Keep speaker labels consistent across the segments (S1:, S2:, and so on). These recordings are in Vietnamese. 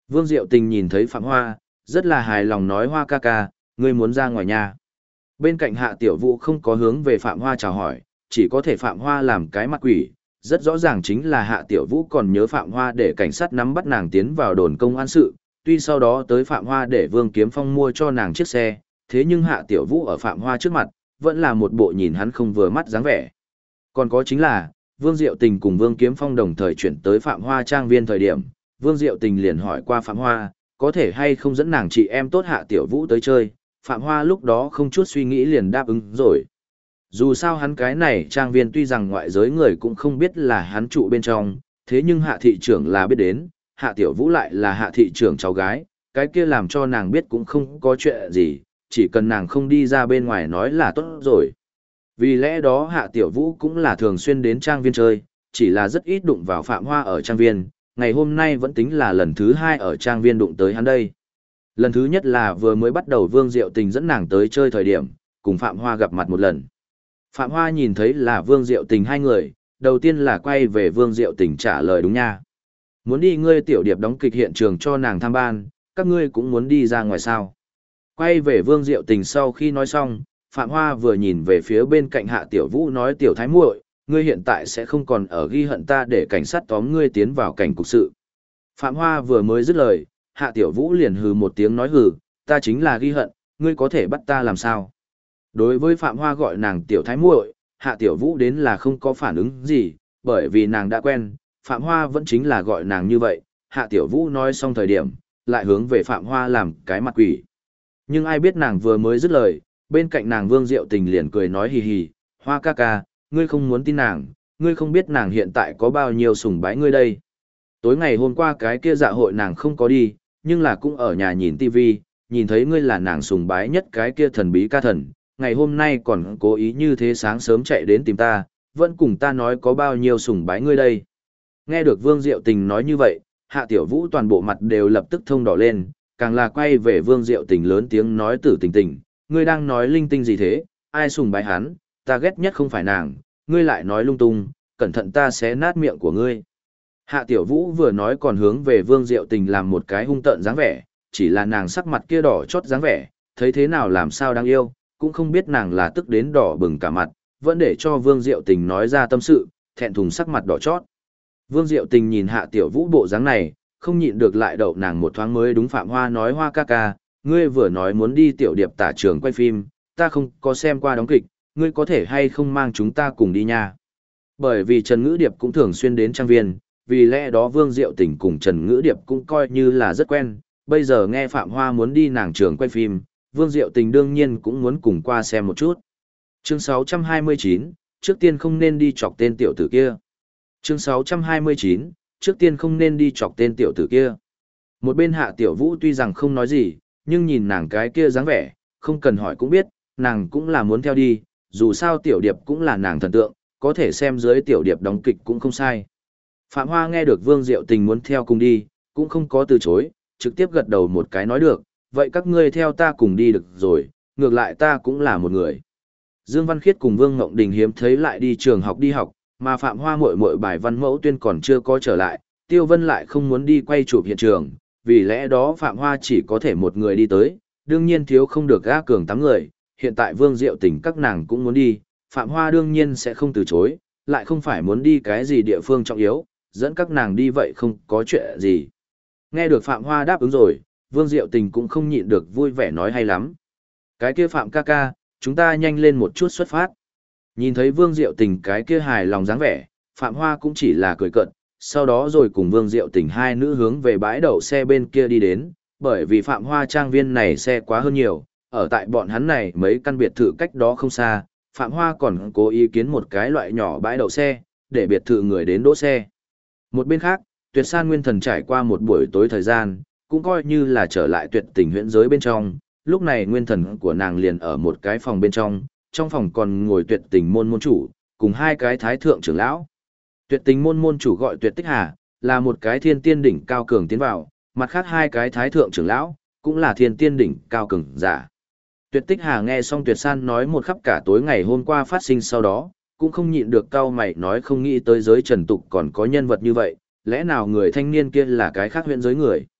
S1: Vương Diệu Tình nhìn thấy Phạm Hoa, rất là hài lòng nói Hoa ca ca, ngươi muốn ra ngoài nhà. Bên cạnh Hạ Tiểu Vũ không có hướng về Phạm Hoa chào hỏi, chỉ có thể Phạm Hoa làm cái mặt quỷ, rất rõ ràng chính là Hạ Tiểu Vũ còn nhớ Phạm Hoa để cảnh sát nắm bắt nàng tiến vào đồn công an sự, tuy sau đó tới Phạm Hoa để Vương Kiếm Phong mua cho nàng chiếc xe, thế nhưng Hạ Tiểu Vũ ở Phạm Hoa trước mặt, vẫn là một bộ nhìn hắn không vừa mắt dáng vẻ. Còn có chính là, Vương Diệu Tình cùng Vương Kiếm Phong đồng thời chuyển tới Phạm Hoa trang viên thời điểm, Vương Diệu Tình liền hỏi qua Phạm Hoa, có thể hay không dẫn nàng chị em tốt Hạ Tiểu Vũ tới chơi, Phạm Hoa lúc đó không chút suy nghĩ liền đáp ứng rồi. Dù sao hắn cái này trang viên tuy rằng ngoại giới người cũng không biết là hắn trụ bên trong, thế nhưng Hạ thị trưởng là biết đến, Hạ Tiểu Vũ lại là Hạ thị trưởng cháu gái, cái kia làm cho nàng biết cũng không có chuyện gì, chỉ cần nàng không đi ra bên ngoài nói là tốt rồi. Vì lẽ đó Hạ Tiểu Vũ cũng là thường xuyên đến trang viên chơi, chỉ là rất ít đụng vào Phạm Hoa ở trang viên, ngày hôm nay vẫn tính là lần thứ 2 ở trang viên đụng tới hắn đây. Lần thứ nhất là vừa mới bắt đầu Vương Diệu Tình dẫn nàng tới chơi thời điểm, cùng Phạm Hoa gặp mặt một lần. Phạm Hoa nhìn thấy là Vương Diệu Tình hai người, đầu tiên là quay về Vương Diệu Tình trả lời đúng nha. Muốn đi ngươi tiểu điệp đóng kịch hiện trường cho nàng tham ban, các ngươi cũng muốn đi ra ngoài sao. Quay về Vương Diệu Tình sau khi nói xong, Phạm Hoa vừa nhìn về phía bên cạnh Hạ Tiểu Vũ nói tiểu thái muội, ngươi hiện tại sẽ không còn ở ghi hận ta để cảnh sát tóm ngươi tiến vào cảnh cục sự. Phạm Hoa vừa mới dứt lời, Hạ Tiểu Vũ liền hừ một tiếng nói hừ, ta chính là ghi hận, ngươi có thể bắt ta làm sao? Đối với Phạm Hoa gọi nàng tiểu thái muội, Hạ Tiểu Vũ đến là không có phản ứng gì, bởi vì nàng đã quen, Phạm Hoa vẫn chính là gọi nàng như vậy. Hạ Tiểu Vũ nói xong thời điểm, lại hướng về Phạm Hoa làm cái mặt quỷ. Nhưng ai biết nàng vừa mới dứt lời, bên cạnh nàng Vương Diệu Tình liền cười nói hì hì, Hoa ca ca, ngươi không muốn tin nàng, ngươi không biết nàng hiện tại có bao nhiêu sủng bái ngươi đây. Tối ngày hôm qua cái kia dạ hội nàng không có đi, nhưng là cũng ở nhà nhìn tivi, nhìn thấy ngươi là nàng sùng bái nhất cái kia thần bí ca thần, ngày hôm nay còn cố ý như thế sáng sớm chạy đến tìm ta, vẫn cùng ta nói có bao nhiêu sùng bái ngươi đây. Nghe được Vương Diệu Tình nói như vậy, Hạ Tiểu Vũ toàn bộ mặt đều lập tức thông đỏ lên, càng là quay về Vương Diệu Tình lớn tiếng nói Tử Tình Tình, ngươi đang nói linh tinh gì thế, ai sùng bái hắn, ta ghét nhất không phải nàng, ngươi lại nói lung tung, cẩn thận ta sẽ nát miệng của ngươi. Hạ Tiểu Vũ vừa nói còn hướng về Vương Diệu Tình làm một cái hung tợn dáng vẻ, chỉ là nàng sắc mặt kia đỏ chót dáng vẻ, thấy thế nào làm sao đáng yêu, cũng không biết nàng là tức đến đỏ bừng cả mặt, vẫn để cho Vương Diệu Tình nói ra tâm sự, thẹn thùng sắc mặt đỏ chót. Vương Diệu Tình nhìn Hạ Tiểu Vũ bộ dáng này, không nhịn được lại đậu nàng một thoáng mới đúng. Phạm Hoa nói Hoa ca ca, ngươi vừa nói muốn đi tiểu điệp tả trường quay phim, ta không có xem qua đóng kịch, ngươi có thể hay không mang chúng ta cùng đi nha. Bởi vì Trần Ngữ Điệp cũng thường xuyên đến trang viên, vì lẽ đó Vương Diệu Tình cùng Trần Ngữ Điệp cũng coi như là rất quen, bây giờ nghe Phạm Hoa muốn đi nàng trường quay phim, Vương Diệu Tình đương nhiên cũng muốn cùng qua xem một chút. Chương 629, trước tiên không nên đi chọc tên tiểu tử kia. Chương 629, trước tiên không nên đi chọc tên tiểu tử kia. Một bên Hạ Tiểu Vũ tuy rằng không nói gì, nhưng nhìn nàng cái kia dáng vẻ, không cần hỏi cũng biết, nàng cũng là muốn theo đi, dù sao tiểu điệp cũng là nàng thần tượng, có thể xem dưới tiểu điệp đóng kịch cũng không sai. Phạm Hoa nghe được Vương Diệu Tình muốn theo cùng đi, cũng không có từ chối, trực tiếp gật đầu một cái nói được, vậy các ngươi theo ta cùng đi được rồi, ngược lại ta cũng là một người. Dương Văn Khiết cùng Vương Ngộng Đình hiếm thấy lại đi trường học đi học, mà Phạm Hoa muội muội bài văn mẫu tuyên còn chưa có trở lại, Tiêu Vân lại không muốn đi quay chụp hiện trường, vì lẽ đó Phạm Hoa chỉ có thể một người đi tới, đương nhiên thiếu không được gã cường 8 người, hiện tại Vương Diệu Tình các nàng cũng muốn đi, Phạm Hoa đương nhiên sẽ không từ chối, lại không phải muốn đi cái gì địa phương trọng yếu, dẫn các nàng đi vậy không có chuyện gì. Nghe được Phạm Hoa đáp ứng rồi, Vương Diệu Tình cũng không nhịn được vui vẻ nói hay lắm. Cái kia Phạm ca ca, chúng ta nhanh lên một chút xuất phát. Nhìn thấy Vương Diệu Tình cái kia hài lòng dáng vẻ, Phạm Hoa cũng chỉ là cười cợt, sau đó rồi cùng Vương Diệu Tình hai nữ hướng về bãi đậu xe bên kia đi đến, bởi vì Phạm Hoa trang viên này xe quá hơn nhiều, ở tại bọn hắn này mấy căn biệt thự cách đó không xa, Phạm Hoa còn cố ý kiến một cái loại nhỏ bãi đậu xe, để biệt thự người đến đỗ xe. Một bên khác, Tuyệt San Nguyên Thần trải qua một buổi tối thời gian, cũng coi như là trở lại tuyệt tình huyễn giới bên trong, lúc này nguyên thần của nàng liền ở một cái phòng bên trong phòng còn ngồi tuyệt tình môn môn chủ, cùng hai cái thái thượng trưởng lão. Tuyệt tình môn môn chủ gọi Tuyệt Tích Hà, là một cái thiên tiên đỉnh cao cường tiến vào, mặt khác hai cái thái thượng trưởng lão, cũng là thiên tiên đỉnh cao cường giả. Tuyệt Tích Hà nghe xong Tuyệt San nói một khắp cả tối ngày hôm qua phát sinh sau đó, cũng không nhịn được cau mày nói không nghĩ tới giới trần tục còn có nhân vật như vậy, lẽ nào người thanh niên kia là cái khác huyện giới người.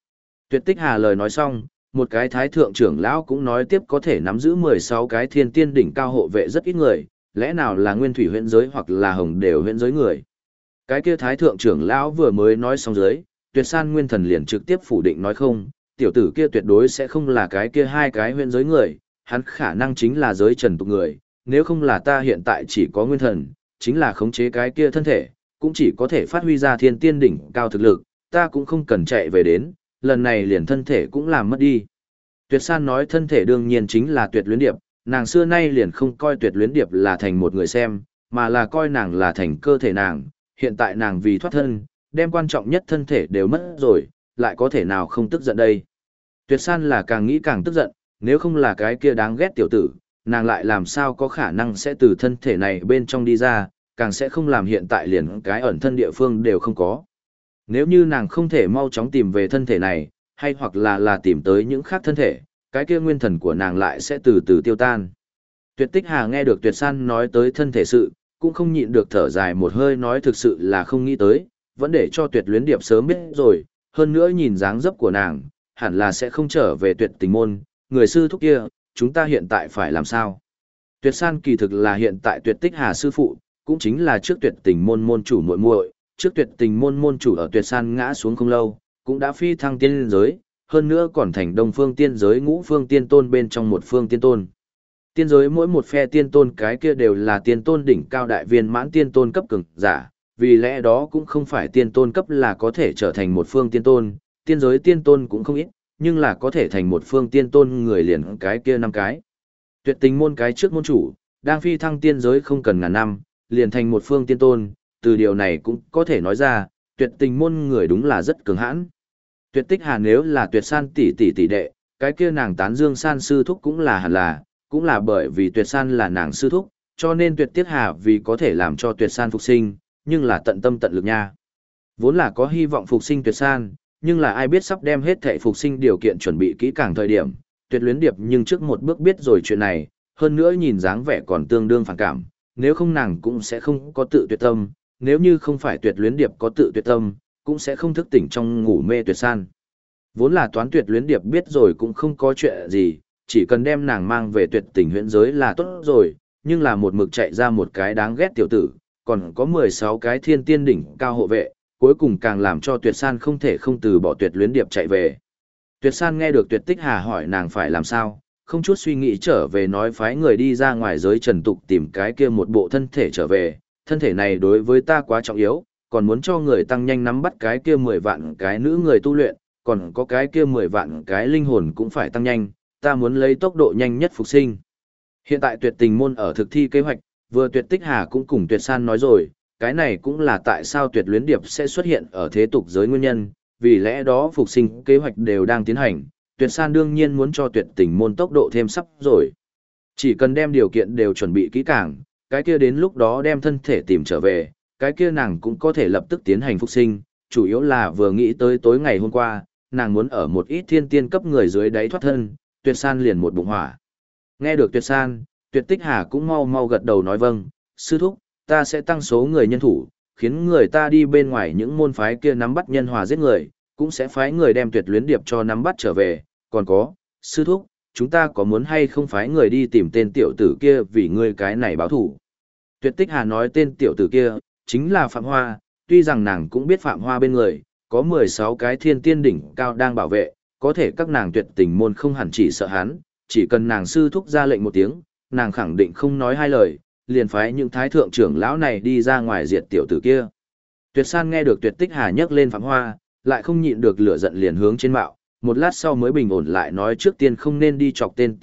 S1: Tuyệt Tích Hà lời nói xong, một cái thái thượng trưởng lão cũng nói tiếp có thể nắm giữ 16 cái thiên tiên đỉnh cao hộ vệ rất ít người, lẽ nào là nguyên thủy huyễn giới hoặc là hồng đều huyễn giới người. Cái kia thái thượng trưởng lão vừa mới nói xong dưới, Tuyệt San Nguyên Thần liền trực tiếp phủ định nói không, tiểu tử kia tuyệt đối sẽ không là cái kia hai cái huyễn giới người, hắn khả năng chính là giới trần tục người, nếu không là ta hiện tại chỉ có nguyên thần, chính là khống chế cái kia thân thể, cũng chỉ có thể phát huy ra thiên tiên đỉnh cao thực lực, ta cũng không cần chạy về đến, lần này liền thân thể cũng làm mất đi. Tuyệt San nói thân thể đương nhiên chính là Tuyệt Luyến Điệp, nàng xưa nay liền không coi Tuyệt Luyến Điệp là thành một người xem, mà là coi nàng là thành cơ thể nàng, hiện tại nàng vì thoát thân, đem quan trọng nhất thân thể đều mất rồi, lại có thể nào không tức giận đây. Tuyệt San là càng nghĩ càng tức giận, nếu không là cái kia đáng ghét tiểu tử, nàng lại làm sao có khả năng sẽ từ thân thể này bên trong đi ra, càng sẽ không làm hiện tại liền cái ẩn thân địa phương đều không có. Nếu như nàng không thể mau chóng tìm về thân thể này, hay hoặc là tìm tới những khác thân thể, cái kia nguyên thần của nàng lại sẽ từ từ tiêu tan. Tuyệt Tích Hà nghe được Tuyệt San nói tới thân thể sự, cũng không nhịn được thở dài một hơi nói thực sự là không nghĩ tới, vẫn để cho Tuyệt Luyến Điệp sớm biết rồi, hơn nữa nhìn dáng dấp của nàng, hẳn là sẽ không trở về Tuyệt Tình môn, người sư thúc kia, chúng ta hiện tại phải làm sao? Tuyệt San kỳ thực là hiện tại Tuyệt Tích Hà sư phụ, cũng chính là trước Tuyệt Tình môn môn chủ muội muội, trước Tuyệt Tình môn môn chủ ở Tuyệt San ngã xuống không lâu, cũng đã phi thăng tiên giới, hơn nữa còn thành Đông Phương tiên giới Ngũ Phương tiên tôn bên trong một phương tiên tôn. Tiên giới mỗi một phe tiên tôn cái kia đều là tiên tôn đỉnh cao đại viên mãn tiên tôn cấp cường giả, vì lẽ đó cũng không phải tiên tôn cấp là có thể trở thành một phương tiên tôn, tiên giới tiên tôn cũng không ít, nhưng là có thể thành một phương tiên tôn người liền cái kia 5 cái. Tuyệt Tình môn cái trước môn chủ, đang phi thăng tiên giới không cần ngàn năm, liền thành một phương tiên tôn, từ điều này cũng có thể nói ra, Tuyệt Tình môn người đúng là rất cường hãn. Tuyệt Tích Hà nếu là Tuyệt San tỷ đệ, cái kia nàng tán dương San sư thúc cũng là hẳn là, cũng là bởi vì Tuyệt San là nàng sư thúc, cho nên Tuyệt Tiết Hà vì có thể làm cho Tuyệt San phục sinh, nhưng là tận tâm tận lực nha. Vốn là có hy vọng phục sinh Tuyệt San, nhưng là ai biết sắp đem hết thảy phục sinh điều kiện chuẩn bị kỹ càng thời điểm, Tuyệt Luyến Điệp nhưng trước một bước biết rồi chuyện này, hơn nữa nhìn dáng vẻ còn tương đương phản cảm, nếu không nàng cũng sẽ không có tự tuyệt tâm, nếu như không phải Tuyệt Luyến Điệp có tự tuyệt tâm, cũng sẽ không thức tỉnh trong ngủ mê Tuyệt San. Vốn là toán Tuyệt Luyến Điệp biết rồi cũng không có chuyện gì, chỉ cần đem nàng mang về Tuyệt Tình huyễn giới là tốt rồi, nhưng là một mực chạy ra một cái đáng ghét tiểu tử, còn có 16 cái thiên tiên đỉnh cao hộ vệ, cuối cùng càng làm cho Tuyệt San không thể không từ bỏ Tuyệt Luyến Điệp chạy về. Tuyệt San nghe được Tuyệt Tích Hà hỏi nàng phải làm sao, không chút suy nghĩ trở về nói phái người đi ra ngoài giới trần tục tìm cái kia một bộ thân thể trở về, thân thể này đối với ta quá trọng yếu, còn muốn cho người tăng nhanh nắm bắt cái kia 10 vạn cái nữ người tu luyện, còn có cái kia 10 vạn cái linh hồn cũng phải tăng nhanh, ta muốn lấy tốc độ nhanh nhất phục sinh. Hiện tại Tuyệt Tình môn ở thực thi kế hoạch, vừa Tuyệt Tích Hà cũng cùng Tuyệt San nói rồi, cái này cũng là tại sao Tuyệt Luyến Điệp sẽ xuất hiện ở thế tục giới nguyên nhân, vì lẽ đó phục sinh kế hoạch đều đang tiến hành, Tuyệt San đương nhiên muốn cho Tuyệt Tình môn tốc độ thêm sắp rồi. Chỉ cần đem điều kiện đều chuẩn bị kỹ càng, cái kia đến lúc đó đem thân thể tìm trở về, cái kia nàng cũng có thể lập tức tiến hành phục sinh, chủ yếu là vừa nghĩ tới tối ngày hôm qua, nàng muốn ở một ít thiên tiên cấp người dưới đáy thoát thân, Tuyệt San liền một bụng hỏa. Nghe được Tuyệt San, Tuyệt Tích Hà cũng mau mau gật đầu nói vâng, sư thúc, ta sẽ tăng số người nhân thủ, khiến người ta đi bên ngoài những môn phái kia nắm bắt nhân hòa giết người, cũng sẽ phái người đem Tuyệt Luyến Điệp cho nắm bắt trở về, còn có, sư thúc, chúng ta có muốn hay không phái người đi tìm tên tiểu tử kia vì ngươi cái này báo thủ. Tuyệt Tích Hà nói tên tiểu tử kia, chính là Phạm Hoa, tuy rằng nàng cũng biết Phạm Hoa bên người, có 16 cái thiên tiên đỉnh cao đang bảo vệ, có thể các nàng Tuyệt Tình môn không hẳn chỉ sợ hắn, chỉ cần nàng sư thúc ra lệnh một tiếng, nàng khẳng định không nói hai lời, liền phái những thái thượng trưởng lão này đi ra ngoài diệt tiểu tử kia. Tuyệt San nghe được Tuyệt Tích Hà nhắc lên Phạm Hoa, lại không nhịn được lửa giận liền hướng trên mạo, một lát sau mới bình ổn lại nói trước tiên không nên đi chọc tên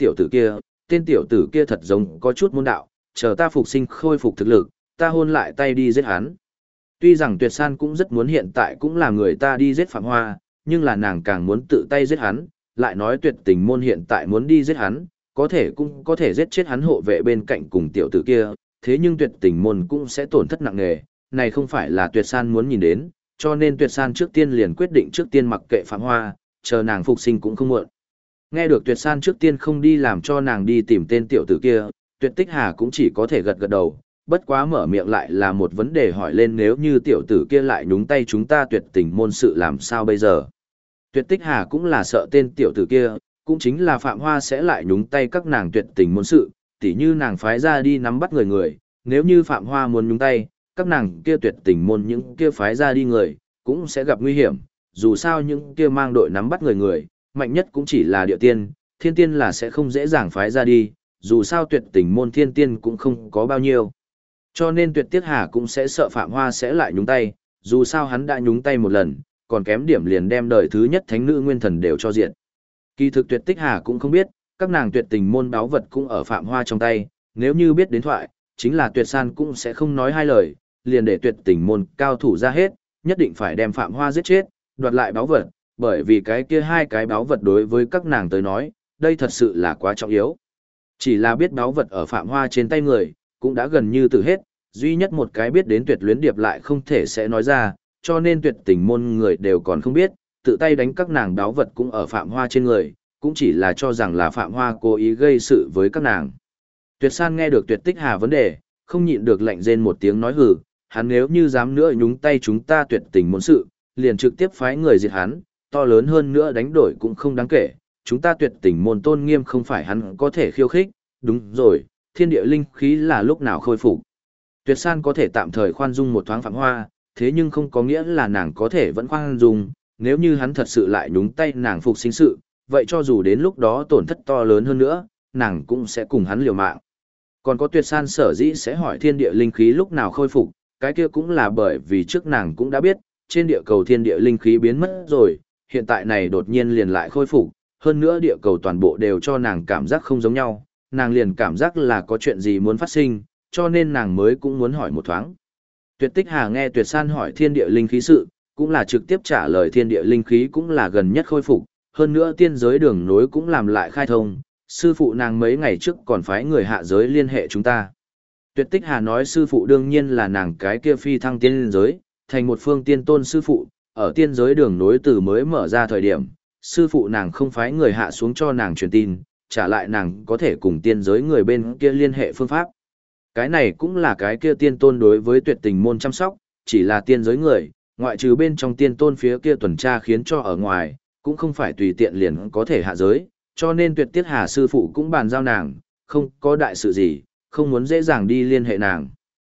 S1: tiểu tử kia thật giống có chút môn đạo, chờ ta phục sinh khôi phục thực lực, ta hôn lại tay đi giết hắn. Tuy rằng Tuyệt San cũng rất muốn hiện tại cũng là người ta đi giết Phạm Hoa, nhưng là nàng càng muốn tự tay giết hắn, lại nói Tuyệt Tình môn hiện tại muốn đi giết hắn, có thể cũng có thể giết chết hắn hộ vệ bên cạnh cùng tiểu tử kia, thế nhưng Tuyệt Tình môn cũng sẽ tổn thất nặng nề, này không phải là Tuyệt San muốn nhìn đến, cho nên Tuyệt San trước tiên liền quyết định trước tiên mặc kệ Phạm Hoa, chờ nàng phục sinh cũng không muộn. Nghe được Tuyệt San trước tiên không đi làm cho nàng đi tìm tên tiểu tử kia, Tuyệt Tích Hà cũng chỉ có thể gật gật đầu, bất quá mở miệng lại là một vấn đề hỏi lên nếu như tiểu tử kia lại nhúng tay chúng ta Tuyệt Tình môn sự làm sao bây giờ. Tuyệt Tích Hà cũng là sợ tên tiểu tử kia, cũng chính là Phạm Hoa sẽ lại nhúng tay các nàng tuyệt tình môn sự, tỉ như nàng phái ra đi nắm bắt người, nếu như Phạm Hoa muốn nhúng tay, các nàng kia tuyệt tình môn những kia phái ra đi người, cũng sẽ gặp nguy hiểm, dù sao những kia mang đội nắm bắt người, mạnh nhất cũng chỉ là địa tiên, thiên tiên là sẽ không dễ dàng phái ra đi, dù sao tuyệt tình môn thiên tiên cũng không có bao nhiêu. Cho nên Tuyệt Tiết Hà cũng sẽ sợ Phạm Hoa sẽ lại nhúng tay, dù sao hắn đã nhúng tay một lần, còn kém điểm liền đem đời thứ nhất thánh nữ nguyên thần đều cho diện. Kỳ thực Tuyệt Tích Hà cũng không biết, các nàng tuyệt tình môn báo vật cũng ở Phạm Hoa trong tay, nếu như biết đến thoại, chính là Tuyệt San cũng sẽ không nói hai lời, liền để tuyệt tình môn cao thủ ra hết, nhất định phải đem Phạm Hoa giết chết, đoạt lại báo vật, bởi vì cái kia hai cái báo vật đối với các nàng tới nói, đây thật sự là quá trọng yếu. Chỉ là biết báo vật ở Phạm Hoa trên tay người, cũng đã gần như từ hết, duy nhất một cái biết đến Tuyệt Luyến Điệp lại không thể sẽ nói ra, cho nên tuyệt tình môn người đều còn không biết, tự tay đánh các nàng báo vật cũng ở Phạm Hoa trên người, cũng chỉ là cho rằng là Phạm Hoa cố ý gây sự với các nàng. Tuyệt San nghe được Tuyệt Tích Hà vấn đề, không nhịn được lạnh rên một tiếng nói hừ, hắn nếu như dám nữa nhúng tay chúng ta tuyệt tình môn sự, liền trực tiếp phái người diệt hắn, to lớn hơn nữa đánh đổi cũng không đáng kể, chúng ta tuyệt tình môn tôn nghiêm không phải hắn có thể khiêu khích, đúng rồi, thiên địa linh khí là lúc nào khôi phục. Tuyệt San có thể tạm thời khoan dung một thoáng Phạm Hoa, thế nhưng không có nghĩa là nàng có thể vẫn khoan dung, nếu như hắn thật sự lại nhúng tay nàng phục sinh sự, vậy cho dù đến lúc đó tổn thất to lớn hơn nữa, nàng cũng sẽ cùng hắn liều mạng. Còn có Tuyệt San sở dĩ sẽ hỏi thiên địa linh khí lúc nào khôi phục, cái kia cũng là bởi vì trước nàng cũng đã biết, trên địa cầu thiên địa linh khí biến mất rồi, hiện tại này đột nhiên liền lại khôi phục, hơn nữa địa cầu toàn bộ đều cho nàng cảm giác không giống nhau, nàng liền cảm giác là có chuyện gì muốn phát sinh, cho nên nàng mới cũng muốn hỏi một thoáng. Tuyệt Tích Hà nghe Tuyệt San hỏi thiên địa linh khí sự, cũng là trực tiếp trả lời thiên địa linh khí cũng là gần nhất khôi phục, hơn nữa tiên giới đường nối cũng làm lại khai thông, sư phụ nàng mấy ngày trước còn phái người hạ giới liên hệ chúng ta. Tuyệt Tích Hà nói sư phụ đương nhiên là nàng cái kia phi thăng tiên giới, thành một phương tiên tôn sư phụ, ở tiên giới đường nối từ mới mở ra thời điểm, sư phụ nàng không phái người hạ xuống cho nàng truyền tin, trả lại nàng có thể cùng tiên giới người bên kia liên hệ phương pháp. Cái này cũng là cái kia tiên tôn đối với tuyệt tình môn chăm sóc, chỉ là tiên giới người, ngoại trừ bên trong tiên tôn phía kia tuần tra khiến cho ở ngoài, cũng không phải tùy tiện liền có thể hạ giới, cho nên Tuyệt Tiết Hà sư phụ cũng bàn giao nàng, không có đại sự gì, không muốn dễ dàng đi liên hệ nàng.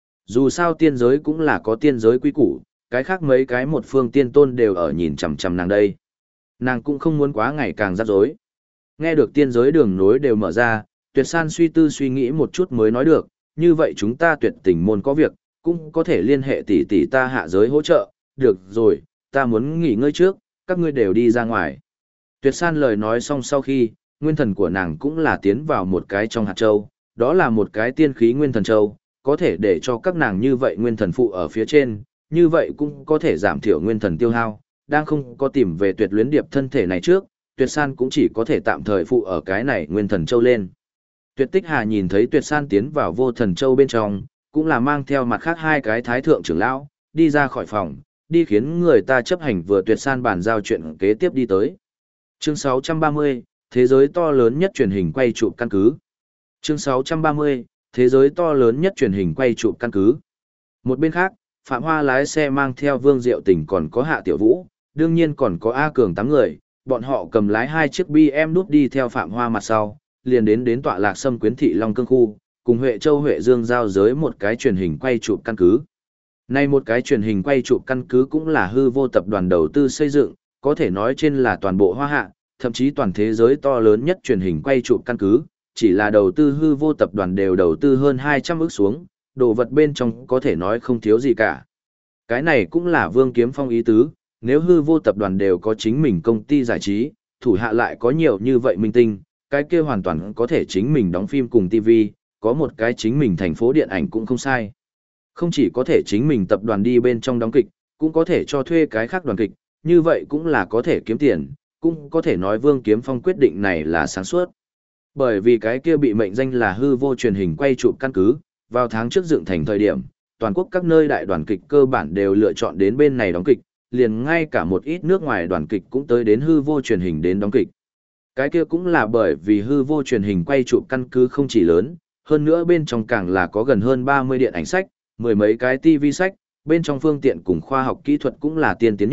S1: Dù sao tiên giới cũng là có tiên giới quy củ, cái khác mấy cái một phương tiên tôn đều ở nhìn chằm chằm nàng đây. Nàng cũng không muốn quá ngày càng rắc rối. Nghe được tiên giới đường nối đều mở ra, Tuyệt San suy tư suy nghĩ một chút mới nói được, như vậy chúng ta tuyệt tình môn có việc, cũng có thể liên hệ tỷ tỷ ta hạ giới hỗ trợ, được rồi, ta muốn nghỉ ngơi trước, các ngươi đều đi ra ngoài. Tuyệt San lời nói xong sau khi, nguyên thần của nàng cũng là tiến vào một cái trong hạt châu, đó là một cái tiên khí nguyên thần châu, có thể để cho các nàng như vậy nguyên thần phụ ở phía trên, như vậy cũng có thể giảm thiểu nguyên thần tiêu hao, đang không có tìm về Tuyệt Luyến Điệp thân thể này trước, Tuyệt San cũng chỉ có thể tạm thời phụ ở cái này nguyên thần châu lên. Tuyệt Tích Hà nhìn thấy Tuyệt San tiến vào vô thần châu bên trong, cũng là mang theo mặt khác hai cái thái thượng trưởng lão, đi ra khỏi phòng, đi khiến người ta chấp hành vừa Tuyệt San bàn giao chuyện kế tiếp đi tới. Chương 630, thế giới to lớn nhất truyền hình quay chụp căn cứ. Chương 630, thế giới to lớn nhất truyền hình quay chụp căn cứ. Một bên khác, Phạm Hoa lái xe mang theo Vương Diệu Tình còn có Hạ Tiểu Vũ, đương nhiên còn có A Cường 8 người, bọn họ cầm lái hai chiếc BM đút đi theo Phạm Hoa mặt sau, liền đến tọa lạc Sâm Quyến thị Long Cương khu, cùng Huệ Châu Huệ Dương giao giới một cái truyền hình quay chụp căn cứ. Nay một cái truyền hình quay chụp căn cứ cũng là hư vô tập đoàn đầu tư xây dựng, có thể nói trên là toàn bộ Hoa Hạ, thậm chí toàn thế giới to lớn nhất truyền hình quay chụp căn cứ, chỉ là đầu tư hư vô tập đoàn đều đầu tư hơn 200 ức xuống, đồ vật bên trong có thể nói không thiếu gì cả. Cái này cũng là Vương Kiếm Phong ý tứ, nếu hư vô tập đoàn đều có chính mình công ty giải trí, thủ hạ lại có nhiều như vậy minh tinh, cái kia hoàn toàn có thể chính mình đóng phim cùng TV, có một cái chính mình thành phố điện ảnh cũng không sai. Không chỉ có thể chính mình tập đoàn đi bên trong đóng kịch, cũng có thể cho thuê cái khác đoàn kịch, như vậy cũng là có thể kiếm tiền, cũng có thể nói Vương Kiếm Phong quyết định này là sáng suốt. Bởi vì cái kia bị mệnh danh là hư vô truyền hình quay chụp căn cứ, vào tháng trước dựng thành thời điểm, toàn quốc các nơi đại đoàn kịch cơ bản đều lựa chọn đến bên này đóng kịch, liền ngay cả một ít nước ngoài đoàn kịch cũng tới đến hư vô truyền hình đến đóng kịch. Cái kia cũng là bởi vì hư vô truyền hình quay chụp căn cứ không chỉ lớn, hơn nữa bên trong càng là có gần hơn 30 điện ảnh sách, mười mấy cái TV sách, bên trong phương tiện cùng khoa học kỹ thuật cũng là tiên tiến nhất,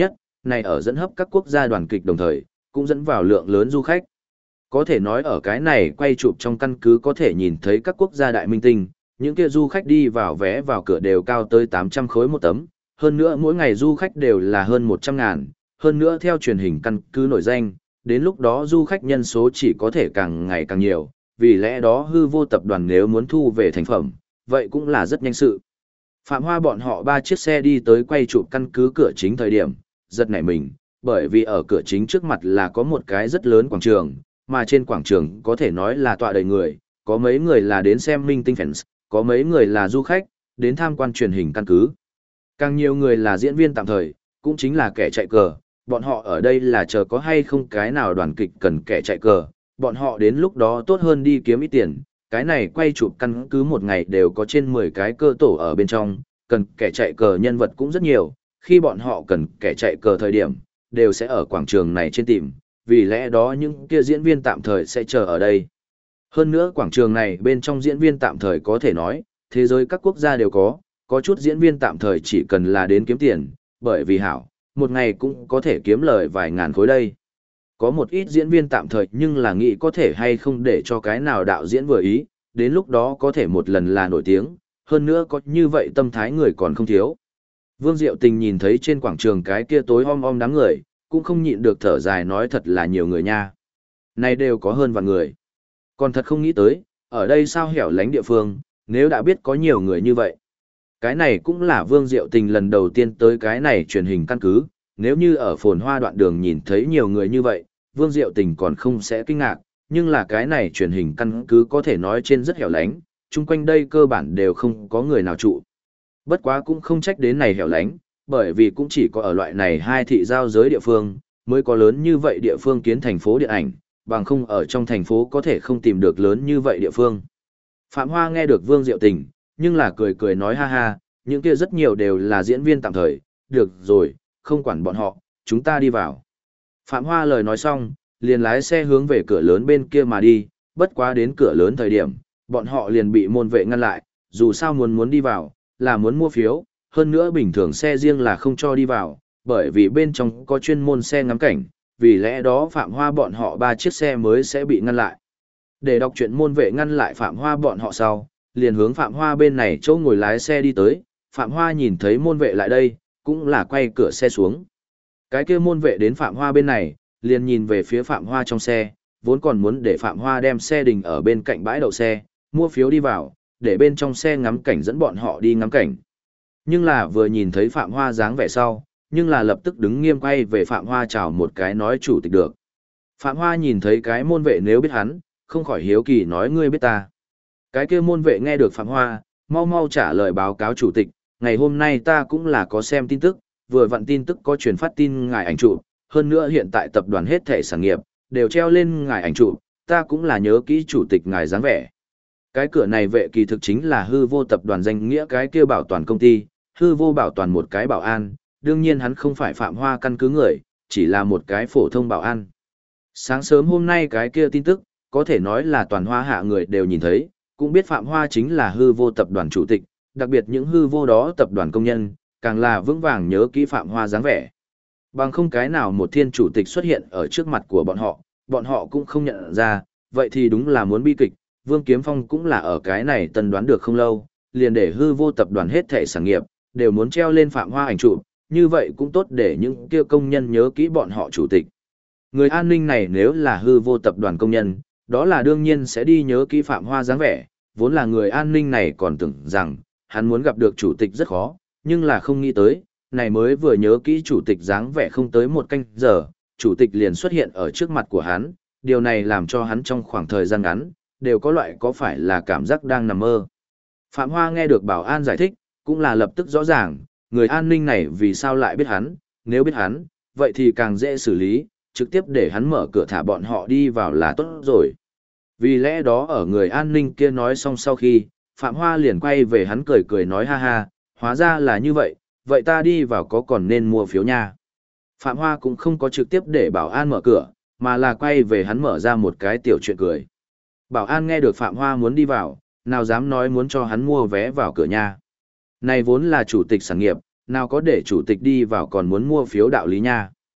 S1: này ở dẫn hấp các quốc gia đoàn kịch đồng thời, cũng dẫn vào lượng lớn du khách. Có thể nói ở cái này quay chụp trong căn cứ có thể nhìn thấy các quốc gia đại minh tinh, những kia du khách đi vào vé vào cửa đều cao tới 800 khối một tấm, hơn nữa mỗi ngày du khách đều là hơn 100 ngàn, hơn nữa theo truyền hình căn cứ nổi danh, đến lúc đó du khách nhân số chỉ có thể càng ngày càng nhiều, vì lẽ đó hư vô tập đoàn nếu muốn thu về thành phẩm, vậy cũng là rất nhanh sự. Phạm Hoa bọn họ 3 chiếc xe đi tới quay chụp căn cứ cửa chính thời điểm, giật nảy mình, bởi vì ở cửa chính trước mặt là có một cái rất lớn quảng trường, mà trên quảng trường có thể nói là tọa đầy người, có mấy người là đến xem minh tinh fans, có mấy người là du khách, đến tham quan truyền hình căn cứ. Càng nhiều người là diễn viên tạm thời, cũng chính là kẻ chạy cờ, bọn họ ở đây là chờ có hay không cái nào đoàn kịch cần kẻ chạy cờ, bọn họ đến lúc đó tốt hơn đi kiếm ít tiền, cái này quay chụp căn cứ một ngày đều có trên 10 cái cơ tổ ở bên trong, cần kẻ chạy cờ nhân vật cũng rất nhiều, khi bọn họ cần kẻ chạy cờ thời điểm, đều sẽ ở quảng trường này trên tìm, vì lẽ đó những kia diễn viên tạm thời sẽ chờ ở đây. Hơn nữa quảng trường này bên trong diễn viên tạm thời có thể nói, thế giới các quốc gia đều có chút diễn viên tạm thời chỉ cần là đến kiếm tiền, bởi vì hảo, một ngày cũng có thể kiếm lời vài ngàn khối đây. Có một ít diễn viên tạm thời nhưng là nghĩ có thể hay không để cho cái nào đạo diễn vừa ý, đến lúc đó có thể một lần là nổi tiếng, hơn nữa có như vậy tâm thái người còn không thiếu. Vương Diệu Tình nhìn thấy trên quảng trường cái kia tối om đám người, cũng không nhịn được thở dài nói thật là nhiều người nha. Này đều có hơn vạn người. Còn thật không nghĩ tới, ở đây sao hẻo lánh địa phương, nếu đã biết có nhiều người như vậy. Cái này cũng là Vương Diệu Tình lần đầu tiên tới cái này truyền hình căn cứ, nếu như ở phồn hoa đoạn đường nhìn thấy nhiều người như vậy, Vương Diệu Tình còn không sẽ kinh ngạc, nhưng là cái này truyền hình căn cứ có thể nói trên rất hẻo lánh, chung quanh đây cơ bản đều không có người nào trụ. Bất quá cũng không trách đến này hẻo lánh, bởi vì cũng chỉ có ở loại này hai thị giao giới địa phương, mới có lớn như vậy địa phương kiến thành phố điện ảnh, bằng không ở trong thành phố có thể không tìm được lớn như vậy địa phương. Phạm Hoa nghe được Vương Diệu Tình, nhưng là cười cười nói ha ha, những kia rất nhiều đều là diễn viên tạm thời, được rồi, không quản bọn họ, chúng ta đi vào. Phạm Hoa lời nói xong, liền lái xe hướng về cửa lớn bên kia mà đi, bất quá đến cửa lớn thời điểm, bọn họ liền bị môn vệ ngăn lại, dù sao muốn đi vào, là muốn mua phiếu, hơn nữa bình thường xe riêng là không cho đi vào, bởi vì bên trong có chuyên môn xe ngắm cảnh, vì lẽ đó Phạm Hoa bọn họ 3 chiếc xe mới sẽ bị ngăn lại. Để đọc chuyện môn vệ ngăn lại Phạm Hoa bọn họ sau, liền hướng Phạm Hoa bên này chỗ ngồi lái xe đi tới, Phạm Hoa nhìn thấy môn vệ lại đây, cũng là quay cửa xe xuống. Cái kia môn vệ đến Phạm Hoa bên này, liền nhìn về phía Phạm Hoa trong xe, vốn còn muốn để Phạm Hoa đem xe đình ở bên cạnh bãi đậu xe, mua phiếu đi vào, để bên trong xe ngắm cảnh dẫn bọn họ đi ngắm cảnh. Nhưng là vừa nhìn thấy Phạm Hoa dáng vẻ sau, nhưng là lập tức đứng nghiêm quay về Phạm Hoa chào một cái nói chủ tịch được. Phạm Hoa nhìn thấy cái môn vệ nếu biết hắn, không khỏi hiếu kỳ nói ngươi biết ta. Cái kia môn vệ nghe được Phạm Hoa, mau mau trả lời báo cáo chủ tịch, ngày hôm nay ta cũng là có xem tin tức, vừa vặn tin tức có truyền phát tin ngài ảnh chụp, hơn nữa hiện tại tập đoàn hết thể sản nghiệp, đều treo lên ngài ảnh chụp, ta cũng là nhớ kỹ chủ tịch ngài dáng vẻ. Cái cửa này vệ kỳ thực chính là hư vô tập đoàn danh nghĩa cái kia bảo toàn công ty, hư vô bảo toàn một cái bảo an, đương nhiên hắn không phải Phạm Hoa căn cứ người, chỉ là một cái phổ thông bảo an. Sáng sớm hôm nay cái kia tin tức, có thể nói là toàn Hoa hạ người đều nhìn thấy, cũng biết Phạm Hoa chính là hư vô tập đoàn chủ tịch, đặc biệt những hư vô đó tập đoàn công nhân, càng là vững vàng nhớ kỹ Phạm Hoa dáng vẻ. Bằng không cái nào một thiên chủ tịch xuất hiện ở trước mặt của bọn họ cũng không nhận ra, vậy thì đúng là muốn bi kịch. Vương Kiếm Phong cũng là ở cái này tân đoán được không lâu, liền để hư vô tập đoàn hết thể sản nghiệp, đều muốn treo lên Phạm Hoa ảnh chụp, như vậy cũng tốt để những kia công nhân nhớ kỹ bọn họ chủ tịch. Người an ninh này nếu là hư vô tập đoàn công nhân, đó là đương nhiên sẽ đi nhớ kỹ Phạm Hoa dáng vẻ, vốn là người an ninh này còn tưởng rằng, hắn muốn gặp được chủ tịch rất khó, nhưng là không nghĩ tới, này mới vừa nhớ kỹ chủ tịch dáng vẻ không tới một canh giờ, chủ tịch liền xuất hiện ở trước mặt của hắn, điều này làm cho hắn trong khoảng thời gian ngắn, đều có loại có phải là cảm giác đang nằm mơ. Phạm Hoa nghe được bảo an giải thích, cũng là lập tức rõ ràng, người an ninh này vì sao lại biết hắn, nếu biết hắn, vậy thì càng dễ xử lý, trực tiếp để hắn mở cửa thả bọn họ đi vào là tốt rồi. Vì lẽ đó ở người an ninh kia nói xong sau khi, Phạm Hoa liền quay về hắn cười cười nói ha ha, hóa ra là như vậy, vậy ta đi vào có còn nên mua phiếu nha. Phạm Hoa cũng không có trực tiếp để bảo an mở cửa, mà là quay về hắn mở ra một cái tiểu chuyện cười. Bảo an nghe được Phạm Hoa muốn đi vào, nào dám nói muốn cho hắn mua vé vào cửa nha. Này vốn là chủ tịch sản nghiệp, nào có để chủ tịch đi vào còn muốn mua phiếu đạo lý nha.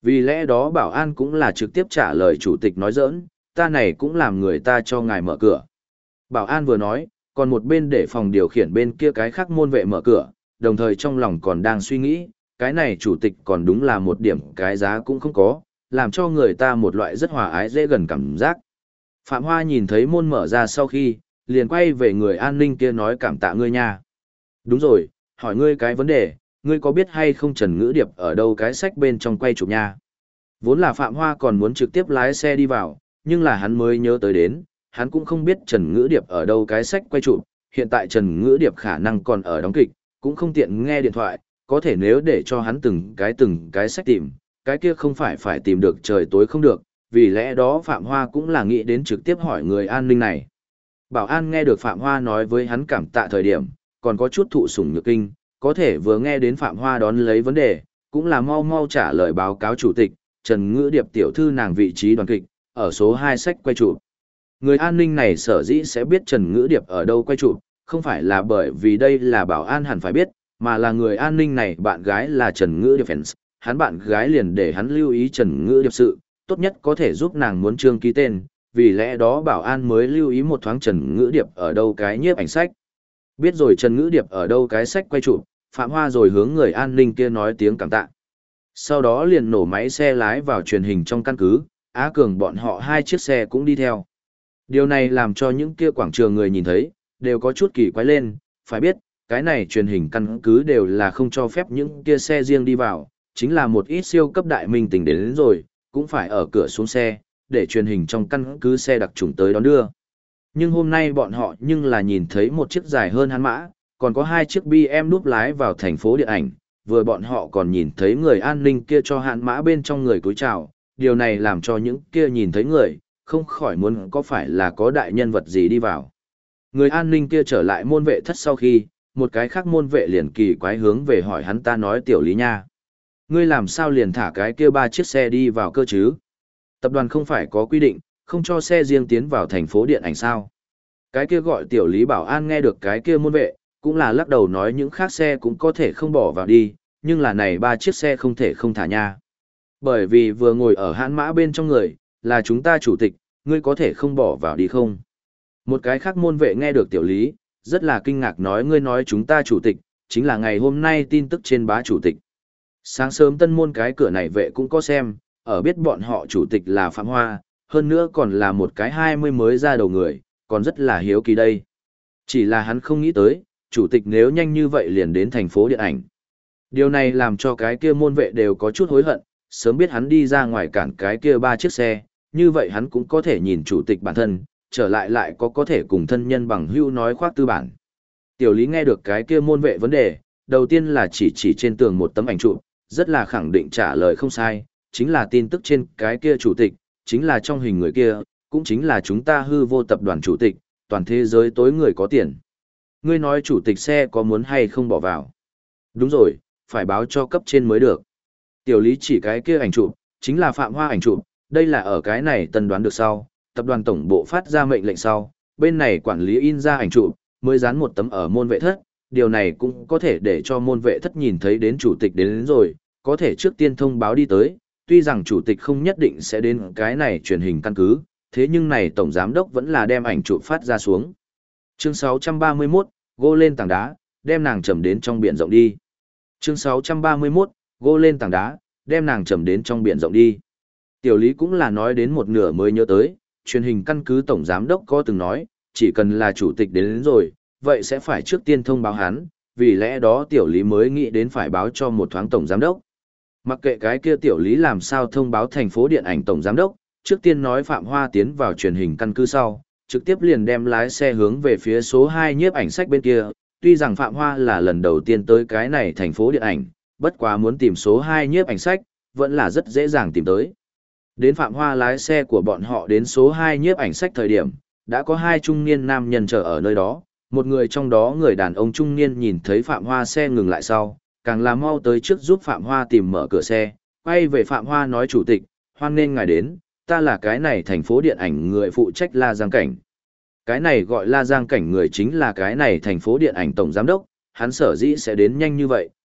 S1: Vì lẽ đó bảo an cũng là trực tiếp trả lời chủ tịch nói giỡn, ta này cũng làm người ta cho ngài mở cửa. Bảo an vừa nói, còn một bên để phòng điều khiển bên kia cái khác môn vệ mở cửa, đồng thời trong lòng còn đang suy nghĩ, cái này chủ tịch còn đúng là một điểm cái giá cũng không có, làm cho người ta một loại rất hòa ái dễ gần cảm giác. Phạm Hoa nhìn thấy môn mở ra sau khi, liền quay về người an ninh kia nói cảm tạ ngươi nha. Đúng rồi, hỏi ngươi cái vấn đề, ngươi có biết hay không Trần Ngữ Điệp ở đâu cái sách bên trong quay chụp nha? Vốn là Phạm Hoa còn muốn trực tiếp lái xe đi vào, nhưng là hắn mới nhớ tới đến, hắn cũng không biết Trần Ngữ Điệp ở đâu cái sách quay chụp, hiện tại Trần Ngữ Điệp khả năng còn ở đóng kịch, cũng không tiện nghe điện thoại, có thể nếu để cho hắn từng cái sách tìm, cái kia không phải tìm được trời tối không được, vì lẽ đó Phạm Hoa cũng là nghĩ đến trực tiếp hỏi người an ninh này. Bảo an nghe được Phạm Hoa nói với hắn cảm tạ thời điểm, còn có chút thụ sủng nhược kinh, có thể vừa nghe đến Phạm Hoa đón lấy vấn đề, cũng là mau mau trả lời báo cáo chủ tịch, Trần Ngữ Điệp tiểu thư nàng vị trí đoàn kịch, ở số 2 sách quay chụp. Người an ninh này sở dĩ sẽ biết Trần Ngữ Điệp ở đâu quay chụp, không phải là bởi vì đây là bảo an hẳn phải biết, mà là người an ninh này bạn gái là Trần Ngữ Điệp fans, hắn bạn gái liền để hắn lưu ý Trần Ngữ Điệp sự, tốt nhất có thể giúp nàng muốn trương ký tên, vì lẽ đó bảo an mới lưu ý một thoáng Trần Ngữ Điệp ở đâu cái nhiếp ảnh sách. Biết rồi Trần Ngữ Điệp ở đâu cái sách quay chụp, Phạm Hoa rồi hướng người an ninh kia nói tiếng cảm tạ. Sau đó liền nổ máy xe lái vào truyền hình trong căn cứ, Á Cường bọn họ 2 chiếc xe cũng đi theo. Điều này làm cho những kia quảng trường người nhìn thấy, đều có chút kỳ quái lên, phải biết, cái này truyền hình căn cứ đều là không cho phép những kia xe riêng đi vào, chính là một ít siêu cấp đại minh tỉnh đến rồi, cũng phải ở cửa xuống xe, để truyền hình trong căn cứ xe đặc trùng tới đón đưa. Nhưng hôm nay bọn họ nhưng là nhìn thấy một chiếc dài hơn hắn mã, còn có 2 chiếc BM đúp lái vào thành phố điện ảnh, vừa bọn họ còn nhìn thấy người an ninh kia cho hạn mã bên trong người cúi chào, điều này làm cho những kia nhìn thấy người, không khỏi muốn có phải là có đại nhân vật gì đi vào. Người an ninh kia trở lại môn vệ thất sau khi, một cái khác môn vệ liền kỳ quái hướng về hỏi hắn ta nói tiểu lý nha. Ngươi làm sao liền thả cái kia 3 chiếc xe đi vào cơ chứ? Tập đoàn không phải có quy định, không cho xe riêng tiến vào thành phố điện ảnh sao? Cái kia gọi tiểu lý bảo an nghe được cái kia môn vệ, cũng là lắc đầu nói những khác xe cũng có thể không bỏ vào đi, nhưng là này 3 chiếc xe không thể không thả nha. Bởi vì vừa ngồi ở hãn mã bên trong người, là chúng ta chủ tịch, ngươi có thể không bỏ vào đi không? Một cái khác môn vệ nghe được tiểu lý, rất là kinh ngạc nói ngươi nói chúng ta chủ tịch, chính là ngày hôm nay tin tức trên bá chủ tịch. Sáng sớm tân môn cái cửa này vệ cũng có xem, ở biết bọn họ chủ tịch là Phạm Hoa, hơn nữa còn là một cái 20 mới ra đầu người, còn rất là hiếu kỳ đây. Chỉ là hắn không nghĩ tới, chủ tịch nếu nhanh như vậy liền đến thành phố điện ảnh. Điều này làm cho cái kia môn vệ đều có chút hối hận, sớm biết hắn đi ra ngoài cản cái kia 3 chiếc xe, như vậy hắn cũng có thể nhìn chủ tịch bản thân, trở lại có thể cùng thân nhân bằng hữu nói khoác tư bản. Tiểu lý nghe được cái kia môn vệ vấn đề, đầu tiên là chỉ trên tường một tấm ảnh chụp, rất là khẳng định trả lời không sai, chính là tin tức trên cái kia chủ tịch, chính là trong hình người kia, cũng chính là chúng ta hư vô tập đoàn chủ tịch, toàn thế giới tối người có tiền. Ngươi nói chủ tịch xe có muốn hay không bỏ vào? Đúng rồi, phải báo cho cấp trên mới được. Tiểu lý chỉ cái kia ảnh chụp, chính là Phạm Hoa ảnh chụp, đây là ở cái này tân đoán được sau, tập đoàn tổng bộ phát ra mệnh lệnh sau, bên này quản lý in ra ảnh chụp, mới dán một tấm ở môn vệ thất, điều này cũng có thể để cho môn vệ thất nhìn thấy đến chủ tịch đến rồi, có thể trước tiên thông báo đi tới, tuy rằng chủ tịch không nhất định sẽ đến cái này truyền hình căn cứ, thế nhưng này tổng giám đốc vẫn là đem ảnh chụp phát ra xuống. Chương 631, gô lên tảng đá, đem nàng chầm đến trong biển rộng đi. Chương 631, gô lên tảng đá, đem nàng chầm đến trong biển rộng đi. Tiểu lý cũng là nói đến một nửa mới nhớ tới, truyền hình căn cứ tổng giám đốc có từng nói, chỉ cần là chủ tịch đến rồi, vậy sẽ phải trước tiên thông báo hắn, vì lẽ đó tiểu lý mới nghĩ đến phải báo cho một thoáng tổng giám đốc. Mặc kệ cái kia tiểu lý làm sao thông báo thành phố điện ảnh tổng giám đốc, trước tiên nói Phạm Hoa tiến vào truyền hình căn cứ sau, trực tiếp liền đem lái xe hướng về phía số 2 nhiếp ảnh sách bên kia, tuy rằng Phạm Hoa là lần đầu tiên tới cái này thành phố điện ảnh, bất quá muốn tìm số 2 nhiếp ảnh sách, vẫn là rất dễ dàng tìm tới. Đến Phạm Hoa lái xe của bọn họ đến số 2 nhiếp ảnh sách thời điểm, đã có 2 trung niên nam nhân chờ ở nơi đó, một người trong đó người đàn ông trung niên nhìn thấy Phạm Hoa xe ngừng lại sau, càng là mau tới trước giúp Phạm Hoa tìm mở cửa xe, quay về Phạm Hoa nói chủ tịch, hoan nghênh ngài đến, ta là cái này thành phố điện ảnh người phụ trách La Giang Cảnh. Cái này gọi La Giang Cảnh người chính là cái này thành phố điện ảnh tổng giám đốc, hắn sở dĩ sẽ đến nhanh như vậy,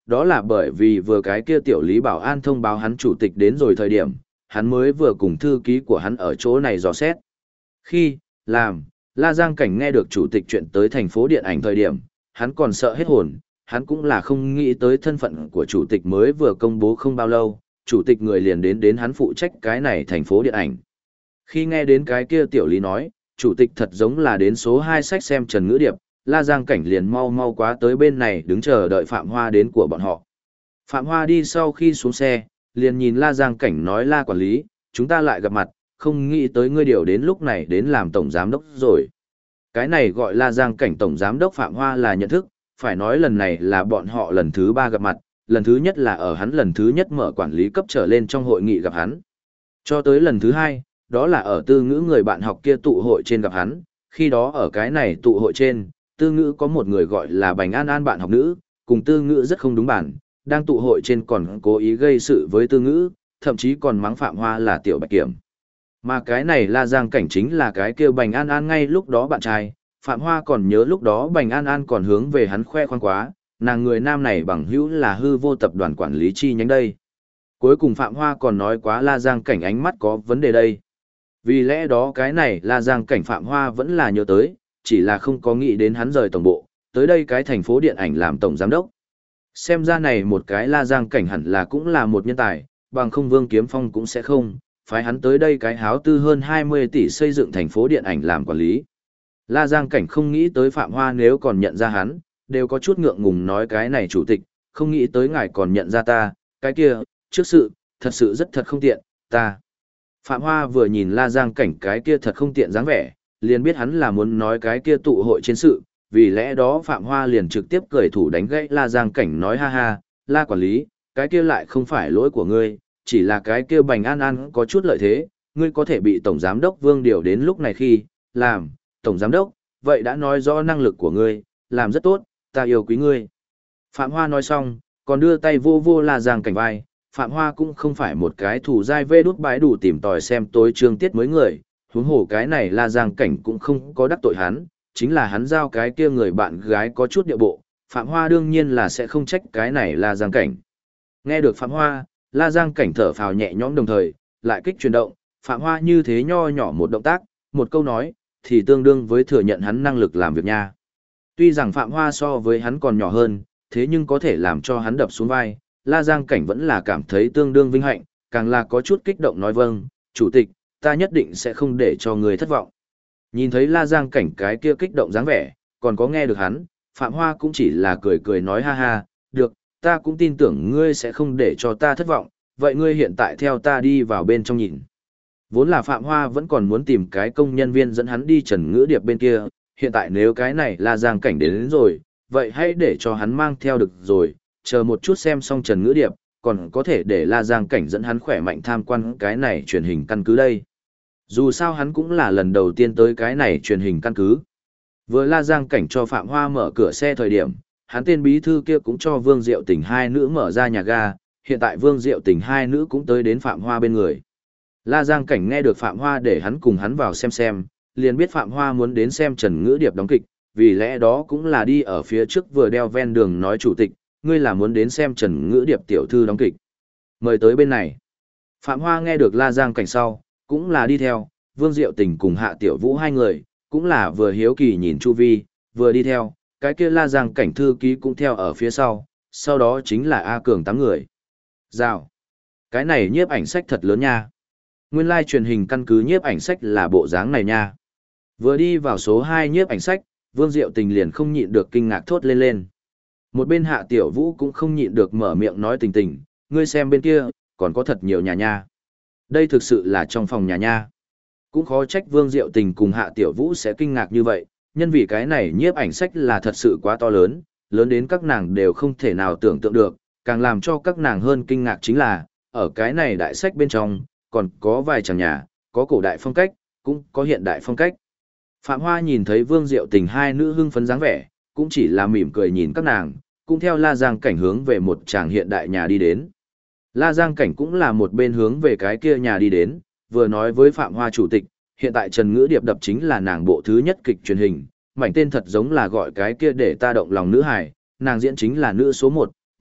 S1: đó là bởi vì vừa cái kia tiểu Lý Bảo An thông báo hắn chủ tịch đến rồi thời điểm, hắn mới vừa cùng thư ký của hắn ở chỗ này dò xét. Khi, làm, La Giang Cảnh nghe được chủ tịch chuyện tới thành phố điện ảnh thời điểm, hắn còn sợ hết hồn, hắn cũng là không nghĩ tới thân phận của chủ tịch mới vừa công bố không bao lâu, chủ tịch người liền đến hắn phụ trách cái này thành phố điện ảnh. Khi nghe đến cái kia tiểu Lý nói, chủ tịch thật giống là đến số 2 sách xem Trần Ngữ Điệp, La Giang Cảnh liền mau mau quá tới bên này đứng chờ đợi Phạm Hoa đến của bọn họ. Phạm Hoa đi sau khi xuống xe, liền nhìn La Giang Cảnh nói La quản lý, chúng ta lại gặp mặt, không nghĩ tới ngươi điều đến lúc này đến làm tổng giám đốc rồi. Cái này gọi La Giang Cảnh tổng giám đốc Phạm Hoa là nhận thức, phải nói lần này là bọn họ lần thứ 3 gặp mặt, lần thứ nhất là ở hắn lần thứ nhất mở quản lý cấp trở lên trong hội nghị gặp hắn. Cho tới lần thứ 2, đó là ở Tư Ngữ người bạn học kia tụ hội trên gặp hắn, khi đó ở cái này tụ hội trên, Tư Ngữ có một người gọi là Bành An An bạn học nữ, cùng Tư Ngữ rất không đúng bản, đang tụ hội trên còn cố ý gây sự với Tư Ngữ, thậm chí còn mắng Phạm Hoa là tiểu bạch kiểm. Mà cái này La Giang Cảnh chính là cái kêu Bành An An ngay lúc đó bạn trai, Phạm Hoa còn nhớ lúc đó Bành An An còn hướng về hắn khoe khoang quá, nàng người nam này bằng hữu là hư vô tập đoàn quản lý chi nhánh đây. Cuối cùng Phạm Hoa còn nói quá La Giang Cảnh ánh mắt có vấn đề đây. Vì lẽ đó cái này La Giang Cảnh Phạm Hoa vẫn là nhớ tới, chỉ là không có nghĩ đến hắn rời tổng bộ, tới đây cái thành phố điện ảnh làm tổng giám đốc. Xem ra này một cái La Giang Cảnh hẳn là cũng là một nhân tài, bằng không Vương Kiếm Phong cũng sẽ không, phái hắn tới đây cái háo tư hơn 20 tỷ xây dựng thành phố điện ảnh làm quản lý. La Giang Cảnh không nghĩ tới Phạm Hoa nếu còn nhận ra hắn, đều có chút ngượng ngùng nói cái này chủ tịch, không nghĩ tới ngài còn nhận ra ta, cái kia, trước sự, thật sự rất thật không tiện, ta. Phạm Hoa vừa nhìn La Giang Cảnh cái kia thật không tiện dáng vẻ, liền biết hắn là muốn nói cái kia tụ hội trên sự, vì lẽ đó Phạm Hoa liền trực tiếp cười thủ đánh gãy La Giang Cảnh nói ha ha, La quản lý, cái kia lại không phải lỗi của ngươi, chỉ là cái kia Bành An An có chút lợi thế, ngươi có thể bị Tổng Giám đốc Vương điều đến lúc này khi, làm, Tổng Giám đốc, vậy đã nói rõ năng lực của ngươi, làm rất tốt, ta yêu quý ngươi. Phạm Hoa nói xong, còn đưa tay vô vô La Giang Cảnh vai, Phạm Hoa cũng không phải một cái thủ dai vê đút bãi đủ tìm tòi xem tối chương tiết mới người, huống hồ cái này La Giang Cảnh cũng không có đắc tội hắn, chính là hắn giao cái kia người bạn gái có chút địa bộ, Phạm Hoa đương nhiên là sẽ không trách cái này La Giang Cảnh. Nghe được Phạm Hoa, La Giang Cảnh thở phào nhẹ nhõm đồng thời, lại kích chuyển động, Phạm Hoa như thế nho nhỏ một động tác, một câu nói, thì tương đương với thừa nhận hắn năng lực làm việc nha. Tuy rằng Phạm Hoa so với hắn còn nhỏ hơn, thế nhưng có thể làm cho hắn đập xuống vai, La Giang Cảnh vẫn là cảm thấy tương đương vinh hạnh, càng là có chút kích động nói vâng, chủ tịch, ta nhất định sẽ không để cho người thất vọng. Nhìn thấy La Giang Cảnh cái kia kích động dáng vẻ, còn có nghe được hắn, Phạm Hoa cũng chỉ là cười cười nói ha ha, được, ta cũng tin tưởng ngươi sẽ không để cho ta thất vọng, vậy ngươi hiện tại theo ta đi vào bên trong nhìn. Vốn là Phạm Hoa vẫn còn muốn tìm cái công nhân viên dẫn hắn đi Trần Ngữ Điệp bên kia, hiện tại nếu cái này La Giang Cảnh đến rồi, vậy hãy để cho hắn mang theo được rồi, chờ một chút xem xong Trần Ngữ Điệp, còn có thể để La Giang Cảnh dẫn hắn khỏe mạnh tham quan cái này truyền hình căn cứ đây. Dù sao hắn cũng là lần đầu tiên tới cái này truyền hình căn cứ. Vừa La Giang Cảnh cho Phạm Hoa mở cửa xe thời điểm, hắn tên bí thư kia cũng cho Vương Diệu Tình hai nữ mở ra nhà ga, hiện tại Vương Diệu Tình hai nữ cũng tới đến Phạm Hoa bên người. La Giang Cảnh nghe được Phạm Hoa để hắn cùng hắn vào xem, liền biết Phạm Hoa muốn đến xem Trần Ngữ Điệp đóng kịch, vì lẽ đó cũng là đi ở phía trước vừa đeo ven đường nói chủ tịch, ngươi là muốn đến xem Trần Ngữ Điệp tiểu thư đóng kịch. Mời tới bên này. Phạm Hoa nghe được La Giang Cảnh sau, cũng là đi theo, Vương Diệu Tình cùng Hạ Tiểu Vũ hai người, cũng là vừa hiếu kỳ nhìn chu vi, vừa đi theo, cái kia La Giang Cảnh thư ký cũng theo ở phía sau đó chính là A Cường 8 người. Rào. Cái này nhiếp ảnh sách thật lớn nha. Nguyên lai truyền hình căn cứ nhiếp ảnh sách là bộ dáng này nha. Vừa đi vào số 2 nhiếp ảnh sách, Vương Diệu Tình liền không nhịn được kinh ngạc thốt lên. Một bên Hạ Tiểu Vũ cũng không nhịn được mở miệng nói Tình Tình, ngươi xem bên kia, còn có thật nhiều nhà nha. Đây thực sự là trong phòng nhà nha. Cũng khó trách Vương Diệu Tình cùng Hạ Tiểu Vũ sẽ kinh ngạc như vậy, nhân vì cái này nhiếp ảnh sách là thật sự quá to lớn, lớn đến các nàng đều không thể nào tưởng tượng được, càng làm cho các nàng hơn kinh ngạc chính là, ở cái này đại sách bên trong, còn có vài chàng nhà, có cổ đại phong cách, cũng có hiện đại phong cách. Phạm Hoa nhìn thấy Vương Diệu Tình hai nữ hưng phấn dáng vẻ, cũng chỉ là mỉm cười nhìn các nàng, cũng theo La Giang Cảnh hướng về một chàng hiện đại nhà đi đến. La Giang Cảnh cũng là một bên hướng về cái kia nhà đi đến, vừa nói với Phạm Hoa chủ tịch, hiện tại Trần Ngữ Điệp đập chính là nàng bộ thứ nhất kịch truyền hình, mảnh tên thật giống là gọi cái kia để ta động lòng nữ hài, nàng diễn chính là nữ số 1,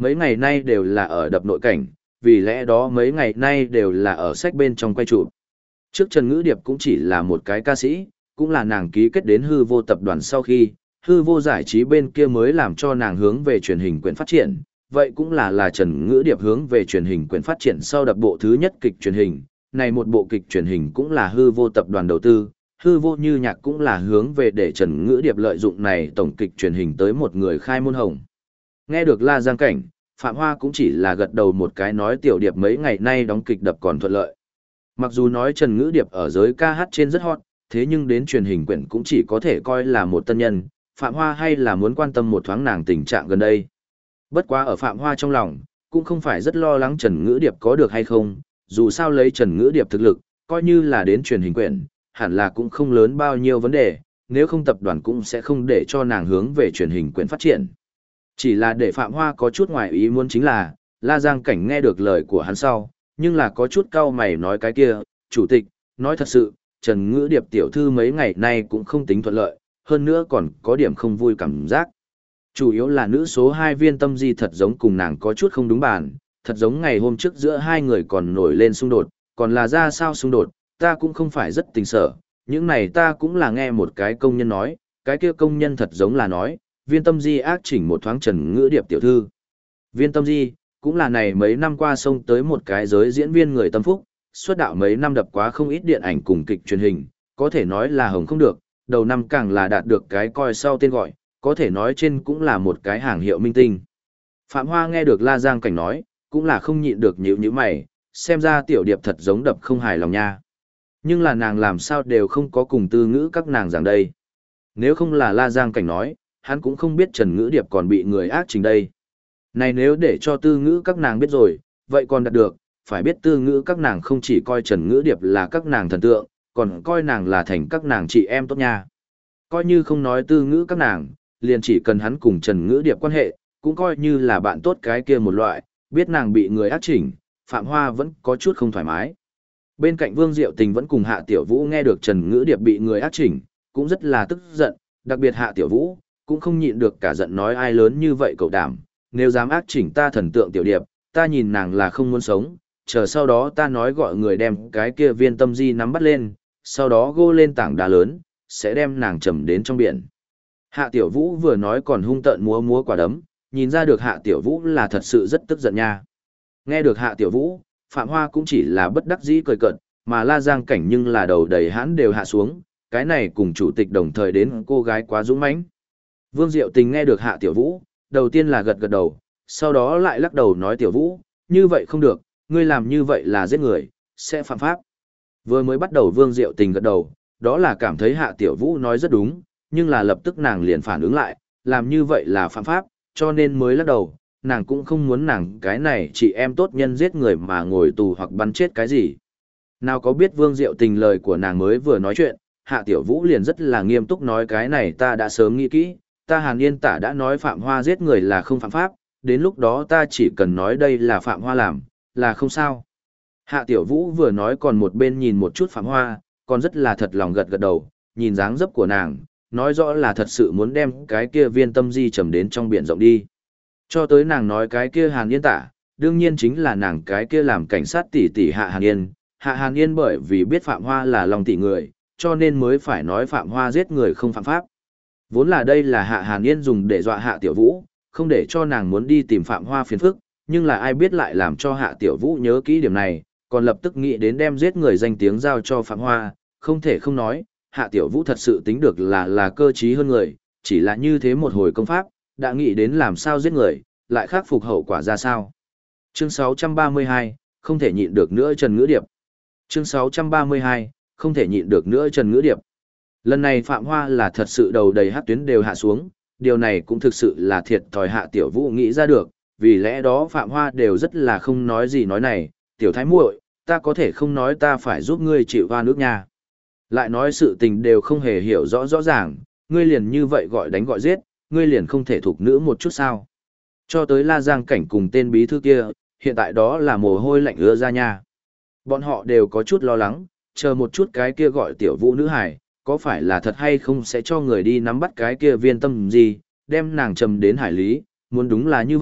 S1: mấy ngày nay đều là ở đập nội cảnh, vì lẽ đó mấy ngày nay đều là ở sách bên trong quay chụp. Trước Trần Ngữ Điệp cũng chỉ là một cái ca sĩ, cũng là nàng ký kết đến hư vô tập đoàn sau khi, hư vô giải trí bên kia mới làm cho nàng hướng về truyền hình quyển phát triển, vậy cũng là Trần Ngữ Điệp hướng về truyền hình quyển phát triển sau đập bộ thứ nhất kịch truyền hình, này một bộ kịch truyền hình cũng là hư vô tập đoàn đầu tư, hư vô như nhạc cũng là hướng về để Trần Ngữ Điệp lợi dụng này tổng kịch truyền hình tới một người khai môn hồng. Nghe được La Giang Cảnh, Phạm Hoa cũng chỉ là gật đầu một cái nói Tiểu Điệp mấy ngày nay đóng kịch đập còn thuận lợi. Mặc dù nói Trần Ngữ Điệp ở giới ca hát trên rất hot, thế nhưng đến truyền hình quyển cũng chỉ có thể coi là một tân nhân, Phạm Hoa hay là muốn quan tâm một thoáng nàng tình trạng gần đây. Bất quá ở Phạm Hoa trong lòng, cũng không phải rất lo lắng Trần Ngữ Điệp có được hay không, dù sao lấy Trần Ngữ Điệp thực lực, coi như là đến truyền hình quyển, hẳn là cũng không lớn bao nhiêu vấn đề, nếu không tập đoàn cũng sẽ không để cho nàng hướng về truyền hình quyển phát triển. Chỉ là để Phạm Hoa có chút ngoài ý muốn chính là, La Giang Cảnh nghe được lời của hắn sau, nhưng là có chút cau mày nói cái kia, chủ tịch, nói thật sự, Trần Ngữ Điệp tiểu thư mấy ngày nay cũng không tính thuận lợi, hơn nữa còn có điểm không vui cảm giác. Chủ yếu là nữ số 2 Viên Tâm Di thật giống cùng nàng có chút không đúng bàn, thật giống ngày hôm trước giữa hai người còn nổi lên xung đột, còn là ra sao xung đột, ta cũng không phải rất tình sở, những này ta cũng là nghe một cái công nhân nói, cái kia công nhân thật giống là nói, Viên Tâm Di ác chỉnh một thoáng Trần Ngữ Điệp tiểu thư. Viên Tâm Di, cũng là này mấy năm qua xông tới một cái giới diễn viên người tâm phúc, xuất đạo mấy năm đập quá không ít điện ảnh cùng kịch truyền hình, có thể nói là hồng không được, đầu năm càng là đạt được cái coi sau tên gọi, có thể nói trên cũng là một cái hàng hiệu minh tinh. Phạm Hoa nghe được La Giang Cảnh nói, cũng là không nhịn được nhíu mày, xem ra tiểu điệp thật giống đập không hài lòng nha. Nhưng là nàng làm sao đều không có cùng tư ngữ các nàng giảng đây. Nếu không là La Giang Cảnh nói, hắn cũng không biết Trần Ngữ Điệp còn bị người ác trình đây. Này nếu để cho tư ngữ các nàng biết rồi, vậy còn đạt được, phải biết tư ngữ các nàng không chỉ coi Trần Ngữ Điệp là các nàng thần tượng, còn coi nàng là thành các nàng chị em tốt nha. Coi như không nói tư ngữ các nàng, liền chỉ cần hắn cùng Trần Ngữ Điệp quan hệ, cũng coi như là bạn tốt cái kia một loại, biết nàng bị người ác chỉnh, Phạm Hoa vẫn có chút không thoải mái. Bên cạnh Vương Diệu Tình vẫn cùng Hạ Tiểu Vũ nghe được Trần Ngữ Điệp bị người ác chỉnh, cũng rất là tức giận, đặc biệt Hạ Tiểu Vũ, cũng không nhịn được cả giận nói ai lớn như vậy cậu đảm, nếu dám ác chỉnh ta thần tượng Tiểu Điệp, ta nhìn nàng là không muốn sống, chờ sau đó ta nói gọi người đem cái kia Viên Tâm Di nắm bắt lên, sau đó gô lên tảng đá lớn, sẽ đem nàng trầm đến trong biển. Hạ Tiểu Vũ vừa nói còn hung tợn múa quả đấm, nhìn ra được Hạ Tiểu Vũ là thật sự rất tức giận nha. Nghe được Hạ Tiểu Vũ, Phạm Hoa cũng chỉ là bất đắc dĩ cười cợt, mà La Giang Cảnh nhưng là đầu đầy hãn đều hạ xuống, cái này cùng chủ tịch đồng thời đến cô gái quá dũng mãnh. Vương Diệu Tình nghe được Hạ Tiểu Vũ, đầu tiên là gật đầu, sau đó lại lắc đầu nói Tiểu Vũ, như vậy không được, ngươi làm như vậy là giết người, sẽ phạm pháp. Vừa mới bắt đầu Vương Diệu Tình gật đầu, đó là cảm thấy Hạ Tiểu Vũ nói rất đúng, nhưng là lập tức nàng liền phản ứng lại, làm như vậy là phạm pháp, cho nên mới lắc đầu, nàng cũng không muốn nàng cái này chị em tốt nhân giết người mà ngồi tù hoặc bắn chết cái gì. Nào có biết Vương Diệu Tình lời của nàng mới vừa nói chuyện, Hạ Tiểu Vũ liền rất là nghiêm túc nói cái này ta đã sớm nghĩ kỹ, ta Hàn Yên Tả đã nói Phạm Hoa giết người là không phạm pháp, đến lúc đó ta chỉ cần nói đây là Phạm Hoa làm, là không sao. Hạ Tiểu Vũ vừa nói còn một bên nhìn một chút Phạm Hoa, còn rất là thật lòng gật đầu, nhìn dáng dấp của nàng, nói rõ là thật sự muốn đem cái kia Viên Tâm Di trầm đến trong biển rộng đi. Cho tới nàng nói cái kia Hàn Yên Tả, đương nhiên chính là nàng cái kia làm cảnh sát tỷ Hạ Hàn Yên. Hạ Hàn Yên bởi vì biết Phạm Hoa là lòng tỷ người, cho nên mới phải nói Phạm Hoa giết người không phạm pháp. Vốn là đây là Hạ Hàn Yên dùng để dọa Hạ Tiểu Vũ, không để cho nàng muốn đi tìm Phạm Hoa phiền phức, nhưng là ai biết lại làm cho Hạ Tiểu Vũ nhớ kỹ điểm này, còn lập tức nghĩ đến đem giết người danh tiếng giao cho Phạm Hoa, không thể không nói, Hạ Tiểu Vũ thật sự tính được là cơ trí hơn người, chỉ là như thế một hồi công pháp, đã nghĩ đến làm sao giết người, lại khắc phục hậu quả ra sao. Chương 632, không thể nhịn được nữa Trần Ngữ Điệp. Chương 632, không thể nhịn được nữa Trần Ngữ Điệp. Lần này Phạm Hoa là thật sự đầu đầy hát tuyến đều hạ xuống, điều này cũng thực sự là thiệt thòi Hạ Tiểu Vũ nghĩ ra được, vì lẽ đó Phạm Hoa đều rất là không nói gì nói này, tiểu thái muội, ta có thể không nói ta phải giúp ngươi chịu hoa nước nha. Lại nói sự tình đều không hề hiểu rõ ràng, ngươi liền như vậy gọi đánh gọi giết, ngươi liền không thể thuộc nữ một chút sao. Cho tới La Giang Cảnh cùng tên bí thư kia, hiện tại đó là mồ hôi lạnh ứa ra nha. Bọn họ đều có chút lo lắng, chờ một chút cái kia gọi Tiểu Vũ nữ hải, có phải là thật hay không sẽ cho người đi nắm bắt cái kia Viên Tâm gì, đem nàng trầm đến hải lý, muốn đúng là như vậy,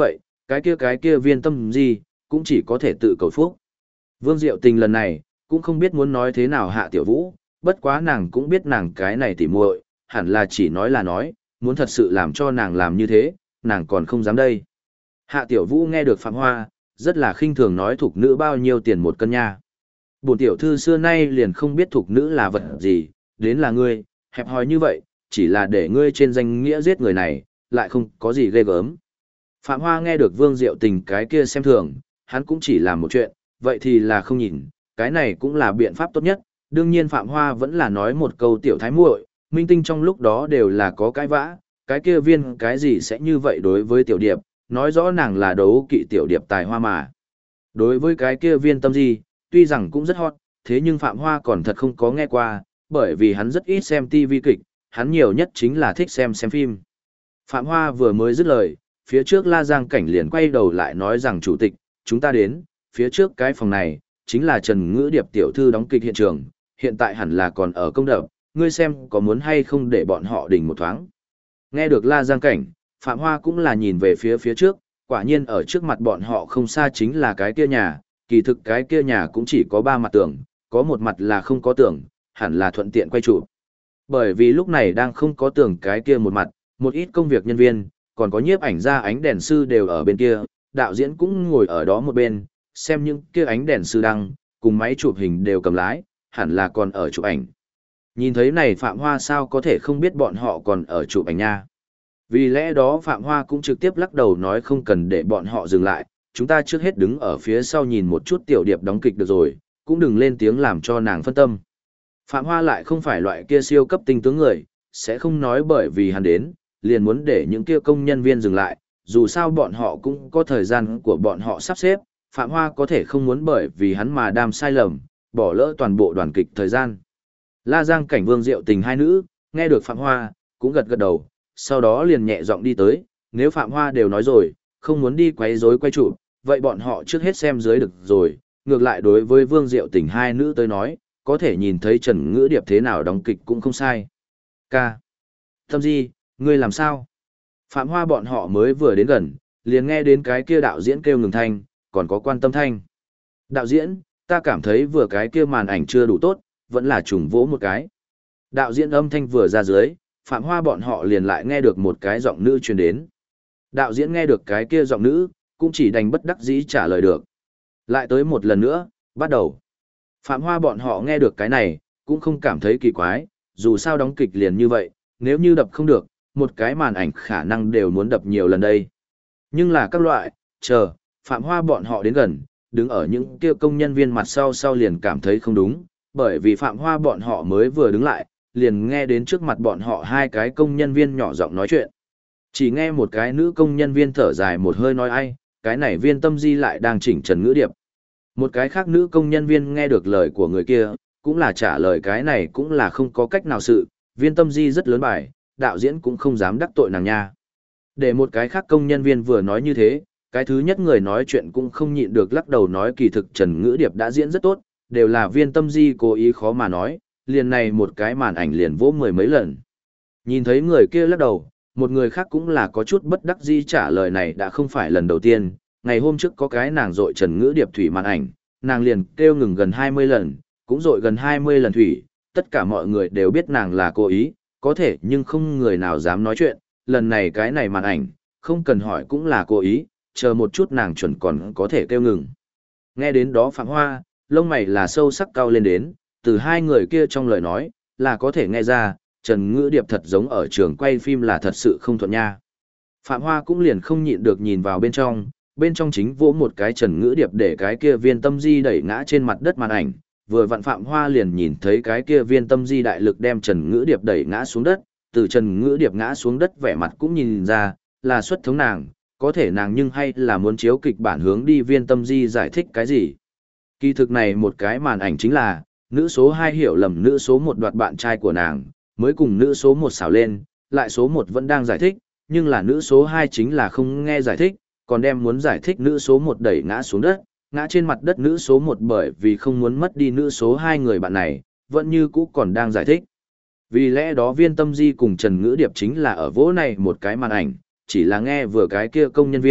S1: cái kia viên tâm di, cũng chỉ có thể tự cầu phúc. Vương Diệu Tình lần này, cũng không biết muốn nói thế nào Hạ Tiểu Vũ, bất quá nàng cũng biết nàng cái này tỉ muội, hẳn là chỉ nói là nói, muốn thật sự làm cho nàng làm như thế, nàng còn không dám đây. Hạ Tiểu Vũ nghe được Phạm Hoa, rất là khinh thường nói thục nữ bao nhiêu tiền một cân nha. Bổn tiểu thư xưa nay liền không biết thục nữ là vật gì, đến là ngươi, hẹp hòi như vậy, chỉ là để ngươi trên danh nghĩa giết người này, lại không có gì ghê gớm. Phạm Hoa nghe được Vương Diệu Tình cái kia xem thường, hắn cũng chỉ làm một chuyện, vậy thì là không nhìn, cái này cũng là biện pháp tốt nhất. Đương nhiên Phạm Hoa vẫn là nói một câu tiểu thái muội, minh tinh trong lúc đó đều là có cái vã, cái kia viên cái gì sẽ như vậy đối với tiểu điệp, nói rõ nàng là đấu kỵ tiểu điệp tài hoa mà. Đối với cái kia viên tâm di, tuy rằng cũng rất hot, thế nhưng Phạm Hoa còn thật không có nghe qua, bởi vì hắn rất ít xem TV kịch, hắn nhiều nhất chính là thích xem phim. Phạm Hoa vừa mới dứt lời, phía trước La Giang Cảnh liền quay đầu lại nói rằng chủ tịch, chúng ta đến, phía trước cái phòng này, chính là Trần Ngữ Điệp tiểu thư đóng kịch hiện trường, hiện tại hẳn là còn ở công đập, ngươi xem có muốn hay không để bọn họ đỉnh một thoáng. Nghe được La Giang Cảnh, Phạm Hoa cũng là nhìn về phía trước, quả nhiên ở trước mặt bọn họ không xa chính là cái kia nhà, kỳ thực cái kia nhà cũng chỉ có 3 mặt tường, có một mặt là không có tường, hẳn là thuận tiện quay chụp. Bởi vì lúc này đang không có tường cái kia một mặt, một ít công việc nhân viên, còn có nhiếp ảnh gia ánh đèn sư đều ở bên kia, đạo diễn cũng ngồi ở đó một bên, xem những kia ánh đèn sư đăng, cùng máy chụp hình đều cầm lái, hẳn là còn ở chụp ảnh. Nhìn thấy này Phạm Hoa sao có thể không biết bọn họ còn ở chụp ảnh nha. Vì lẽ đó Phạm Hoa cũng trực tiếp lắc đầu nói không cần để bọn họ dừng lại, chúng ta trước hết đứng ở phía sau nhìn một chút tiểu điệp đóng kịch được rồi, cũng đừng lên tiếng làm cho nàng phân tâm. Phạm Hoa lại không phải loại kia siêu cấp tinh tướng người, sẽ không nói bởi vì hắn đến, liền muốn để những kia công nhân viên dừng lại, dù sao bọn họ cũng có thời gian của bọn họ sắp xếp, Phạm Hoa có thể không muốn bởi vì hắn mà đam sai lầm, bỏ lỡ toàn bộ đoàn kịch thời gian. La Giang Cảnh Vương Diệu Tình hai nữ, nghe được Phạm Hoa, cũng gật gật đầu, sau đó liền nhẹ giọng đi tới, nếu Phạm Hoa đều nói rồi, không muốn đi quấy rối quay chụp, vậy bọn họ trước hết xem dưới được rồi, ngược lại đối với Vương Diệu Tình hai nữ tới nói, có thể nhìn thấy Trần Ngữ Điệp thế nào đóng kịch cũng không sai. Ca. Tâm Di, ngươi làm sao? Phạm Hoa bọn họ mới vừa đến gần, liền nghe đến cái kia đạo diễn kêu ngừng thanh, còn có Quan Tâm thanh. Đạo diễn, ta cảm thấy vừa cái kia màn ảnh chưa đủ tốt, vẫn là trùng vỗ một cái. Đạo diễn âm thanh vừa ra dưới, Phạm Hoa bọn họ liền lại nghe được một cái giọng nữ truyền đến. Đạo diễn nghe được cái kia giọng nữ, cũng chỉ đành bất đắc dĩ trả lời được. Lại tới một lần nữa, bắt đầu. Phạm Hoa bọn họ nghe được cái này, cũng không cảm thấy kỳ quái, dù sao đóng kịch liền như vậy, nếu như đập không được, một cái màn ảnh khả năng đều muốn đập nhiều lần đây. Nhưng là các loại, chờ, Phạm Hoa bọn họ đến gần, đứng ở những kia công nhân viên mặt sau liền cảm thấy không đúng, bởi vì Phạm Hoa bọn họ mới vừa đứng lại, liền nghe đến trước mặt bọn họ hai cái công nhân viên nhỏ giọng nói chuyện. Chỉ nghe một cái nữ công nhân viên thở dài một hơi nói ai, cái này Viên Tâm Di lại đang chỉnh Trần Ngữ Điệp. Một cái khác nữ công nhân viên nghe được lời của người kia, cũng là trả lời cái này cũng là không có cách nào sự, Viên Tâm Di rất lớn bài, đạo diễn cũng không dám đắc tội nàng nha. Để một cái khác công nhân viên vừa nói như thế, cái thứ nhất người nói chuyện cũng không nhịn được lắc đầu nói kỳ thực Trần Ngữ Điệp đã diễn rất tốt, đều là Viên Tâm Di cố ý khó mà nói, liền này một cái màn ảnh liền vỗ 10 mấy lần. Nhìn thấy người kia lắc đầu, một người khác cũng là có chút bất đắc dĩ trả lời này đã không phải lần đầu tiên, ngày hôm trước có cái nàng dội Trần Ngữ Điệp thủy màn ảnh, nàng liền kêu ngừng gần 20 lần, cũng dội gần 20 lần thủy, tất cả mọi người đều biết nàng là cố ý, có thể nhưng không người nào dám nói chuyện, lần này cái này màn ảnh, không cần hỏi cũng là cố ý, chờ một chút nàng chuẩn còn có thể kêu ngừng. Nghe đến đó Phạm Hoa, lông mày là sâu sắc cao lên đến, từ hai người kia trong lời nói, là có thể nghe ra, Trần Ngữ Điệp thật giống ở trường quay phim là thật sự không thuận nha. Phạm Hoa cũng liền không nhịn được nhìn vào bên trong chính vỗ một cái Trần Ngữ Điệp để cái kia Viên Tâm Di đẩy ngã trên mặt đất màn ảnh, vừa vặn Phạm Hoa liền nhìn thấy cái kia Viên Tâm Di đại lực đem Trần Ngữ Điệp đẩy ngã xuống đất, từ Trần Ngữ Điệp ngã xuống đất vẻ mặt cũng nhìn ra, là xuất thống nàng, có thể nàng nhưng hay là muốn chiếu kịch bản hướng đi Viên Tâm Di giải thích cái gì. Kỳ thực này một cái màn ảnh chính là, nữ số 2 hiểu lầm nữ số 1 đoạt bạn trai của nàng, mới cùng nữ số 1 xảo lên, lại số 1 vẫn đang giải thích, nhưng là nữ số 2 chính là không nghe giải thích, còn đem muốn giải thích nữ số 1 đẩy ngã xuống đất, ngã trên mặt đất nữ số 1 bởi vì không muốn mất đi nữ số 2 người bạn này, vẫn như cũ còn đang giải thích. Vì lẽ đó Viên Tâm Di cùng Trần Ngữ Điệp chính là ở vỗ này một cái màn ảnh, chỉ là nghe vừa cái kia công nhân viên,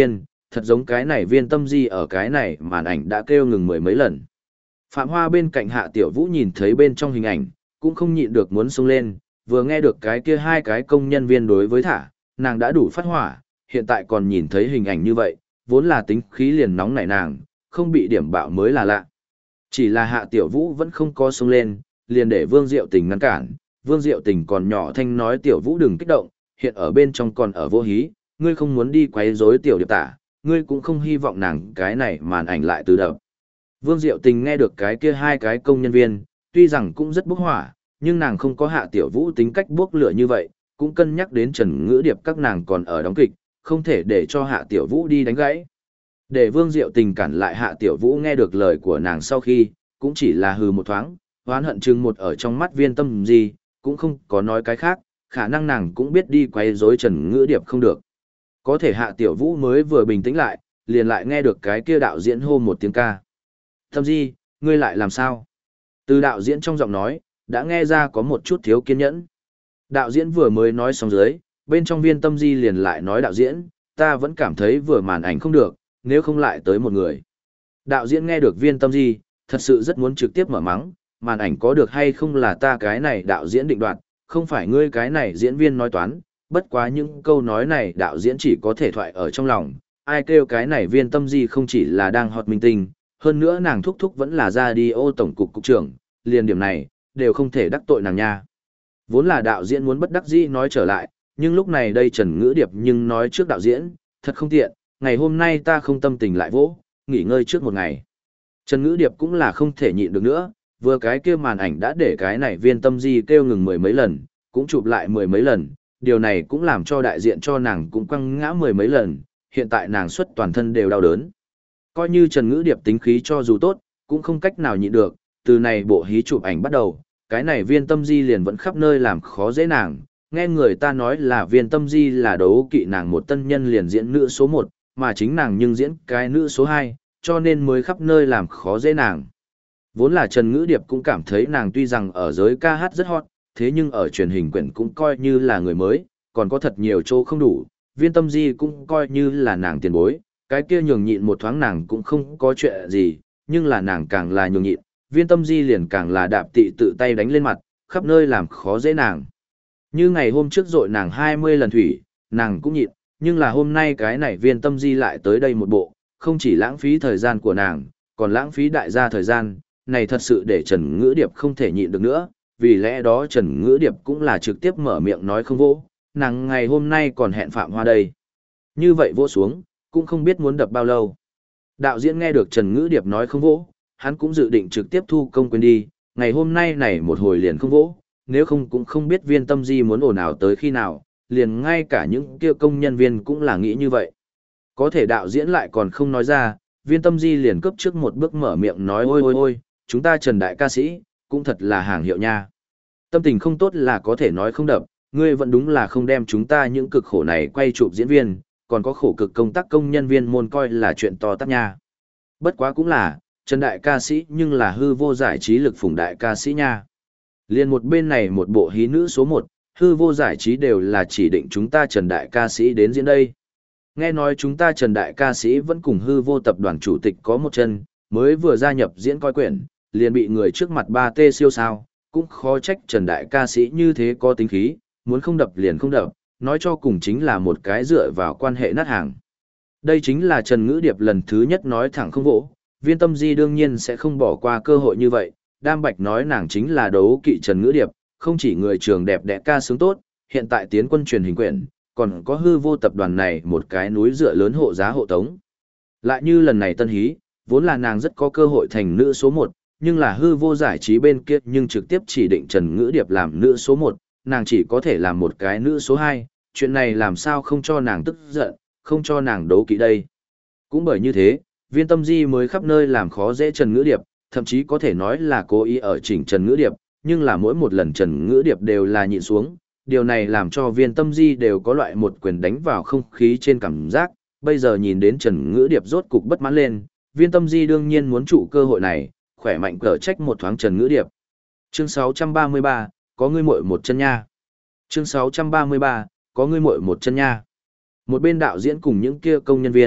S1: thật giống cái này viên tâm di ở cái này màn ảnh đã kêu ngừng mười mấy lần. Phạm Hoa bên cạnh Hạ Tiểu Vũ nhìn thấy bên trong hình ảnh, cũng không nhịn được muốn xông lên, vừa nghe được cái kia hai cái công nhân viên đối với thả, nàng đã đủ phát hỏa, hiện tại còn nhìn thấy hình ảnh như vậy, vốn là tính khí liền nóng nảy nàng, không bị điểm bạo mới là lạ. Chỉ là Hạ Tiểu Vũ vẫn không có xông lên, liền để Vương Diệu Tình ngăn cản, Vương Diệu Tình còn nhỏ thanh nói Tiểu Vũ đừng kích động, hiện ở bên trong còn ở vô hí, ngươi không muốn đi quấy rối Tiểu Điệp Tả, ngươi cũng không hy vọng nàng cái này màn ảnh lại từ đầu. Vương Diệu Tình nghe được cái kia hai cái công nhân viên, tuy rằng cũng rất bốc hỏa, nhưng nàng không có Hạ Tiểu Vũ tính cách bốc lửa như vậy, cũng cân nhắc đến Trần Ngữ Điệp các nàng còn ở đóng kịch, không thể để cho Hạ Tiểu Vũ đi đánh gãy. Để Vương Diệu Tình cản lại Hạ Tiểu Vũ nghe được lời của nàng sau khi, cũng chỉ là hừ một thoáng, oán hận chừng một ở trong mắt viên tâm gì, cũng không có nói cái khác, khả năng nàng cũng biết đi quấy rối Trần Ngữ Điệp không được. Có thể Hạ Tiểu Vũ mới vừa bình tĩnh lại, liền lại nghe được cái kia đạo diễn hô một tiếng ca. Tâm Di, ngươi lại làm sao? Từ đạo diễn trong giọng nói, đã nghe ra có một chút thiếu kiên nhẫn. Đạo diễn vừa mới nói xong dưới, bên trong viên Tâm Di liền lại nói đạo diễn, ta vẫn cảm thấy vừa màn ảnh không được, nếu không lại tới một người. Đạo diễn nghe được viên Tâm Di, thật sự rất muốn trực tiếp mở mắng, màn ảnh có được hay không là ta cái này đạo diễn định đoạt, không phải ngươi cái này diễn viên nói toán, bất quá những câu nói này đạo diễn chỉ có thể thoại ở trong lòng, ai kêu cái này viên Tâm Di không chỉ là đang hot minh tinh, hơn nữa nàng thúc thúc vẫn là ra đi ô tổng cục cục trưởng, liền điểm này, đều không thể đắc tội nàng nha. Vốn là đạo diễn muốn bất đắc dĩ nói trở lại, nhưng lúc này đây Trần Ngữ Điệp nhưng nói trước đạo diễn, thật không tiện, ngày hôm nay ta không tâm tình lại vỗ, nghỉ ngơi trước một ngày. Trần Ngữ Điệp cũng là không thể nhịn được nữa, vừa cái kia màn ảnh đã để cái này viên Tâm Di kêu ngừng mười mấy lần, cũng chụp lại mười mấy lần, điều này cũng làm cho đại diện cho nàng cũng quăng ngã mười mấy lần, hiện tại nàng xuất toàn thân đều đau đớn. Coi như Trần Ngữ Điệp tính khí cho dù tốt, cũng không cách nào nhịn được, từ này bộ hí chụp ảnh bắt đầu, cái này viên Tâm Di liền vẫn khắp nơi làm khó dễ nàng, nghe người ta nói là viên Tâm Di là đấu kỵ nàng một tân nhân liền diễn nữ số 1, mà chính nàng nhưng diễn cái nữ số 2, cho nên mới khắp nơi làm khó dễ nàng. Vốn là Trần Ngữ Điệp cũng cảm thấy nàng tuy rằng ở giới ca hát rất hot, thế nhưng ở truyền hình quyển cũng coi như là người mới, còn có thật nhiều chỗ không đủ, viên Tâm Di cũng coi như là nàng tiền bối, cái kia nhường nhịn một thoáng nàng cũng không có chuyện gì, nhưng là nàng càng là nhường nhịn, viên Tâm Di liền càng là đạp tị tự tay đánh lên mặt, khắp nơi làm khó dễ nàng. Như ngày hôm trước dội nàng 20 lần thủy, nàng cũng nhịn, nhưng là hôm nay cái này viên Tâm Di lại tới đây một bộ, không chỉ lãng phí thời gian của nàng, còn lãng phí đại gia thời gian, này thật sự để Trần Ngữ Điệp không thể nhịn được nữa, vì lẽ đó Trần Ngữ Điệp cũng là trực tiếp mở miệng nói không vỗ, nàng ngày hôm nay còn hẹn Phạm Hoa đây. Như vậy vỗ xuống, cũng không biết muốn đập bao lâu. Đạo diễn nghe được Trần Ngữ Điệp nói không vỗ, hắn cũng dự định trực tiếp thu công quên đi, ngày hôm nay này một hồi liền không vỗ, nếu không cũng không biết viên Tâm Di muốn ồn ào tới khi nào, liền ngay cả những kia công nhân viên cũng là nghĩ như vậy. Có thể đạo diễn lại còn không nói ra, viên Tâm Di liền cấp trước một bước mở miệng nói ôi ôi ôi, chúng ta Trần đại ca sĩ, cũng thật là hàng hiệu nha. Tâm tình không tốt là có thể nói không đập, ngươi vẫn đúng là không đem chúng ta những cực khổ này quay chụp diễn viên, còn có khổ cực công tác công nhân viên môn coi là chuyện to tát nha. Bất quá cũng là, Trần đại ca sĩ nhưng là hư vô giải trí lực phủng đại ca sĩ nha. Liên một bên này một bộ hí nữ số 1, hư vô giải trí đều là chỉ định chúng ta Trần đại ca sĩ đến diễn đây. Nghe nói chúng ta Trần đại ca sĩ vẫn cùng hư vô tập đoàn chủ tịch có một chân, mới vừa gia nhập diễn coi quyển, liền bị người trước mặt 3T siêu sao, cũng khó trách Trần đại ca sĩ như thế có tính khí, muốn không đập liền không đập, nói cho cùng chính là một cái dựa vào quan hệ nát hàng. Đây chính là Trần Ngữ Điệp lần thứ nhất nói thẳng không vỗ, viên Tâm Di đương nhiên sẽ không bỏ qua cơ hội như vậy, Đam Bạch nói nàng chính là đấu kỵ Trần Ngữ Điệp, không chỉ người trường đẹp đẽ ca sướng tốt, hiện tại tiến quân truyền hình quyển, còn có hư vô tập đoàn này một cái núi dựa lớn hộ giá hộ tống. Lại như lần này tân hí, vốn là nàng rất có cơ hội thành nữ số 1, nhưng là hư vô giải trí bên kia nhưng trực tiếp chỉ định Trần Ngữ Điệp làm nữ số 1, nàng chỉ có thể làm một cái nữ số 2, chuyện này làm sao không cho nàng tức giận, không cho nàng đấu kỵ đây. Cũng bởi như thế, viên Tâm Di mới khắp nơi làm khó dễ Trần Ngữ Điệp, thậm chí có thể nói là cố ý ở chỉnh Trần Ngữ Điệp, nhưng là mỗi một lần Trần Ngữ Điệp đều là nhịn xuống, điều này làm cho viên Tâm Di đều có loại một quyền đánh vào không khí trên cảm giác, bây giờ nhìn đến Trần Ngữ Điệp rốt cục bất mãn lên, viên Tâm Di đương nhiên muốn trụ cơ hội này, khỏe mạnh cở trách một thoáng Trần Ngữ Điệp. Chương 633, có ngươi muội một chân nha. Chương 633, có ngươi muội một chân nha. Một bên đạo diễn cùng những kia công nhân viên,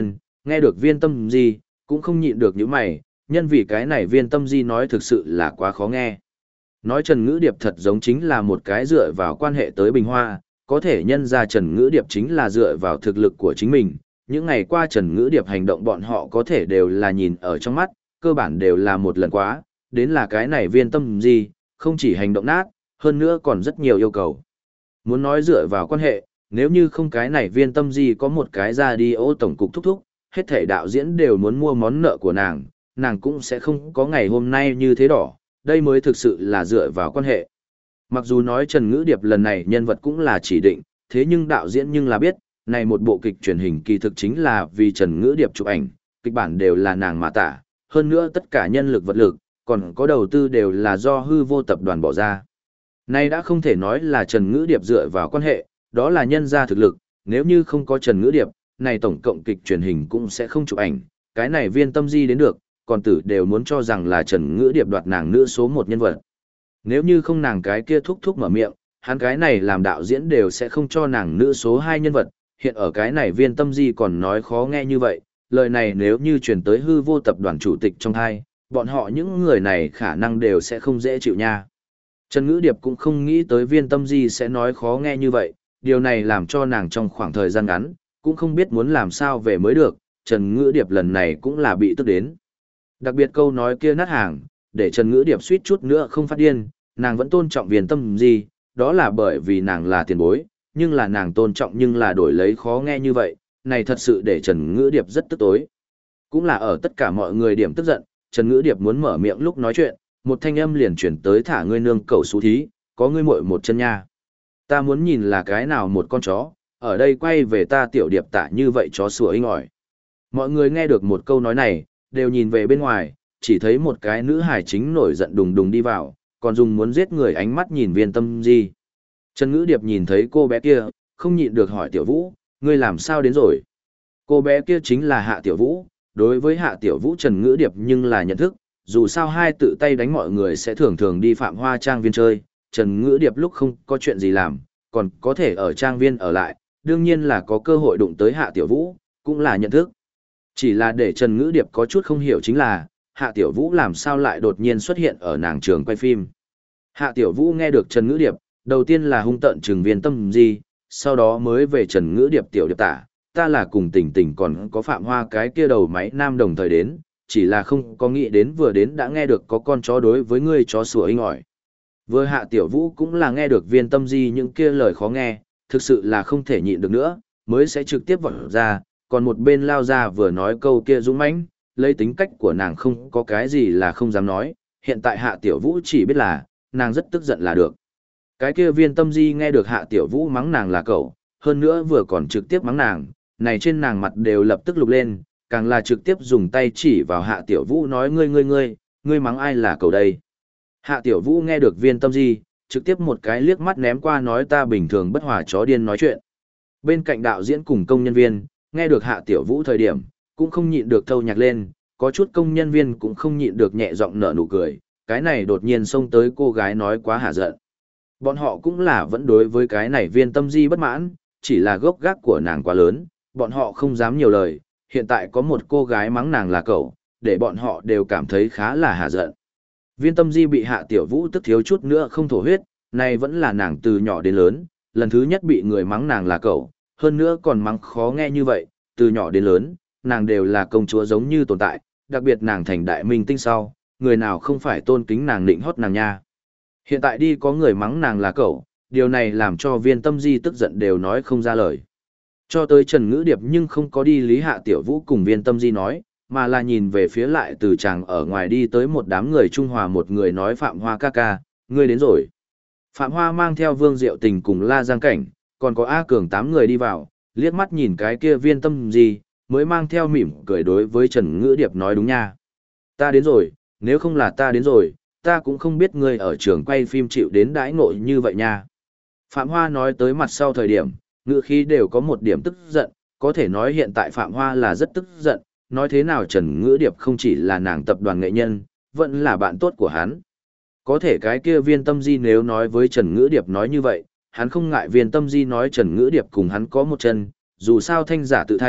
S1: Nghe được viên tâm di, cũng không nhịn được những mày, nhân vì cái này viên tâm di nói thực sự là quá khó nghe. Nói Trần Ngữ Điệp thật giống chính là một cái dựa vào quan hệ tới Bình Hoa, có thể nhân ra Trần Ngữ Điệp chính là dựa vào thực lực của chính mình. Những ngày qua Trần Ngữ Điệp hành động bọn họ có thể đều là nhìn ở trong mắt, cơ bản đều là một lần quá, đến là cái này viên tâm gì, không chỉ hành động nát, hơn nữa còn rất nhiều yêu cầu. Muốn nói dựa vào quan hệ, nếu như không cái này viên tâm gì có một cái ra đi ô tổng cục thúc thúc, hết thể đạo diễn đều muốn mua món nợ của nàng cũng sẽ không có ngày hôm nay như thế đỏ, đây mới thực sự là dựa vào quan hệ. Mặc dù nói Trần Ngữ Điệp lần này nhân vật cũng là chỉ định, thế nhưng đạo diễn nhưng là biết, này một bộ kịch truyền hình kỳ thực chính là vì Trần Ngữ Điệp chụp ảnh, kịch bản đều là nàng mà tả, hơn nữa tất cả nhân lực vật lực, còn có đầu tư đều là do hư vô tập đoàn bỏ ra. Nay đã không thể nói là Trần Ngữ Điệp dựa vào quan hệ, đó là nhân ra thực lực, nếu như không có Trần Ngữ Điệp, này tổng cộng kịch truyền hình cũng sẽ không chụp ảnh, cái này viên tâm di đến được, còn tử đều muốn cho rằng là Trần Ngữ Điệp đoạt nàng nữ số một nhân vật. Nếu như không nàng cái kia thúc thúc mở miệng, hắn cái này làm đạo diễn đều sẽ không cho nàng nữ số 2 nhân vật, hiện ở cái này viên tâm di còn nói khó nghe như vậy, lời này nếu như truyền tới hư vô tập đoàn chủ tịch trong hai, bọn họ những người này khả năng đều sẽ không dễ chịu nha. Trần Ngữ Điệp cũng không nghĩ tới viên tâm di sẽ nói khó nghe như vậy, điều này làm cho nàng trong khoảng thời gian ngắn, cũng không biết muốn làm sao về mới được, Trần Ngữ Điệp lần này cũng là bị tức đến. Đặc biệt câu nói kia nát hàng, để Trần Ngữ Điệp suýt chút nữa không phát điên, nàng vẫn tôn trọng viên tâm di, đó là bởi vì nàng là tiền bối, nhưng là nàng tôn trọng nhưng là đổi lấy khó nghe như vậy, này thật sự để Trần Ngữ Điệp rất tức tối. Cũng là ở tất cả mọi người điểm tức giận, Trần Ngữ Điệp muốn mở miệng lúc nói chuyện, một thanh âm liền chuyển tới thả ngươi nương cầu xú thí, có ngươi muội một chân nha. Ta muốn nhìn là cái nào một con chó, ở đây quay về ta tiểu điệp tạ như vậy chó sủa inh ỏi. Mọi người nghe được một câu nói này, đều nhìn về bên ngoài, chỉ thấy một cái nữ hài chính nổi giận đùng đùng đi vào, còn dùng muốn giết người ánh mắt nhìn viên tâm di. Trần Ngữ Điệp nhìn thấy cô bé kia, không nhịn được hỏi Tiểu Vũ, ngươi làm sao đến rồi? Cô bé kia chính là Hạ Tiểu Vũ, đối với Hạ Tiểu Vũ Trần Ngữ Điệp nhưng là nhận thức, dù sao hai tự tay đánh mọi người sẽ thường thường đi Phạm Hoa Trang viên chơi, Trần Ngữ Điệp lúc không có chuyện gì làm, còn có thể ở trang viên ở lại, đương nhiên là có cơ hội đụng tới Hạ Tiểu Vũ, cũng là nhận thức. Chỉ là để Trần Ngữ Điệp có chút không hiểu chính là, Hạ Tiểu Vũ làm sao lại đột nhiên xuất hiện ở nàng trường quay phim. Hạ Tiểu Vũ nghe được Trần Ngữ Điệp, đầu tiên là hung tợn trừng viên tâm di, sau đó mới về Trần Ngữ Điệp tiểu điệp tả, ta là cùng Tình Tình còn có Phạm Hoa cái kia đầu máy nam đồng thời đến, chỉ là không có nghĩ đến vừa đến đã nghe được có con chó đối với ngươi chó sủa inh ỏi. Vừa Hạ Tiểu Vũ cũng là nghe được viên tâm di những kia lời khó nghe, thực sự là không thể nhịn được nữa, mới sẽ trực tiếp vọt ra, còn một bên lao ra vừa nói câu kia dũng mãnh, lấy tính cách của nàng không có cái gì là không dám nói, hiện tại Hạ Tiểu Vũ chỉ biết là, nàng rất tức giận là được. Cái kia viên tâm di nghe được Hạ Tiểu Vũ mắng nàng là cậu, hơn nữa vừa còn trực tiếp mắng nàng, này trên nàng mặt đều lập tức lục lên, càng là trực tiếp dùng tay chỉ vào Hạ Tiểu Vũ nói ngươi mắng ai là cậu đây. Hạ Tiểu Vũ nghe được viên tâm di, trực tiếp một cái liếc mắt ném qua nói ta bình thường bất hòa chó điên nói chuyện. Bên cạnh đạo diễn cùng công nhân viên, nghe được Hạ Tiểu Vũ thời điểm, cũng không nhịn được thâu nhạc lên, có chút công nhân viên cũng không nhịn được nhẹ giọng nở nụ cười, cái này đột nhiên xông tới cô gái nói quá hả giận. Bọn họ cũng là vẫn đối với cái này viên tâm di bất mãn, chỉ là gốc gác của nàng quá lớn, bọn họ không dám nhiều lời, hiện tại có một cô gái mắng nàng là cậu, để bọn họ đều cảm thấy khá là hả giận. Viên tâm di bị Hạ Tiểu Vũ tức thiếu chút nữa không thổ huyết, này vẫn là nàng từ nhỏ đến lớn, lần thứ nhất bị người mắng nàng là cậu, hơn nữa còn mắng khó nghe như vậy, từ nhỏ đến lớn, nàng đều là công chúa giống như tồn tại, đặc biệt nàng thành đại minh tinh sau, người nào không phải tôn kính nàng nịnh hót nàng nha. Hiện tại đi có người mắng nàng là cậu, điều này làm cho viên tâm di tức giận đều nói không ra lời. Cho tới Trần Ngữ Điệp nhưng không có đi lý Hạ Tiểu Vũ cùng viên tâm di nói, mà là nhìn về phía lại từ chàng ở ngoài đi tới một đám người Trung Hòa một người nói Phạm Hoa ca ca, ngươi đến rồi. Phạm Hoa mang theo Vương Diệu Tình cùng La Giang Cảnh, còn có A Cường 8 người đi vào, liếc mắt nhìn cái kia viên tâm di, mới mang theo mỉm cười đối với Trần Ngữ Điệp nói đúng nha. Ta đến rồi, nếu không là ta đến rồi, ta cũng không biết ngươi ở trường quay phim chịu đến đãi ngộ như vậy nha. Phạm Hoa nói tới mặt sau thời điểm, ngữ khí đều có một điểm tức giận, có thể nói hiện tại Phạm Hoa là rất tức giận, nói thế nào Trần Ngữ Điệp không chỉ là nàng tập đoàn nghệ nhân, vẫn là bạn tốt của hắn. Có thể cái kia viên tâm di nếu nói với Trần Ngữ Điệp nói như vậy, hắn không ngại viên tâm di nói Trần Ngữ Điệp cùng hắn có một chân, dù sao thanh giả tự thanh,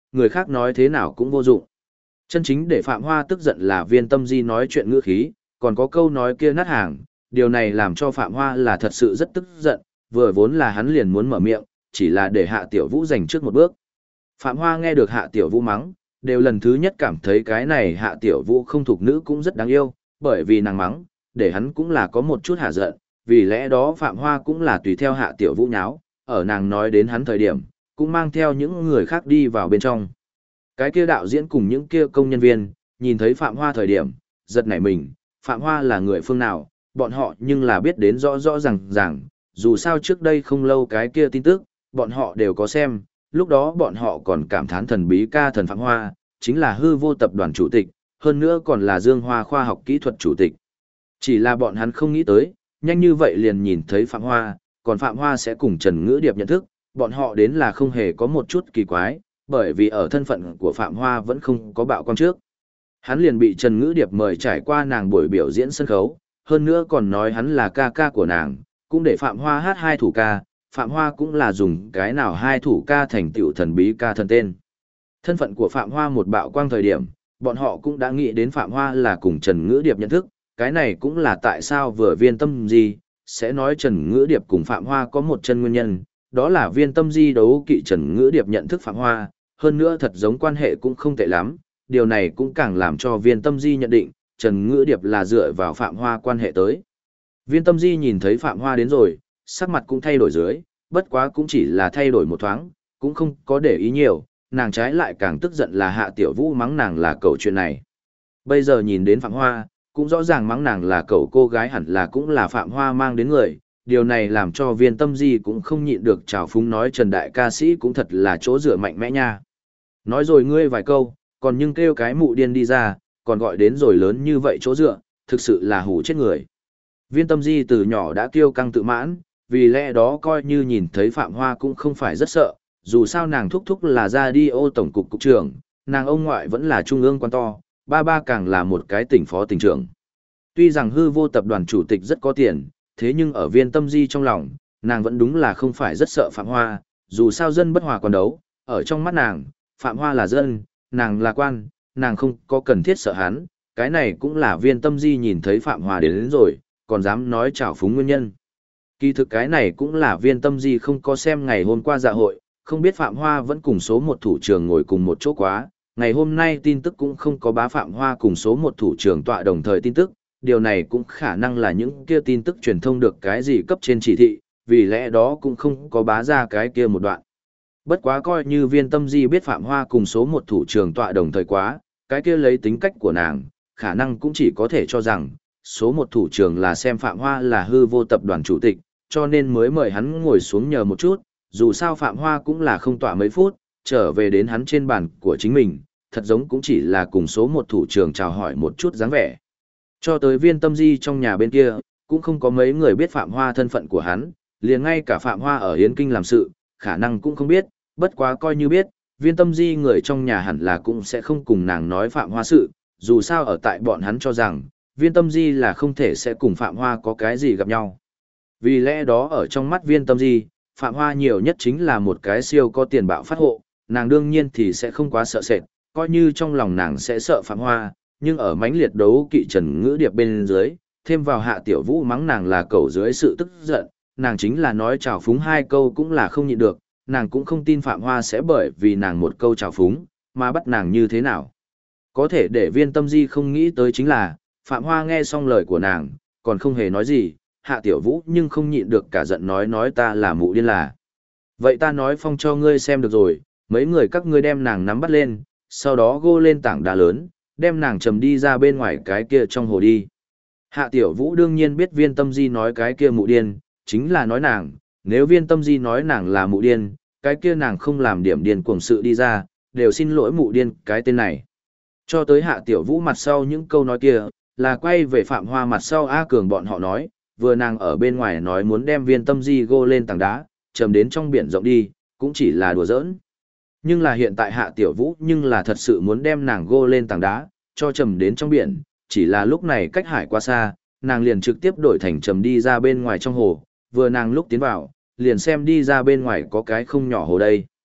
S1: người khác nói thế nào cũng vô dụng. Chân chính để Phạm Hoa tức giận là Viên Tâm Di nói chuyện ngữ khí, còn có câu nói kia nát hàng, điều này làm cho Phạm Hoa là thật sự rất tức giận, vừa vốn là hắn liền muốn mở miệng, chỉ là để Hạ Tiểu Vũ giành trước một bước. Phạm Hoa nghe được Hạ Tiểu Vũ mắng, đều lần thứ nhất cảm thấy cái này Hạ Tiểu Vũ không thuộc nữ cũng rất đáng yêu, bởi vì nàng mắng, để hắn cũng là có một chút hạ giận, vì lẽ đó Phạm Hoa cũng là tùy theo Hạ Tiểu Vũ nháo, ở nàng nói đến hắn thời điểm, cũng mang theo những người khác đi vào bên trong. Cái kia đạo diễn cùng những kia công nhân viên, nhìn thấy Phạm Hoa thời điểm, giật nảy mình, Phạm Hoa là người phương nào, bọn họ nhưng là biết đến rõ rõ ràng, dù sao trước đây không lâu cái kia tin tức, bọn họ đều có xem, lúc đó bọn họ còn cảm thán thần bí ca thần Phạm Hoa, chính là hư vô tập đoàn chủ tịch, hơn nữa còn là Dương Hoa khoa học kỹ thuật chủ tịch. Chỉ là bọn hắn không nghĩ tới, nhanh như vậy liền nhìn thấy Phạm Hoa, còn Phạm Hoa sẽ cùng Trần Ngữ Điệp nhận thức, bọn họ đến là không hề có một chút kỳ quái, bởi vì ở thân phận của Phạm Hoa vẫn không có bạo quang trước. Hắn liền bị Trần Ngữ Điệp mời trải qua nàng buổi biểu diễn sân khấu, hơn nữa còn nói hắn là ca ca của nàng, cũng để Phạm Hoa hát hai thủ ca, Phạm Hoa cũng là dùng cái nào hai thủ ca thành tựu thần bí ca thần tên. Thân phận của Phạm Hoa một bạo quang thời điểm, bọn họ cũng đã nghĩ đến Phạm Hoa là cùng Trần Ngữ Điệp nhận thức, cái này cũng là tại sao vừa Viên Tâm Di sẽ nói Trần Ngữ Điệp cùng Phạm Hoa có một chân nguyên nhân, đó là Viên Tâm Di đấu kỵ Trần Ngữ Điệp nhận thức Phạm Hoa, hơn nữa thật giống quan hệ cũng không tệ lắm, điều này cũng càng làm cho Viên Tâm Di nhận định, Trần Ngữ Điệp là dựa vào Phạm Hoa quan hệ tới. Viên Tâm Di nhìn thấy Phạm Hoa đến rồi, sắc mặt cũng thay đổi dưới, bất quá cũng chỉ là thay đổi một thoáng, cũng không có để ý nhiều, nàng trái lại càng tức giận là Hạ Tiểu Vũ mắng nàng là cậu chuyện này. Bây giờ nhìn đến Phạm Hoa, cũng rõ ràng mắng nàng là cậu cô gái hẳn là cũng là Phạm Hoa mang đến người, điều này làm cho Viên Tâm Di cũng không nhịn được trào phúng nói Trần Đại ca sĩ cũng thật là chỗ dựa mạnh mẽ nha. Nói rồi ngươi vài câu, còn nhưng kêu cái mụ điên đi ra, còn gọi đến rồi lớn như vậy chỗ dựa, thực sự là hù chết người. Viên Tâm Di từ nhỏ đã kiêu căng tự mãn, vì lẽ đó coi như nhìn thấy Phạm Hoa cũng không phải rất sợ, dù sao nàng thúc thúc là Radio tổng cục cục trưởng, nàng ông ngoại vẫn là trung ương quan to, ba ba càng là một cái tỉnh phó tỉnh trưởng. Tuy rằng hư vô tập đoàn chủ tịch rất có tiền, thế nhưng ở Viên Tâm Di trong lòng, nàng vẫn đúng là không phải rất sợ Phạm Hoa, dù sao dân bất hòa còn đấu, ở trong mắt nàng, Phạm Hoa là dân, nàng là quan, nàng không có cần thiết sợ hắn, cái này cũng là Viên Tâm Di nhìn thấy Phạm Hoa đến rồi, còn dám nói trào phúng nguyên nhân. Kỳ thực cái này cũng là Viên Tâm Di không có xem ngày hôm qua dạ hội, không biết Phạm Hoa vẫn cùng số một thủ trưởng ngồi cùng một chỗ quá, ngày hôm nay tin tức cũng không có bá Phạm Hoa cùng số một thủ trưởng tọa đồng thời tin tức, điều này cũng khả năng là những kia tin tức truyền thông được cái gì cấp trên chỉ thị, vì lẽ đó cũng không có bá ra cái kia một đoạn. Bất quá coi như Viên Tâm Di biết Phạm Hoa cùng số một thủ trưởng tọa đồng thời quá, cái kia lấy tính cách của nàng, khả năng cũng chỉ có thể cho rằng, số một thủ trưởng là xem Phạm Hoa là hư vô tập đoàn chủ tịch, cho nên mới mời hắn ngồi xuống nhờ một chút, dù sao Phạm Hoa cũng là không tọa mấy phút, trở về đến hắn trên bàn của chính mình, thật giống cũng chỉ là cùng số một thủ trưởng chào hỏi một chút dáng vẻ. Cho tới Viên Tâm Di trong nhà bên kia, cũng không có mấy người biết Phạm Hoa thân phận của hắn, liền ngay cả Phạm Hoa ở Yến Kinh làm sự, khả năng cũng không biết, bất quá coi như biết, Viên Tâm Di người trong nhà hẳn là cũng sẽ không cùng nàng nói Phạm Hoa sự, dù sao ở tại bọn hắn cho rằng, Viên Tâm Di là không thể sẽ cùng Phạm Hoa có cái gì gặp nhau. Vì lẽ đó ở trong mắt Viên Tâm Di, Phạm Hoa nhiều nhất chính là một cái siêu có tiền bạo phát hộ, nàng đương nhiên thì sẽ không quá sợ sệt, coi như trong lòng nàng sẽ sợ Phạm Hoa, nhưng ở mãnh liệt đấu kỵ Trần Ngữ Điệp bên dưới, thêm vào Hạ Tiểu Vũ mắng nàng là cẩu dưới sự tức giận, nàng chính là nói chào phúng hai câu cũng là không nhịn được, nàng cũng không tin Phạm Hoa sẽ bởi vì nàng một câu chào phúng, mà bắt nàng như thế nào. Có thể để Viên Tâm Di không nghĩ tới chính là, Phạm Hoa nghe xong lời của nàng, còn không hề nói gì, Hạ Tiểu Vũ nhưng không nhịn được cả giận nói ta là mụ điên là. Vậy ta nói phong cho ngươi xem được rồi, mấy người các ngươi đem nàng nắm bắt lên, sau đó gô lên tảng đá lớn, đem nàng trầm đi ra bên ngoài cái kia trong hồ đi. Hạ Tiểu Vũ đương nhiên biết Viên Tâm Di nói cái kia mụ điên, chính là nói nàng, nếu Viên Tâm Di nói nàng là mụ điên, cái kia nàng không làm điểm điên cuồng sự đi ra, đều xin lỗi mụ điên cái tên này. Cho tới Hạ Tiểu Vũ mặt sau những câu nói kia, là quay về Phạm Hoa mặt sau A Cường bọn họ nói, vừa nàng ở bên ngoài nói muốn đem Viên Tâm Di gô lên tảng đá, trầm đến trong biển rộng đi, cũng chỉ là đùa giỡn. Nhưng là hiện tại Hạ Tiểu Vũ nhưng là thật sự muốn đem nàng gô lên tảng đá, cho trầm đến trong biển, chỉ là lúc này cách hải quá xa, nàng liền trực tiếp đổi thành trầm đi ra bên ngoài trong hồ, vừa nàng lúc tiến vào, liền xem đi ra bên ngoài có cái không nhỏ hồ đây.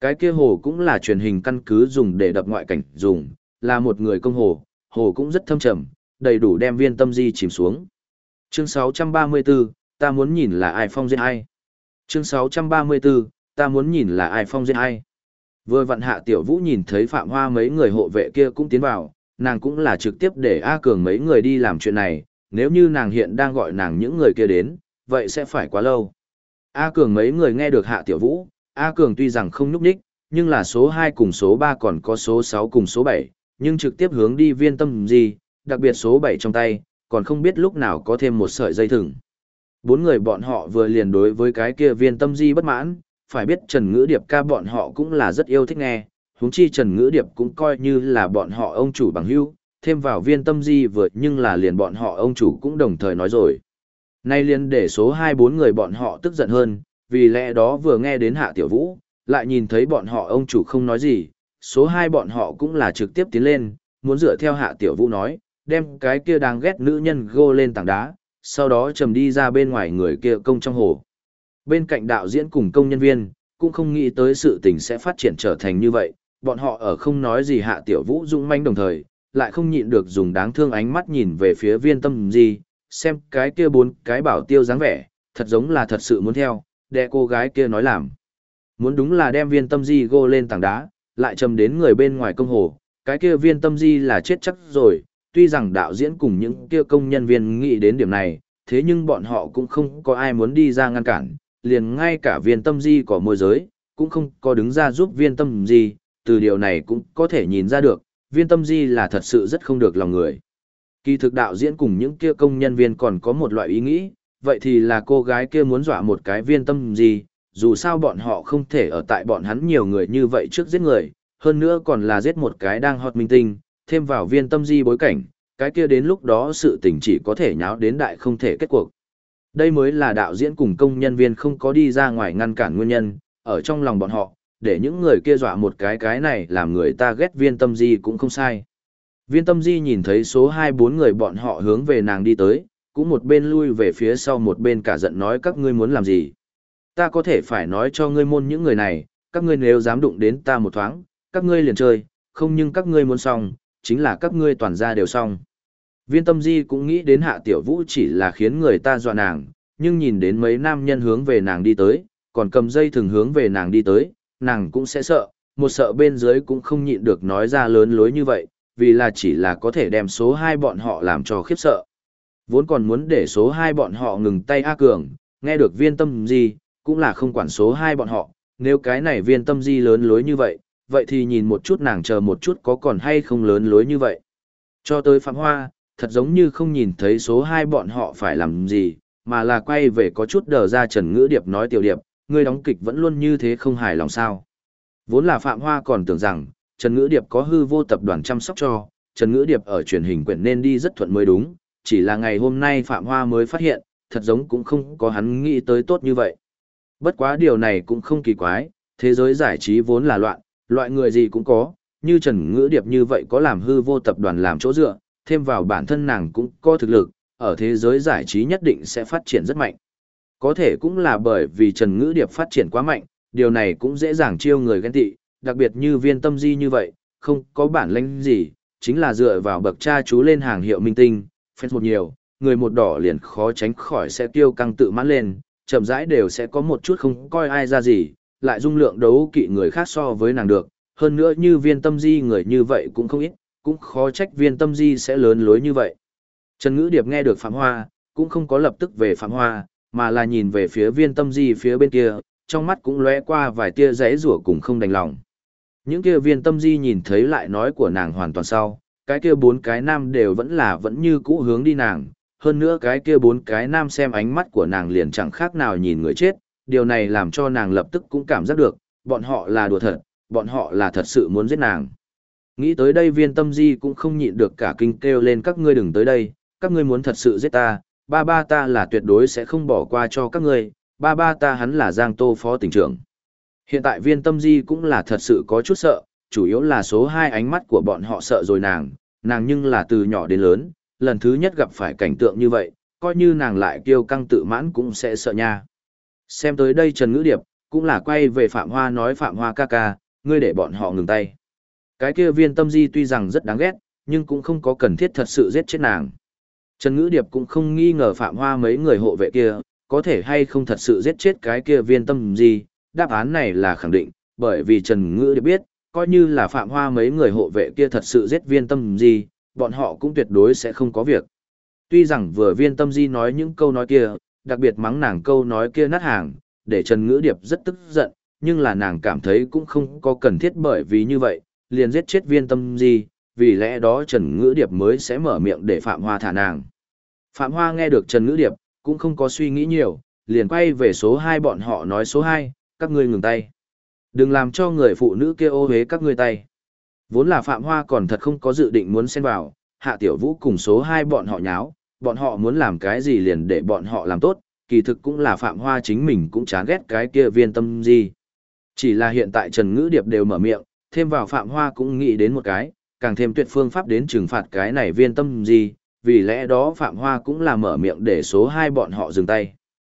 S1: Cái kia hồ cũng là truyền hình căn cứ dùng để đập ngoại cảnh dùng, là một người công hồ, hồ cũng rất thâm trầm, đầy đủ đem viên tâm di chìm xuống. Chương 634, ta muốn nhìn là ai phong giết ai. Chương 634, ta muốn nhìn là ai phong giết ai. Vừa vặn Hạ Tiểu Vũ nhìn thấy Phạm Hoa mấy người hộ vệ kia cũng tiến vào, nàng cũng là trực tiếp để A Cường mấy người đi làm chuyện này, nếu như nàng hiện đang gọi nàng những người kia đến, vậy sẽ phải quá lâu. A Cường mấy người nghe được Hạ Tiểu Vũ, A Cường tuy rằng không nhúc nhích, nhưng là số 2 cùng số 3 còn có số 6 cùng số 7, nhưng trực tiếp hướng đi viên tâm gì, đặc biệt số 7 trong tay, còn không biết lúc nào có thêm một sợi dây thừng. Bốn người bọn họ vừa liền đối với cái kia viên tâm di bất mãn, phải biết Trần Ngữ Điệp ca bọn họ cũng là rất yêu thích nghe, huống chi Trần Ngữ Điệp cũng coi như là bọn họ ông chủ bằng hữu, thêm vào viên tâm di vừa nhưng là liền bọn họ ông chủ cũng đồng thời nói rồi. Nay liền để số 2-4 người bọn họ tức giận hơn, vì lẽ đó vừa nghe đến Hạ Tiểu Vũ, lại nhìn thấy bọn họ ông chủ không nói gì, số 2 bọn họ cũng là trực tiếp tiến lên, muốn dựa theo Hạ Tiểu Vũ nói, đem cái kia đáng ghét nữ nhân gô lên tảng đá, sau đó trầm đi ra bên ngoài người kia công trong hồ. Bên cạnh đạo diễn cùng công nhân viên, cũng không nghĩ tới sự tình sẽ phát triển trở thành như vậy, bọn họ ở không nói gì Hạ Tiểu Vũ dũng manh đồng thời, lại không nhịn được dùng đáng thương ánh mắt nhìn về phía viên tâm gì, xem cái kia 4 cái bảo tiêu dáng vẻ, thật giống là thật sự muốn theo, để cô gái kia nói làm. Muốn đúng là đem viên tâm di gô lên tảng đá, lại trầm đến người bên ngoài công hồ, cái kia viên tâm di là chết chắc rồi, tuy rằng đạo diễn cùng những kia công nhân viên nghĩ đến điểm này, thế nhưng bọn họ cũng không có ai muốn đi ra ngăn cản, liền ngay cả viên tâm di có môi giới, cũng không có đứng ra giúp viên tâm di, từ điều này cũng có thể nhìn ra được, viên tâm di là thật sự rất không được lòng người. Kỳ thực đạo diễn cùng những kia công nhân viên còn có một loại ý nghĩ, vậy thì là cô gái kia muốn dọa một cái viên tâm di, dù sao bọn họ không thể ở tại bọn hắn nhiều người như vậy trước giết người, hơn nữa còn là giết một cái đang hot minh tinh, thêm vào viên tâm di bối cảnh, cái kia đến lúc đó sự tình chỉ có thể nháo đến đại không thể kết cuộc. Đây mới là đạo diễn cùng công nhân viên không có đi ra ngoài ngăn cản nguyên nhân, ở trong lòng bọn họ, để những người kia dọa một cái này làm người ta ghét viên tâm di cũng không sai. Viên tâm di nhìn thấy số 2-4 người bọn họ hướng về nàng đi tới, cũng một bên lui về phía sau một bên cả giận nói các ngươi muốn làm gì. Ta có thể phải nói cho ngươi môn những người này, các ngươi nếu dám đụng đến ta một thoáng, các ngươi liền chơi, không nhưng các ngươi muốn xong, chính là các ngươi toàn ra đều xong. Viên tâm di cũng nghĩ đến Hạ Tiểu Vũ chỉ là khiến người ta dọa nàng, nhưng nhìn đến mấy nam nhân hướng về nàng đi tới, còn cầm dây thường hướng về nàng đi tới, nàng cũng sẽ sợ, một sợ bên dưới cũng không nhịn được nói ra lớn lối như vậy, vì là chỉ là có thể đem số 2 bọn họ làm cho khiếp sợ. Vốn còn muốn để số 2 bọn họ ngừng tay A Cường, nghe được viên tâm di, cũng là không quản số 2 bọn họ, nếu cái này viên tâm di lớn lối như vậy, vậy thì nhìn một chút nàng chờ một chút có còn hay không lớn lối như vậy. Cho tới Phạm Hoa, thật giống như không nhìn thấy số 2 bọn họ phải làm gì, mà là quay về có chút đờ ra Trần Ngữ Điệp nói Tiểu Điệp, ngươi đóng kịch vẫn luôn như thế không hài lòng sao. Vốn là Phạm Hoa còn tưởng rằng, Trần Ngữ Điệp có hư vô tập đoàn chăm sóc cho, Trần Ngữ Điệp ở truyền hình quyển nên đi rất thuận mới đúng, chỉ là ngày hôm nay Phạm Hoa mới phát hiện, thật giống cũng không có hắn nghĩ tới tốt như vậy. Bất quá điều này cũng không kỳ quái, thế giới giải trí vốn là loạn, loại người gì cũng có, như Trần Ngữ Điệp như vậy có làm hư vô tập đoàn làm chỗ dựa, thêm vào bản thân nàng cũng có thực lực, ở thế giới giải trí nhất định sẽ phát triển rất mạnh. Có thể cũng là bởi vì Trần Ngữ Điệp phát triển quá mạnh, điều này cũng dễ dàng chiêu người ghen tị, đặc biệt như viên tâm di như vậy, không có bản lĩnh gì, chính là dựa vào bậc cha chú lên hàng hiệu minh tinh, fans một nhiều, người một đỏ liền khó tránh khỏi sẽ tiêu căng tự mãn lên, chậm rãi đều sẽ có một chút không coi ai ra gì, lại dung lượng đấu kỵ người khác so với nàng được, hơn nữa như viên tâm di người như vậy cũng không ít, cũng khó trách viên tâm di sẽ lớn lối như vậy. Trần Ngữ Điệp nghe được Phạm Hoa, cũng không có lập tức về Phạm Hoa, mà là nhìn về phía viên tâm di phía bên kia, trong mắt cũng lóe qua vài tia giãy giụa cùng không đành lòng. Những kia viên tâm di nhìn thấy lại nói của nàng hoàn toàn sau, cái kia 4 cái nam đều vẫn như cũ hướng đi nàng, hơn nữa cái kia 4 cái nam xem ánh mắt của nàng liền chẳng khác nào nhìn người chết, điều này làm cho nàng lập tức cũng cảm giác được, bọn họ là đùa thật, bọn họ là thật sự muốn giết nàng. Nghĩ tới đây viên tâm di cũng không nhịn được cả kinh kêu lên các ngươi đừng tới đây, các ngươi muốn thật sự giết ta, ba ba ta là tuyệt đối sẽ không bỏ qua cho các ngươi, ba ba ta hắn là Giang Tô phó tỉnh trưởng. Hiện tại viên tâm di cũng là thật sự có chút sợ, chủ yếu là số 2 ánh mắt của bọn họ sợ rồi nàng nhưng là từ nhỏ đến lớn, lần thứ nhất gặp phải cảnh tượng như vậy, coi như nàng lại kiêu căng tự mãn cũng sẽ sợ nha. Xem tới đây Trần Ngữ Điệp, cũng là quay về Phạm Hoa nói Phạm Hoa ca ca, ngươi để bọn họ ngừng tay. Cái kia viên tâm di tuy rằng rất đáng ghét, nhưng cũng không có cần thiết thật sự giết chết nàng. Trần Ngữ Điệp cũng không nghi ngờ Phạm Hoa mấy người hộ vệ kia, có thể hay không thật sự giết chết cái kia viên tâm di, đáp án này là khẳng định, bởi vì Trần Ngữ Điệp biết, coi như là Phạm Hoa mấy người hộ vệ kia thật sự giết viên tâm di, bọn họ cũng tuyệt đối sẽ không có việc. Tuy rằng vừa viên tâm di nói những câu nói kia, đặc biệt mắng nàng câu nói kia nát hàng, để Trần Ngữ Điệp rất tức giận, nhưng là nàng cảm thấy cũng không có cần thiết bởi vì như vậy, liền giết chết viên tâm di, vì lẽ đó Trần Ngữ Điệp mới sẽ mở miệng để Phạm Hoa thả nàng. Phạm Hoa nghe được Trần Ngữ Điệp, cũng không có suy nghĩ nhiều, liền quay về số 2 bọn họ nói số 2, các ngươi ngừng tay. Đừng làm cho người phụ nữ kia ô hế các ngươi tay. Vốn là Phạm Hoa còn thật không có dự định muốn xen vào, Hạ Tiểu Vũ cùng số 2 bọn họ nháo, bọn họ muốn làm cái gì liền để bọn họ làm tốt, kỳ thực cũng là Phạm Hoa chính mình cũng chán ghét cái kia viên tâm di. Chỉ là hiện tại Trần Ngữ Điệp đều mở miệng, thêm vào Phạm Hoa cũng nghĩ đến một cái, càng thêm tuyệt phương pháp đến trừng phạt cái này viên tâm di, vì lẽ đó Phạm Hoa cũng là mở miệng để số 2 bọn họ dừng tay.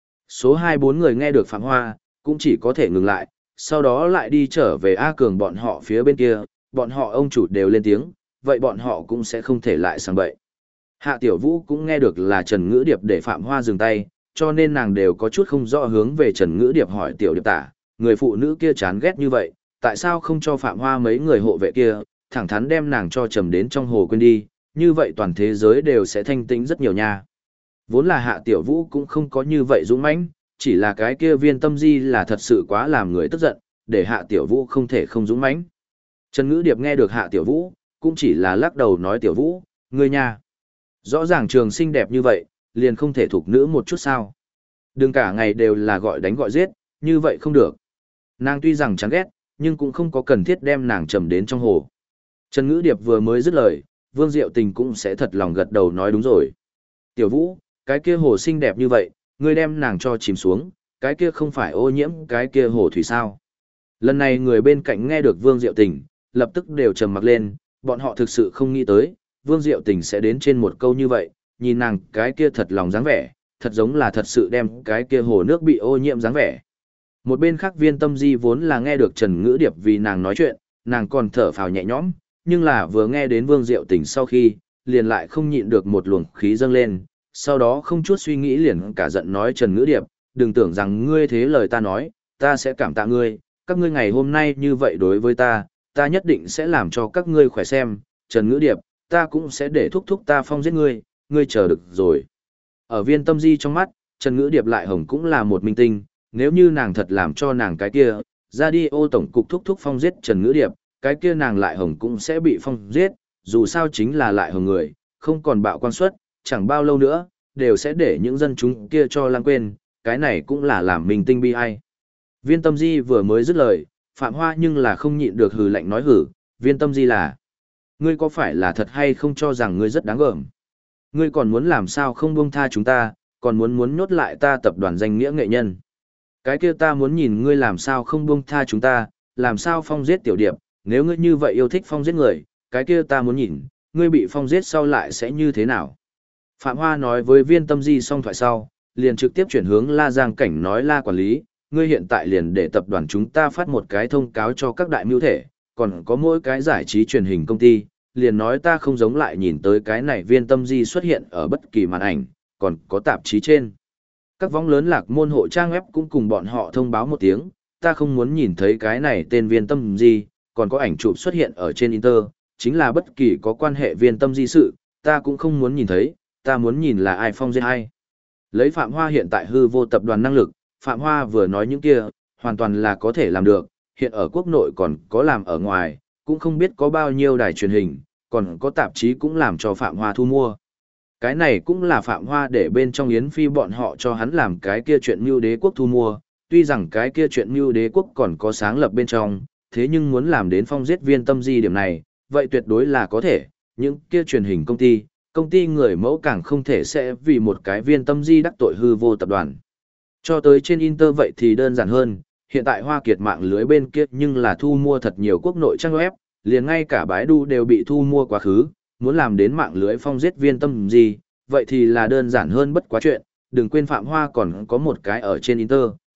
S1: Số 2-4 người nghe được Phạm Hoa, cũng chỉ có thể ngừng lại, sau đó lại đi trở về A Cường bọn họ phía bên kia, bọn họ ông chủ đều lên tiếng, vậy bọn họ cũng sẽ không thể lại sang bậy. Hạ Tiểu Vũ cũng nghe được là Trần Ngữ Điệp để Phạm Hoa dừng tay, cho nên nàng đều có chút không rõ hướng về Trần Ngữ Điệp hỏi Tiểu Điệp tả, người phụ nữ kia chán ghét như vậy, tại sao không cho Phạm Hoa mấy người hộ vệ kia, thẳng thắn đem nàng cho trầm đến trong hồ quên đi, như vậy toàn thế giới đều sẽ thanh tĩnh rất nhiều nha. Vốn là Hạ Tiểu Vũ cũng không có như vậy dũng mãnh, chỉ là cái kia viên tâm di là thật sự quá làm người tức giận, để Hạ Tiểu Vũ không thể không dũng mãnh. Trần Ngữ Điệp nghe được Hạ Tiểu Vũ, cũng chỉ là lắc đầu nói Tiểu Vũ, ngươi nha. Rõ ràng trường xinh đẹp như vậy, liền không thể thuộc nữ một chút sao. Đừng cả ngày đều là gọi đánh gọi giết, như vậy không được. Nàng tuy rằng chán ghét, nhưng cũng không có cần thiết đem nàng trầm đến trong hồ. Trần Ngữ Điệp vừa mới dứt lời, Vương Diệu Tình cũng sẽ thật lòng gật đầu nói đúng rồi. Tiểu Vũ, cái kia hồ xinh đẹp như vậy, ngươi đem nàng cho chìm xuống, cái kia không phải ô nhiễm cái kia hồ thủy sao. Lần này người bên cạnh nghe được Vương Diệu Tình, lập tức đều trầm mặc lên, bọn họ thực sự không nghĩ tới, Vương Diệu Tình sẽ đến trên một câu như vậy, nhìn nàng cái kia thật lòng dáng vẻ, thật giống là thật sự đem cái kia hồ nước bị ô nhiễm dáng vẻ. Một bên khác viên tâm di vốn là nghe được Trần Ngữ Điệp vì nàng nói chuyện, nàng còn thở phào nhẹ nhõm, nhưng là vừa nghe đến Vương Diệu Tình sau khi, liền lại không nhịn được một luồng khí dâng lên, sau đó không chút suy nghĩ liền cả giận nói Trần Ngữ Điệp, đừng tưởng rằng ngươi thế lời ta nói, ta sẽ cảm tạ ngươi, các ngươi ngày hôm nay như vậy đối với ta nhất định sẽ làm cho các ngươi khỏe xem, Trần Ngữ Điệp, ta cũng sẽ để thúc thúc ta phong giết ngươi, ngươi chờ được rồi. Ở viên tâm di trong mắt, Trần Ngữ Điệp lại hồng cũng là một minh tinh, nếu như nàng thật làm cho nàng cái kia, ra đi ô tổng cục thúc thúc phong giết Trần Ngữ Điệp, cái kia nàng lại hồng cũng sẽ bị phong giết, dù sao chính là lại hồng người, không còn bạo quan suất, chẳng bao lâu nữa, đều sẽ để những dân chúng kia cho lãng quên, cái này cũng là làm minh tinh bi ai. Viên tâm di vừa mới dứt lời, Phạm Hoa nhưng là không nhịn được hừ lạnh nói hử, viên tâm di là, ngươi có phải là thật hay không cho rằng ngươi rất đáng gờm? Ngươi còn muốn làm sao không buông tha chúng ta, còn muốn nhốt lại ta tập đoàn danh nghĩa nghệ nhân. Cái kia ta muốn nhìn ngươi làm sao không buông tha chúng ta, làm sao phong giết tiểu điệp, nếu ngươi như vậy yêu thích phong giết người, cái kia ta muốn nhìn, ngươi bị phong giết sau lại sẽ như thế nào. Phạm Hoa nói với viên tâm di xong thoại sau, liền trực tiếp chuyển hướng La Giang Cảnh nói La quản lý, ngươi hiện tại liền để tập đoàn chúng ta phát một cái thông cáo cho các đại mưu thể, còn có mỗi cái giải trí truyền hình công ty, liền nói ta không giống lại nhìn tới cái này viên tâm di xuất hiện ở bất kỳ màn ảnh, còn có tạp chí trên. Các võng lớn lạc môn hộ trang web cũng cùng bọn họ thông báo một tiếng, ta không muốn nhìn thấy cái này tên viên tâm di, còn có ảnh chụp xuất hiện ở trên Inter, chính là bất kỳ có quan hệ viên tâm di sự, ta cũng không muốn nhìn thấy, ta muốn nhìn là ai phong giết ai. Lấy Phạm Hoa hiện tại hư vô tập đoàn năng lực, Phạm Hoa vừa nói những kia, hoàn toàn là có thể làm được, hiện ở quốc nội còn có làm ở ngoài, cũng không biết có bao nhiêu đài truyền hình, còn có tạp chí cũng làm cho Phạm Hoa thu mua. Cái này cũng là Phạm Hoa để bên trong Yến Phi bọn họ cho hắn làm cái kia chuyện mưu đế quốc thu mua, tuy rằng cái kia chuyện mưu đế quốc còn có sáng lập bên trong, thế nhưng muốn làm đến phong giết viên tâm di điểm này, vậy tuyệt đối là có thể, những kia truyền hình công ty người mẫu càng không thể sẽ vì một cái viên tâm di đắc tội hư vô tập đoàn. Cho tới trên Inter vậy thì đơn giản hơn, hiện tại Hoa Kiệt mạng lưới bên kia nhưng là thu mua thật nhiều quốc nội trang web, liền ngay cả bãi đu đều bị thu mua quá khứ, muốn làm đến mạng lưới phong giết viên tâm di, vậy thì là đơn giản hơn bất quá chuyện, đừng quên Phạm Hoa còn có một cái ở trên Inter,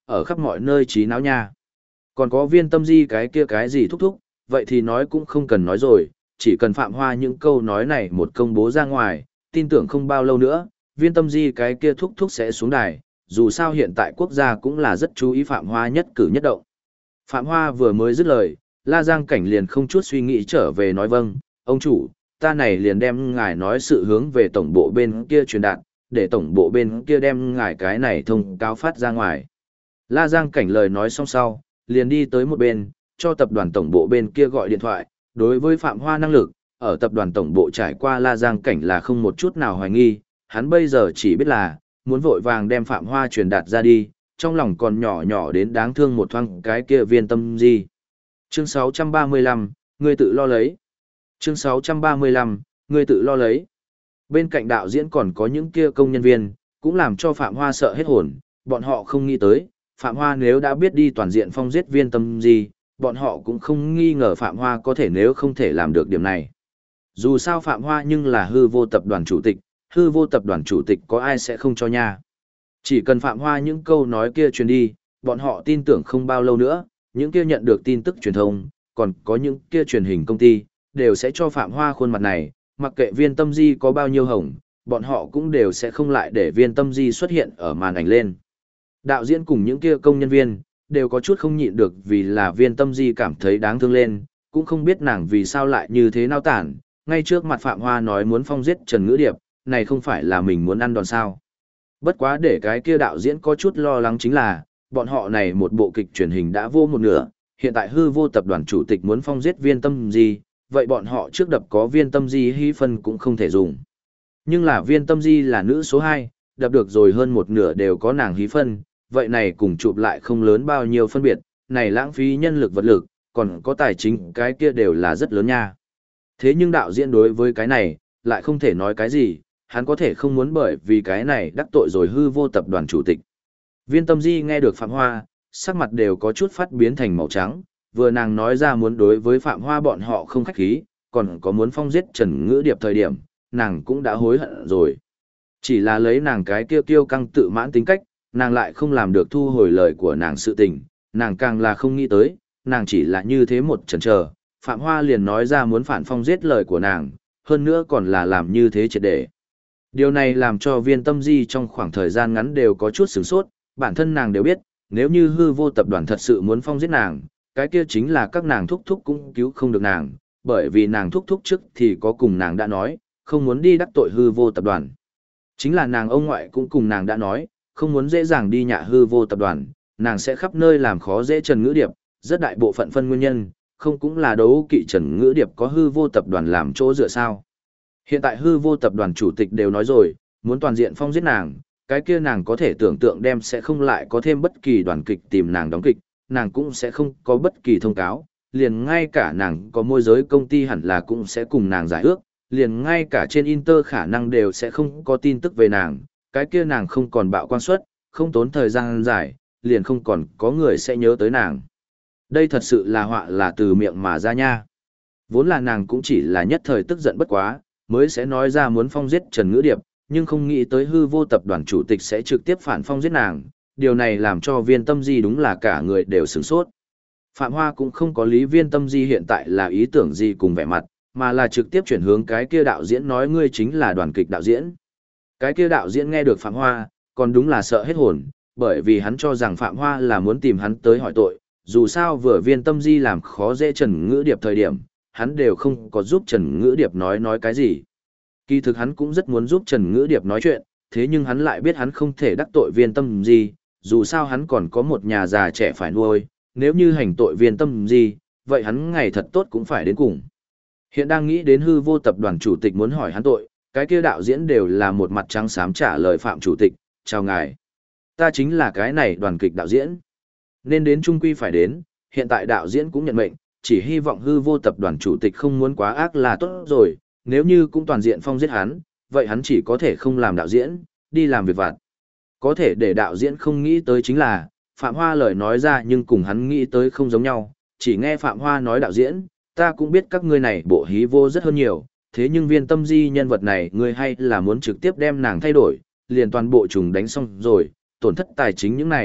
S1: ở khắp mọi nơi trí não nha. Còn có Viên Tâm Di cái kia cái gì thúc thúc, vậy thì nói cũng không cần nói rồi, chỉ cần Phạm Hoa những câu nói này một công bố ra ngoài, tin tưởng không bao lâu nữa, Viên Tâm Di cái kia thúc thúc sẽ xuống đài, dù sao hiện tại quốc gia cũng là rất chú ý Phạm Hoa nhất cử nhất động. Phạm Hoa vừa mới dứt lời, La Giang Cảnh liền không chút suy nghĩ trở về nói vâng, ông chủ, ta này liền đem ngài nói sự hướng về tổng bộ bên kia truyền đạt, để tổng bộ bên kia đem ngài cái này thông cáo phát ra ngoài. La Giang Cảnh lời nói xong sau, liền đi tới một bên, cho tập đoàn tổng bộ bên kia gọi điện thoại, đối với Phạm Hoa năng lực, ở tập đoàn tổng bộ trải qua La Giang Cảnh là không một chút nào hoài nghi, hắn bây giờ chỉ biết là, muốn vội vàng đem Phạm Hoa truyền đạt ra đi, trong lòng còn nhỏ nhỏ đến đáng thương một thoáng cái kia Viên Tâm Di. Chương 635, ngươi tự lo lấy. Chương 635, ngươi tự lo lấy. Bên cạnh đạo diễn còn có những kia công nhân viên, cũng làm cho Phạm Hoa sợ hết hồn, bọn họ không nghĩ tới, Phạm Hoa nếu đã biết đi toàn diện phong giết Viên Tâm Di, bọn họ cũng không nghi ngờ Phạm Hoa có thể nếu không thể làm được điểm này. Dù sao Phạm Hoa nhưng là hư vô tập đoàn chủ tịch, hư vô tập đoàn chủ tịch có ai sẽ không cho nha. Chỉ cần Phạm Hoa những câu nói kia truyền đi, bọn họ tin tưởng không bao lâu nữa, những kia nhận được tin tức truyền thông, còn có những kia truyền hình công ty, đều sẽ cho Phạm Hoa khuôn mặt này, mặc kệ Viên Tâm Di có bao nhiêu hồng, bọn họ cũng đều sẽ không lại để Viên Tâm Di xuất hiện ở màn ảnh lên. Đạo diễn cùng những kia công nhân viên, đều có chút không nhịn được vì là Viên Tâm Di cảm thấy đáng thương lên, cũng không biết nàng vì sao lại như thế nào tản, ngay trước mặt Phạm Hoa nói muốn phong giết Trần Ngữ Điệp, này không phải là mình muốn ăn đòn sao. Bất quá để cái kia đạo diễn có chút lo lắng chính là, bọn họ này một bộ kịch truyền hình đã vô một nửa, hiện tại hư vô tập đoàn chủ tịch muốn phong giết Viên Tâm Di, vậy bọn họ trước đập có Viên Tâm Di hí phân cũng không thể dùng. Nhưng là Viên Tâm Di là nữ số 2, đập được rồi hơn một nửa đều có nàng hí phân, vậy này cùng chụp lại không lớn bao nhiêu phân biệt, này lãng phí nhân lực vật lực, còn có tài chính cái kia đều là rất lớn nha. Thế nhưng đạo diễn đối với cái này, lại không thể nói cái gì, hắn có thể không muốn bởi vì cái này đắc tội rồi hư vô tập đoàn chủ tịch. Viên Tâm Di nghe được Phạm Hoa, sắc mặt đều có chút phát biến thành màu trắng, vừa nàng nói ra muốn đối với Phạm Hoa bọn họ không khách khí, còn có muốn phong giết Trần Ngữ Điệp thời điểm, nàng cũng đã hối hận rồi. Chỉ là lấy nàng cái kiêu kiêu căng tự mãn tính cách, nàng lại không làm được thu hồi lời của nàng sự tình, nàng càng là không nghĩ tới, nàng chỉ là như thế một chần chờ, Phạm Hoa liền nói ra muốn phản phong giết lời của nàng, hơn nữa còn là làm như thế triệt để. Điều này làm cho Viên Tâm Di trong khoảng thời gian ngắn đều có chút sửng sốt, bản thân nàng đều biết, nếu như hư vô tập đoàn thật sự muốn phong giết nàng, cái kia chính là các nàng thúc thúc cũng cứu không được nàng, bởi vì nàng thúc thúc trước thì có cùng nàng đã nói, không muốn đi đắc tội hư vô tập đoàn. Chính là nàng ông ngoại cũng cùng nàng đã nói, không muốn dễ dàng đi nhạ hư vô tập đoàn, nàng sẽ khắp nơi làm khó dễ Trần Ngữ Điệp, rất đại bộ phận phân nguyên nhân, không cũng là đấu kỵ Trần Ngữ Điệp có hư vô tập đoàn làm chỗ dựa sao. Hiện tại hư vô tập đoàn chủ tịch đều nói rồi, muốn toàn diện phong giết nàng, cái kia nàng có thể tưởng tượng đem sẽ không lại có thêm bất kỳ đoàn kịch tìm nàng đóng kịch, nàng cũng sẽ không có bất kỳ thông cáo, liền ngay cả nàng có môi giới công ty hẳn là cũng sẽ cùng nàng giải ước, liền ngay cả trên Inter khả năng đều sẽ không có tin tức về nàng, cái kia nàng không còn bạo quan suất, không tốn thời gian dài, liền không còn có người sẽ nhớ tới nàng. Đây thật sự là họa là từ miệng mà ra nha. Vốn là nàng cũng chỉ là nhất thời tức giận bất quá, mới sẽ nói ra muốn phong giết Trần Ngữ Điệp, nhưng không nghĩ tới hư vô tập đoàn chủ tịch sẽ trực tiếp phản phong giết nàng, điều này làm cho Viên Tâm Di đúng là cả người đều sửng sốt. Phạm Hoa cũng không có lý Viên Tâm Di hiện tại là ý tưởng gì cùng vẻ mặt, mà là trực tiếp chuyển hướng cái kia đạo diễn nói ngươi chính là đoàn kịch đạo diễn. Cái kia đạo diễn nghe được Phạm Hoa, còn đúng là sợ hết hồn, bởi vì hắn cho rằng Phạm Hoa là muốn tìm hắn tới hỏi tội, dù sao vừa Viên Tâm Di làm khó dễ Trần Ngữ Điệp thời điểm, hắn đều không có giúp Trần Ngữ Điệp nói cái gì. Kỳ thực hắn cũng rất muốn giúp Trần Ngữ Điệp nói chuyện, thế nhưng hắn lại biết hắn không thể đắc tội Viên Tâm Di, dù sao hắn còn có một nhà già trẻ phải nuôi, nếu như hành tội Viên Tâm Di, vậy hắn ngày thật tốt cũng phải đến cùng. Hiện đang nghĩ đến hư vô tập đoàn chủ tịch muốn hỏi hắn tội, cái kia đạo diễn đều là một mặt trắng xám trả lời Phạm chủ tịch, chào ngài. Ta chính là cái này đoàn kịch đạo diễn. Nên đến trung quy phải đến, hiện tại đạo diễn cũng nhận mệnh, chỉ hy vọng hư vô tập đoàn chủ tịch không muốn quá ác là tốt rồi, nếu như cũng toàn diện phong giết hắn, vậy hắn chỉ có thể không làm đạo diễn, đi làm việc vặt. Có thể để đạo diễn không nghĩ tới chính là, Phạm Hoa lời nói ra nhưng cùng hắn nghĩ tới không giống nhau, chỉ nghe Phạm Hoa nói đạo diễn, ta cũng biết các ngươi này bộ hí vô rất hơn nhiều, thế nhưng Viên Tâm Di nhân vật này ngươi hay là muốn trực tiếp đem nàng thay đổi, liền toàn bộ trùng đánh xong rồi, tổn thất tài chính những này,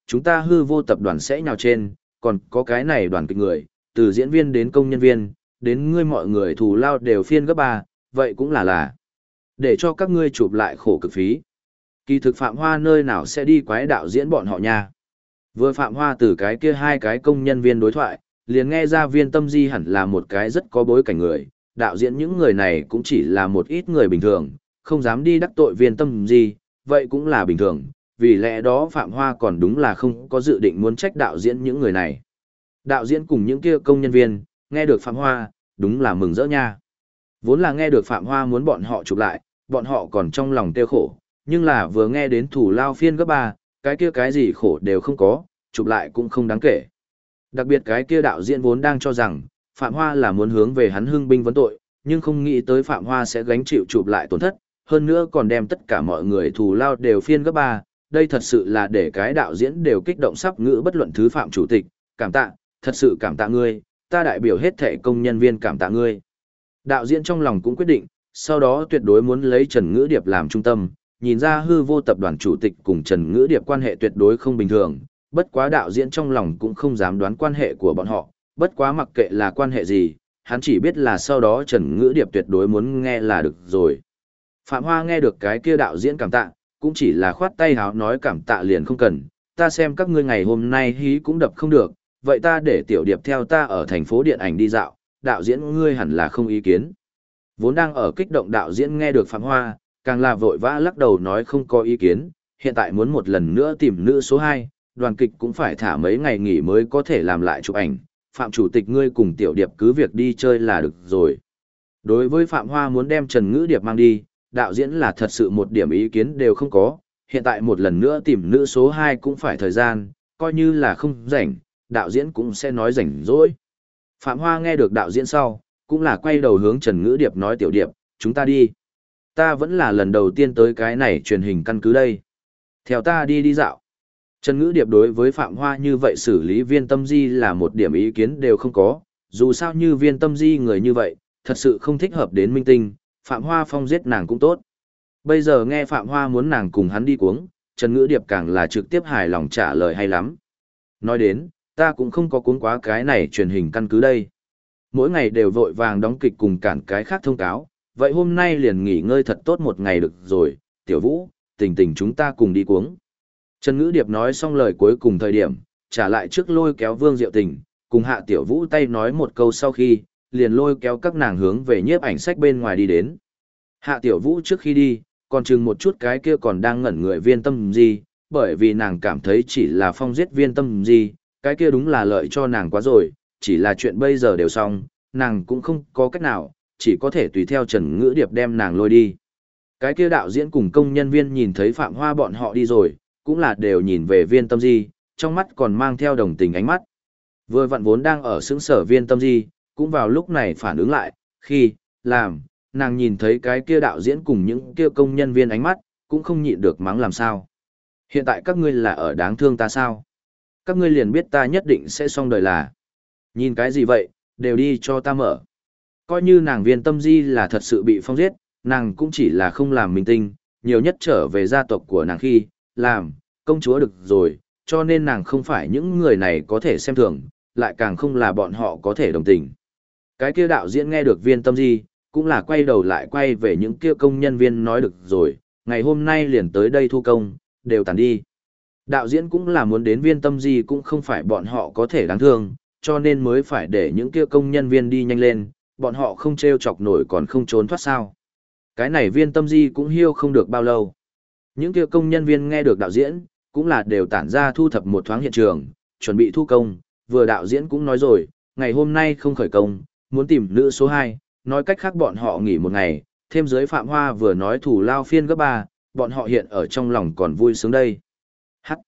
S1: Chúng ta hư vô tập đoàn sẽ nhào trên, còn có cái này đoàn kịch người, từ diễn viên đến công nhân viên, đến ngươi mọi người thù lao đều phiên gấp 3, vậy cũng là. Để cho các ngươi chụp lại khổ cực phí. Kỳ thực Phạm Hoa nơi nào sẽ đi quái đạo diễn bọn họ nha. Vừa Phạm Hoa từ cái kia hai cái công nhân viên đối thoại, liền nghe ra Viên Tâm Di hẳn là một cái rất có bối cảnh người, đạo diễn những người này cũng chỉ là một ít người bình thường, không dám đi đắc tội Viên Tâm Di, vậy cũng là bình thường, vì lẽ đó Phạm Hoa còn đúng là không có dự định muốn trách đạo diễn những người này. Đạo diễn cùng những kia công nhân viên, nghe được Phạm Hoa, đúng là mừng rỡ nha. Vốn là nghe được Phạm Hoa muốn bọn họ chụp lại, bọn họ còn trong lòng tiêu khổ, nhưng là vừa nghe đến thủ lao phiên gấp 3, cái kia cái gì khổ đều không có, chụp lại cũng không đáng kể. Đặc biệt cái kia đạo diễn vốn đang cho rằng, Phạm Hoa là muốn hướng về hắn hưng binh vấn tội, nhưng không nghĩ tới Phạm Hoa sẽ gánh chịu chụp lại tổn thất, hơn nữa còn đem tất cả mọi người thù lao đều phiên gấp 3, đây thật sự là để cái đạo diễn đều kích động sắp ngữ bất luận thứ Phạm chủ tịch, cảm tạ, thật sự cảm tạ ngươi, ta đại biểu hết thảy công nhân viên cảm tạ ngươi. Đạo diễn trong lòng cũng quyết định, sau đó tuyệt đối muốn lấy Trần Ngữ Điệp làm trung tâm, nhìn ra hư vô tập đoàn chủ tịch cùng Trần Ngữ Điệp quan hệ tuyệt đối không bình thường, bất quá đạo diễn trong lòng cũng không dám đoán quan hệ của bọn họ, bất quá mặc kệ là quan hệ gì, hắn chỉ biết là sau đó Trần Ngữ Điệp tuyệt đối muốn nghe là được rồi. Phạm Hoa nghe được cái kia đạo diễn cảm tạ, cũng chỉ là khoát tay háo nói cảm tạ liền không cần, ta xem các ngươi ngày hôm nay hí cũng đập không được, vậy ta để Tiểu Điệp theo ta ở thành phố điện ảnh đi dạo, đạo diễn ngươi hẳn là không ý kiến. Vốn đang ở kích động đạo diễn nghe được Phạm Hoa, càng là vội vã lắc đầu nói không có ý kiến, hiện tại muốn một lần nữa tìm nữ số 2, đoàn kịch cũng phải thả mấy ngày nghỉ mới có thể làm lại chụp ảnh, Phạm chủ tịch ngươi cùng Tiểu Điệp cứ việc đi chơi là được rồi. Đối với Phạm Hoa muốn đem Trần Ngữ Điệp mang đi, đạo diễn là thật sự một điểm ý kiến đều không có, hiện tại một lần nữa tìm nữ số 2 cũng phải thời gian, coi như là không rảnh, đạo diễn cũng sẽ nói rảnh rỗi. Phạm Hoa nghe được đạo diễn sau, cũng là quay đầu hướng Trần Ngữ Điệp nói Tiểu Điệp, chúng ta đi. Ta vẫn là lần đầu tiên tới cái này truyền hình căn cứ đây. Theo ta đi dạo. Trần Ngữ Điệp đối với Phạm Hoa như vậy xử lý Viên Tâm Di là một điểm ý kiến đều không có, dù sao như Viên Tâm Di người như vậy, thật sự không thích hợp đến minh tinh, Phạm Hoa phong giết nàng cũng tốt. Bây giờ nghe Phạm Hoa muốn nàng cùng hắn đi cuống, Trần Ngữ Điệp càng là trực tiếp hài lòng trả lời hay lắm. Nói đến, ta cũng không có cuống quá cái này truyền hình căn cứ đây. Mỗi ngày đều vội vàng đóng kịch cùng cản cái khác thông cáo, vậy hôm nay liền nghỉ ngơi thật tốt một ngày được rồi, Tiểu Vũ, tình tình chúng ta cùng đi cuống. Trần Ngữ Điệp nói xong lời cuối cùng thời điểm, trả lại trước lôi kéo Vương Diệu Tình, cùng Hạ Tiểu Vũ tay nói một câu sau khi, liền lôi kéo các nàng hướng về nhiếp ảnh sách bên ngoài đi đến. Hạ Tiểu Vũ trước khi đi, còn chừng một chút cái kia còn đang ngẩn người Viên Tâm Di, bởi vì nàng cảm thấy chỉ là phong giết Viên Tâm Di, cái kia đúng là lợi cho nàng quá rồi, chỉ là chuyện bây giờ đều xong, nàng cũng không có cách nào, chỉ có thể tùy theo Trần Ngữ Điệp đem nàng lôi đi. Cái kia đạo diễn cùng công nhân viên nhìn thấy Phạm Hoa bọn họ đi rồi, cũng là đều nhìn về Viên Tâm Di, trong mắt còn mang theo đồng tình ánh mắt. Vừa vặn vốn đang ở xứng sở Viên Tâm Di, cũng vào lúc này phản ứng lại, khi, làm, nàng nhìn thấy cái kia đạo diễn cùng những kia công nhân viên ánh mắt, cũng không nhịn được mắng làm sao. Hiện tại các ngươi là ở đáng thương ta sao? Các ngươi liền biết ta nhất định sẽ xong đời là. Nhìn cái gì vậy, đều đi cho ta mở. Coi như nàng Viên Tâm Di là thật sự bị phong giết, nàng cũng chỉ là không làm minh tinh, nhiều nhất trở về gia tộc của nàng khi, làm, công chúa được rồi, cho nên nàng không phải những người này có thể xem thường, lại càng không là bọn họ có thể đồng tình. Cái kia đạo diễn nghe được Viên Tâm Di, cũng là quay đầu lại quay về những kia công nhân viên nói được rồi, ngày hôm nay liền tới đây thu công, đều tàn đi. Đạo diễn cũng là muốn đến Viên Tâm Di cũng không phải bọn họ có thể đáng thương, cho nên mới phải để những kia công nhân viên đi nhanh lên, bọn họ không treo chọc nổi còn không trốn thoát sao. Cái này Viên Tâm Di cũng hiêu không được bao lâu. Những kia công nhân viên nghe được đạo diễn, cũng là đều tản ra thu thập một thoáng hiện trường, chuẩn bị thu công, vừa đạo diễn cũng nói rồi, ngày hôm nay không khởi công, muốn tìm nữ số 2, nói cách khác bọn họ nghỉ một ngày, thêm dưới Phạm Hoa vừa nói thủ lao phiên gấp 3, bọn họ hiện ở trong lòng còn vui sướng đây. Hắc.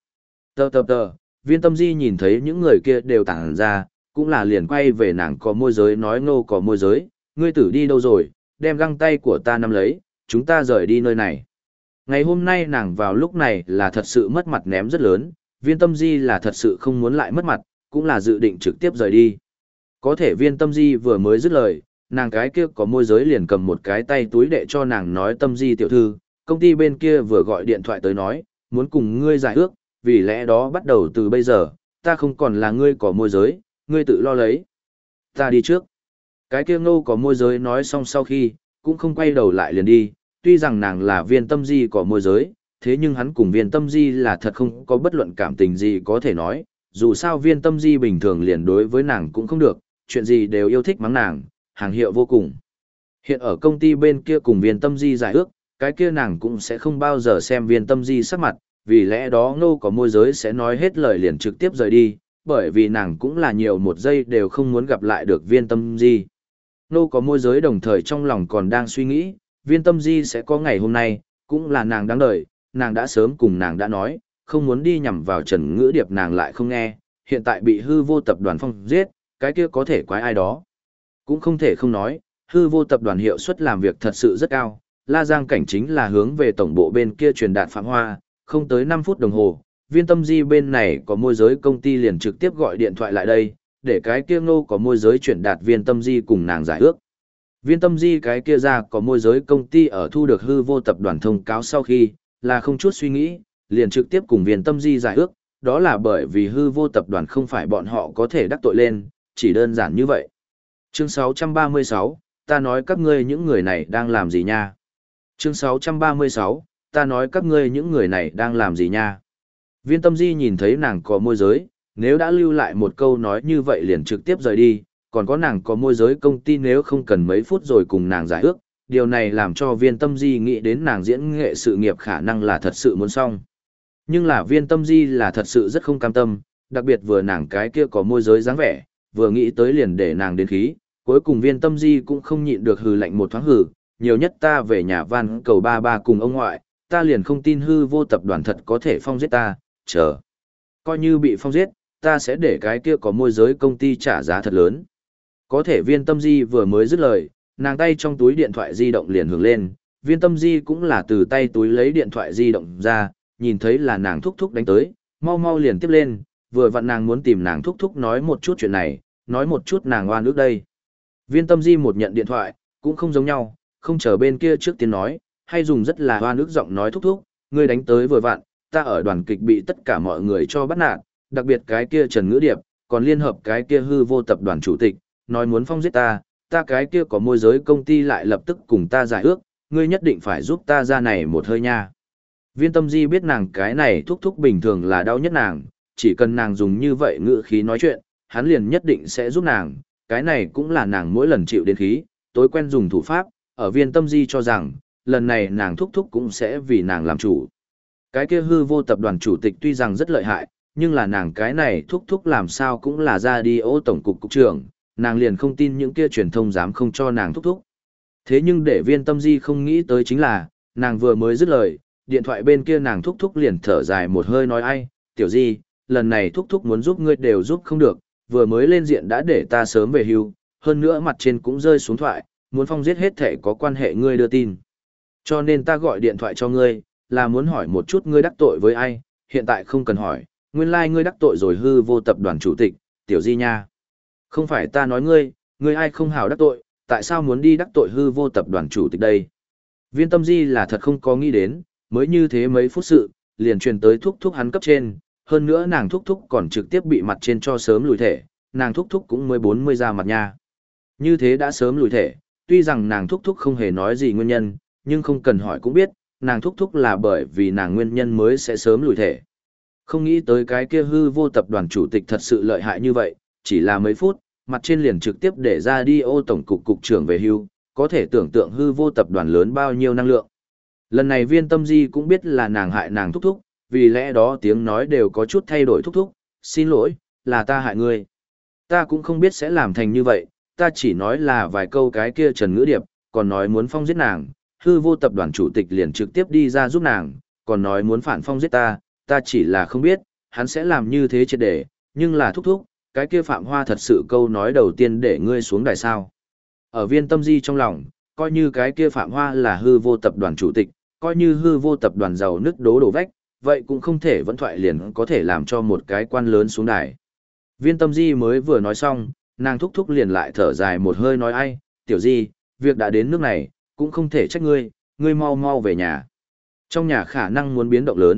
S1: Tờ. Viên Tâm Di nhìn thấy những người kia đều tản ra, cũng là liền quay về nàng có môi giới nói ngô có môi giới, ngươi tử đi đâu rồi, đem găng tay của ta nắm lấy, chúng ta rời đi nơi này. Ngày hôm nay nàng vào lúc này là thật sự mất mặt ném rất lớn, Viên Tâm Di là thật sự không muốn lại mất mặt, cũng là dự định trực tiếp rời đi. Có thể Viên Tâm Di vừa mới dứt lời, nàng cái kia có môi giới liền cầm một cái tay túi để cho nàng nói Tâm Di tiểu thư, công ty bên kia vừa gọi điện thoại tới nói, muốn cùng ngươi giải ước, vì lẽ đó bắt đầu từ bây giờ, ta không còn là ngươi có môi giới, ngươi tự lo lấy. Ta đi trước. Cái kia Ngô có môi giới nói xong sau khi, cũng không quay đầu lại liền đi, tuy rằng nàng là Viên Tâm Di có môi giới, thế nhưng hắn cùng Viên Tâm Di là thật không có bất luận cảm tình gì có thể nói, dù sao Viên Tâm Di bình thường liền đối với nàng cũng không được, chuyện gì đều yêu thích mắng nàng, hàng hiệu vô cùng. Hiện ở công ty bên kia cùng Viên Tâm Di giải ước, cái kia nàng cũng sẽ không bao giờ xem Viên Tâm Di sắc mặt, vì lẽ đó Ngô có môi giới sẽ nói hết lời liền trực tiếp rời đi, bởi vì nàng cũng là nhiều một giây đều không muốn gặp lại được Viên Tâm Di. Ngô có môi giới đồng thời trong lòng còn đang suy nghĩ, Viên Tâm Di sẽ có ngày hôm nay, cũng là nàng đáng đợi, nàng đã sớm cùng nàng đã nói, không muốn đi nhằm vào Trần Ngữ Điệp nàng lại không nghe, hiện tại bị hư vô tập đoàn phong giết, cái kia có thể quái ai đó. Cũng không thể không nói, hư vô tập đoàn hiệu suất làm việc thật sự rất cao, La Giang cảnh chính là hướng về tổng bộ bên kia truyền đạt Phạm Hoa, không tới 5 phút đồng hồ, Viên Tâm Di bên này có môi giới công ty liền trực tiếp gọi điện thoại lại đây, để cái kia Ngô có môi giới chuyển đạt Viên Tâm Di cùng nàng giải ước. Viên Tâm Di cái kia ra có môi giới công ty ở thu được hư vô tập đoàn thông cáo sau khi, là không chút suy nghĩ, liền trực tiếp cùng Viên Tâm Di giải ước, đó là bởi vì hư vô tập đoàn không phải bọn họ có thể đắc tội lên, chỉ đơn giản như vậy. Chương 636, ta nói các ngươi những người này đang làm gì nha? Chương 636, ta nói các ngươi những người này đang làm gì nha? Viên Tâm Di nhìn thấy nàng có môi giới, nếu đã lưu lại một câu nói như vậy liền trực tiếp rời đi, còn có nàng có môi giới công ty nếu không cần mấy phút rồi cùng nàng giải ước, điều này làm cho Viên Tâm Di nghĩ đến nàng diễn nghệ sự nghiệp khả năng là thật sự muốn xong. Nhưng là Viên Tâm Di là thật sự rất không cam tâm, đặc biệt vừa nàng cái kia có môi giới dáng vẻ, vừa nghĩ tới liền để nàng đến khí, cuối cùng Viên Tâm Di cũng không nhịn được hừ lạnh một thoáng hừ, nhiều nhất ta về nhà van cầu ba ba cùng ông ngoại, ta liền không tin hư vô tập đoàn thật có thể phong giết ta, chờ. Coi như bị phong giết, ta sẽ để cái kia có môi giới công ty trả giá thật lớn. Có thể Viên Tâm Di vừa mới dứt lời, nàng tay trong túi điện thoại di động liền hưởng lên, Viên Tâm Di cũng là từ tay túi lấy điện thoại di động ra, nhìn thấy là nàng thúc thúc đánh tới, mau mau liền tiếp lên, vừa vặn nàng muốn tìm nàng thúc thúc nói một chút chuyện này, nói một chút nàng oan ước đây. Viên Tâm Di một nhận điện thoại, cũng không giống nhau, không chờ bên kia trước tiên nói, hay dùng rất là oan ước giọng nói thúc thúc, ngươi đánh tới vừa vặn, ta ở đoàn kịch bị tất cả mọi người cho bắt nạt, đặc biệt cái kia Trần Ngữ Điệp, còn liên hợp cái kia hư vô tập đoàn chủ tịch, nói muốn phong giết ta, ta cái kia có môi giới công ty lại lập tức cùng ta giải ước, ngươi nhất định phải giúp ta ra này một hơi nha. Viên Tâm Di biết nàng cái này thúc thúc bình thường là đau nhất nàng, chỉ cần nàng dùng như vậy ngữ khí nói chuyện, hắn liền nhất định sẽ giúp nàng, cái này cũng là nàng mỗi lần chịu đến khí, tối quen dùng thủ pháp, ở Viên Tâm Di cho rằng, lần này nàng thúc thúc cũng sẽ vì nàng làm chủ. Cái kia hư vô tập đoàn chủ tịch tuy rằng rất lợi hại, nhưng là nàng cái này thúc thúc làm sao cũng là ra đi ô tổng cục cục trưởng, nàng liền không tin những kia truyền thông dám không cho nàng thúc thúc. Thế nhưng để Viên Tâm Di không nghĩ tới chính là, nàng vừa mới dứt lời, điện thoại bên kia nàng thúc thúc liền thở dài một hơi nói ai, tiểu Di, lần này thúc thúc muốn giúp ngươi đều giúp không được, vừa mới lên diện đã để ta sớm về hưu, hơn nữa mặt trên cũng rơi xuống thoại, muốn phong giết hết thể có quan hệ ngươi đưa tin. Cho nên ta gọi điện thoại cho ngươi, là muốn hỏi một chút ngươi đắc tội với ai, hiện tại không cần hỏi, nguyên lai ngươi đắc tội rồi hư vô tập đoàn chủ tịch, tiểu Di nha. Không phải ta nói ngươi ai không hào đắc tội, tại sao muốn đi đắc tội hư vô tập đoàn chủ tịch đây? Viên Tâm Di là thật không có nghĩ đến, mới như thế mấy phút sự, liền truyền tới thúc thúc hắn cấp trên, hơn nữa nàng thúc thúc còn trực tiếp bị mặt trên cho sớm lùi thể, nàng thúc thúc cũng mới 40 ra mặt nha. Như thế đã sớm lùi thể, tuy rằng nàng thúc thúc không hề nói gì nguyên nhân, nhưng không cần hỏi cũng biết, nàng thúc thúc là bởi vì nàng nguyên nhân mới sẽ sớm lùi thể. Không nghĩ tới cái kia hư vô tập đoàn chủ tịch thật sự lợi hại như vậy, chỉ là mấy phút, mặt trên liền trực tiếp để ra đi ô tổng cục cục trưởng về hưu, có thể tưởng tượng hư vô tập đoàn lớn bao nhiêu năng lượng. Lần này Viên Tâm Di cũng biết là nàng hại nàng thúc thúc, vì lẽ đó tiếng nói đều có chút thay đổi thúc thúc, xin lỗi, là ta hại ngươi. Ta cũng không biết sẽ làm thành như vậy, ta chỉ nói là vài câu cái kia Trần Ngữ Điệp, còn nói muốn phong giết nàng, hư vô tập đoàn chủ tịch liền trực tiếp đi ra giúp nàng, còn nói muốn phản phong giết ta, ta chỉ là không biết, hắn sẽ làm như thế triệt để, nhưng là thúc thúc, cái kia Phạm Hoa thật sự câu nói đầu tiên để ngươi xuống đài sao. Ở Viên Tâm Di trong lòng, coi như cái kia Phạm Hoa là hư vô tập đoàn chủ tịch, coi như hư vô tập đoàn giàu nứt đổ vách, vậy cũng không thể vẫn thoại liền có thể làm cho một cái quan lớn xuống đài. Viên Tâm Di mới vừa nói xong, nàng thúc thúc liền lại thở dài một hơi nói ai, tiểu Di, việc đã đến nước này, cũng không thể trách ngươi, ngươi mau mau về nhà. Trong nhà khả năng muốn biến động lớn,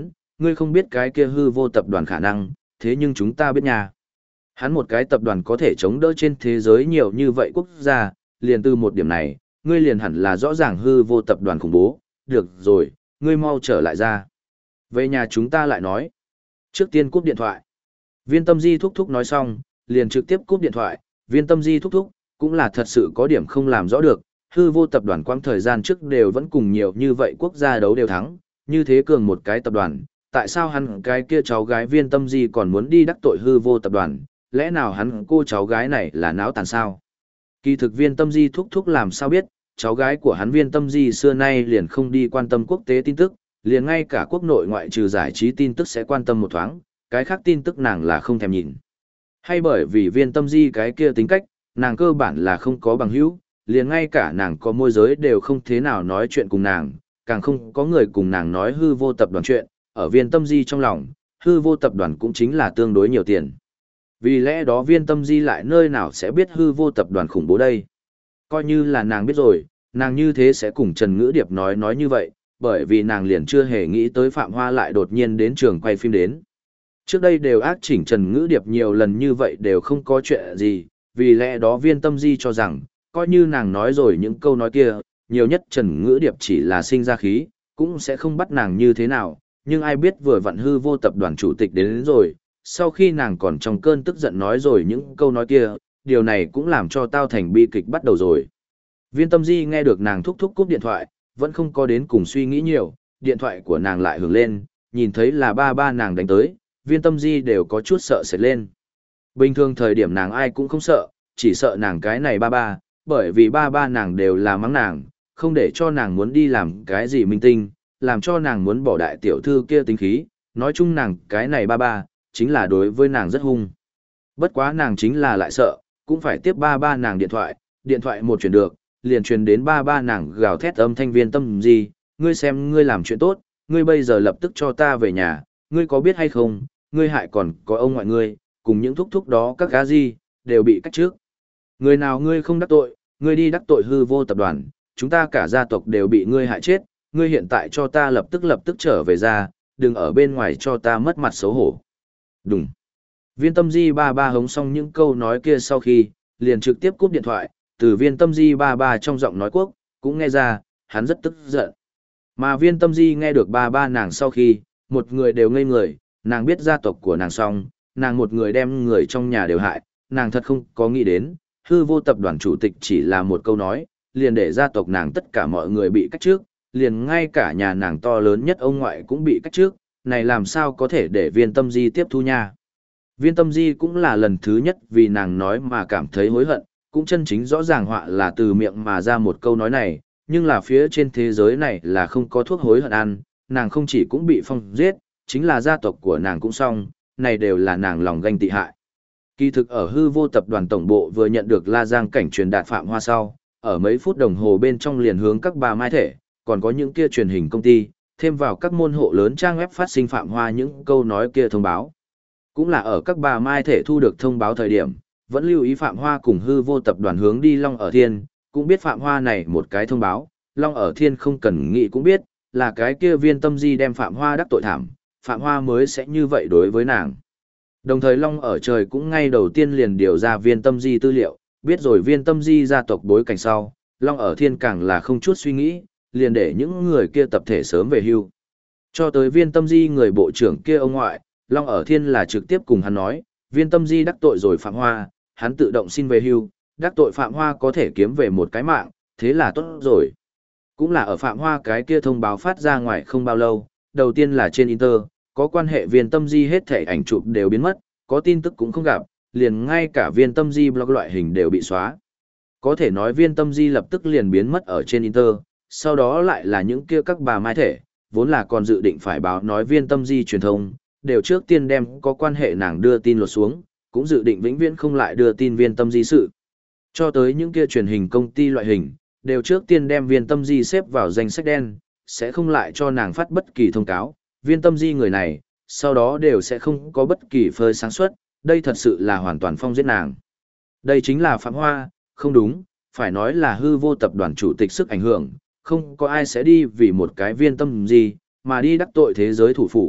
S1: ngươi không biết cái kia hư vô tập đoàn khả năng, thế nhưng chúng ta biết nha. Hắn một cái tập đoàn có thể chống đỡ trên thế giới nhiều như vậy quốc gia, liền từ một điểm này, ngươi liền hẳn là rõ ràng hư vô tập đoàn khủng bố, được rồi, ngươi mau trở lại ra. Về nhà chúng ta lại nói. Trước tiên cúp điện thoại. Viên Tâm Di thúc thúc nói xong, liền trực tiếp cúp điện thoại, Viên Tâm Di thúc thúc, cũng là thật sự có điểm không làm rõ được, hư vô tập đoàn quãng thời gian trước đều vẫn cùng nhiều như vậy quốc gia đấu đều thắng, như thế cường một cái tập đoàn, tại sao hắn cái kia cháu gái Viên Tâm Di còn muốn đi đắc tội hư vô tập đoàn, lẽ nào hắn cô cháu gái này là náo tàn sao? Kỳ thực Viên Tâm Di thúc thúc làm sao biết, cháu gái của hắn Viên Tâm Di xưa nay liền không đi quan tâm quốc tế tin tức, liền ngay cả quốc nội ngoại trừ giải trí tin tức sẽ quan tâm một thoáng, cái khác tin tức nàng là không thèm nhìn. Hay bởi vì Viên Tâm Di cái kia tính cách, nàng cơ bản là không có bằng hữu, liền ngay cả nàng có môi giới đều không thế nào nói chuyện cùng nàng, càng không có người cùng nàng nói hư vô tập đoàn chuyện, ở Viên Tâm Di trong lòng, hư vô tập đoàn cũng chính là tương đối nhiều tiền. Vì lẽ đó Viên Tâm Di lại nơi nào sẽ biết hư vô tập đoàn khủng bố đây. Coi như là nàng biết rồi, nàng như thế sẽ cùng Trần Ngữ Điệp nói như vậy, bởi vì nàng liền chưa hề nghĩ tới Phạm Hoa lại đột nhiên đến trường quay phim đến. Trước đây đều ác chỉnh Trần Ngữ Điệp nhiều lần như vậy đều không có chuyện gì, vì lẽ đó Viên Tâm Di cho rằng, coi như nàng nói rồi những câu nói kia, nhiều nhất Trần Ngữ Điệp chỉ là sinh ra khí, cũng sẽ không bắt nàng như thế nào, nhưng ai biết vừa vặn hư vô tập đoàn chủ tịch đến rồi, sau khi nàng còn trong cơn tức giận nói rồi những câu nói kia, điều này cũng làm cho tao thành bi kịch bắt đầu rồi. Viên Tâm Di nghe được nàng thúc thúc cúp điện thoại, vẫn không có đến cùng suy nghĩ nhiều, điện thoại của nàng lại hưởng lên, nhìn thấy là ba nàng đánh tới, Viên Tâm Di đều có chút sợ sệt lên. Bình thường thời điểm nàng ai cũng không sợ, chỉ sợ nàng cái này ba, bởi vì ba nàng đều là mắng nàng, không để cho nàng muốn đi làm cái gì minh tinh, làm cho nàng muốn bỏ đại tiểu thư kia tính khí, nói chung nàng cái này ba, chính là đối với nàng rất hung. Bất quá nàng chính là lại sợ, cũng phải tiếp ba nàng điện thoại một chuyển được, liền truyền đến ba nàng gào thét âm thanh Viên Tâm Di, ngươi xem ngươi làm chuyện tốt, ngươi bây giờ lập tức cho ta về nhà, ngươi có biết hay không, ngươi hại còn có ông ngoại ngươi, cùng những thúc thúc đó các gá gì, đều bị cách trước. Người nào ngươi không đắc tội, ngươi đi đắc tội hư vô tập đoàn, chúng ta cả gia tộc đều bị ngươi hại chết, ngươi hiện tại cho ta lập tức trở về ra, đừng ở bên ngoài cho ta mất mặt xấu hổ. Đúng. Viên Tâm Di ba hống xong những câu nói kia sau khi, liền trực tiếp cúp điện thoại, từ Viên Tâm Di ba trong giọng nói quốc, cũng nghe ra, hắn rất tức giận. Mà Viên Tâm Di nghe được ba nàng sau khi, một người đều ngây người, nàng biết gia tộc của nàng xong, nàng một người đem người trong nhà đều hại, nàng thật không có nghĩ đến, hư vô tập đoàn chủ tịch chỉ là một câu nói, liền để gia tộc nàng tất cả mọi người bị cách trước, liền ngay cả nhà nàng to lớn nhất ông ngoại cũng bị cách trước, này làm sao có thể để Viên Tâm Di tiếp thu nha. Viên Tâm Di cũng là lần thứ nhất vì nàng nói mà cảm thấy hối hận, cũng chân chính rõ ràng họa là từ miệng mà ra một câu nói này, nhưng là phía trên thế giới này là không có thuốc hối hận ăn, nàng không chỉ cũng bị phong giết, chính là gia tộc của nàng cũng xong, này đều là nàng lòng ganh tị hại. Kỳ thực ở hư vô tập đoàn tổng bộ vừa nhận được La Giang cảnh truyền đạt Phạm Hoa sau, ở mấy phút đồng hồ bên trong liền hướng các bà mai thể, còn có những kia truyền hình công ty, thêm vào các môn hộ lớn trang web phát sinh Phạm Hoa những câu nói kia thông báo. Cũng là ở các bà mai thể thu được thông báo thời điểm, vẫn lưu ý Phạm Hoa cùng hư vô tập đoàn hướng đi Long ở Thiên, cũng biết Phạm Hoa này một cái thông báo, Long ở Thiên không cần nghĩ cũng biết, là cái kia Viên Tâm Di đem Phạm Hoa đắc tội thảm, Phạm Hoa mới sẽ như vậy đối với nàng. Đồng thời Long ở trời cũng ngay đầu tiên liền điều ra Viên Tâm Di tư liệu, biết rồi Viên Tâm Di gia tộc bối cảnh sau, Long ở Thiên càng là không chút suy nghĩ, liền để những người kia tập thể sớm về hưu. Cho tới Viên Tâm Di người bộ trưởng kia ông ngoại, Long ở Thiên là trực tiếp cùng hắn nói, Viên Tâm Di đắc tội rồi Phạm Hoa, hắn tự động xin về hưu, đắc tội Phạm Hoa có thể kiếm về một cái mạng, thế là tốt rồi. Cũng là ở Phạm Hoa cái kia thông báo phát ra ngoài không bao lâu, đầu tiên là trên Inter, có quan hệ Viên Tâm Di hết thảy ảnh chụp đều biến mất, có tin tức cũng không gặp, liền ngay cả Viên Tâm Di blog loại hình đều bị xóa. Có thể nói Viên Tâm Di lập tức liền biến mất ở trên Inter, sau đó lại là những kia các bà mai thể, vốn là còn dự định phải báo nói Viên Tâm Di truyền thông, đều trước tiên đem có quan hệ nàng đưa tin lột xuống, cũng dự định vĩnh viễn không lại đưa tin Viên Tâm Di sự. Cho tới những kia truyền hình công ty loại hình, đều trước tiên đem Viên Tâm Di xếp vào danh sách đen, sẽ không lại cho nàng phát bất kỳ thông cáo. Viên Tâm Di người này, sau đó đều sẽ không có bất kỳ phơi sáng suất, đây thật sự là hoàn toàn phong giết nàng. Đây chính là Phạm Hoa, không đúng, phải nói là hư vô tập đoàn chủ tịch sức ảnh hưởng, không có ai sẽ đi vì một cái Viên Tâm Di, mà đi đắc tội thế giới thủ phủ,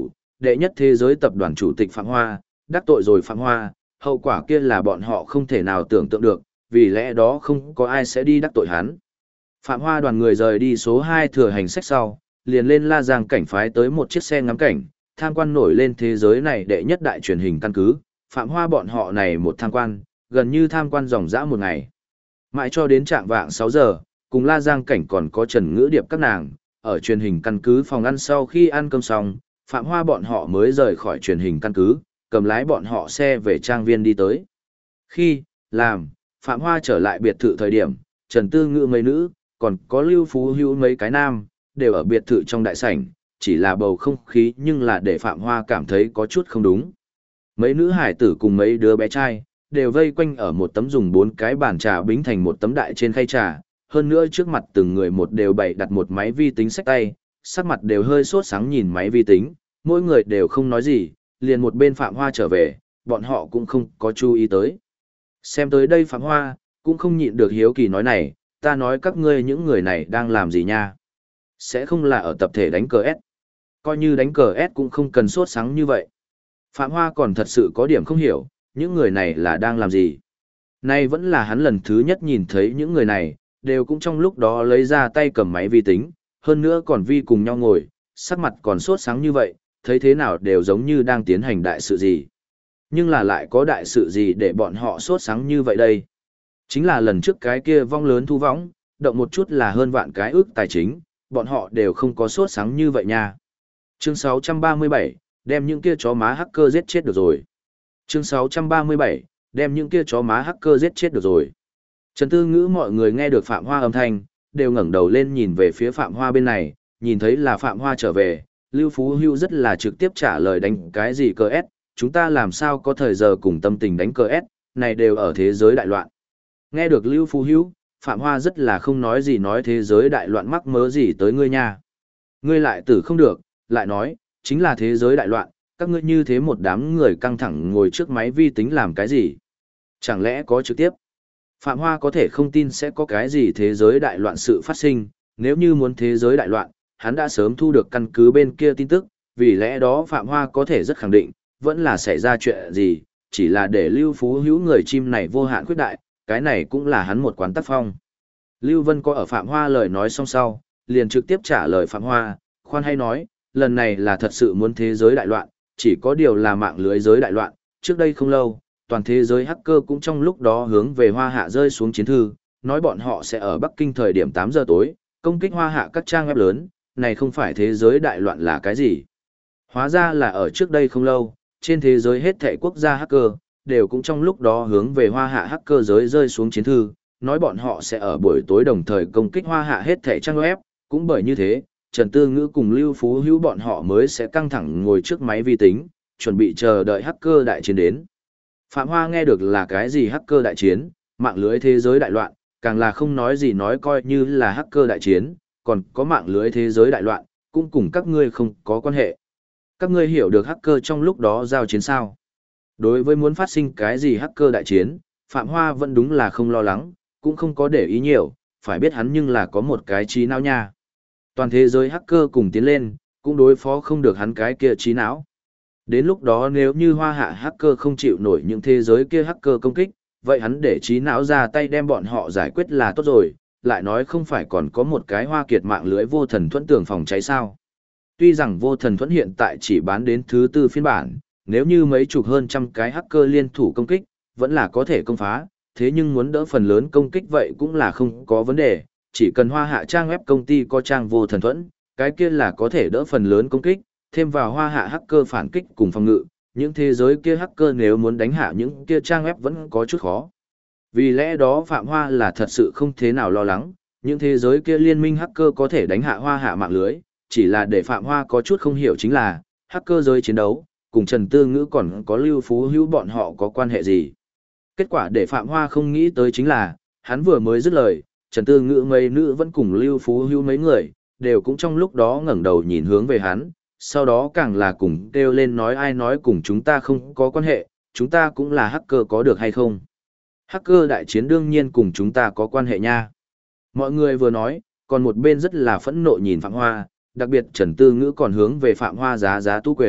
S1: đệ nhất thế giới tập đoàn chủ tịch Phạm Hoa, đắc tội rồi Phạm Hoa, hậu quả kia là bọn họ không thể nào tưởng tượng được, vì lẽ đó không có ai sẽ đi đắc tội hắn. Phạm Hoa đoàn người rời đi số 2 thừa hành sách sau, liền lên La Giang cảnh phái tới một chiếc xe ngắm cảnh, tham quan nổi lên thế giới này đệ nhất đại truyền hình căn cứ. Phạm Hoa bọn họ này một tham quan, gần như tham quan dòng dã một ngày. Mãi cho đến trạng vạng 6 giờ, cùng La Giang cảnh còn có Trần Ngữ Điệp các nàng, ở truyền hình căn cứ phòng ăn sau khi ăn cơm xong, Phạm Hoa bọn họ mới rời khỏi truyền hình căn cứ, cầm lái bọn họ xe về trang viên đi tới. Khi, làm, Phạm Hoa trở lại biệt thự thời điểm, Trần Tư Ngữ mấy nữ, còn có Lưu Phú Hữu mấy cái nam, đều ở biệt thự trong đại sảnh, chỉ là bầu không khí nhưng là để Phạm Hoa cảm thấy có chút không đúng. Mấy nữ hải tử cùng mấy đứa bé trai, đều vây quanh ở một tấm dùng 4 cái bàn trà bính thành một tấm đại trên khay trà, hơn nữa trước mặt từng người một đều bày đặt một máy vi tính xách tay, sắc mặt đều hơi sốt sáng nhìn máy vi tính, mỗi người đều không nói gì, liền một bên Phạm Hoa trở về, bọn họ cũng không có chú ý tới. Xem tới đây Phạm Hoa, cũng không nhịn được hiếu kỳ nói này, ta nói các ngươi những người này đang làm gì nha? Sẽ không là ở tập thể đánh cờ S. Coi như đánh cờ S cũng không cần sốt sáng như vậy. Phạm Hoa còn thật sự có điểm không hiểu, những người này là đang làm gì? Nay vẫn là hắn lần thứ nhất nhìn thấy những người này, đều cũng trong lúc đó lấy ra tay cầm máy vi tính, hơn nữa còn vi cùng nhau ngồi, sắc mặt còn sốt sáng như vậy, thấy thế nào đều giống như đang tiến hành đại sự gì. Nhưng là lại có đại sự gì để bọn họ sốt sáng như vậy đây? Chính là lần trước cái kia vong lớn thu võng, động một chút là hơn vạn cái ước tài chính, bọn họ đều không có sốt sáng như vậy nha. Chương 637, đem những kia chó má hacker giết chết được rồi. Chương 637, đem những kia chó má hacker giết chết được rồi. Trần Tư Ngữ mọi người nghe được Phạm Hoa âm thanh, đều ngẩng đầu lên nhìn về phía Phạm Hoa bên này, nhìn thấy là Phạm Hoa trở về, Lưu Phú Hữu rất là trực tiếp trả lời đánh cái gì cờ S, chúng ta làm sao có thời giờ cùng tâm tình đánh cờ S, này đều ở thế giới đại loạn. Nghe được Lưu Phú Hữu, Phạm Hoa rất là không nói gì nói thế giới đại loạn mắc mớ gì tới ngươi nha. Ngươi lại tử không được, lại nói, chính là thế giới đại loạn, các ngươi như thế một đám người căng thẳng ngồi trước máy vi tính làm cái gì? Chẳng lẽ có trực tiếp? Phạm Hoa có thể không tin sẽ có cái gì thế giới đại loạn sự phát sinh, nếu như muốn thế giới đại loạn, hắn đã sớm thu được căn cứ bên kia tin tức, vì lẽ đó Phạm Hoa có thể rất khẳng định, vẫn là xảy ra chuyện gì, chỉ là để Lưu Phú Hữu người chim này vô hạn khuyết đại, cái này cũng là hắn một quán tác phong. Lưu Vân có ở Phạm Hoa lời nói xong sau, liền trực tiếp trả lời Phạm Hoa, khoan hay nói, lần này là thật sự muốn thế giới đại loạn, chỉ có điều là mạng lưới giới đại loạn, trước đây không lâu, toàn thế giới hacker cũng trong lúc đó hướng về Hoa Hạ rơi xuống chiến thư, nói bọn họ sẽ ở Bắc Kinh thời điểm 8 giờ tối, công kích Hoa Hạ các trang web lớn, này không phải thế giới đại loạn là cái gì. Hóa ra là ở trước đây không lâu, trên thế giới hết thảy quốc gia hacker, đều cũng trong lúc đó hướng về Hoa Hạ hacker giới rơi xuống chiến thư, nói bọn họ sẽ ở buổi tối đồng thời công kích Hoa Hạ hết thảy trang web, cũng bởi như thế, Trần Tư Ngữ cùng Lưu Phú Hữu bọn họ mới sẽ căng thẳng ngồi trước máy vi tính, chuẩn bị chờ đợi hacker đại chiến đến. Phạm Hoa nghe được là cái gì hacker đại chiến, mạng lưới thế giới đại loạn, càng là không nói gì nói coi như là hacker đại chiến, còn có mạng lưới thế giới đại loạn, cũng cùng các ngươi không có quan hệ. Các ngươi hiểu được hacker trong lúc đó giao chiến sao? Đối với muốn phát sinh cái gì hacker đại chiến, Phạm Hoa vẫn đúng là không lo lắng, cũng không có để ý nhiều, phải biết hắn nhưng là có một cái trí não nha. Toàn thế giới hacker cùng tiến lên, cũng đối phó không được hắn cái kia trí não. Đến lúc đó nếu như Hoa Hạ hacker không chịu nổi những thế giới kia hacker công kích, vậy hắn để trí não ra tay đem bọn họ giải quyết là tốt rồi, lại nói không phải còn có một cái Hoa Kiệt mạng lưới vô thần thuẫn tường phòng cháy sao. Tuy rằng vô thần thuẫn hiện tại chỉ bán đến thứ 4 phiên bản, nếu như mấy chục hơn trăm cái hacker liên thủ công kích, vẫn là có thể công phá, thế nhưng muốn đỡ phần lớn công kích vậy cũng là không có vấn đề, chỉ cần Hoa Hạ trang web công ty có trang vô thần thuẫn, cái kia là có thể đỡ phần lớn công kích, thêm vào Hoa Hạ hacker phản kích cùng phòng ngự, những thế giới kia hacker nếu muốn đánh hạ những kia trang web vẫn có chút khó. Vì lẽ đó Phạm Hoa là thật sự không thế nào lo lắng, những thế giới kia liên minh hacker có thể đánh hạ Hoa Hạ mạng lưới, chỉ là để Phạm Hoa có chút không hiểu chính là, hacker giới chiến đấu, cùng Trần Tư Ngữ còn có Lưu Phú Hữu bọn họ có quan hệ gì. Kết quả để Phạm Hoa không nghĩ tới chính là, hắn vừa mới dứt lời, Trần Tư Ngữ mấy nữ vẫn cùng Lưu Phú Hữu mấy người, đều cũng trong lúc đó ngẩng đầu nhìn hướng về hắn, sau đó càng là cùng kêu lên nói ai nói cùng chúng ta không có quan hệ, chúng ta cũng là hacker có được hay không. Hacker đại chiến đương nhiên cùng chúng ta có quan hệ nha. Mọi người vừa nói, còn một bên rất là phẫn nộ nhìn Phạm Hoa, đặc biệt Trần Tư Ngữ còn hướng về Phạm Hoa giá giá tu quyền,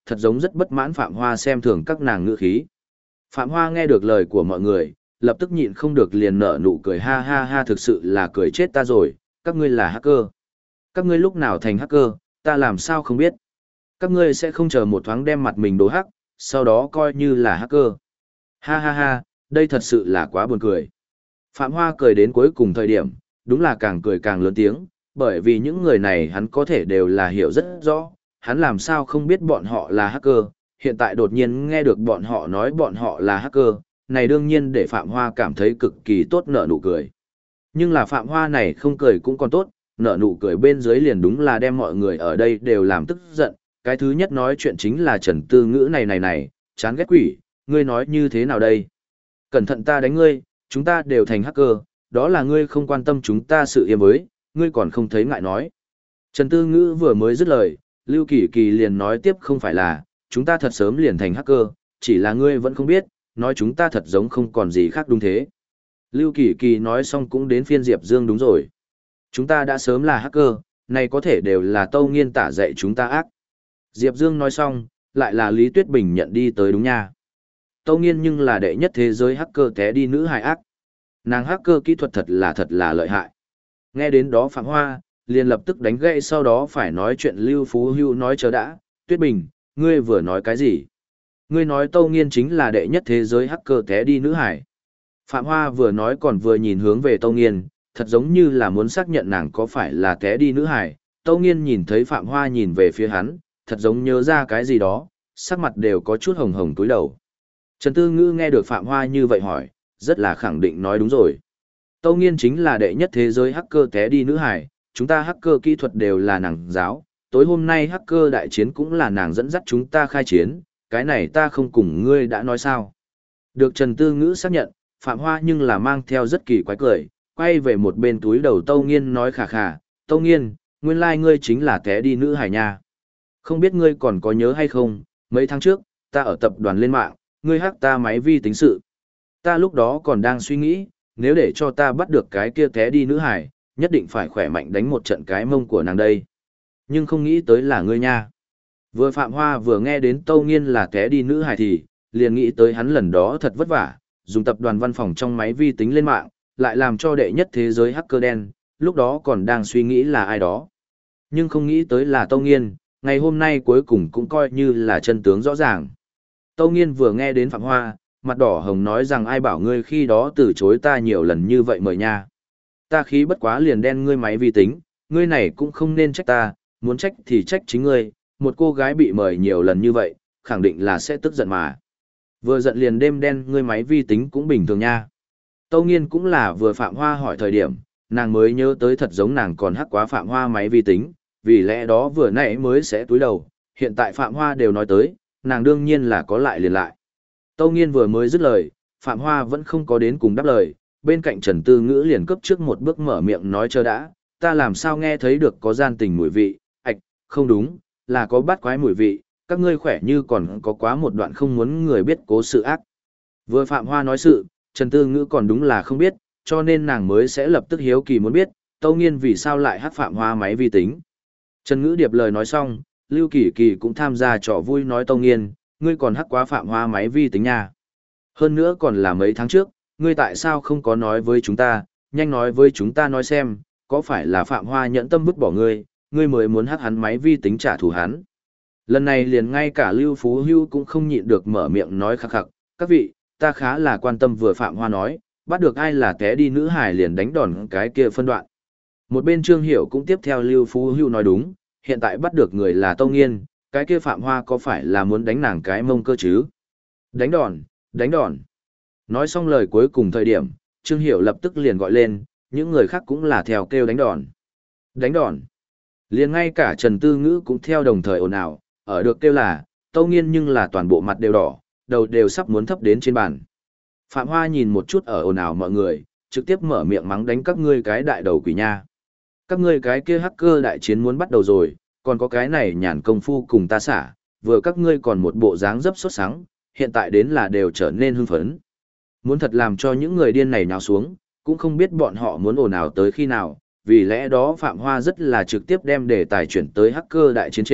S1: thật giống rất bất mãn Phạm Hoa xem thường các nàng ngữ khí. Phạm Hoa nghe được lời của mọi người, lập tức nhịn không được liền nở nụ cười ha ha ha, thực sự là cười chết ta rồi, các ngươi là hacker. Các ngươi lúc nào thành hacker, ta làm sao không biết. Các ngươi sẽ không chờ một thoáng đem mặt mình đổ hắc, sau đó coi như là hacker. Ha ha ha, đây thật sự là quá buồn cười. Phạm Hoa cười đến cuối cùng thời điểm, đúng là càng cười càng lớn tiếng, bởi vì những người này hắn có thể đều là hiểu rất rõ, hắn làm sao không biết bọn họ là hacker, hiện tại đột nhiên nghe được bọn họ nói bọn họ là hacker, này đương nhiên để Phạm Hoa cảm thấy cực kỳ tốt, nở nụ cười. Nhưng là Phạm Hoa này không cười cũng còn tốt, nở nụ cười bên dưới liền đúng là đem mọi người ở đây đều làm tức giận. Cái thứ nhất nói chuyện chính là Trần Tư Ngữ này, chán ghét quỷ, ngươi nói như thế nào đây? Cẩn thận ta đánh ngươi, chúng ta đều thành hacker, đó là ngươi không quan tâm chúng ta sự yên với, ngươi còn không thấy ngại nói. Trần Tư Ngữ vừa mới dứt lời, Lưu Kỳ Kỳ liền nói tiếp, không phải là, chúng ta thật sớm liền thành hacker, chỉ là ngươi vẫn không biết, nói chúng ta thật giống không còn gì khác đúng thế. Lưu Kỳ Kỳ nói xong cũng đến phiên Diệp Dương, đúng rồi. Chúng ta đã sớm là hacker, này có thể đều là Tâu Nghiên tả dạy chúng ta ác. Diệp Dương nói xong, lại là Lý Tuyết Bình nhận đi tới, đúng nha. Tâu Nghiên nhưng là đệ nhất thế giới hacker té đi nữ hài ác. Nàng hacker kỹ thuật thật là lợi hại. Nghe đến đó Phạm Hoa, liền lập tức đánh gậy, sau đó phải nói chuyện Lưu Phú Hưu nói chờ đã, Tuyết Bình, ngươi vừa nói cái gì? Ngươi nói Tâu Nghiên chính là đệ nhất thế giới hacker té đi nữ hải. Phạm Hoa vừa nói còn vừa nhìn hướng về Tâu Nghiên, thật giống như là muốn xác nhận nàng có phải là té đi nữ hải. Tâu Nghiên nhìn thấy Phạm Hoa nhìn về phía hắn, thật giống nhớ ra cái gì đó, sắc mặt đều có chút hồng hồng túi đầu. Trần Tư Ngữ nghe được Phạm Hoa như vậy hỏi, rất là khẳng định nói đúng rồi. Tâu Nghiên chính là đệ nhất thế giới hacker té đi nữ hải, chúng ta hacker kỹ thuật đều là nàng giáo, tối hôm nay hacker đại chiến cũng là nàng dẫn dắt chúng ta khai chiến, cái này ta không cùng ngươi đã nói sao. Được Trần Tư Ngữ xác nhận, Phạm Hoa nhưng là mang theo rất kỳ quái cười, quay về một bên túi đầu Tâu Nghiên nói khà khà, Tâu Nghiên, nguyên lai ngươi chính là té đi nữ hải nha. Không biết ngươi còn có nhớ hay không, mấy tháng trước, ta ở tập đoàn lên mạng, ngươi hack ta máy vi tính sự. Ta lúc đó còn đang suy nghĩ, nếu để cho ta bắt được cái kia té đi nữ hải, nhất định phải khỏe mạnh đánh một trận cái mông của nàng đây. Nhưng không nghĩ tới là ngươi nha. Vừa Phạm Hoa vừa nghe đến Tâu Nghiên là té đi nữ hải thì, liền nghĩ tới hắn lần đó thật vất vả, dùng tập đoàn văn phòng trong máy vi tính lên mạng, lại làm cho đệ nhất thế giới hacker đen, lúc đó còn đang suy nghĩ là ai đó. Nhưng không nghĩ tới là Tâu Nghiên, ngày hôm nay cuối cùng cũng coi như là chân tướng rõ ràng. Tâu Nghiên vừa nghe đến Phạm Hoa, mặt đỏ hồng nói rằng ai bảo ngươi khi đó từ chối ta nhiều lần như vậy mời nha. Ta khí bất quá liền đen ngươi máy vi tính, ngươi này cũng không nên trách ta, muốn trách thì trách chính ngươi, một cô gái bị mời nhiều lần như vậy, khẳng định là sẽ tức giận mà. Vừa giận liền đêm đen ngươi máy vi tính cũng bình thường nha. Tâu Nghiên cũng là vừa Phạm Hoa hỏi thời điểm, nàng mới nhớ tới thật giống nàng còn hack quá Phạm Hoa máy vi tính, vì lẽ đó vừa nãy mới sẽ túi đầu, hiện tại Phạm Hoa đều nói tới, nàng đương nhiên là có lại liền lại. Tâu Nghiên vừa mới dứt lời, Phạm Hoa vẫn không có đến cùng đáp lời, bên cạnh Trần Tư Ngữ liền cấp trước một bước mở miệng nói chờ đã, ta làm sao nghe thấy được có gian tình mùi vị, không đúng, là có bắt quái mùi vị, các ngươi khỏe như còn có quá một đoạn không muốn người biết cố sự ác. Vừa Phạm Hoa nói sự, Trần Tư Ngữ còn đúng là không biết, cho nên nàng mới sẽ lập tức hiếu kỳ muốn biết, Tâu Nghiên vì sao lại hack Phạm Hoa máy vi tính. Trần Ngữ điệp lời nói xong, Lưu Kỳ Kỳ cũng tham gia trò vui nói Tâu Nghiên, ngươi còn hack quá Phạm Hoa máy vi tính nha. Hơn nữa còn là mấy tháng trước, ngươi tại sao không có nói với chúng ta, nhanh nói với chúng ta nói xem, có phải là Phạm Hoa nhẫn tâm vứt bỏ ngươi, ngươi mới muốn hack hắn máy vi tính trả thù hắn. Lần này liền ngay cả Lưu Phú Hưu cũng không nhịn được mở miệng nói khắc khắc, các vị, ta khá là quan tâm vừa Phạm Hoa nói, bắt được ai là té đi nữ hài liền đánh đòn cái kia phân đoạn. Một bên Trương Hiểu cũng tiếp theo Lưu Phú Hưu nói đúng, hiện tại bắt được người là Tâu Nghiên, cái kia Phạm Hoa có phải là muốn đánh nàng cái mông cơ chứ? Đánh đòn, đánh đòn. Nói xong lời cuối cùng thời điểm, Trương Hiểu lập tức liền gọi lên, những người khác cũng là theo kêu đánh đòn. Đánh đòn. Liền ngay cả Trần Tư Ngữ cũng theo đồng thời ồn ào, ở được kêu là, Tâu Nghiên nhưng là toàn bộ mặt đều đỏ, đầu đều sắp muốn thấp đến trên bàn. Phạm Hoa nhìn một chút ở ồn ào mọi người, trực tiếp mở miệng mắng đánh các ngươi cái đại đầu quỷ nha. Các ngươi cái kia hacker đại chiến muốn bắt đầu rồi, còn có cái này nhàn công phu cùng ta xả, vừa các ngươi còn một bộ dáng dấp sốt sắng, hiện tại đến là đều trở nên hưng phấn. Muốn thật làm cho những người điên này nhào xuống, cũng không biết bọn họ muốn ồn ào tới khi nào, vì lẽ đó Phạm Hoa rất là trực tiếp đem đề tài chuyển tới hacker đại chiến trên,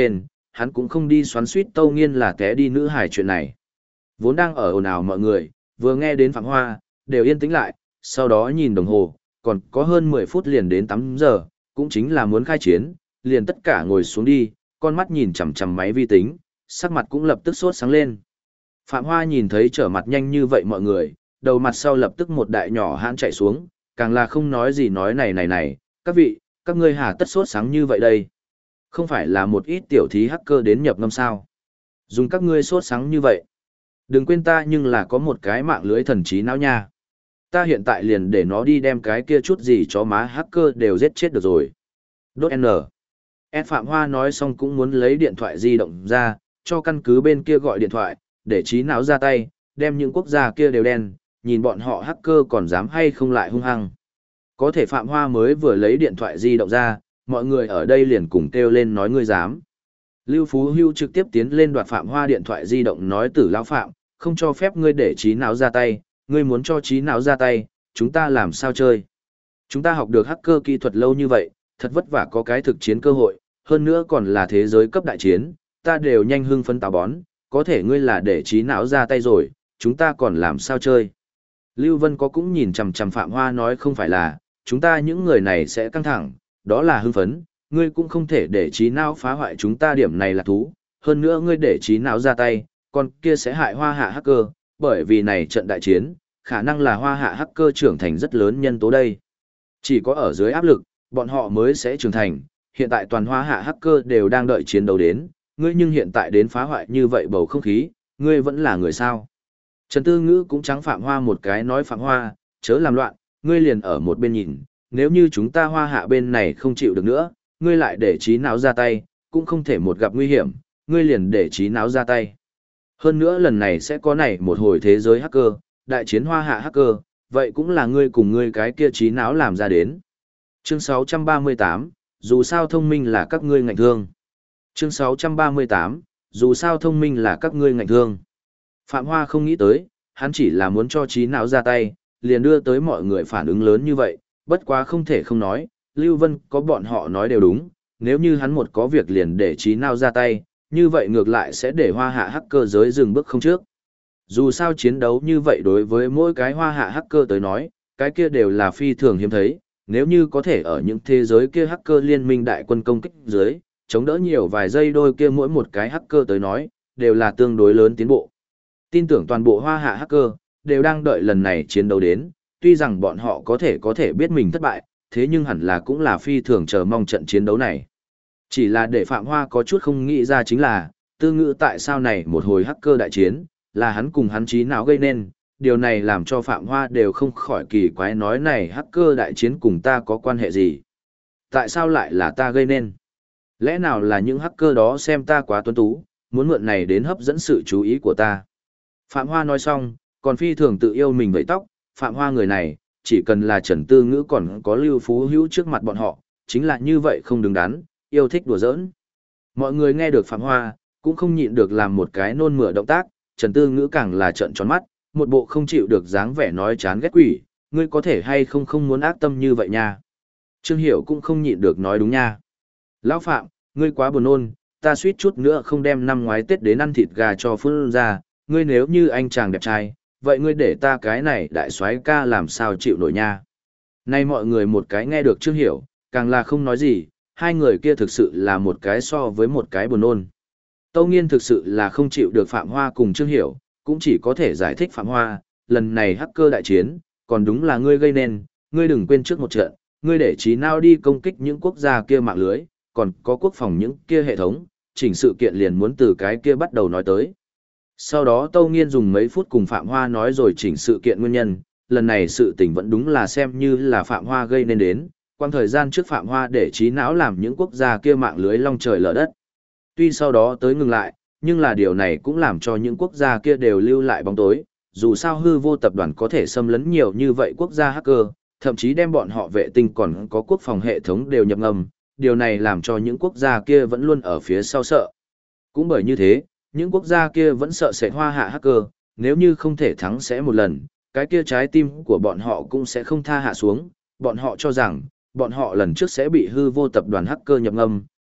S1: hắn cũng không đi xoắn suýt Tâu Nghiên là té đi nữ hài chuyện này. Vốn đang ở ồn ào mọi người, vừa nghe đến Phạm Hoa, đều yên tĩnh lại, sau đó nhìn đồng hồ, còn có hơn 10 phút liền đến 8 giờ, cũng chính là muốn khai chiến, liền tất cả ngồi xuống đi, con mắt nhìn chằm chằm máy vi tính, sắc mặt cũng lập tức sốt sáng lên. Phạm Hoa nhìn thấy trở mặt nhanh như vậy mọi người, đầu mặt sau lập tức một đại nhỏ hãn chạy xuống, càng là không nói gì nói này, các vị, các ngươi hà tất sốt sáng như vậy đây. Không phải là một ít tiểu thí hacker đến nhập ngâm sao. Dùng các ngươi sốt sáng như vậy. Đừng quên ta nhưng là có một cái mạng lưới thần trí não nha. Ta hiện tại liền để nó đi đem cái kia chút gì chó má hacker đều giết chết được rồi. Đốt N. Phạm Hoa nói xong cũng muốn lấy điện thoại di động ra, cho căn cứ bên kia gọi điện thoại, để trí não ra tay, đem những quốc gia kia đều đen, nhìn bọn họ hacker còn dám hay không lại hung hăng. Có thể Phạm Hoa mới vừa lấy điện thoại di động ra, mọi người ở đây liền cùng kêu lên nói ngươi dám. Lưu Phú Hưu trực tiếp tiến lên đoạt Phạm Hoa điện thoại di động nói Tử lão Phạm, không cho phép ngươi để trí não ra tay, ngươi muốn cho trí não ra tay, chúng ta làm sao chơi. Chúng ta học được hacker kỹ thuật lâu như vậy, thật vất vả có cái thực chiến cơ hội, hơn nữa còn là thế giới cấp đại chiến, ta đều nhanh hưng phấn táo bón, có thể ngươi là để trí não ra tay rồi, chúng ta còn làm sao chơi. Lưu Vân có cũng nhìn chằm chằm Phạm Hoa nói không phải là, chúng ta những người này sẽ căng thẳng, đó là hưng phấn, ngươi cũng không thể để trí não phá hoại chúng ta điểm này là thú, hơn nữa ngươi để trí não ra tay, còn kia sẽ hại Hoa Hạ hacker, bởi vì này trận đại chiến, khả năng là Hoa Hạ hacker trưởng thành rất lớn nhân tố đây. Chỉ có ở dưới áp lực, bọn họ mới sẽ trưởng thành, hiện tại toàn Hoa Hạ hacker đều đang đợi chiến đấu đến, ngươi nhưng hiện tại đến phá hoại như vậy bầu không khí, ngươi vẫn là người sao. Trần Tư Ngữ cũng trắng Phạm Hoa một cái nói Phạm Hoa, chớ làm loạn, ngươi liền ở một bên nhìn, nếu như chúng ta Hoa Hạ bên này không chịu được nữa, ngươi lại để trí não ra tay, cũng không thể một gặp nguy hiểm, ngươi liền để trí não ra tay. Hơn nữa lần này sẽ có này một hồi thế giới hacker, đại chiến Hoa Hạ hacker, vậy cũng là ngươi cùng ngươi cái kia trí não làm ra đến. Chương 638, dù sao thông minh là các ngươi ngạnh thương. Chương 638, dù sao thông minh là các ngươi ngạnh thương. Phạm Hoa không nghĩ tới, hắn chỉ là muốn cho trí não ra tay, liền đưa tới mọi người phản ứng lớn như vậy, bất quá không thể không nói, Lưu Vân có bọn họ nói đều đúng, nếu như hắn một có việc liền để trí não ra tay, như vậy ngược lại sẽ để Hoa Hạ hacker giới dừng bước không trước. Dù sao chiến đấu như vậy đối với mỗi cái Hoa Hạ hacker tới nói, cái kia đều là phi thường hiếm thấy, nếu như có thể ở những thế giới kia hacker liên minh đại quân công kích dưới, chống đỡ nhiều vài giây đôi kia mỗi một cái hacker tới nói, đều là tương đối lớn tiến bộ. Tin tưởng toàn bộ Hoa Hạ hacker, đều đang đợi lần này chiến đấu đến, tuy rằng bọn họ có thể biết mình thất bại, thế nhưng hẳn là cũng là phi thường chờ mong trận chiến đấu này. Chỉ là để Phạm Hoa có chút không nghĩ ra chính là, Tư Ngữ tại sao này một hồi hacker đại chiến, là hắn cùng hắn trí não gây nên, điều này làm cho Phạm Hoa đều không khỏi kỳ quái nói này hacker đại chiến cùng ta có quan hệ gì. Tại sao lại là ta gây nên? Lẽ nào là những hacker đó xem ta quá tuấn tú, muốn mượn này đến hấp dẫn sự chú ý của ta? Phạm Hoa nói xong, còn phi thường tự yêu mình vẫy tóc, Phạm Hoa người này, chỉ cần là Trần Tư Ngữ còn có Lưu Phú Hữu trước mặt bọn họ, chính là như vậy không đứng đắn, yêu thích đùa giỡn. Mọi người nghe được Phạm Hoa, cũng không nhịn được làm một cái nôn mửa động tác, Trần Tư Ngữ càng là trợn tròn mắt, một bộ không chịu được dáng vẻ nói chán ghét quỷ, ngươi có thể hay không muốn ác tâm như vậy nha. Trương Hiểu cũng không nhịn được nói đúng nha. Lão Phạm, ngươi quá buồn nôn, ta suýt chút nữa không đem năm ngoái Tết đến ăn thịt gà cho phun ra, ngươi nếu như anh chàng đẹp trai, vậy ngươi để ta cái này đại soái ca làm sao chịu nổi nha. Nay mọi người một cái nghe được Trương Hiểu, càng là không nói gì, hai người kia thực sự là một cái so với một cái buồn nôn. Tâu Nghiên thực sự là không chịu được Phạm Hoa cùng Trương Hiểu, cũng chỉ có thể giải thích Phạm Hoa, lần này hacker đại chiến, còn đúng là ngươi gây nên, ngươi đừng quên trước một trận, ngươi để trí não đi công kích những quốc gia kia mạng lưới, còn có quốc phòng những kia hệ thống, chỉnh sự kiện liền muốn từ cái kia bắt đầu nói tới. Sau đó Tâu Nghiên dùng mấy phút cùng Phạm Hoa nói rồi chỉnh sự kiện nguyên nhân, lần này sự tình vẫn đúng là xem như là Phạm Hoa gây nên đến, quang thời gian trước Phạm Hoa để trí não làm những quốc gia kia mạng lưới long trời lở đất. Tuy sau đó tới ngừng lại, nhưng là điều này cũng làm cho những quốc gia kia đều lưu lại bóng tối, dù sao hư vô tập đoàn có thể xâm lấn nhiều như vậy quốc gia hacker, thậm chí đem bọn họ vệ tinh còn có quốc phòng hệ thống đều nhập ngầm, điều này làm cho những quốc gia kia vẫn luôn ở phía sau sợ. Cũng bởi như thế, những quốc gia kia vẫn sợ sẽ Hoa Hạ hacker, nếu như không thể thắng sẽ một lần, cái kia trái tim của bọn họ cũng sẽ không tha hạ xuống, bọn họ cho rằng, bọn họ lần trước sẽ bị hư vô tập đoàn hacker nhập ngầm,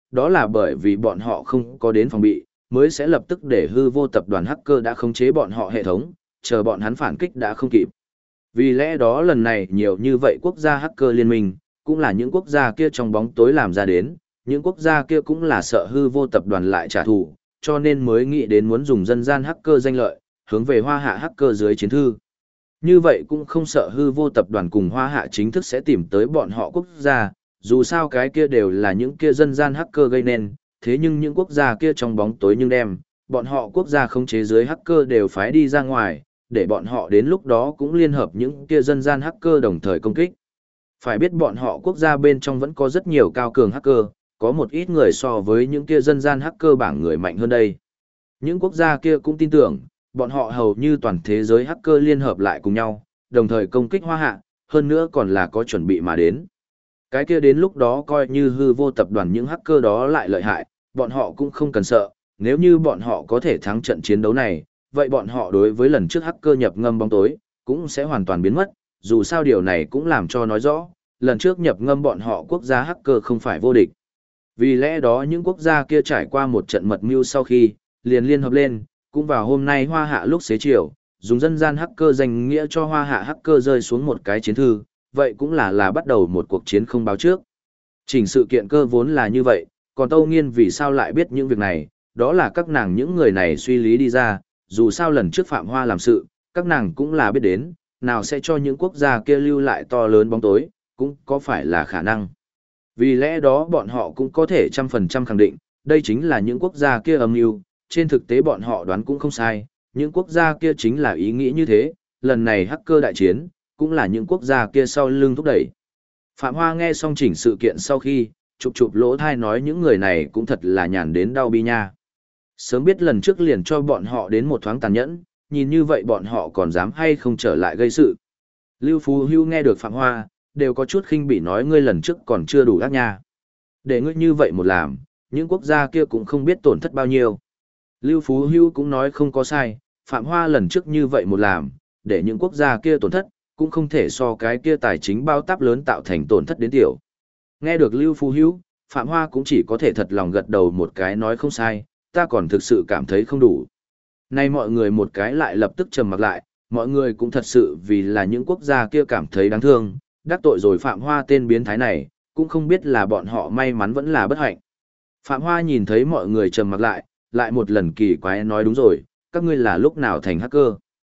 S1: đó là bởi vì bọn họ không có đến phòng bị, mới sẽ lập tức để hư vô tập đoàn hacker đã khống chế bọn họ hệ thống, chờ bọn hắn phản kích đã không kịp. Vì lẽ đó lần này nhiều như vậy quốc gia hacker liên minh, cũng là những quốc gia kia trong bóng tối làm ra đến, những quốc gia kia cũng là sợ hư vô tập đoàn lại trả thù, cho nên mới nghĩ đến muốn dùng dân gian hacker danh lợi, hướng về hoa hạ hacker dưới chiến thư. Như vậy cũng không sợ hư vô tập đoàn cùng hoa hạ chính thức sẽ tìm tới bọn họ quốc gia, dù sao cái kia đều là những kia dân gian hacker gây nên, thế nhưng những quốc gia kia trong bóng tối nhưng đem, bọn họ quốc gia không chế dưới hacker đều phái đi ra ngoài, để bọn họ đến lúc đó cũng liên hợp những kia dân gian hacker đồng thời công kích. Phải biết bọn họ quốc gia bên trong vẫn có rất nhiều cao cường hacker, có một ít người so với những kia dân gian hacker bảng người mạnh hơn đây. Những quốc gia kia cũng tin tưởng, bọn họ hầu như toàn thế giới hacker liên hợp lại cùng nhau, đồng thời công kích hoa hạ, hơn nữa còn là có chuẩn bị mà đến. Cái kia đến lúc đó coi như hư vô tập đoàn những hacker đó lại lợi hại, bọn họ cũng không cần sợ, nếu như bọn họ có thể thắng trận chiến đấu này, vậy bọn họ đối với lần trước hacker nhập ngâm bóng tối, cũng sẽ hoàn toàn biến mất, dù sao điều này cũng làm cho nói rõ, lần trước nhập ngâm bọn họ quốc gia hacker không phải vô địch. Vì lẽ đó những quốc gia kia trải qua một trận mật mưu sau khi, liền liên hợp lên, cũng vào hôm nay hoa hạ lúc xế chiều, dùng dân gian hacker danh nghĩa cho hoa hạ hacker rơi xuống một cái chiến thư, vậy cũng là bắt đầu một cuộc chiến không báo trước. Chỉnh sự kiện cơ vốn là như vậy, còn Tâu Nghiên vì sao lại biết những việc này, đó là các nàng những người này suy lý đi ra, dù sao lần trước Phạm Hoa làm sự, các nàng cũng là biết đến, nào sẽ cho những quốc gia kia lưu lại to lớn bóng tối, cũng có phải là khả năng. Vì lẽ đó bọn họ cũng có thể 100% khẳng định, đây chính là những quốc gia kia âm mưu, trên thực tế bọn họ đoán cũng không sai, những quốc gia kia chính là ý nghĩ như thế, lần này hacker đại chiến, cũng là những quốc gia kia sau lưng thúc đẩy. Phạm Hoa nghe xong chỉnh sự kiện sau khi, chụp lỗ thai nói những người này cũng thật là nhàn đến đau bi nha. Sớm biết lần trước liền cho bọn họ đến một thoáng tàn nhẫn, nhìn như vậy bọn họ còn dám hay không trở lại gây sự. Lưu Phú Hưu nghe được Phạm Hoa, đều có chút khinh bỉ nói ngươi lần trước còn chưa đủ ác nha. Để ngươi như vậy một làm, những quốc gia kia cũng không biết tổn thất bao nhiêu. Lưu Phú Hưu cũng nói không có sai, Phạm Hoa lần trước như vậy một làm, để những quốc gia kia tổn thất, cũng không thể so cái kia tài chính bao táp lớn tạo thành tổn thất đến tiểu. Nghe được Lưu Phú Hưu, Phạm Hoa cũng chỉ có thể thật lòng gật đầu một cái nói không sai, ta còn thực sự cảm thấy không đủ. Nay mọi người một cái lại lập tức trầm mặc lại, mọi người cũng thật sự vì là những quốc gia kia cảm thấy đáng thương, đắc tội rồi Phạm Hoa tên biến thái này, cũng không biết là bọn họ may mắn vẫn là bất hạnh. Phạm Hoa nhìn thấy mọi người trầm mặc lại một lần kỳ quái nói đúng rồi, các ngươi là lúc nào thành hacker?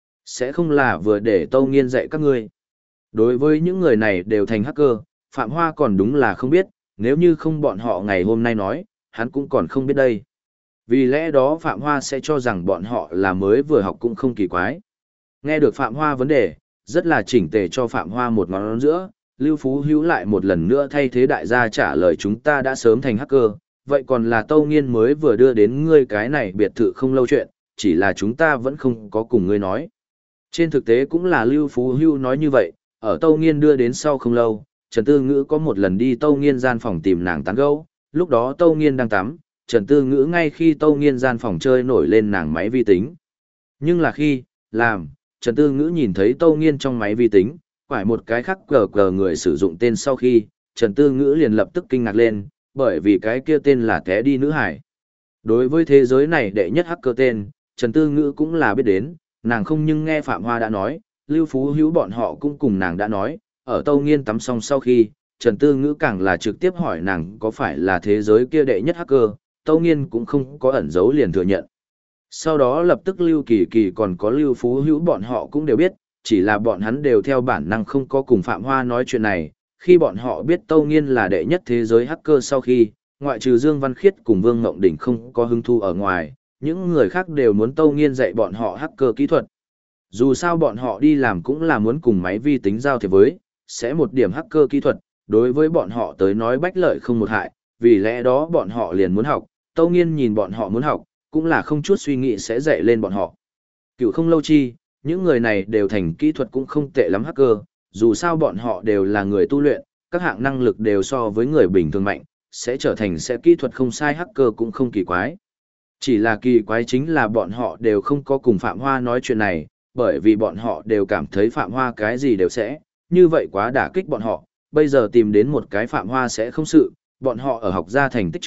S1: Sẽ không là vừa để Tâu Nghiên dạy các ngươi. Đối với những người này đều thành hacker, Phạm Hoa còn đúng là không biết, nếu như không bọn họ ngày hôm nay nói, hắn cũng còn không biết đây. Vì lẽ đó Phạm Hoa sẽ cho rằng bọn họ là mới vừa học cũng không kỳ quái. Nghe được Phạm Hoa vấn đề, rất là chỉnh tề cho Phạm Hoa một ngón giữa, Lưu Phú Hữu lại một lần nữa thay thế đại gia trả lời chúng ta đã sớm thành hacker, vậy còn là Tâu Nghiên mới vừa đưa đến ngươi cái này biệt thự không lâu chuyện, chỉ là chúng ta vẫn không có cùng ngươi nói. Trên thực tế cũng là Lưu Phú Hữu nói như vậy, ở Tâu Nghiên đưa đến sau không lâu, Trần Tư Ngữ có một lần đi Tâu Nghiên gian phòng tìm nàng tán gẫu, lúc đó Tâu Nghiên đang tắm, Trần Tư Ngữ ngay khi Tâu Nghiên gian phòng chơi nổi lên nàng máy vi tính. Nhưng là khi, Trần Tư Ngữ nhìn thấy Tâu Nghiên trong máy vi tính, phải một cái khác cờ người sử dụng tên sau khi, Trần Tư Ngữ liền lập tức kinh ngạc lên, bởi vì cái kia tên là Té Đi Nữ Hải. Đối với thế giới này đệ nhất hacker tên, Trần Tư Ngữ cũng là biết đến, nàng không nhưng nghe Phạm Hoa đã nói, Lưu Phú Hữu bọn họ cũng cùng nàng đã nói, ở Tâu Nghiên tắm xong sau khi, Trần Tư Ngữ càng là trực tiếp hỏi nàng có phải là thế giới kia đệ nhất hacker, Tâu Nghiên cũng không có ẩn giấu liền thừa nhận. Sau đó lập tức Lưu Kỳ Kỳ còn có Lưu Phú Hữu bọn họ cũng đều biết, chỉ là bọn hắn đều theo bản năng không có cùng Phạm Hoa nói chuyện này, khi bọn họ biết Tâu Nghiên là đệ nhất thế giới hacker sau khi, ngoại trừ Dương Văn Khiết cùng Vương Ngộng Đỉnh không có hứng thu ở ngoài, những người khác đều muốn Tâu Nghiên dạy bọn họ hacker kỹ thuật. Dù sao bọn họ đi làm cũng là muốn cùng máy vi tính giao thiệp với, sẽ một điểm hacker kỹ thuật, đối với bọn họ tới nói bách lợi không một hại, vì lẽ đó bọn họ liền muốn học, Tâu Nghiên nhìn bọn họ muốn học, cũng là không chút suy nghĩ sẽ dạy lên bọn họ. Cựu không lâu chi, những người này đều thành kỹ thuật cũng không tệ lắm hacker, dù sao bọn họ đều là người tu luyện, các hạng năng lực đều so với người bình thường mạnh, sẽ trở thành kỹ thuật không sai hacker cũng không kỳ quái. Chỉ là kỳ quái chính là bọn họ đều không có cùng Phạm Hoa nói chuyện này, bởi vì bọn họ đều cảm thấy Phạm Hoa cái gì đều sẽ, như vậy quá đả kích bọn họ, bây giờ tìm đến một cái Phạm Hoa sẽ không sự, bọn họ ở học ra thành tích trước,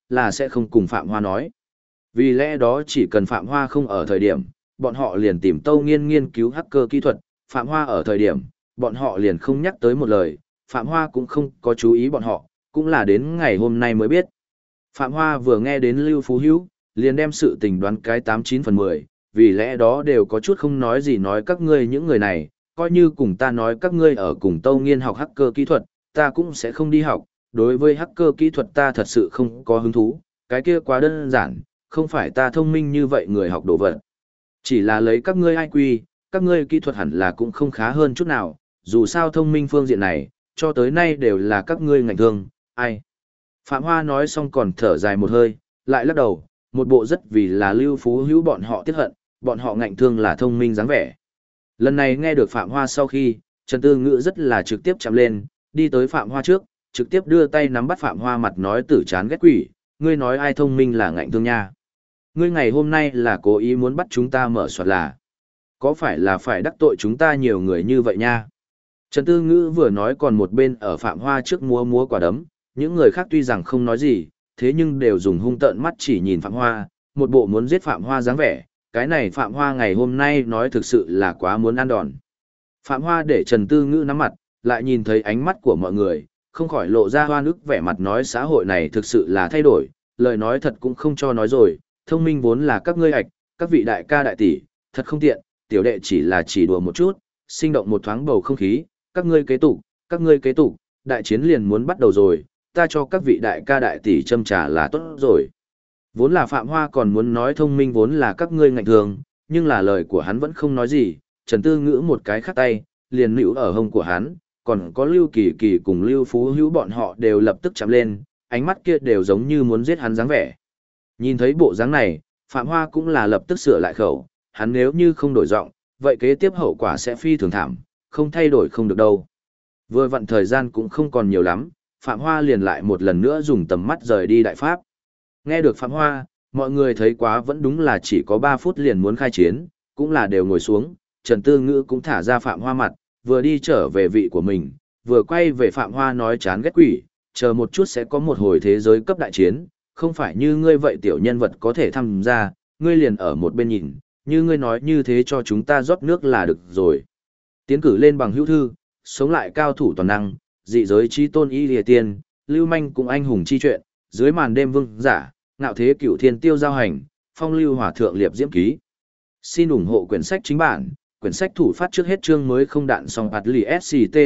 S1: là sẽ không cùng Phạm Hoa nói. Vì lẽ đó chỉ cần Phạm Hoa không ở thời điểm, bọn họ liền tìm Tâu Nghiên nghiên cứu hacker kỹ thuật, Phạm Hoa ở thời điểm, bọn họ liền không nhắc tới một lời, Phạm Hoa cũng không có chú ý bọn họ, cũng là đến ngày hôm nay mới biết. Phạm Hoa vừa nghe đến Lưu Phú Hữu, liền đem sự tình đoán cái 89/10, vì lẽ đó đều có chút không nói gì nói các ngươi những người này, coi như cùng ta nói các ngươi ở cùng Tâu Nghiên học hacker kỹ thuật, ta cũng sẽ không đi học, đối với hacker kỹ thuật ta thật sự không có hứng thú, cái kia quá đơn giản, không phải ta thông minh như vậy người học đồ vật. Chỉ là lấy các ngươi IQ, các ngươi kỹ thuật hẳn là cũng không khá hơn chút nào, dù sao thông minh phương diện này, cho tới nay đều là các ngươi ngành thương, ai. Phạm Hoa nói xong còn thở dài một hơi, lại lắc đầu, một bộ rất vì là Lưu Phú Hữu bọn họ tiếc hận, bọn họ ngạnh thương là thông minh dáng vẻ. Lần này nghe được Phạm Hoa sau khi, Trần Tư Ngữ rất là trực tiếp chạm lên, đi tới Phạm Hoa trước, trực tiếp đưa tay nắm bắt Phạm Hoa mặt nói tử chán ghét quỷ, ngươi nói ai thông minh là ngạnh thương nha. Ngươi ngày hôm nay là cố ý muốn bắt chúng ta mở soạt là. Có phải là phải đắc tội chúng ta nhiều người như vậy nha? Trần Tư Ngữ vừa nói còn một bên ở Phạm Hoa trước múa múa quả đấm, những người khác tuy rằng không nói gì, thế nhưng đều dùng hung tợn mắt chỉ nhìn Phạm Hoa, một bộ muốn giết Phạm Hoa dáng vẻ, cái này Phạm Hoa ngày hôm nay nói thực sự là quá muốn ăn đòn. Phạm Hoa để Trần Tư Ngữ nắm mặt, lại nhìn thấy ánh mắt của mọi người, không khỏi lộ ra hoa nước vẻ mặt nói xã hội này thực sự là thay đổi, lời nói thật cũng không cho nói rồi, thông minh vốn là các ngươi ạch, các vị đại ca đại tỷ, thật không tiện, tiểu đệ chỉ là chỉ đùa một chút, sinh động một thoáng bầu không khí, các ngươi kế tục, đại chiến liền muốn bắt đầu rồi, ta cho các vị đại ca đại tỷ châm trà là tốt rồi. Vốn là Phạm Hoa còn muốn nói thông minh vốn là các ngươi ngạnh thường, nhưng là lời của hắn vẫn không nói gì, Trần Tư Ngữ một cái khắc tay, liền níu ở hông của hắn, còn có Lưu Kỳ Kỳ cùng Lưu Phú Hữu bọn họ đều lập tức chạm lên, ánh mắt kia đều giống như muốn giết hắn dáng vẻ. Nhìn thấy bộ dáng này, Phạm Hoa cũng là lập tức sửa lại khẩu, hắn nếu như không đổi giọng, vậy kế tiếp hậu quả sẽ phi thường thảm, không thay đổi không được đâu. Vừa vặn thời gian cũng không còn nhiều lắm, Phạm Hoa liền lại một lần nữa dùng tầm mắt rời đi đại pháp. Nghe được Phạm Hoa, mọi người thấy quá vẫn đúng là chỉ có 3 phút liền muốn khai chiến, cũng là đều ngồi xuống, Trần Tư Ngữ cũng thả ra Phạm Hoa mặt, vừa đi trở về vị của mình, vừa quay về Phạm Hoa nói chán ghét quỷ, chờ một chút sẽ có một hồi thế giới cấp đại chiến, không phải như ngươi vậy tiểu nhân vật có thể tham gia, ngươi liền ở một bên nhìn, như ngươi nói như thế cho chúng ta rót nước là được rồi. Tiến cử lên bằng hữu thư, sống lại cao thủ toàn năng, dị giới chi tôn y lìa tiên, lưu manh cùng anh hùng chi truyện, dưới màn đêm vương giả, ngạo thế cửu thiên tiêu giao hành, phong lưu hỏa thượng liệp diễm ký. Xin ủng hộ quyển sách chính bản, quyển sách thủ phát trước hết chương mới không đạn song phạt lì SCT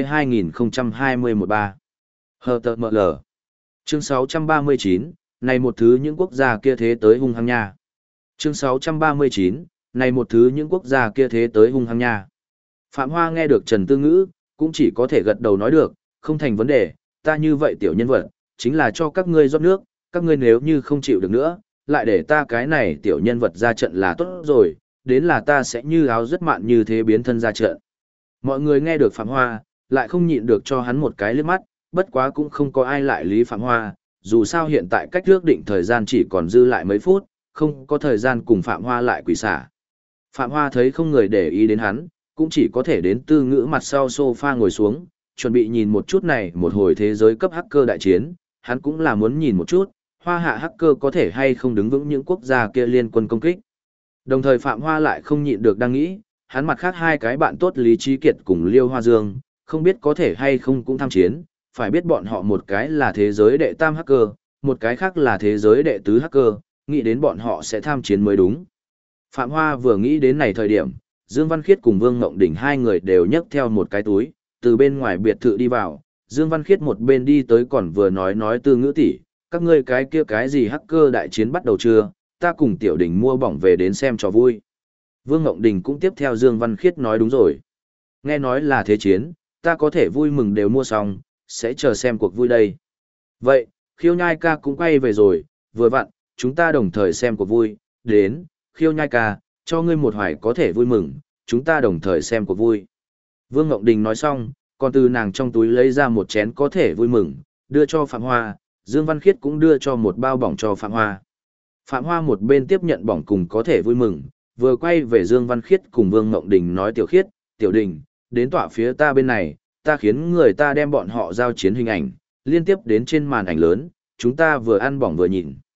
S1: 2020-13. HTML. Chương 639, này một thứ những quốc gia kia thế tới hung hăng nha. Chương 639, này một thứ những quốc gia kia thế tới hung hăng nha. Phạm Hoa nghe được Trần Tư Ngữ, cũng chỉ có thể gật đầu nói được, không thành vấn đề, ta như vậy tiểu nhân vật, chính là cho các ngươi rót nước, các ngươi nếu như không chịu được nữa, lại để ta cái này tiểu nhân vật ra trận là tốt rồi, đến là ta sẽ như áo rất mạn như thế biến thân ra trận. Mọi người nghe được Phạm Hoa, lại không nhịn được cho hắn một cái liếc mắt, bất quá cũng không có ai lại lý Phạm Hoa, dù sao hiện tại cách ước định thời gian chỉ còn dư lại mấy phút, không có thời gian cùng Phạm Hoa lại quỷ xả. Phạm Hoa thấy không người để ý đến hắn, cũng chỉ có thể đến Tư Ngữ mặt sau sofa ngồi xuống, chuẩn bị nhìn một chút này một hồi thế giới cấp hacker đại chiến, hắn cũng là muốn nhìn một chút, Hoa hạ hacker có thể hay không đứng vững những quốc gia kia liên quân công kích. Đồng thời Phạm Hoa lại không nhịn được đang nghĩ, hắn mặt khác hai cái bạn tốt Lý Trí Kiệt cùng Liêu Hoa Dương, không biết có thể hay không cũng tham chiến, phải biết bọn họ một cái là thế giới đệ tam hacker, một cái khác là thế giới đệ tứ hacker, nghĩ đến bọn họ sẽ tham chiến mới đúng. Phạm Hoa vừa nghĩ đến này thời điểm, Dương Văn Khiết cùng Vương Ngộng Đỉnh hai người đều nhấc theo một cái túi, từ bên ngoài biệt thự đi vào, Dương Văn Khiết một bên đi tới còn vừa nói Tư Ngữ tỷ, các ngươi cái kia cái gì hacker đại chiến bắt đầu chưa, ta cùng Tiểu Đình mua bỏng về đến xem cho vui. Vương Ngộng Đình cũng tiếp theo Dương Văn Khiết nói đúng rồi. Nghe nói là thế chiến, ta có thể vui mừng đều mua xong, sẽ chờ xem cuộc vui đây. Vậy, Khiêu Nhai ca cũng quay về rồi, vừa vặn, chúng ta đồng thời xem cuộc vui, đến, Khiêu Nhai ca, cho ngươi một hoài có thể vui mừng, chúng ta đồng thời xem cuộc vui. Vương Ngộng Đình nói xong, còn từ nàng trong túi lấy ra một chén có thể vui mừng, đưa cho Phạm Hoa, Dương Văn Khiết cũng đưa cho một bao bỏng cho Phạm Hoa. Phạm Hoa một bên tiếp nhận bỏng cùng có thể vui mừng, vừa quay về Dương Văn Khiết cùng Vương Ngộng Đình nói Tiểu Khiết, Tiểu Đình, đến tọa phía ta bên này, ta khiến người ta đem bọn họ giao chiến hình ảnh, liên tiếp đến trên màn ảnh lớn, chúng ta vừa ăn bỏng vừa nhìn,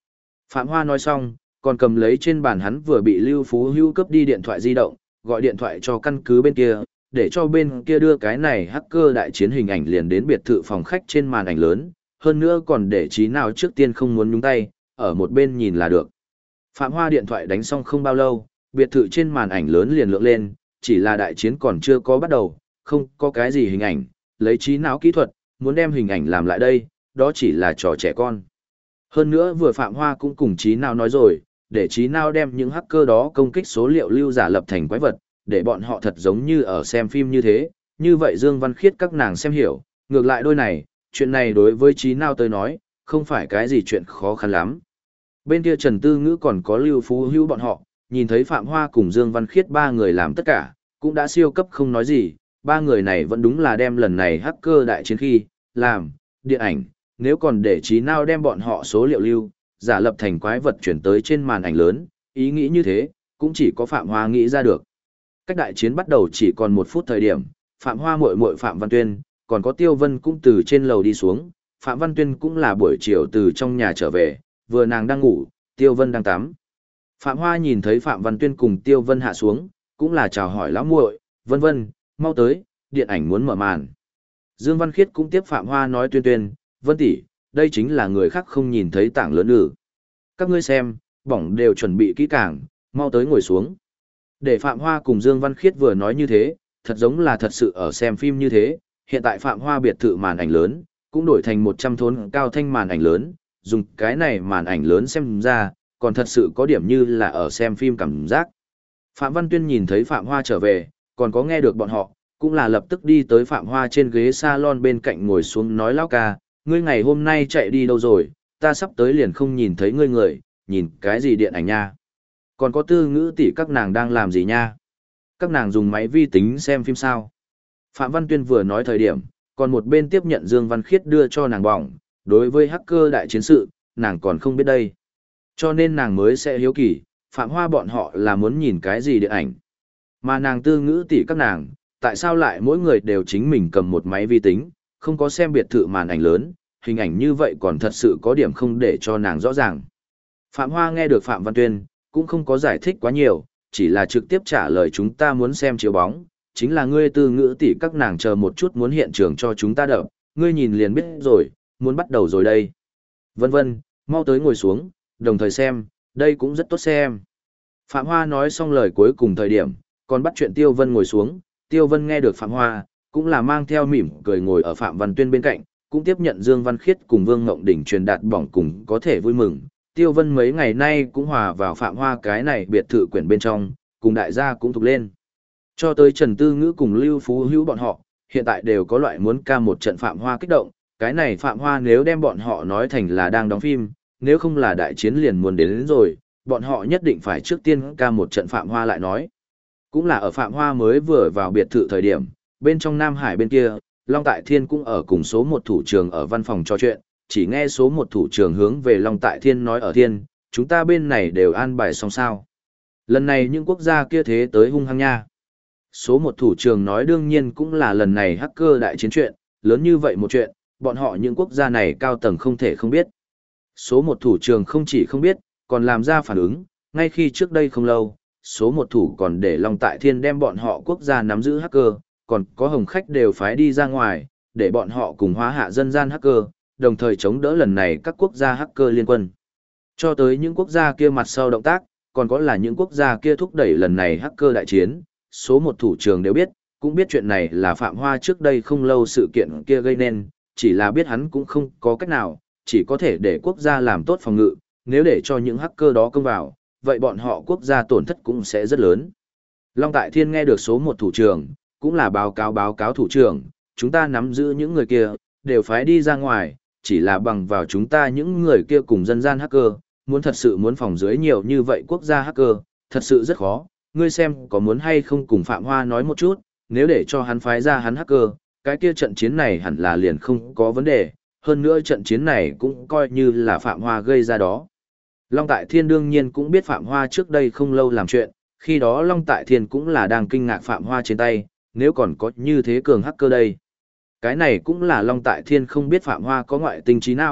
S1: Phạm Hoa nói xong, còn cầm lấy trên bàn hắn vừa bị Lưu Phú Hữu cướp đi điện thoại di động, gọi điện thoại cho căn cứ bên kia, để cho bên kia đưa cái này hacker đại chiến hình ảnh liền đến biệt thự phòng khách trên màn ảnh lớn, hơn nữa còn để Trí Nào trước tiên không muốn nhúng tay, ở một bên nhìn là được. Phạm Hoa điện thoại đánh xong không bao lâu, biệt thự trên màn ảnh lớn liền lượng lên, chỉ là đại chiến còn chưa có bắt đầu, không có cái gì hình ảnh, lấy trí não kỹ thuật, muốn đem hình ảnh làm lại đây, đó chỉ là trò trẻ con. Hơn nữa vừa Phạm Hoa cũng cùng trí não nói rồi, để trí não đem những hacker đó công kích số liệu lưu giả lập thành quái vật, để bọn họ thật giống như ở xem phim như thế, như vậy Dương Văn Khiết các nàng xem hiểu, ngược lại đôi này, chuyện này đối với trí não tới nói, không phải cái gì chuyện khó khăn lắm. Bên kia Trần Tư Ngữ còn có Lưu Phú Hữu bọn họ, nhìn thấy Phạm Hoa cùng Dương Văn Khiết ba người làm tất cả, cũng đã siêu cấp không nói gì, ba người này vẫn đúng là đem lần này hacker đại chiến khi, làm, điện ảnh, nếu còn để trí nào đem bọn họ số liệu lưu, giả lập thành quái vật chuyển tới trên màn ảnh lớn, ý nghĩ như thế, cũng chỉ có Phạm Hoa nghĩ ra được. Cách đại chiến bắt đầu chỉ còn 1 phút thời điểm, Phạm Hoa muội muội Phạm Văn Tuyên, còn có Tiêu Vân cũng từ trên lầu đi xuống, Phạm Văn Tuyên cũng là buổi chiều từ trong nhà trở về, vừa nàng đang ngủ, Tiêu Vân đang tắm. Phạm Hoa nhìn thấy Phạm Văn Tuyên cùng Tiêu Vân hạ xuống, cũng là chào hỏi lão muội, Vân Vân, mau tới, điện ảnh muốn mở màn. Dương Văn Khiết cũng tiếp Phạm Hoa nói Tuyên Tuyên, Vân tỷ, đây chính là người khác không nhìn thấy tảng lớn ử. Các ngươi xem, bỏng đều chuẩn bị kỹ càng, mau tới ngồi xuống. Để Phạm Hoa cùng Dương Văn Khiết vừa nói như thế, thật giống là thật sự ở xem phim như thế, hiện tại Phạm Hoa biệt thự màn ảnh lớn, cũng đổi thành 100 thốn cao thanh màn ảnh lớn, dùng cái này màn ảnh lớn xem ra, còn thật sự có điểm như là ở xem phim cảm giác. Phạm Văn Tuyên nhìn thấy Phạm Hoa trở về, còn có nghe được bọn họ, cũng là lập tức đi tới Phạm Hoa trên ghế salon bên cạnh ngồi xuống nói lão ca, ngươi ngày hôm nay chạy đi đâu rồi, ta sắp tới liền không nhìn thấy ngươi người, nhìn cái gì điện ảnh nha. Còn có Tư Ngữ tỷ các nàng đang làm gì nha. Các nàng dùng máy vi tính xem phim sao. Phạm Văn Tuyên vừa nói thời điểm, còn một bên tiếp nhận Dương Văn Khiết đưa cho nàng bỏng, đối với hacker đại chiến sự, nàng còn không biết đây. Cho nên nàng mới sẽ hiếu kỳ, Phạm Hoa bọn họ là muốn nhìn cái gì điện ảnh. Mà nàng Tư Ngữ tỷ các nàng, tại sao lại mỗi người đều chính mình cầm một máy vi tính, không có xem biệt thự màn ảnh lớn, hình ảnh như vậy còn thật sự có điểm không để cho nàng rõ ràng. Phạm Hoa nghe được Phạm Văn Tuyên, cũng không có giải thích quá nhiều, chỉ là trực tiếp trả lời chúng ta muốn xem chiếu bóng, chính là ngươi Tư Ngữ tỷ các nàng chờ một chút muốn hiện trường cho chúng ta đập, ngươi nhìn liền biết rồi, muốn bắt đầu rồi đây. Vân vân, mau tới ngồi xuống, đồng thời xem, đây cũng rất tốt xem. Phạm Hoa nói xong lời cuối cùng thời điểm, còn bắt chuyện Tiêu Vân ngồi xuống, Tiêu Vân nghe được Phạm Hoa, cũng là mang theo mỉm cười ngồi ở Phạm Văn Tuyên bên cạnh, cũng tiếp nhận Dương Văn Khiết cùng Vương Ngộng Đỉnh truyền đạt bỏng cùng có thể vui mừng. Tiêu Vân mấy ngày nay cũng hòa vào Phạm Hoa cái này biệt thự quyển bên trong, cùng đại gia cũng thuộc lên. Cho tới Trần Tư Ngữ cùng Lưu Phú Hữu bọn họ, hiện tại đều có loại muốn ca một trận Phạm Hoa kích động, cái này Phạm Hoa nếu đem bọn họ nói thành là đang đóng phim, nếu không là đại chiến liền muốn đến rồi, bọn họ nhất định phải trước tiên ca một trận Phạm Hoa lại nói. Cũng là ở Phạm Hoa mới vừa vào biệt thự thời điểm, bên trong Nam Hải bên kia, Long Tại Thiên cũng ở cùng số 1 thủ trưởng ở văn phòng trò chuyện, chỉ nghe số 1 thủ trưởng hướng về Long Tại Thiên nói ở Thiên, chúng ta bên này đều an bài xong sao. Lần này những quốc gia kia thế tới hung hăng nha. Số 1 thủ trưởng nói đương nhiên cũng là lần này hacker đại chiến chuyện, lớn như vậy một chuyện, bọn họ những quốc gia này cao tầng không thể không biết. Số 1 thủ trưởng không chỉ không biết, còn làm ra phản ứng, ngay khi trước đây không lâu, số 1 thủ còn để Long Tại Thiên đem bọn họ quốc gia nắm giữ hacker, còn có hồng khách đều phái đi ra ngoài, để bọn họ cùng hóa hạ dân gian hacker, đồng thời chống đỡ lần này các quốc gia hacker liên quân. Cho tới những quốc gia kia mặt sau động tác, còn có là những quốc gia kia thúc đẩy lần này hacker đại chiến, số 1 thủ trưởng đều biết, cũng biết chuyện này là Phạm Hoa trước đây không lâu sự kiện kia gây nên, chỉ là biết hắn cũng không có cách nào, chỉ có thể để quốc gia làm tốt phòng ngự, nếu để cho những hacker đó công vào, vậy bọn họ quốc gia tổn thất cũng sẽ rất lớn. Long Tại Thiên nghe được số 1 thủ trưởng, cũng là báo cáo thủ trưởng, chúng ta nắm giữ những người kia, đều phái đi ra ngoài, chỉ là bằng vào chúng ta những người kia cùng dân gian hacker, muốn thật sự muốn phòng dưới nhiều như vậy quốc gia hacker, thật sự rất khó, ngươi xem có muốn hay không cùng Phạm Hoa nói một chút, nếu để cho hắn phái ra hắn hacker, cái kia trận chiến này hẳn là liền không có vấn đề, hơn nữa trận chiến này cũng coi như là Phạm Hoa gây ra đó. Long Tại Thiên đương nhiên cũng biết Phạm Hoa trước đây không lâu làm chuyện, khi đó Long Tại Thiên cũng là đang kinh ngạc Phạm Hoa trên tay, nếu còn có như thế cường hacker đây. Cái này cũng là Long Tại Thiên không biết Phạm Hoa có ngoại tinh trí não,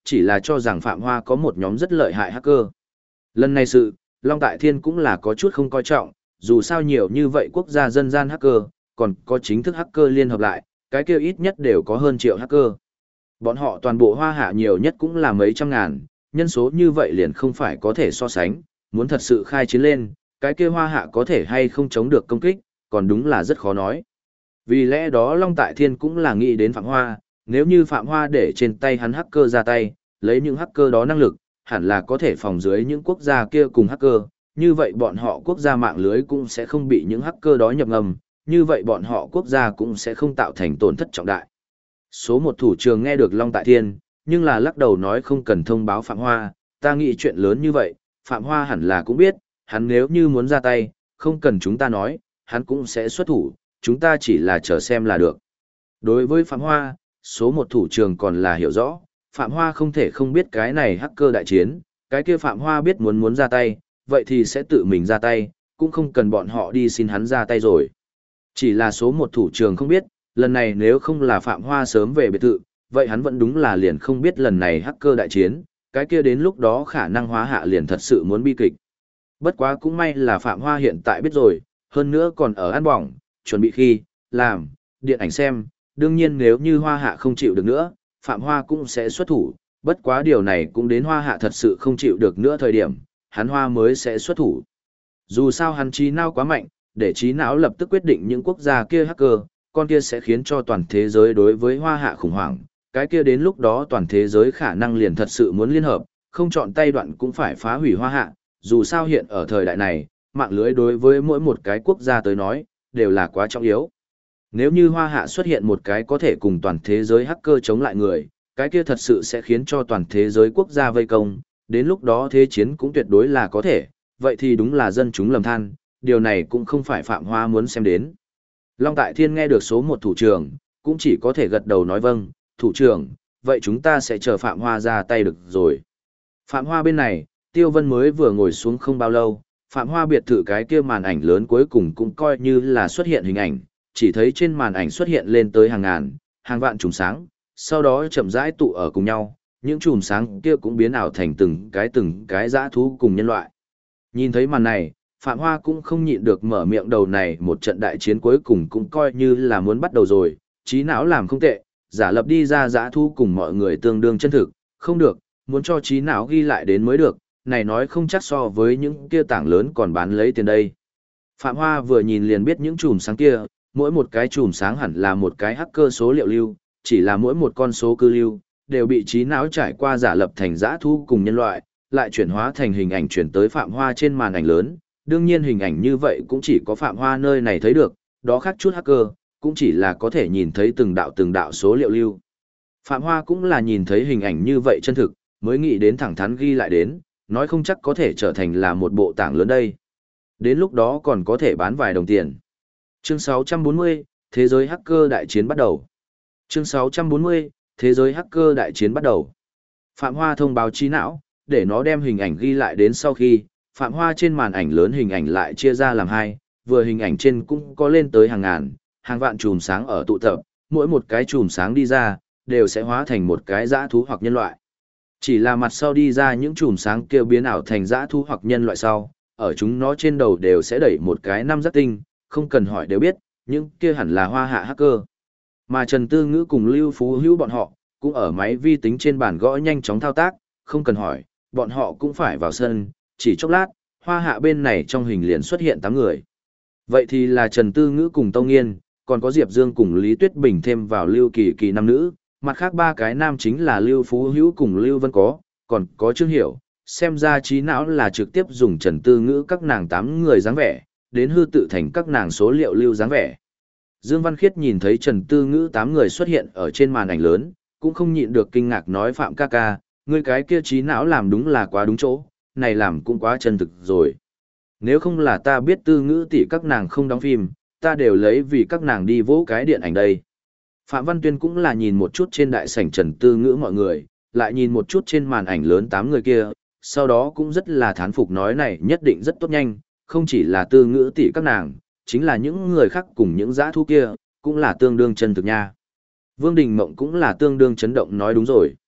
S1: chỉ là cho rằng Phạm Hoa có một nhóm rất lợi hại hacker. Lần này sự, Long Tại Thiên cũng là có chút không coi trọng, dù sao nhiều như vậy quốc gia dân gian hacker, còn có chính thức hacker liên hợp lại, cái kia ít nhất đều có hơn triệu hacker. Bọn họ toàn bộ Hoa Hạ nhiều nhất cũng là mấy trăm ngàn, nhân số như vậy liền không phải có thể so sánh, muốn thật sự khai chiến lên, cái kia Hoa Hạ có thể hay không chống được công kích, còn đúng là rất khó nói. Vì lẽ đó Long Tại Thiên cũng là nghĩ đến Phạm Hoa, nếu như Phạm Hoa để trên tay hắn hacker ra tay, lấy những hacker đó năng lực, hẳn là có thể phòng dưới những quốc gia kia cùng hacker, như vậy bọn họ quốc gia mạng lưới cũng sẽ không bị những hacker đó nhập ngầm, như vậy bọn họ quốc gia cũng sẽ không tạo thành tổn thất trọng đại. Số một thủ trưởng nghe được Long Tại Thiên, nhưng là lắc đầu nói không cần thông báo Phạm Hoa, ta nghĩ chuyện lớn như vậy, Phạm Hoa hẳn là cũng biết, hắn nếu như muốn ra tay, không cần chúng ta nói, hắn cũng sẽ xuất thủ, chúng ta chỉ là chờ xem là được. Đối với Phạm Hoa, số một thủ trưởng còn là hiểu rõ, Phạm Hoa không thể không biết cái này hacker đại chiến, cái kia Phạm Hoa biết muốn ra tay, vậy thì sẽ tự mình ra tay, cũng không cần bọn họ đi xin hắn ra tay rồi. Chỉ là số một thủ trưởng không biết, lần này nếu không là Phạm Hoa sớm về biệt thự, vậy hắn vẫn đúng là liền không biết lần này hacker đại chiến, cái kia đến lúc đó khả năng Hoa Hạ liền thật sự muốn bi kịch. Bất quá cũng may là Phạm Hoa hiện tại biết rồi, hơn nữa còn ở ăn bỏng, chuẩn bị khi, làm, điện ảnh xem, đương nhiên nếu như Hoa Hạ không chịu được nữa, Phạm Hoa cũng sẽ xuất thủ, bất quá điều này cũng đến Hoa Hạ thật sự không chịu được nữa thời điểm, hắn Hoa mới sẽ xuất thủ. Dù sao hắn trí não quá mạnh, để trí não lập tức quyết định những quốc gia kia hacker, con kia sẽ khiến cho toàn thế giới đối với Hoa Hạ khủng hoảng, cái kia đến lúc đó toàn thế giới khả năng liền thật sự muốn liên hợp, không chọn tay đoạn cũng phải phá hủy Hoa Hạ, dù sao hiện ở thời đại này, mạng lưới đối với mỗi một cái quốc gia tới nói, đều là quá trọng yếu. Nếu như Hoa Hạ xuất hiện một cái có thể cùng toàn thế giới hacker chống lại người, cái kia thật sự sẽ khiến cho toàn thế giới quốc gia vây công, đến lúc đó thế chiến cũng tuyệt đối là có thể, vậy thì đúng là dân chúng lầm than, điều này cũng không phải Phạm Hoa muốn xem đến. Long Tại Thiên nghe được số một thủ trưởng, cũng chỉ có thể gật đầu nói vâng, thủ trưởng, vậy chúng ta sẽ chờ Phạm Hoa ra tay được rồi. Phạm Hoa bên này, Tiêu Vân mới vừa ngồi xuống không bao lâu, Phạm Hoa biệt thự cái kia màn ảnh lớn cuối cùng cũng coi như là xuất hiện hình ảnh, chỉ thấy trên màn ảnh xuất hiện lên tới hàng ngàn, hàng vạn chùm sáng, sau đó chậm rãi tụ ở cùng nhau, những chùm sáng kia cũng biến ảo thành từng cái dã thú cùng nhân loại. Nhìn thấy màn này, Phạm Hoa cũng không nhịn được mở miệng đầu này một trận đại chiến cuối cùng cũng coi như là muốn bắt đầu rồi, trí não làm không tệ, giả lập đi ra dã thú cùng mọi người tương đương chân thực, không được, muốn cho trí não ghi lại đến mới được, này nói không chắc so với những kia tảng lớn còn bán lấy tiền đây. Phạm Hoa vừa nhìn liền biết những chùm sáng kia, mỗi một cái chùm sáng hẳn là một cái hacker số liệu lưu, chỉ là mỗi một con số cư lưu, đều bị trí não trải qua giả lập thành dã thú cùng nhân loại, lại chuyển hóa thành hình ảnh chuyển tới Phạm Hoa trên màn ảnh lớn. Đương nhiên hình ảnh như vậy cũng chỉ có Phạm Hoa nơi này thấy được, đó khác chút hacker, cũng chỉ là có thể nhìn thấy từng đạo số liệu lưu. Phạm Hoa cũng là nhìn thấy hình ảnh như vậy chân thực, mới nghĩ đến thẳng thắn ghi lại đến, nói không chắc có thể trở thành là một bộ tảng lớn đây. Đến lúc đó còn có thể bán vài đồng tiền. Chương 640, Thế giới hacker đại chiến bắt đầu. Chương 640, Thế giới hacker đại chiến bắt đầu. Phạm Hoa thông báo trí não, để nó đem hình ảnh ghi lại đến sau khi, Phạm Hoa trên màn ảnh lớn hình ảnh lại chia ra làm hai, vừa hình ảnh trên cũng có lên tới hàng ngàn, hàng vạn chùm sáng ở tụ tập, mỗi một cái chùm sáng đi ra, đều sẽ hóa thành một cái dã thú hoặc nhân loại. Chỉ là mặt sau đi ra những chùm sáng kia biến ảo thành dã thú hoặc nhân loại sau, ở chúng nó trên đầu đều sẽ đẩy một cái năm giác tinh, không cần hỏi đều biết, những kia hẳn là Hoa Hạ hacker. Mà Trần Tư Ngữ cùng Lưu Phú Hữu bọn họ, cũng ở máy vi tính trên bàn gõ nhanh chóng thao tác, không cần hỏi, bọn họ cũng phải vào sân, chỉ chốc lát, Hoa Hạ bên này trong hình liền xuất hiện 8 người. Vậy thì là Trần Tư Ngữ cùng Tông Nghiên, còn có Diệp Dương cùng Lý Tuyết Bình thêm vào Lưu Kỳ Kỳ nam nữ, mặt khác 3 cái nam chính là Lưu Phú Hữu cùng Lưu Vân Có, còn có Trương Hiểu, xem ra trí não là trực tiếp dùng Trần Tư Ngữ các nàng 8 người dáng vẻ, đến hư tự thành các nàng số liệu lưu dáng vẻ. Dương Văn Khiết nhìn thấy Trần Tư Ngữ 8 người xuất hiện ở trên màn ảnh lớn, cũng không nhịn được kinh ngạc nói Phạm ca ca, ngươi cái kia trí não làm đúng là quá đúng chỗ, này làm cũng quá chân thực rồi. Nếu không là ta biết Tư Ngữ tỷ các nàng không đóng phim, ta đều lấy vì các nàng đi vỗ cái điện ảnh đây. Phạm Văn Tuyên cũng là nhìn một chút trên đại sảnh Trần Tư Ngữ mọi người, lại nhìn một chút trên màn ảnh lớn 8 người kia, sau đó cũng rất là thán phục nói này nhất định rất tốt nhanh, không chỉ là Tư Ngữ tỷ các nàng, chính là những người khác cùng những dã thú kia, cũng là tương đương chân thực nha. Vương Đình Mộng cũng là tương đương chấn động nói đúng rồi.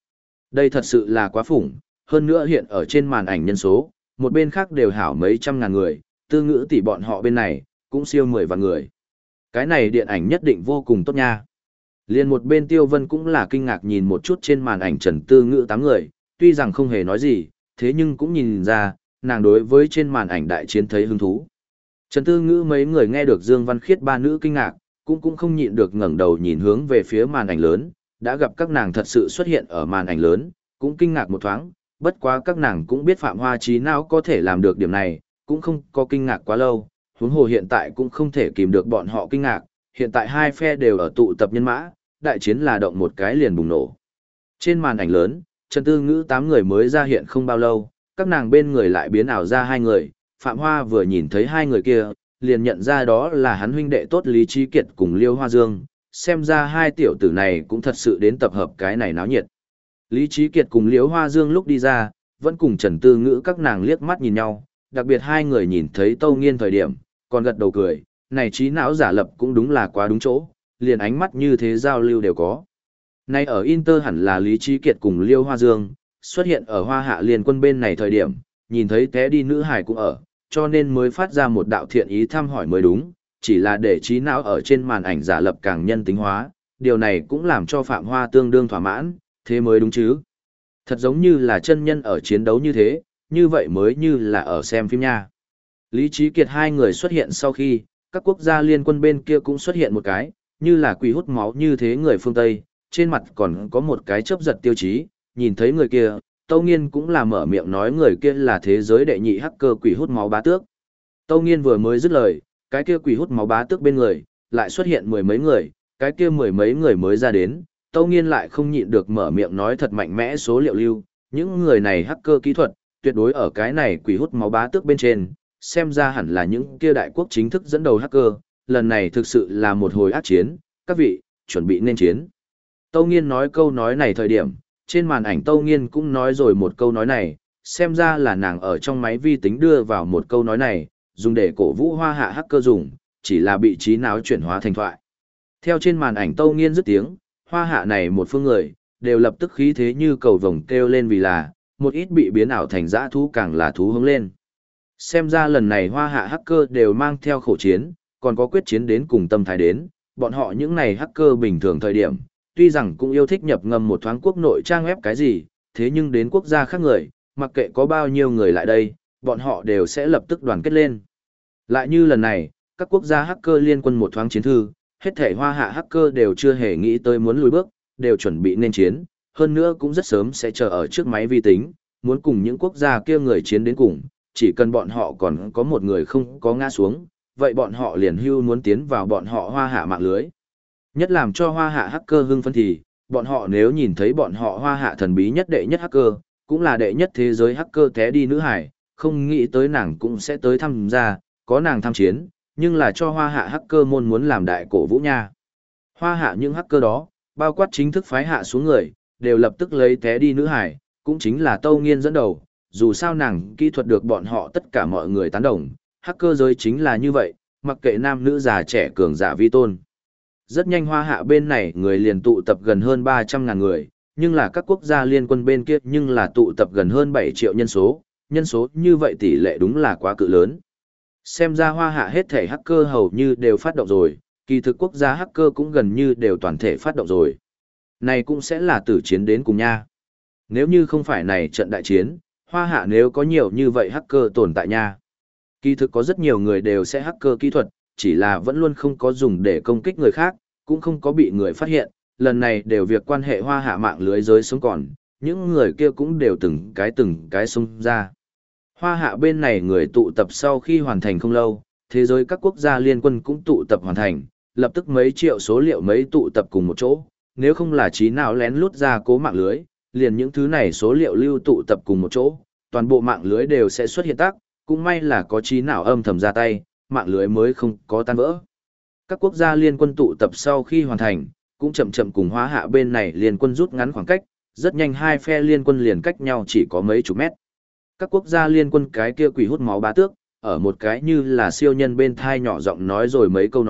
S1: Đây thật sự là quá phủng, hơn nữa hiện ở trên màn ảnh nhân số, một bên khác đều hảo mấy trăm ngàn người, Tư Ngữ tỷ bọn họ bên này, cũng siêu 10 vạn người. Cái này điện ảnh nhất định vô cùng tốt nha. Liên một bên Tiêu Vân cũng là kinh ngạc nhìn một chút trên màn ảnh Trần Tư Ngữ 8 người, tuy rằng không hề nói gì, thế nhưng cũng nhìn ra, nàng đối với trên màn ảnh đại chiến thấy hứng thú. Trần Tư Ngữ mấy người nghe được Dương Văn Khiết ba nữ kinh ngạc, cũng không nhịn được ngẩng đầu nhìn hướng về phía màn ảnh lớn, đã gặp các nàng thật sự xuất hiện ở màn ảnh lớn, cũng kinh ngạc một thoáng, bất quá các nàng cũng biết Phạm Hoa trí não có thể làm được điểm này, cũng không có kinh ngạc quá lâu, huống hồ hiện tại cũng không thể kìm được bọn họ kinh ngạc, hiện tại hai phe đều ở tụ tập nhân mã, đại chiến là động một cái liền bùng nổ. Trên màn ảnh lớn, Trần Tư Ngữ 8 người mới ra hiện không bao lâu, các nàng bên người lại biến ảo ra hai người, Phạm Hoa vừa nhìn thấy hai người kia, liền nhận ra đó là hắn huynh đệ tốt Lý Trí Kiệt cùng Liêu Hoa Dương, xem ra hai tiểu tử này cũng thật sự đến tập hợp cái này náo nhiệt. Lý Trí Kiệt cùng Liêu Hoa Dương lúc đi ra, vẫn cùng Trần Tư Ngữ các nàng liếc mắt nhìn nhau, đặc biệt hai người nhìn thấy Tâu Nghiên thời điểm, còn gật đầu cười, này trí não giả lập cũng đúng là quá đúng chỗ, liền ánh mắt như thế giao lưu đều có. Nay ở Inter hẳn là Lý Trí Kiệt cùng Liêu Hoa Dương, xuất hiện ở Hoa Hạ Liên Quân bên này thời điểm, nhìn thấy té đi nữ hải cũng ở, cho nên mới phát ra một đạo thiện ý thăm hỏi mới đúng, chỉ là để trí não ở trên màn ảnh giả lập càng nhân tính hóa, điều này cũng làm cho Phạm Hoa tương đương thỏa mãn, thế mới đúng chứ. Thật giống như là chân nhân ở chiến đấu như thế, như vậy mới như là ở xem phim nha. Lý Trí Kiệt hai người xuất hiện sau khi, các quốc gia liên quân bên kia cũng xuất hiện một cái, như là quỷ hút máu như thế người phương Tây, trên mặt còn có một cái chớp giật tiêu chí, nhìn thấy người kia, Tâu Nghiên cũng là mở miệng nói người kia là thế giới đệ nhị hacker quỷ hút máu bá tước. Tâu Nghiên vừa mới dứt lời, cái kia quỷ hút máu bá tước bên người, lại xuất hiện mười mấy người, cái kia mười mấy người mới ra đến, Tâu Nghiên lại không nhịn được mở miệng nói thật mạnh mẽ số liệu lưu, những người này hacker kỹ thuật, tuyệt đối ở cái này quỷ hút máu bá tước bên trên, xem ra hẳn là những kia đại quốc chính thức dẫn đầu hacker, lần này thực sự là một hồi ác chiến, các vị, chuẩn bị nên chiến. Tâu Nghiên nói câu nói này thời điểm, trên màn ảnh Tâu Nghiên cũng nói rồi một câu nói này, xem ra là nàng ở trong máy vi tính đưa vào một câu nói này, dùng để cổ vũ Hoa Hạ hacker dùng, chỉ là bị trí não chuyển hóa thành thoại. Theo trên màn ảnh Tâu Nghiên dứt tiếng, Hoa Hạ này một phương người, đều lập tức khí thế như cầu vồng kêu lên vì là, một ít bị biến ảo thành dã thú càng là thú hướng lên. Xem ra lần này Hoa Hạ hacker đều mang theo khổ chiến, còn có quyết chiến đến cùng tâm thái đến, bọn họ những này hacker bình thường thời điểm, tuy rằng cũng yêu thích nhập ngầm một thoáng quốc nội trang web cái gì, thế nhưng đến quốc gia khác người, mặc kệ có bao nhiêu người lại đây, bọn họ đều sẽ lập tức đoàn kết lên. Lại như lần này, các quốc gia hacker liên quân một thoáng chiến thư, hết thể Hoa Hạ hacker đều chưa hề nghĩ tới muốn lùi bước, đều chuẩn bị nên chiến, hơn nữa cũng rất sớm sẽ chờ ở trước máy vi tính, muốn cùng những quốc gia kia người chiến đến cùng, chỉ cần bọn họ còn có một người không có ngã xuống, vậy bọn họ liền hưu muốn tiến vào bọn họ Hoa Hạ mạng lưới. Nhất làm cho Hoa Hạ hacker hưng phấn thì, bọn họ nếu nhìn thấy bọn họ Hoa Hạ thần bí nhất đệ nhất hacker, cũng là đệ nhất thế giới hacker té đi nữ hải, không nghĩ tới nàng cũng sẽ tới tham gia, có nàng tham chiến, nhưng là cho Hoa Hạ hacker môn muốn làm đại cổ vũ nha. Hoa Hạ những hacker đó, bao quát chính thức phái hạ xuống người, đều lập tức lấy té đi nữ hải, cũng chính là Tâu Nghiên dẫn đầu, dù sao nàng kỹ thuật được bọn họ tất cả mọi người tán đồng, hacker giới chính là như vậy, mặc kệ nam nữ già trẻ cường giả vi tôn. Rất nhanh Hoa Hạ bên này người liền tụ tập gần hơn 300.000 người, nhưng là các quốc gia liên quân bên kia nhưng là tụ tập gần hơn 7 triệu nhân số như vậy tỷ lệ đúng là quá cự lớn. Xem ra Hoa Hạ hết thể hacker hầu như đều phát động rồi, kỳ thực quốc gia hacker cũng gần như đều toàn thể phát động rồi. Này cũng sẽ là tử chiến đến cùng nha. Nếu như không phải này trận đại chiến, Hoa Hạ nếu có nhiều như vậy hacker tồn tại nha. Kỳ thực có rất nhiều người đều sẽ hacker kỹ thuật, chỉ là vẫn luôn không có dùng để công kích người khác, cũng không có bị người phát hiện, lần này đều việc quan hệ Hoa Hạ mạng lưới giới sống còn, những người kia cũng đều từng cái xông ra. Hoa Hạ bên này người tụ tập sau khi hoàn thành không lâu, thế giới các quốc gia liên quân cũng tụ tập hoàn thành, lập tức mấy triệu số liệu mấy tụ tập cùng một chỗ, nếu không là trí nào lén lút ra cố mạng lưới, liền những thứ này số liệu lưu tụ tập cùng một chỗ, toàn bộ mạng lưới đều sẽ xuất hiện tắc, cũng may là có trí nào âm thầm ra tay, mạng lưới mới không có tan vỡ. Các quốc gia liên quân tụ tập sau khi hoàn thành, cũng chậm chậm cùng Hoa Hạ bên này liên quân rút ngắn khoảng cách, rất nhanh hai phe liên quân liền cách nhau chỉ có mấy chục mét. Các quốc gia liên quân cái kia quỷ hút máu bá tước, ở một cái như là siêu nhân bên thai nhỏ giọng nói rồi mấy câu nói,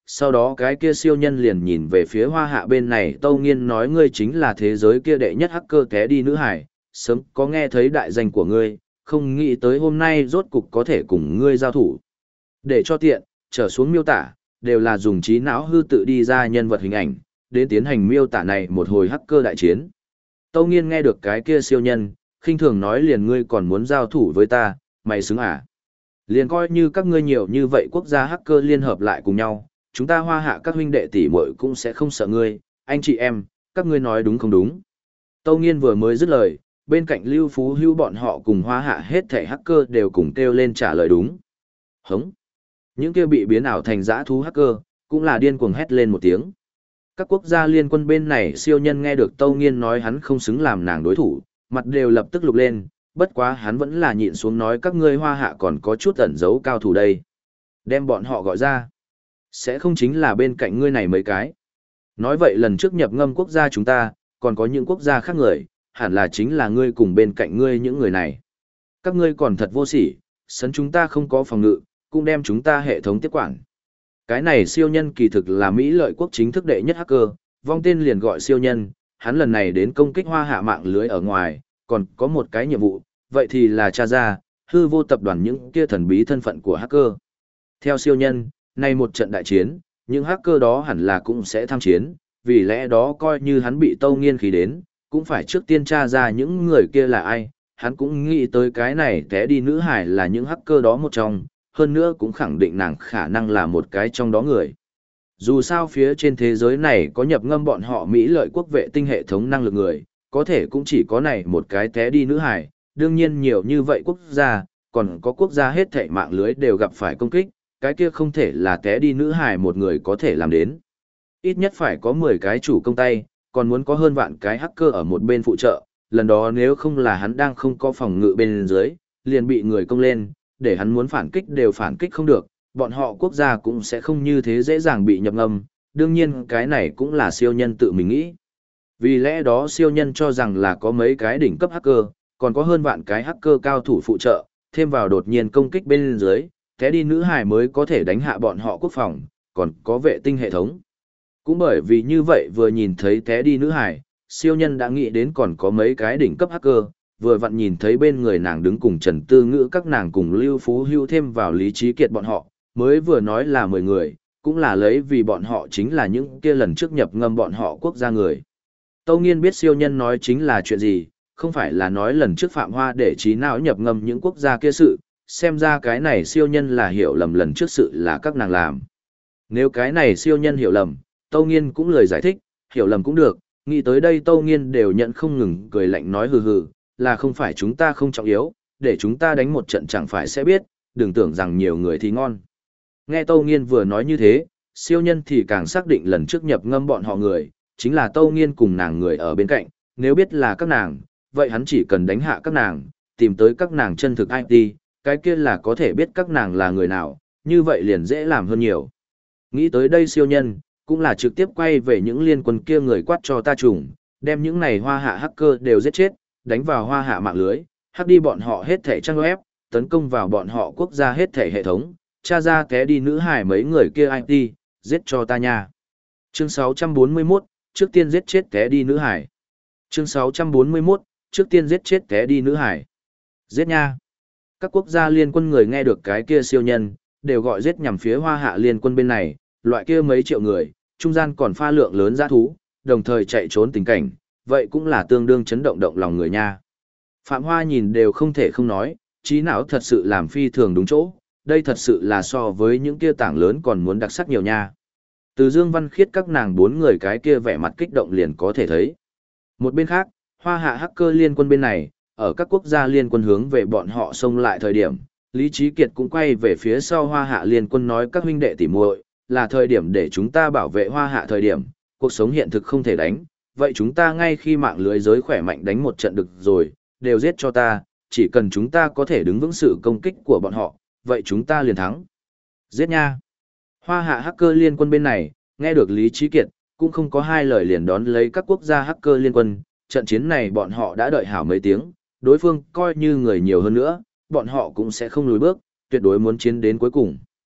S1: sau đó cái kia siêu nhân liền nhìn về phía hoa hạ bên này Tâu Nghiên nói ngươi chính là thế giới kia đệ nhất hacker té đi nữ hải, sớm có nghe thấy đại danh của ngươi, không nghĩ tới hôm nay rốt cục có thể cùng ngươi giao thủ. Để cho tiện, trở xuống miêu tả, đều là dùng trí não hư tự đi ra nhân vật hình ảnh, đến tiến hành miêu tả này một hồi hacker đại chiến. Tâu Nghiên nghe được cái kia siêu nhân, khinh thường nói liền ngươi còn muốn giao thủ với ta, mày xứng à? Liền coi như các ngươi nhiều như vậy quốc gia hacker liên hợp lại cùng nhau, chúng ta hoa hạ các huynh đệ tỷ muội cũng sẽ không sợ ngươi, anh chị em, các ngươi nói đúng không đúng? Tâu Nghiên vừa mới dứt lời, bên cạnh Lưu Phú Hưu bọn họ cùng hoa hạ hết thảy hacker đều cùng kêu lên trả lời đúng. Hống! Những kia bị biến ảo thành dã thú hacker, cũng là điên cuồng hét lên một tiếng. Các quốc gia liên quân bên này siêu nhân nghe được Tâu Nghiên nói hắn không xứng làm nàng đối thủ, mặt đều lập tức lục lên, bất quá hắn vẫn là nhịn xuống nói các ngươi hoa hạ còn có chút ẩn giấu cao thủ đây. Đem bọn họ gọi ra. Sẽ không chính là bên cạnh ngươi này mấy cái. Nói vậy lần trước nhập ngâm quốc gia chúng ta, còn có những quốc gia khác người, hẳn là chính là ngươi cùng bên cạnh ngươi những người này. Các ngươi còn thật vô sỉ, sấn chúng ta không có phòng ngự, cũng đem chúng ta hệ thống tiếp quản. Cái này siêu nhân kỳ thực là Mỹ lợi quốc chính thức đệ nhất hacker, vong tên liền gọi siêu nhân, hắn lần này đến công kích hoa hạ mạng lưới ở ngoài, còn có một cái nhiệm vụ, vậy thì là tra ra, hư vô tập đoàn những kia thần bí thân phận của hacker. Theo siêu nhân, nay một trận đại chiến, những hacker đó hẳn là cũng sẽ tham chiến, vì lẽ đó coi như hắn bị Tâu Nghiên khí đến, cũng phải trước tiên tra ra những người kia là ai, hắn cũng nghĩ tới cái này té đi nữ hải là những hacker đó một trong, hơn nữa cũng khẳng định nàng khả năng là một cái trong đó người. Dù sao phía trên thế giới này có nhập ngâm bọn họ Mỹ lợi quốc vệ tinh hệ thống năng lực người, có thể cũng chỉ có này một cái té đi nữ hải, đương nhiên nhiều như vậy quốc gia, còn có quốc gia hết thảy mạng lưới đều gặp phải công kích, cái kia không thể là té đi nữ hải một người có thể làm đến. Ít nhất phải có 10 cái chủ công tay, còn muốn có hơn vạn cái hacker ở một bên phụ trợ, lần đó nếu không là hắn đang không có phòng ngự bên dưới, liền bị người công lên, để hắn muốn phản kích đều phản kích không được, bọn họ quốc gia cũng sẽ không như thế dễ dàng bị nhập ngâm, đương nhiên cái này cũng là siêu nhân tự mình nghĩ. Vì lẽ đó siêu nhân cho rằng là có mấy cái đỉnh cấp hacker, còn có hơn vạn cái hacker cao thủ phụ trợ, thêm vào đột nhiên công kích bên dưới, té đi nữ hải mới có thể đánh hạ bọn họ quốc phòng, còn có vệ tinh hệ thống. Cũng bởi vì như vậy vừa nhìn thấy té đi nữ hải, siêu nhân đã nghĩ đến còn có mấy cái đỉnh cấp hacker, vừa vặn nhìn thấy bên người nàng đứng cùng Trần Tư Ngữ các nàng cùng Lưu Phú Hưu thêm vào Lý Trí Kiệt bọn họ, mới vừa nói là 10 người, cũng là lấy vì bọn họ chính là những kia lần trước nhập ngâm bọn họ quốc gia người. Tâu Nghiên biết siêu nhân nói chính là chuyện gì, không phải là nói lần trước Phạm Hoa để trí não nhập ngâm những quốc gia kia sự, xem ra cái này siêu nhân là hiểu lầm lần trước sự là các nàng làm. Nếu cái này siêu nhân hiểu lầm, Tâu Nghiên cũng lời giải thích, hiểu lầm cũng được, nghĩ tới đây Tâu Nghiên đều nhận không ngừng cười lạnh nói hừ hừ, là không phải chúng ta không trọng yếu, để chúng ta đánh một trận chẳng phải sẽ biết, đừng tưởng rằng nhiều người thì ngon. Nghe Tâu Nghiên vừa nói như thế, siêu nhân thì càng xác định lần trước nhập ngâm bọn họ người, chính là Tâu Nghiên cùng nàng người ở bên cạnh, nếu biết là các nàng, vậy hắn chỉ cần đánh hạ các nàng, tìm tới các nàng chân thực IT, cái kia là có thể biết các nàng là người nào, như vậy liền dễ làm hơn nhiều. Nghĩ tới đây siêu nhân, cũng là trực tiếp quay về những liên quân kia người quát cho ta trùng, đem những này hoa hạ hacker đều giết chết, đánh vào hoa hạ mạng lưới, hack đi bọn họ hết thảy trang web, tấn công vào bọn họ quốc gia hết thảy hệ thống, tra ra té đi nữ hải mấy người kia IT, giết cho ta nha. Chương 641, trước tiên giết chết té đi nữ hải. Chương 641, trước tiên giết chết té đi nữ hải. Giết nha. Các quốc gia liên quân người nghe được cái kia siêu nhân, đều gọi giết nhằm phía hoa hạ liên quân bên này, loại kia mấy triệu người, trung gian còn pha lượng lớn dã thú, đồng thời chạy trốn tình cảnh, vậy cũng là tương đương chấn động động lòng người nha. Phạm Hoa nhìn đều không thể không nói, trí não thật sự làm phi thường đúng chỗ, đây thật sự là so với những kia tảng lớn còn muốn đặc sắc nhiều nha. Từ Dương Văn Khiết các nàng 4 người cái kia vẻ mặt kích động liền có thể thấy. Một bên khác, hoa hạ hacker liên quân bên này, ở các quốc gia liên quân hướng về bọn họ xông lại thời điểm, Lý Trí Kiệt cũng quay về phía sau hoa hạ liên quân nói các huynh đệ tỉ muội, là thời điểm để chúng ta bảo vệ hoa hạ thời điểm, cuộc sống hiện thực không thể đánh, vậy chúng ta ngay khi mạng lưới giới khỏe mạnh đánh một trận được rồi, đều giết cho ta, chỉ cần chúng ta có thể đứng vững sự công kích của bọn họ, vậy chúng ta liền thắng. Giết nha! Hoa hạ hacker liên quân bên này, nghe được Lý Trí Kiệt, cũng không có hai lời liền đón lấy các quốc gia hacker liên quân, trận chiến này bọn họ đã đợi hảo mấy tiếng, đối phương coi như người nhiều hơn nữa, bọn họ cũng sẽ không lùi bước, tuyệt đối muốn chiến đến cuối cùng.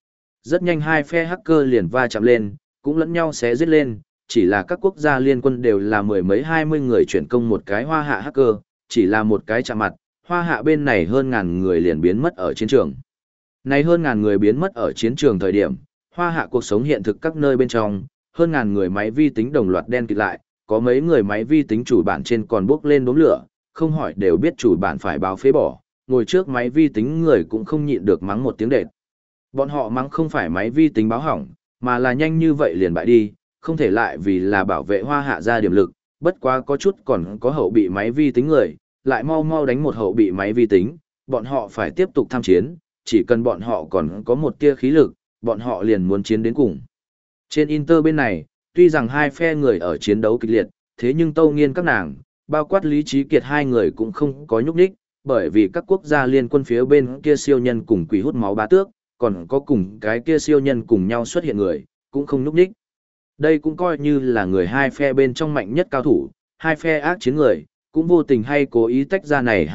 S1: Rất nhanh hai phe hacker liền va chạm lên, cũng lẫn nhau xé giết lên, chỉ là các quốc gia liên quân đều là mười mấy 20 người chuyển công một cái Hoa Hạ hacker, chỉ là một cái chạm mặt, Hoa Hạ bên này hơn ngàn người liền biến mất ở chiến trường. Này hơn ngàn người biến mất ở chiến trường thời điểm, Hoa Hạ cuộc sống hiện thực các nơi bên trong, hơn ngàn người máy vi tính đồng loạt đen kịt lại, có mấy người máy vi tính chủ bản trên còn bốc lên đốm lửa, không hỏi đều biết chủ bản phải báo phế bỏ, ngồi trước máy vi tính người cũng không nhịn được mắng một tiếng đệt. Bọn họ mắng không phải máy vi tính báo hỏng, mà là nhanh như vậy liền bại đi, không thể lại vì là bảo vệ Hoa Hạ ra điểm lực, bất quá có chút còn có hậu bị máy vi tính người, lại mau mau đánh một hậu bị máy vi tính, bọn họ phải tiếp tục tham chiến, chỉ cần bọn họ còn có một tia khí lực, bọn họ liền muốn chiến đến cùng. Trên Inter bên này, tuy rằng hai phe người ở chiến đấu kịch liệt, thế nhưng Tâu Nghiên các nàng, bao quát Lý Trí Kiệt hai người cũng không có nhúc nhích, bởi vì các quốc gia liên quân phía bên kia siêu nhân cùng quỷ hút máu bá tước, còn có cùng cái kia siêu nhân cùng nhau xuất hiện người, cũng không nhúc nhích. Đây cũng coi như là người hai phe bên trong mạnh nhất cao thủ, hai phe ác chiến người, cũng vô tình hay cố ý tách ra này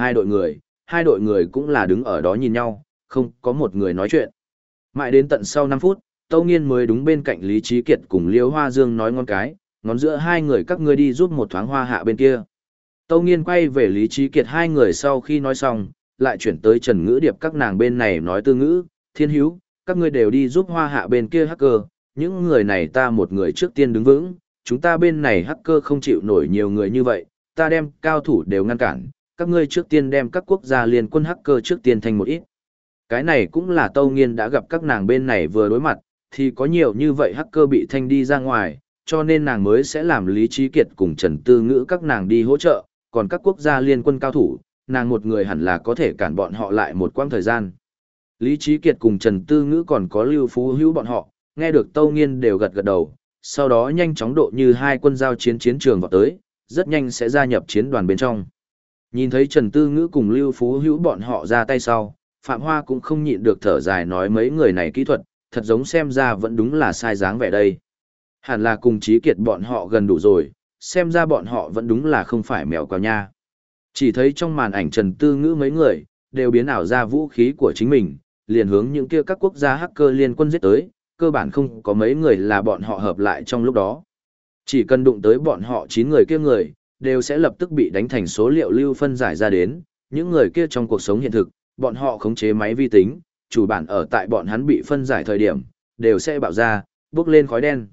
S1: hai đội người cũng là đứng ở đó nhìn nhau, không có một người nói chuyện. Mãi đến tận sau 5 phút, Tâu Nghiên mới đúng bên cạnh Lý Trí Kiệt cùng Liêu Hoa Dương nói ngón cái, ngón giữa hai người các ngươi đi giúp một thoáng Hoa Hạ bên kia. Tâu Nghiên quay về Lý Trí Kiệt hai người sau khi nói xong, lại chuyển tới Trần Ngữ Điệp các nàng bên này nói tư ngữ, Thiên Hữu, các ngươi đều đi giúp Hoa Hạ bên kia hacker, những người này ta một người trước tiên đứng vững, chúng ta bên này hacker không chịu nổi nhiều người như vậy, ta đem cao thủ đều ngăn cản, các ngươi trước tiên đem các quốc gia liên quân hacker trước tiên thành một ít. Cái này cũng là Tâu Nghiên đã gặp các nàng bên này vừa đối mặt, thì có nhiều như vậy hacker bị thanh đi ra ngoài, cho nên nàng mới sẽ làm Lý Trí Kiệt cùng Trần Tư Ngữ các nàng đi hỗ trợ, còn các quốc gia liên quân cao thủ, nàng một người hẳn là có thể cản bọn họ lại một quãng thời gian. Lý Trí Kiệt cùng Trần Tư Ngữ còn có Lưu Phú Hữu bọn họ, nghe được Tâu Nghiên đều gật gật đầu, sau đó nhanh chóng độ như hai quân giao chiến chiến trường vào tới, rất nhanh sẽ gia nhập chiến đoàn bên trong. Nhìn thấy Trần Tư Ngữ cùng Lưu Phú Hữu bọn họ ra tay sau, Phạm Hoa cũng không nhịn được thở dài nói mấy người này kỹ thuật, thật giống xem ra vẫn đúng là sai dáng vẻ đây. Hẳn là cùng Trí Kiệt bọn họ gần đủ rồi, xem ra bọn họ vẫn đúng là không phải mèo cào nha. Chỉ thấy trong màn ảnh Trần Tư Ngữ mấy người, đều biến ảo ra vũ khí của chính mình, liền hướng những kia các quốc gia hacker liên quân giết tới, cơ bản không có mấy người là bọn họ hợp lại trong lúc đó. Chỉ cần đụng tới bọn họ 9 người kia người, đều sẽ lập tức bị đánh thành số liệu lưu phân giải ra đến, những người kia trong cuộc sống hiện thực, bọn họ khống chế máy vi tính, chủ bản ở tại bọn hắn bị phân giải thời điểm, đều sẽ bạo ra, bốc lên khói đen.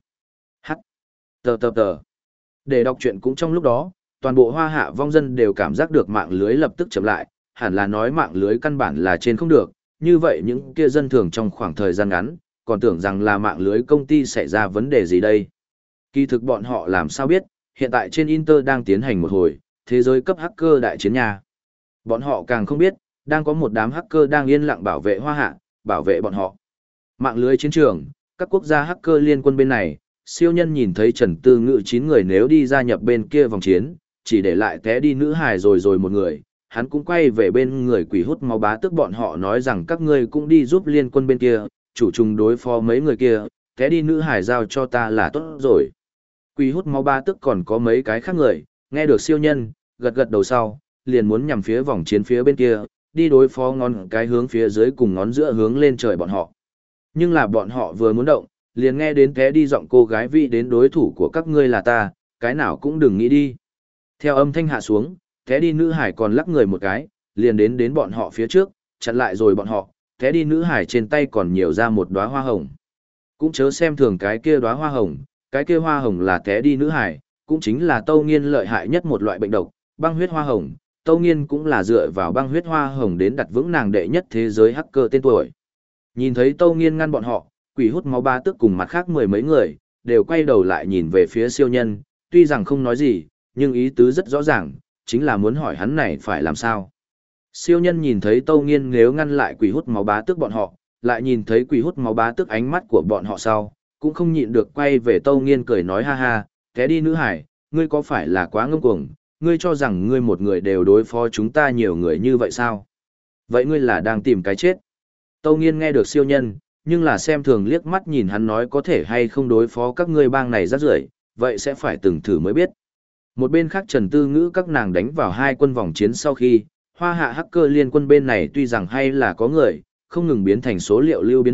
S1: Tờ. Để đọc truyện cũng trong lúc đó, toàn bộ Hoa Hạ vong dân đều cảm giác được mạng lưới lập tức chậm lại, hẳn là nói mạng lưới căn bản là trên không được, như vậy những kia dân thường trong khoảng thời gian ngắn, còn tưởng rằng là mạng lưới công ty xảy ra vấn đề gì đây. Kỳ thực bọn họ làm sao biết, hiện tại trên Inter đang tiến hành một hồi, thế giới cấp hacker đại chiến nhà. Bọn họ càng không biết, đang có một đám hacker đang yên lặng bảo vệ Hoa Hạ, bảo vệ bọn họ. Mạng lưới chiến trường, các quốc gia hacker liên quân bên này, siêu nhân nhìn thấy Trần Tư Ngữ 9 người nếu đi gia nhập bên kia vòng chiến, chỉ để lại té đi nữ hài rồi một người, hắn cũng quay về bên người quỷ hút máu bá tước bọn họ nói rằng các ngươi cũng đi giúp liên quân bên kia, chủ trùng đối phó mấy người kia, té đi nữ hài giao cho ta là tốt rồi. Quỷ hút máu bá tước còn có mấy cái khác người, nghe được siêu nhân, gật gật đầu sau, liền muốn nhằm phía vòng chiến phía bên kia, đi đối phó ngón cái hướng phía dưới cùng ngón giữa hướng lên trời bọn họ. Nhưng là bọn họ vừa muốn động, liền nghe đến té đi giọng cô gái vị đến đối thủ của các ngươi là ta, cái nào cũng đừng nghĩ đi. Theo âm thanh hạ xuống, té đi nữ hải còn lắc người một cái, liền đến bọn họ phía trước, chặn lại rồi bọn họ, té đi nữ hải trên tay còn nhiều ra một đóa hoa hồng. Cũng chớ xem thường cái kia đóa hoa hồng, cái kia hoa hồng là té đi nữ hải, cũng chính là Tâu Nghiên lợi hại nhất một loại bệnh độc, băng huyết hoa hồng. Tâu Nghiên cũng là dựa vào băng huyết hoa hồng đến đặt vững nàng đệ nhất thế giới hacker tên tuổi. Nhìn thấy Tâu Nghiên ngăn bọn họ, quỷ hút máu ba tước cùng mặt khác mười mấy người, đều quay đầu lại nhìn về phía siêu nhân, tuy rằng không nói gì, nhưng ý tứ rất rõ ràng, chính là muốn hỏi hắn này phải làm sao. Siêu nhân nhìn thấy Tâu Nghiên nếu ngăn lại quỷ hút máu bá tước bọn họ, lại nhìn thấy quỷ hút máu bá tước ánh mắt của bọn họ sau, cũng không nhịn được quay về Tâu Nghiên cười nói ha ha, té đi nữ hải, ngươi có phải là quá ngông cuồng, ngươi cho rằng ngươi một người đều đối phó chúng ta nhiều người như vậy sao? Vậy ngươi là đang tìm cái chết. Tâu Nghiên nghe được siêu nhân, nhưng là xem thường liếc mắt nhìn hắn nói có thể hay không đối phó các ngươi bang này rác rưởi, vậy sẽ phải từng thử mới biết. Một bên khác Trần Tư Ngữ các nàng đánh vào hai quân vòng chiến sau khi, Hoa Hạ hacker liên quân bên này tuy rằng hay là có người, không ngừng biến thành số liệu lưu biến mất,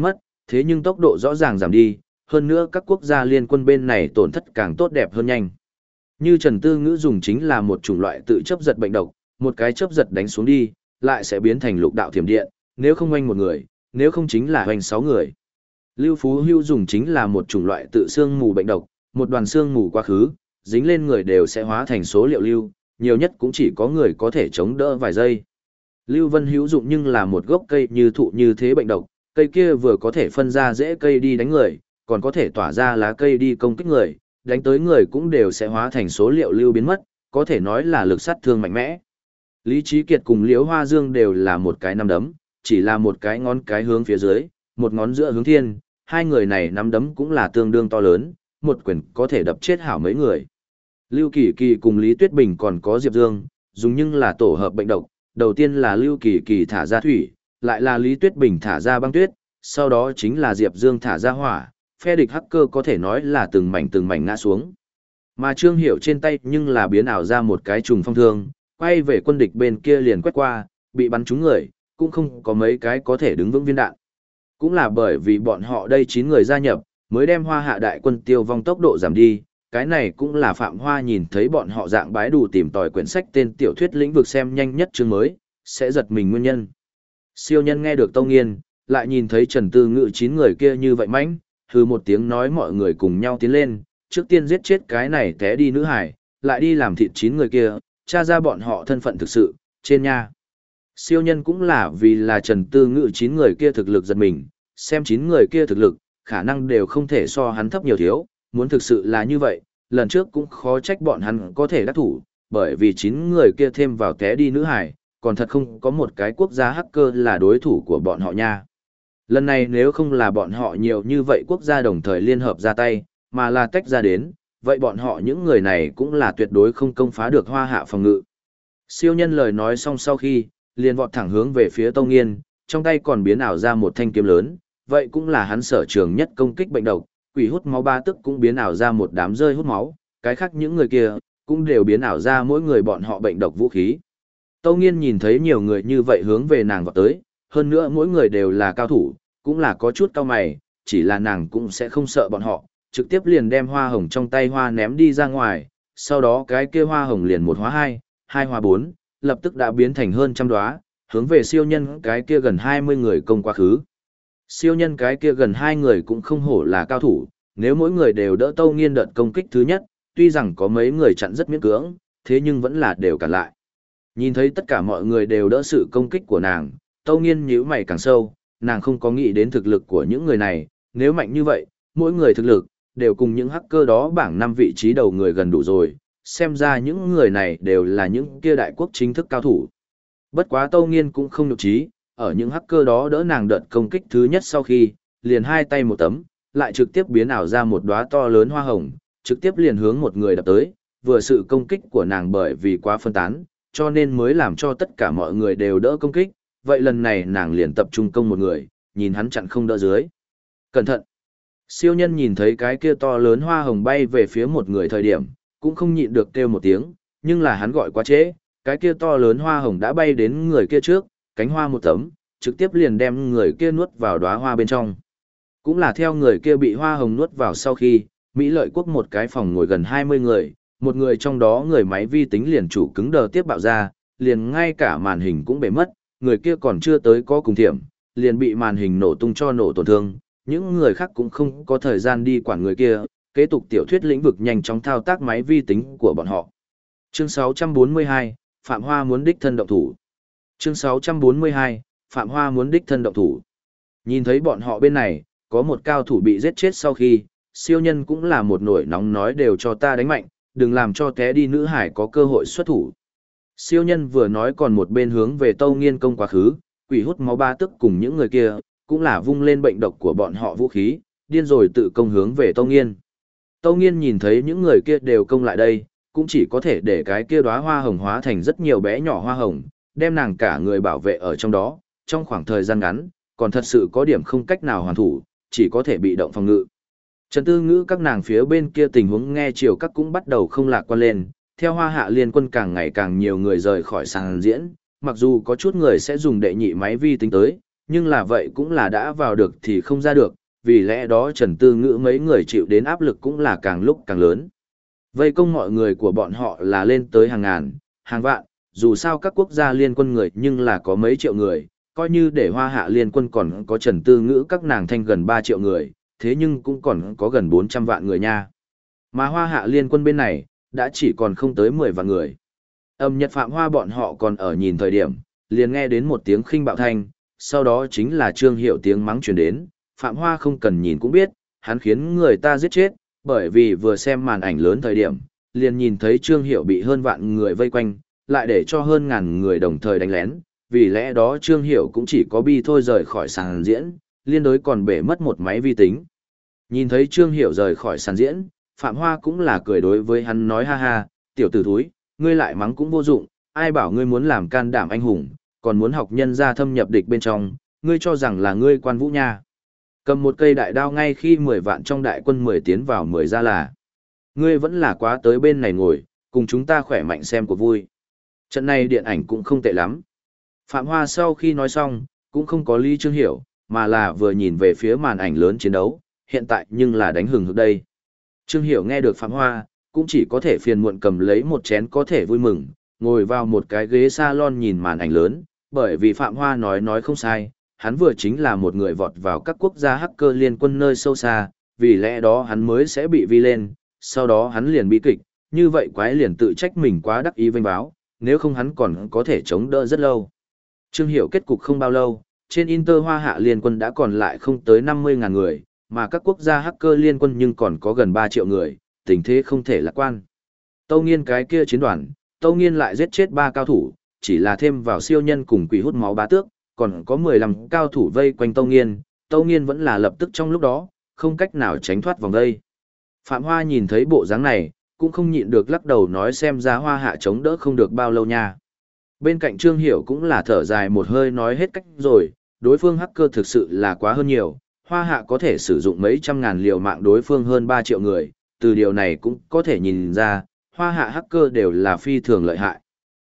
S1: thế nhưng tốc độ rõ ràng giảm đi, hơn nữa các quốc gia liên quân bên này tổn thất càng tốt đẹp hơn nhanh. Như Trần Tư Ngữ dùng chính là một chủng loại tự chấp giật bệnh độc, một cái chớp giật đánh xuống đi, lại sẽ biến thành lục đạo thiểm điện, nếu không oanh một người, nếu không chính là oanh 6 người. Lưu Phú Hưu dùng chính là một chủng loại tự xương mù bệnh độc, một đoàn xương mù quá khứ, dính lên người đều sẽ hóa thành số liệu lưu, nhiều nhất cũng chỉ có người có thể chống đỡ vài giây. Lưu Vân Hữu dụng nhưng là một gốc cây như thụ như thế bệnh độc, cây kia vừa có thể phân ra rễ cây đi đánh người, còn có thể tỏa ra lá cây đi công kích người, đánh tới người cũng đều sẽ hóa thành số liệu lưu biến mất, có thể nói là lực sát thương mạnh mẽ. Lý Trí Kiệt cùng Liễu Hoa Dương đều là một cái nắm đấm, chỉ là một cái ngón cái hướng phía dưới, một ngón giữa hướng thiên, hai người này nắm đấm cũng là tương đương to lớn, một quyền có thể đập chết hảo mấy người. Lưu Kỳ Kỳ cùng Lý Tuyết Bình còn có Diệp Dương, dùng nhưng là tổ hợp bệnh độc, đầu tiên là Lưu Kỳ Kỳ thả ra thủy, lại là Lý Tuyết Bình thả ra băng tuyết, sau đó chính là Diệp Dương thả ra hỏa, phe địch hacker có thể nói là từng mảnh ngã xuống. Mà Trương Hiểu trên tay nhưng là biến ảo ra một cái trùng phong thương, quay về quân địch bên kia liền quét qua, bị bắn trúng người, cũng không có mấy cái có thể đứng vững viên đạn. Cũng là bởi vì bọn họ đây 9 người gia nhập, mới đem Hoa Hạ đại quân tiêu vong tốc độ giảm đi, cái này cũng là Phạm Hoa nhìn thấy bọn họ dạng bái đủ tìm tòi quyển sách tên tiểu thuyết lĩnh vực xem nhanh nhất chương mới, sẽ giật mình nguyên nhân. Siêu nhân nghe được Tâu Nghiên, lại nhìn thấy Trần Tư Ngữ 9 người kia như vậy mãnh, hừ một tiếng nói mọi người cùng nhau tiến lên, trước tiên giết chết cái này té đi nữ hải, lại đi làm thịt 9 người kia, tra ra bọn họ thân phận thực sự, trên nha. Siêu nhân cũng là vì là Trần Tư Ngữ 9 người kia thực lực giật mình, xem 9 người kia thực lực, khả năng đều không thể so hắn thấp nhiều thiếu, muốn thực sự là như vậy, lần trước cũng khó trách bọn hắn có thể đắc thủ, bởi vì 9 người kia thêm vào té đi nữ hải, còn thật không có một cái quốc gia hacker là đối thủ của bọn họ nha. Lần này nếu không là bọn họ nhiều như vậy quốc gia đồng thời liên hợp ra tay, mà là tách ra đến, vậy bọn họ những người này cũng là tuyệt đối không công phá được Hoa Hạ phòng ngự. Siêu nhân lời nói xong sau khi, liền vọt thẳng hướng về phía Tâu Nghiên, trong tay còn biến ảo ra một thanh kiếm lớn, vậy cũng là hắn sở trường nhất công kích bệnh độc, quỷ hút máu ba tức cũng biến ảo ra một đám rơi hút máu, cái khác những người kia cũng đều biến ảo ra mỗi người bọn họ bệnh độc vũ khí. Tâu Nghiên nhìn thấy nhiều người như vậy hướng về nàng vọt tới, hơn nữa mỗi người đều là cao thủ, cũng là có chút cao mày, chỉ là nàng cũng sẽ không sợ bọn họ, trực tiếp liền đem hoa hồng trong tay hoa ném đi ra ngoài, sau đó cái kia hoa hồng liền một hóa hai, hai hóa bốn, lập tức đã biến thành hơn trăm đóa, hướng về siêu nhân cái kia gần 20 người công quá khứ. Siêu nhân cái kia gần 2 người cũng không hổ là cao thủ, nếu mỗi người đều đỡ Tâu Nghiên đợt công kích thứ nhất, tuy rằng có mấy người chặn rất miễn cưỡng, thế nhưng vẫn là đều cản lại. Nhìn thấy tất cả mọi người đều đỡ sự công kích của nàng, Tâu Nghiên nhíu mày càng sâu, nàng không có nghĩ đến thực lực của những người này, nếu mạnh như vậy, mỗi người thực lực đều cùng những hacker đó bảng 5 vị trí đầu người gần đủ rồi, xem ra những người này đều là những kia đại quốc chính thức cao thủ. Bất quá Tâu Nghiên cũng không nhục trí, ở những hacker đó đỡ nàng đợt công kích thứ nhất sau khi, liền hai tay một tấm, lại trực tiếp biến ảo ra một đóa to lớn hoa hồng, trực tiếp liền hướng một người đập tới, vừa sự công kích của nàng bởi vì quá phân tán, cho nên mới làm cho tất cả mọi người đều đỡ công kích, vậy lần này nàng liền tập trung công một người, nhìn hắn chặn không đỡ dưới. Cẩn thận! Siêu nhân nhìn thấy cái kia to lớn hoa hồng bay về phía một người thời điểm, cũng không nhịn được kêu một tiếng, nhưng là hắn gọi quá trễ, cái kia to lớn hoa hồng đã bay đến người kia trước, cánh hoa một tấm, trực tiếp liền đem người kia nuốt vào đóa hoa bên trong. Cũng là theo người kia bị hoa hồng nuốt vào sau khi, Mỹ Lợi Quốc một cái phòng ngồi gần 20 người, một người trong đó người máy vi tính liền chủ cứng đờ tiếp bạo ra, liền ngay cả màn hình cũng bể mất, người kia còn chưa tới có cùng thiểm, liền bị màn hình nổ tung cho nổ tổn thương, những người khác cũng không có thời gian đi quản người kia, kế tục tiểu thuyết lĩnh vực nhanh chóng thao tác máy vi tính của bọn họ. Chương 642, Phạm Hoa muốn đích thân động thủ. Chương 642, Phạm Hoa muốn đích thân động thủ. Nhìn thấy bọn họ bên này, có một cao thủ bị giết chết sau khi, siêu nhân cũng là một nổi nóng nói đều cho ta đánh mạnh, đừng làm cho té đi nữ hải có cơ hội xuất thủ. Siêu nhân vừa nói còn một bên hướng về Tâu Nghiên công quá khứ, quỷ hút máu ba tức cùng những người kia, cũng là vung lên bệnh độc của bọn họ vũ khí, điên rồi tự công hướng về Tâu Nghiên. Tâu Nghiên nhìn thấy những người kia đều công lại đây, cũng chỉ có thể để cái kia đóa hoa hồng hóa thành rất nhiều bé nhỏ hoa hồng, đem nàng cả người bảo vệ ở trong đó, trong khoảng thời gian ngắn, còn thật sự có điểm không cách nào hoàn thủ, chỉ có thể bị động phòng ngự. Trần Tư Ngữ các nàng phía bên kia tình huống nghe chiều các cũng bắt đầu không lạc quan lên, theo Hoa Hạ liên quân càng ngày càng nhiều người rời khỏi sàn diễn, mặc dù có chút người sẽ dùng đệ nhị máy vi tính tới, nhưng là vậy cũng là đã vào được thì không ra được, vì lẽ đó Trần Tư Ngữ mấy người chịu đến áp lực cũng là càng lúc càng lớn. Vây công mọi người của bọn họ là lên tới hàng ngàn, hàng vạn, dù sao các quốc gia liên quân người nhưng là có mấy triệu người, coi như để Hoa Hạ liên quân còn có Trần Tư Ngữ các nàng thanh gần 3 triệu người, thế nhưng cũng còn có gần 400 vạn người nha. Mà Hoa Hạ liên quân bên này, đã chỉ còn không tới 10 vạn người. Âm Nhật Phạm Hoa bọn họ còn ở nhìn thời điểm, liền nghe đến một tiếng khinh bạo thanh, sau đó chính là Trương Hiểu tiếng mắng truyền đến, Phạm Hoa không cần nhìn cũng biết, hắn khiến người ta giết chết, bởi vì vừa xem màn ảnh lớn thời điểm, liền nhìn thấy Trương Hiểu bị hơn vạn người vây quanh, lại để cho hơn ngàn người đồng thời đánh lén, vì lẽ đó Trương Hiểu cũng chỉ có bi thôi rời khỏi sàn diễn, liên đối còn bể mất một máy vi tính. Nhìn thấy Trương Hiểu rời khỏi sàn diễn, Phạm Hoa cũng là cười đối với hắn nói ha ha, tiểu tử thúi, ngươi lại mắng cũng vô dụng, ai bảo ngươi muốn làm can đảm anh hùng, còn muốn học nhân ra thâm nhập địch bên trong, ngươi cho rằng là ngươi quan vũ nha. Cầm một cây đại đao ngay khi 10 vạn trong đại quân 10 tiến vào 10 ra là. Ngươi vẫn là quá tới bên này ngồi, cùng chúng ta khỏe mạnh xem của vui. Trận này điện ảnh cũng không tệ lắm. Phạm Hoa sau khi nói xong, cũng không có lý Trương Hiểu, mà là vừa nhìn về phía màn ảnh lớn chiến đấu, hiện tại nhưng là đánh hừng hực đây. Trương Hiểu nghe được Phạm Hoa, cũng chỉ có thể phiền muộn cầm lấy một chén có thể vui mừng, ngồi vào một cái ghế salon nhìn màn ảnh lớn, bởi vì Phạm Hoa nói không sai, hắn vừa chính là một người vọt vào các quốc gia hacker liên quân nơi sâu xa, vì lẽ đó hắn mới sẽ bị vi lên, sau đó hắn liền bị kịch, như vậy quái liền tự trách mình quá đắc ý vênh báo, nếu không hắn còn có thể chống đỡ rất lâu. Trương Hiểu kết cục không bao lâu, trên Inter Hoa Hạ liên quân đã còn lại không tới 50.000 người, mà các quốc gia hacker liên quân nhưng còn có gần 3 triệu người, tình thế không thể lạc quan. Tâu Nghiên cái kia chiến đoàn, Tâu Nghiên lại giết chết 3 cao thủ, chỉ là thêm vào siêu nhân cùng quỷ hút máu bá tước, còn có 15 cao thủ vây quanh Tâu Nghiên vẫn là lập tức trong lúc đó, không cách nào tránh thoát vòng vây. Phạm Hoa nhìn thấy bộ dáng này, cũng không nhịn được lắc đầu nói xem ra Hoa Hạ chống đỡ không được bao lâu nha. Bên cạnh Trương Hiểu cũng là thở dài một hơi nói hết cách rồi, đối phương hacker thực sự là quá hơn nhiều, Hoa Hạ có thể sử dụng mấy trăm ngàn liều mạng đối phương hơn 3 triệu người, từ điều này cũng có thể nhìn ra, Hoa Hạ hacker đều là phi thường lợi hại.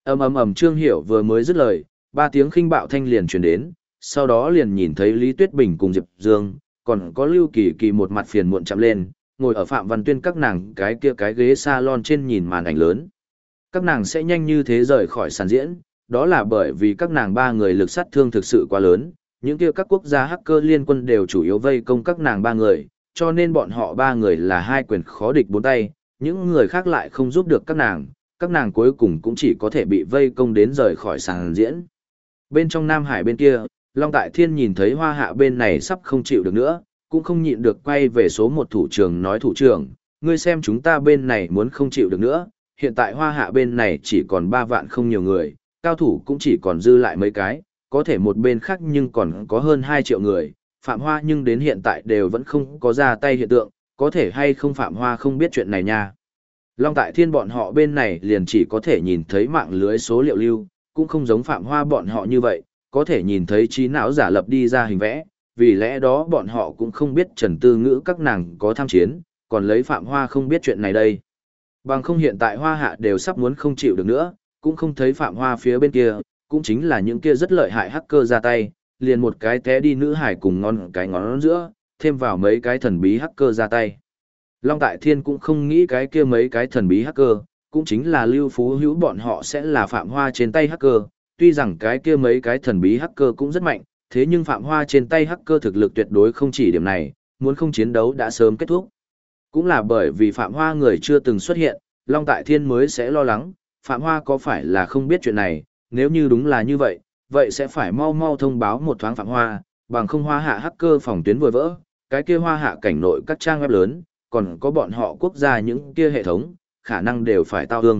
S1: Ầm Trương Hiểu vừa mới dứt lời, 3 tiếng khinh bạo thanh liền truyền đến, sau đó liền nhìn thấy Lý Tuyết Bình cùng Diệp Dương, còn có Lưu Kỳ Kỳ một mặt phiền muộn chạm lên, ngồi ở Phạm Văn Tuyên các nàng cái kia cái ghế salon trên nhìn màn ảnh lớn. Các nàng sẽ nhanh như thế rời khỏi sàn diễn, đó là bởi vì các nàng 3 người lực sát thương thực sự quá lớn, những kia các quốc gia hacker liên quân đều chủ yếu vây công các nàng 3 người, cho nên bọn họ 3 người là hai quyền khó địch bốn tay, những người khác lại không giúp được các nàng cuối cùng cũng chỉ có thể bị vây công đến rời khỏi sàn diễn. Bên trong Nam Hải bên kia, Long Tại Thiên nhìn thấy Hoa Hạ bên này sắp không chịu được nữa, cũng không nhịn được quay về số 1 thủ trưởng nói thủ trưởng, ngươi xem chúng ta bên này muốn không chịu được nữa, hiện tại Hoa Hạ bên này chỉ còn 3 vạn không nhiều người, cao thủ cũng chỉ còn dư lại mấy cái, có thể một bên khác nhưng còn có hơn 2 triệu người, Phạm Hoa nhưng đến hiện tại đều vẫn không có ra tay hiện tượng, có thể hay không Phạm Hoa không biết chuyện này nha. Long Tại Thiên bọn họ bên này liền chỉ có thể nhìn thấy mạng lưới số liệu lưu, cũng không giống Phạm Hoa bọn họ như vậy, có thể nhìn thấy trí não giả lập đi ra hình vẽ, vì lẽ đó bọn họ cũng không biết Trần Tư Ngữ các nàng có tham chiến, còn lấy Phạm Hoa không biết chuyện này đây. Bằng không hiện tại Hoa Hạ đều sắp muốn không chịu được nữa, cũng không thấy Phạm Hoa phía bên kia, cũng chính là những kia rất lợi hại hacker ra tay, liền một cái té đi nữ hải cùng cái ngón giữa, thêm vào mấy cái thần bí hacker ra tay. Long Tại Thiên cũng không nghĩ cái kia mấy cái thần bí hacker, cũng chính là Lưu Phú Hữu bọn họ sẽ là Phạm Hoa trên tay hacker, tuy rằng cái kia mấy cái thần bí hacker cũng rất mạnh, thế nhưng Phạm Hoa trên tay hacker thực lực tuyệt đối không chỉ điểm này, muốn không chiến đấu đã sớm kết thúc. Cũng là bởi vì Phạm Hoa người chưa từng xuất hiện, Long Tại Thiên mới sẽ lo lắng, Phạm Hoa có phải là không biết chuyện này, nếu như đúng là như vậy, vậy sẽ phải mau mau thông báo một thoáng Phạm Hoa, bằng không Hoa Hạ hacker phòng tuyến vừa vỡ, cái kia Hoa Hạ cảnh nội các trang web lớn, còn có bọn họ quốc gia những kia hệ thống, khả năng đều phải tao ương.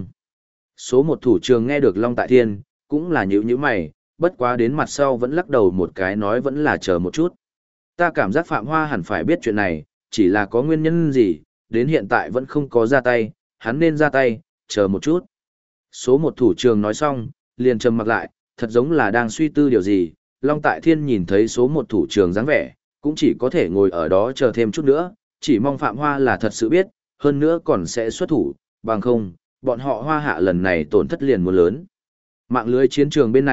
S1: Số 1 thủ trưởng nghe được Long Tại Thiên, cũng là nhíu mày, bất quá đến mặt sau vẫn lắc đầu một cái nói vẫn là chờ một chút. Ta cảm giác Phạm Hoa hẳn phải biết chuyện này, chỉ là có nguyên nhân gì, đến hiện tại vẫn không có ra tay, hắn nên ra tay, chờ một chút. Số 1 thủ trưởng nói xong, liền trầm mặc lại, thật giống là đang suy tư điều gì, Long Tại Thiên nhìn thấy số 1 thủ trưởng dáng vẻ, cũng chỉ có thể ngồi ở đó chờ thêm chút nữa, chỉ mong Phạm Hoa là thật sự biết, hơn nữa còn sẽ xuất thủ, bằng không, bọn họ Hoa Hạ lần này tổn thất liền muốn lớn. Mạng lưới chiến trường bên này,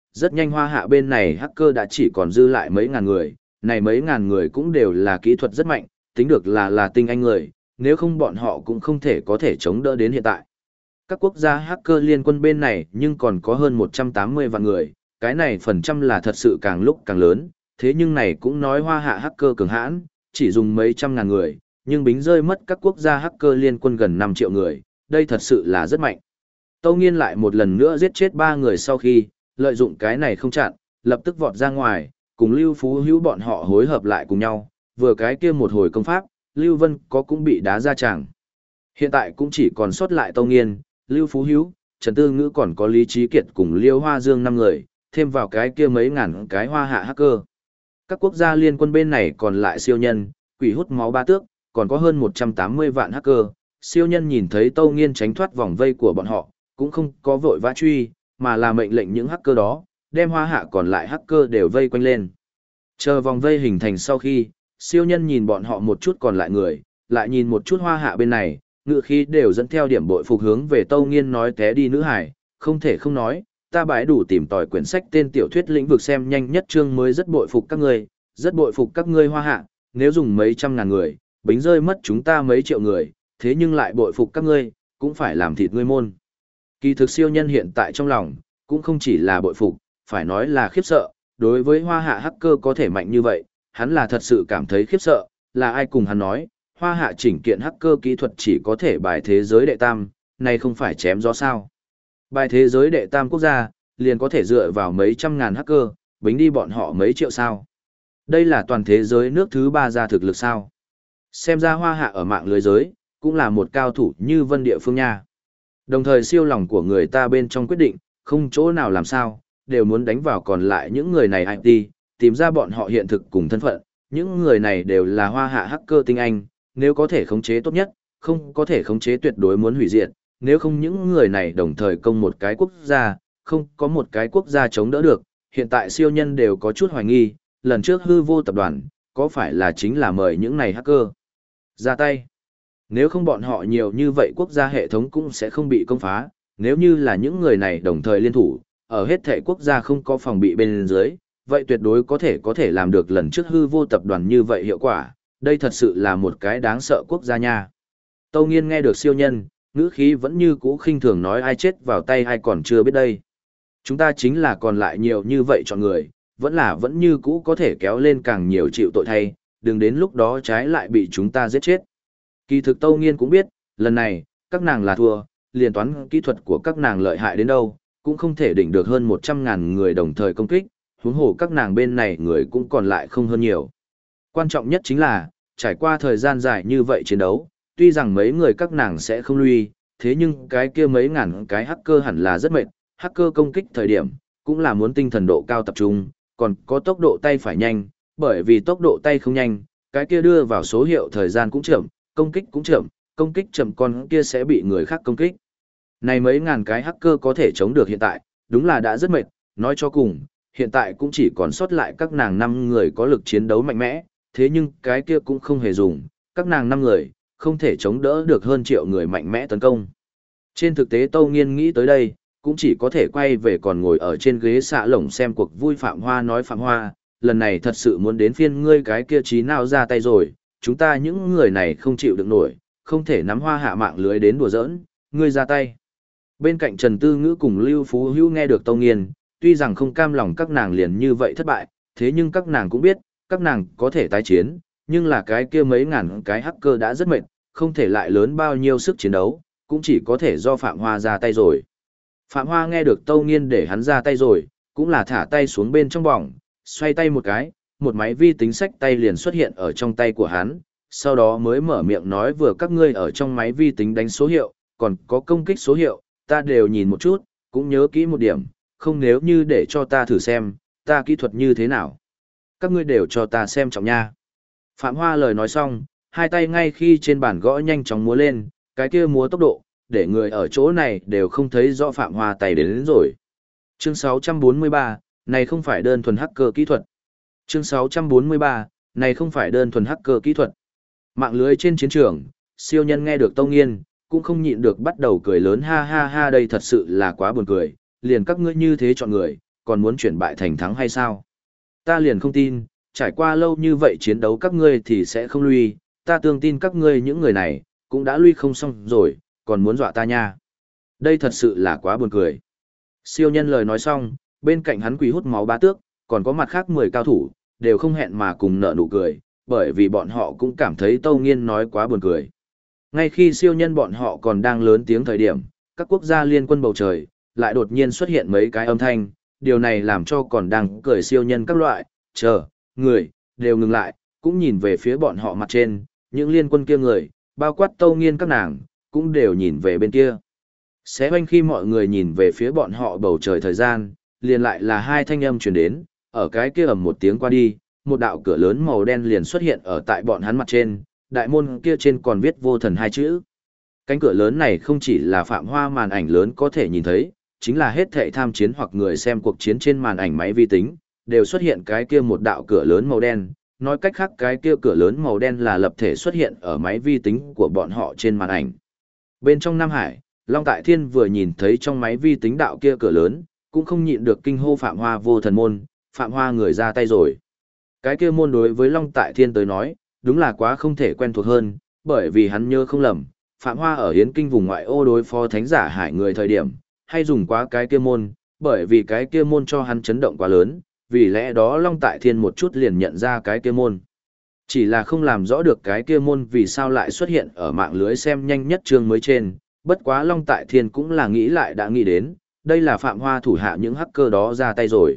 S1: rất nhanh hoa hạ bên này hacker đã chỉ còn dư lại mấy ngàn người, này mấy ngàn người cũng đều là kỹ thuật rất mạnh, tính được là tinh anh người, nếu không bọn họ cũng không thể có thể chống đỡ đến hiện tại. Các quốc gia hacker liên quân bên này nhưng còn có hơn 180 vạn người, cái này phần trăm là thật sự càng lúc càng lớn, thế nhưng này cũng nói hoa hạ hacker cường hãn, chỉ dùng mấy trăm ngàn người, nhưng bính rơi mất các quốc gia hacker liên quân gần 5 triệu người, đây thật sự là rất mạnh. Tâu Nghiên lại một lần nữa giết chết 3 người sau khi, lợi dụng cái này không chặn, lập tức vọt ra ngoài, cùng Lưu Phú Hữu bọn họ hối hợp lại cùng nhau, vừa cái kia một hồi công pháp, Lưu Vân có cũng bị đá ra tràng. Hiện tại cũng chỉ còn sót lại Tâu Nghiên, Lưu Phú Hữu, Trần Tư Ngữ còn có Lý Trí Kiệt cùng Liêu Hoa Dương 5 người, thêm vào cái kia mấy ngàn cái hoa hạ hacker. Các quốc gia liên quân bên này còn lại siêu nhân, quỷ hút máu ba tước, còn có hơn 180 vạn hacker. Siêu nhân nhìn thấy Tâu Nghiên tránh thoát vòng vây của bọn họ, cũng không có vội vã truy, mà là mệnh lệnh những hacker đó, đem hoa hạ còn lại hacker đều vây quanh lên. Chờ vòng vây hình thành sau khi, siêu nhân nhìn bọn họ một chút còn lại người, lại nhìn một chút hoa hạ bên này, ngự khí đều dẫn theo điểm bội phục hướng về Tâu Nghiên nói té đi nữ hải, không thể không nói, ta bãi đủ tìm tòi quyển sách tên tiểu thuyết lĩnh vực xem nhanh nhất chương mới rất bội phục các ngươi, rất bội phục các ngươi hoa hạ, nếu dùng mấy trăm ngàn người, bính rơi mất chúng ta mấy triệu người, thế nhưng lại bội phục các ngươi, cũng phải làm thịt ngươi môn. Kỳ thực siêu nhân hiện tại trong lòng, cũng không chỉ là bội phục, phải nói là khiếp sợ, đối với hoa hạ hacker có thể mạnh như vậy, hắn là thật sự cảm thấy khiếp sợ, là ai cùng hắn nói, hoa hạ chỉnh kiện hacker kỹ thuật chỉ có thể bài thế giới đệ tam, này không phải chém gió sao. Bài thế giới đệ tam quốc gia, liền có thể dựa vào mấy trăm ngàn hacker, bính đi bọn họ mấy triệu sao. Đây là toàn thế giới nước thứ ba ra thực lực sao. Xem ra hoa hạ ở mạng lưới giới, cũng là một cao thủ như vân địa phương nha. Đồng thời siêu lòng của người ta bên trong quyết định, không chỗ nào làm sao, đều muốn đánh vào còn lại những người này IT, tìm ra bọn họ hiện thực cùng thân phận. Những người này đều là hoa hạ hacker tinh anh, nếu có thể khống chế tốt nhất, không có thể khống chế tuyệt đối muốn hủy diệt, nếu không những người này đồng thời công một cái quốc gia, không có một cái quốc gia chống đỡ được, hiện tại siêu nhân đều có chút hoài nghi, lần trước hư vô tập đoàn, có phải là chính là mời những này hacker ra tay. Nếu không bọn họ nhiều như vậy quốc gia hệ thống cũng sẽ không bị công phá, nếu như là những người này đồng thời liên thủ, ở hết thể quốc gia không có phòng bị bên dưới, vậy tuyệt đối có thể làm được lần trước hư vô tập đoàn như vậy hiệu quả, đây thật sự là một cái đáng sợ quốc gia nha. Tâu Nghiên nghe được siêu nhân, ngữ khí vẫn như cũ khinh thường nói ai chết vào tay ai còn chưa biết đây. Chúng ta chính là còn lại nhiều như vậy chọn người, vẫn như cũ có thể kéo lên càng nhiều chịu tội thay, đừng đến lúc đó trái lại bị chúng ta giết chết. Kỳ thực Tâu Nghiên cũng biết, lần này, các nàng là thua, liền toán kỹ thuật của các nàng lợi hại đến đâu, cũng không thể đỉnh được hơn 100.000 người đồng thời công kích, huống hồ các nàng bên này người cũng còn lại không hơn nhiều. Quan trọng nhất chính là, trải qua thời gian dài như vậy chiến đấu, tuy rằng mấy người các nàng sẽ không lui, thế nhưng cái kia mấy ngàn cái hacker hẳn là rất mệt, hacker công kích thời điểm, cũng là muốn tinh thần độ cao tập trung, còn có tốc độ tay phải nhanh, bởi vì tốc độ tay không nhanh, cái kia đưa vào số hiệu thời gian cũng chậm, công kích cũng chậm, công kích chậm con kia sẽ bị người khác công kích. Này mấy ngàn cái hacker có thể chống được hiện tại, đúng là đã rất mệt, nói cho cùng, hiện tại cũng chỉ còn sót lại các nàng 5 người có lực chiến đấu mạnh mẽ, thế nhưng cái kia cũng không hề dùng, các nàng 5 người, không thể chống đỡ được hơn triệu người mạnh mẽ tấn công. Trên thực tế Tâu Nghiên nghĩ tới đây, cũng chỉ có thể quay về còn ngồi ở trên ghế xạ lồng xem cuộc vui Phạm Hoa nói Phạm Hoa, lần này thật sự muốn đến phiên ngươi cái kia trí nào ra tay rồi, chúng ta những người này không chịu được nổi, không thể nắm hoa hạ mạng lưới đến đùa giỡn, ngươi ra tay. Bên cạnh Trần Tư Ngữ cùng Lưu Phú Hữu nghe được Tâu Nghiên, tuy rằng không cam lòng các nàng liền như vậy thất bại, thế nhưng các nàng cũng biết, các nàng có thể tái chiến, nhưng là cái kia mấy ngàn cái hacker đã rất mệt, không thể lại lớn bao nhiêu sức chiến đấu, cũng chỉ có thể do Phạm Hoa ra tay rồi. Phạm Hoa nghe được Tâu Nghiên để hắn ra tay rồi, cũng là thả tay xuống bên trong bỏng, xoay tay một cái, một máy vi tính sách tay liền xuất hiện ở trong tay của hắn, sau đó mới mở miệng nói vừa các ngươi ở trong máy vi tính đánh số hiệu, còn có công kích số hiệu, ta đều nhìn một chút, cũng nhớ kỹ một điểm, không nếu như để cho ta thử xem, ta kỹ thuật như thế nào. Các ngươi đều cho ta xem trọng nha. Phạm Hoa lời nói xong, hai tay ngay khi trên bàn gõ nhanh chóng múa lên, cái kia múa tốc độ, để người ở chỗ này đều không thấy rõ Phạm Hoa tay đến rồi. Chương 643, này không phải đơn thuần hacker kỹ thuật. Chương 643, này không phải đơn thuần hacker kỹ thuật. Mạng lưới trên chiến trường, siêu nhân nghe được Tâu Nghiên, cũng không nhịn được bắt đầu cười lớn ha ha ha đây thật sự là quá buồn cười, liền các ngươi như thế chọn người, còn muốn chuyển bại thành thắng hay sao? Ta liền không tin, trải qua lâu như vậy chiến đấu các ngươi thì sẽ không lui, ta tương tin các ngươi những người này, cũng đã lui không xong rồi, còn muốn dọa ta nha. Đây thật sự là quá buồn cười. Siêu nhân lời nói xong, bên cạnh hắn quỳ hút máu bá tước, còn có mặt khác 10 cao thủ, đều không hẹn mà cùng nở nụ cười, bởi vì bọn họ cũng cảm thấy Tâu Nghiên nói quá buồn cười. Ngay khi siêu nhân bọn họ còn đang lớn tiếng thời điểm, các quốc gia liên quân bầu trời, lại đột nhiên xuất hiện mấy cái âm thanh, điều này làm cho còn đang cười siêu nhân các loại, người, đều ngừng lại, cũng nhìn về phía bọn họ mặt trên, những liên quân kia người, bao quát Tâu Nghiên các nàng, cũng đều nhìn về bên kia. Xé hoanh khi mọi người nhìn về phía bọn họ bầu trời thời gian, liền lại là hai thanh âm truyền đến, ở cái kia ầm một tiếng qua đi, một đạo cửa lớn màu đen liền xuất hiện ở tại bọn hắn mặt trên, đại môn kia trên còn viết vô thần hai chữ. Cánh cửa lớn này không chỉ là Phạm Hoa màn ảnh lớn có thể nhìn thấy, chính là hết thảy tham chiến hoặc người xem cuộc chiến trên màn ảnh máy vi tính, đều xuất hiện cái kia một đạo cửa lớn màu đen, nói cách khác cái kia cửa lớn màu đen là lập thể xuất hiện ở máy vi tính của bọn họ trên màn ảnh. Bên trong Nam Hải, Long Tại Thiên vừa nhìn thấy trong máy vi tính đạo kia cửa lớn, cũng không nhịn được kinh hô Phạm Hoa vô thần môn, Phạm Hoa người ra tay rồi. Cái kia môn đối với Long Tại Thiên tới nói, đúng là quá không thể quen thuộc hơn, bởi vì hắn nhớ không lầm, Phạm Hoa ở Hiến Kinh vùng ngoại ô đối phó thánh giả hải người thời điểm, hay dùng quá cái kia môn, bởi vì cái kia môn cho hắn chấn động quá lớn, vì lẽ đó Long Tại Thiên một chút liền nhận ra cái kia môn. Chỉ là không làm rõ được cái kia môn vì sao lại xuất hiện ở mạng lưới xem nhanh nhất chương mới trên, bất quá Long Tại Thiên cũng là nghĩ lại đã nghĩ đến, đây là Phạm Hoa thủ hạ những hacker đó ra tay rồi.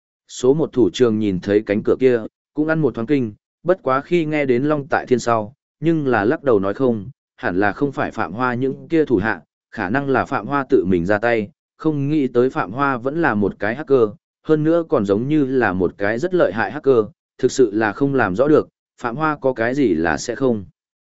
S1: Số một thủ trường nhìn thấy cánh cửa kia, cũng ăn một thoáng kinh, bất quá khi nghe đến Long Tại Thiên sau, nhưng là lắc đầu nói không, hẳn là không phải Phạm Hoa những kia thủ hạ, khả năng là Phạm Hoa tự mình ra tay, không nghĩ tới Phạm Hoa vẫn là một cái hacker, hơn nữa còn giống như là một cái rất lợi hại hacker, thực sự là không làm rõ được, Phạm Hoa có cái gì là sẽ không.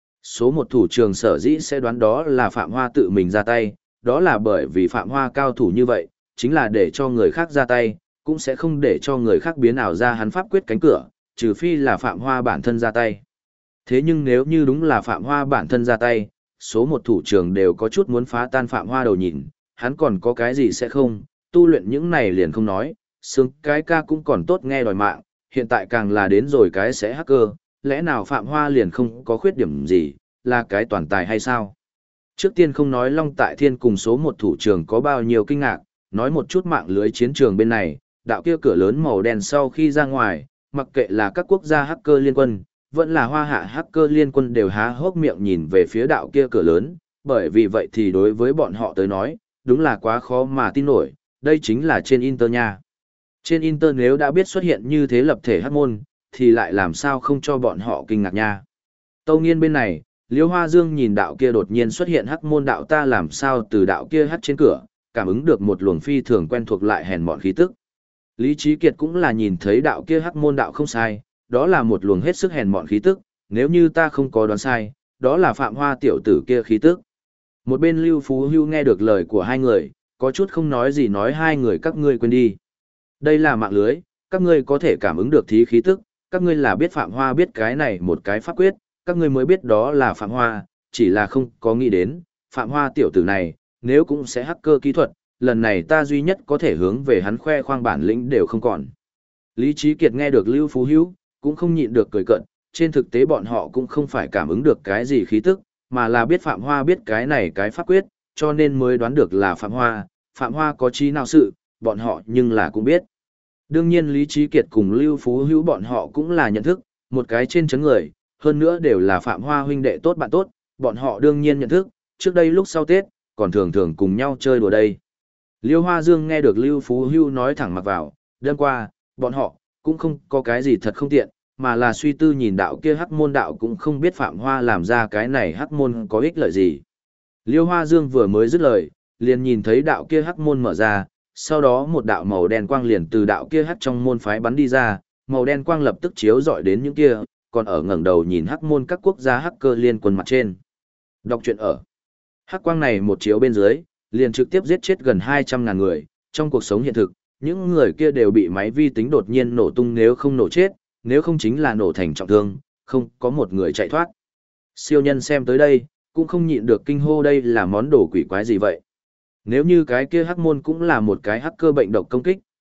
S1: Số một thủ trường sở dĩ sẽ đoán đó là Phạm Hoa tự mình ra tay, đó là bởi vì Phạm Hoa cao thủ như vậy, chính là để cho người khác ra tay, cũng sẽ không để cho người khác biến ảo ra hắn pháp quyết cánh cửa, trừ phi là Phạm Hoa bản thân ra tay. Thế nhưng nếu như đúng là Phạm Hoa bản thân ra tay, số một thủ trường đều có chút muốn phá tan Phạm Hoa đầu nhìn, hắn còn có cái gì sẽ không, tu luyện những này liền không nói, xương cái ca cũng còn tốt nghe đòi mạng, hiện tại càng là đến rồi cái sẽ hacker, lẽ nào Phạm Hoa liền không có khuyết điểm gì, là cái toàn tài hay sao? Trước tiên không nói Long Tại Thiên cùng số một thủ trường có bao nhiêu kinh ngạc, nói một chút mạng lưới chiến trường bên này, đạo kia cửa lớn màu đen sau khi ra ngoài, mặc kệ là các quốc gia hacker liên quân, vẫn là hoa hạ hacker liên quân đều há hốc miệng nhìn về phía đạo kia cửa lớn, bởi vì vậy thì đối với bọn họ tới nói, đúng là quá khó mà tin nổi, đây chính là trên Inter nha. Trên Inter nếu đã biết xuất hiện như thế lập thể hắc môn, thì lại làm sao không cho bọn họ kinh ngạc nha. Tâu Nghiên bên này, Liêu Hoa Dương nhìn đạo kia đột nhiên xuất hiện hắc môn đạo ta làm sao từ đạo kia hắt trên cửa, cảm ứng được một luồng phi thường quen thuộc lại hèn mọn khí tức. Lý Trí Kiệt cũng là nhìn thấy đạo kia hắc môn đạo không sai, đó là một luồng hết sức hèn mọn khí tức, nếu như ta không có đoán sai, đó là Phạm Hoa tiểu tử kia khí tức. Một bên Lưu Phú Hưu nghe được lời của hai người, có chút không nói gì nói hai người các ngươi quên đi. Đây là mạng lưới, các ngươi có thể cảm ứng được thí khí tức, các ngươi là biết Phạm Hoa biết cái này một cái pháp quyết, các ngươi mới biết đó là Phạm Hoa, chỉ là không có nghĩ đến, Phạm Hoa tiểu tử này, nếu cũng sẽ hacker kỹ thuật, lần này ta duy nhất có thể hướng về hắn khoe khoang bản lĩnh đều không còn. Lý Trí Kiệt nghe được Lưu Phú Hữu, cũng không nhịn được cười cợt, trên thực tế bọn họ cũng không phải cảm ứng được cái gì khí tức, mà là biết Phạm Hoa biết cái này cái pháp quyết, cho nên mới đoán được là Phạm Hoa có trí nào sự, bọn họ nhưng là cũng biết. Đương nhiên Lý Trí Kiệt cùng Lưu Phú Hữu bọn họ cũng là nhận thức, một cái trên chấn người, hơn nữa đều là Phạm Hoa huynh đệ tốt bạn tốt, bọn họ đương nhiên nhận thức, trước đây lúc sau Tết, còn thường thường cùng nhau chơi đùa đây. Liêu Hoa Dương nghe được Lưu Phú Hưu nói thẳng mặc vào, đêm qua, bọn họ, cũng không có cái gì thật không tiện, mà là suy tư nhìn đạo kia hắc môn đạo cũng không biết Phạm Hoa làm ra cái này hắc môn có ích lợi gì. Liêu Hoa Dương vừa mới dứt lời, liền nhìn thấy đạo kia hắc môn mở ra, sau đó một đạo màu đen quang liền từ đạo kia hắc trong môn phái bắn đi ra, màu đen quang lập tức chiếu dọi đến những kia, còn ở ngẩng đầu nhìn hắc môn các quốc gia hacker liên quân mặt trên. Đọc truyện ở. Hắc quang này một chiếu bên dưới, liền trực tiếp giết chết gần 200.000 người, trong cuộc sống hiện thực, những người kia đều bị máy vi tính đột nhiên nổ tung nếu không nổ chết, nếu không chính là nổ thành trọng thương, không có một người chạy thoát. Siêu nhân xem tới đây, cũng không nhịn được kinh hô đây là món đồ quỷ quái gì vậy. Nếu như cái kia hắc môn cũng là một cái hacker bệnh độc công kích,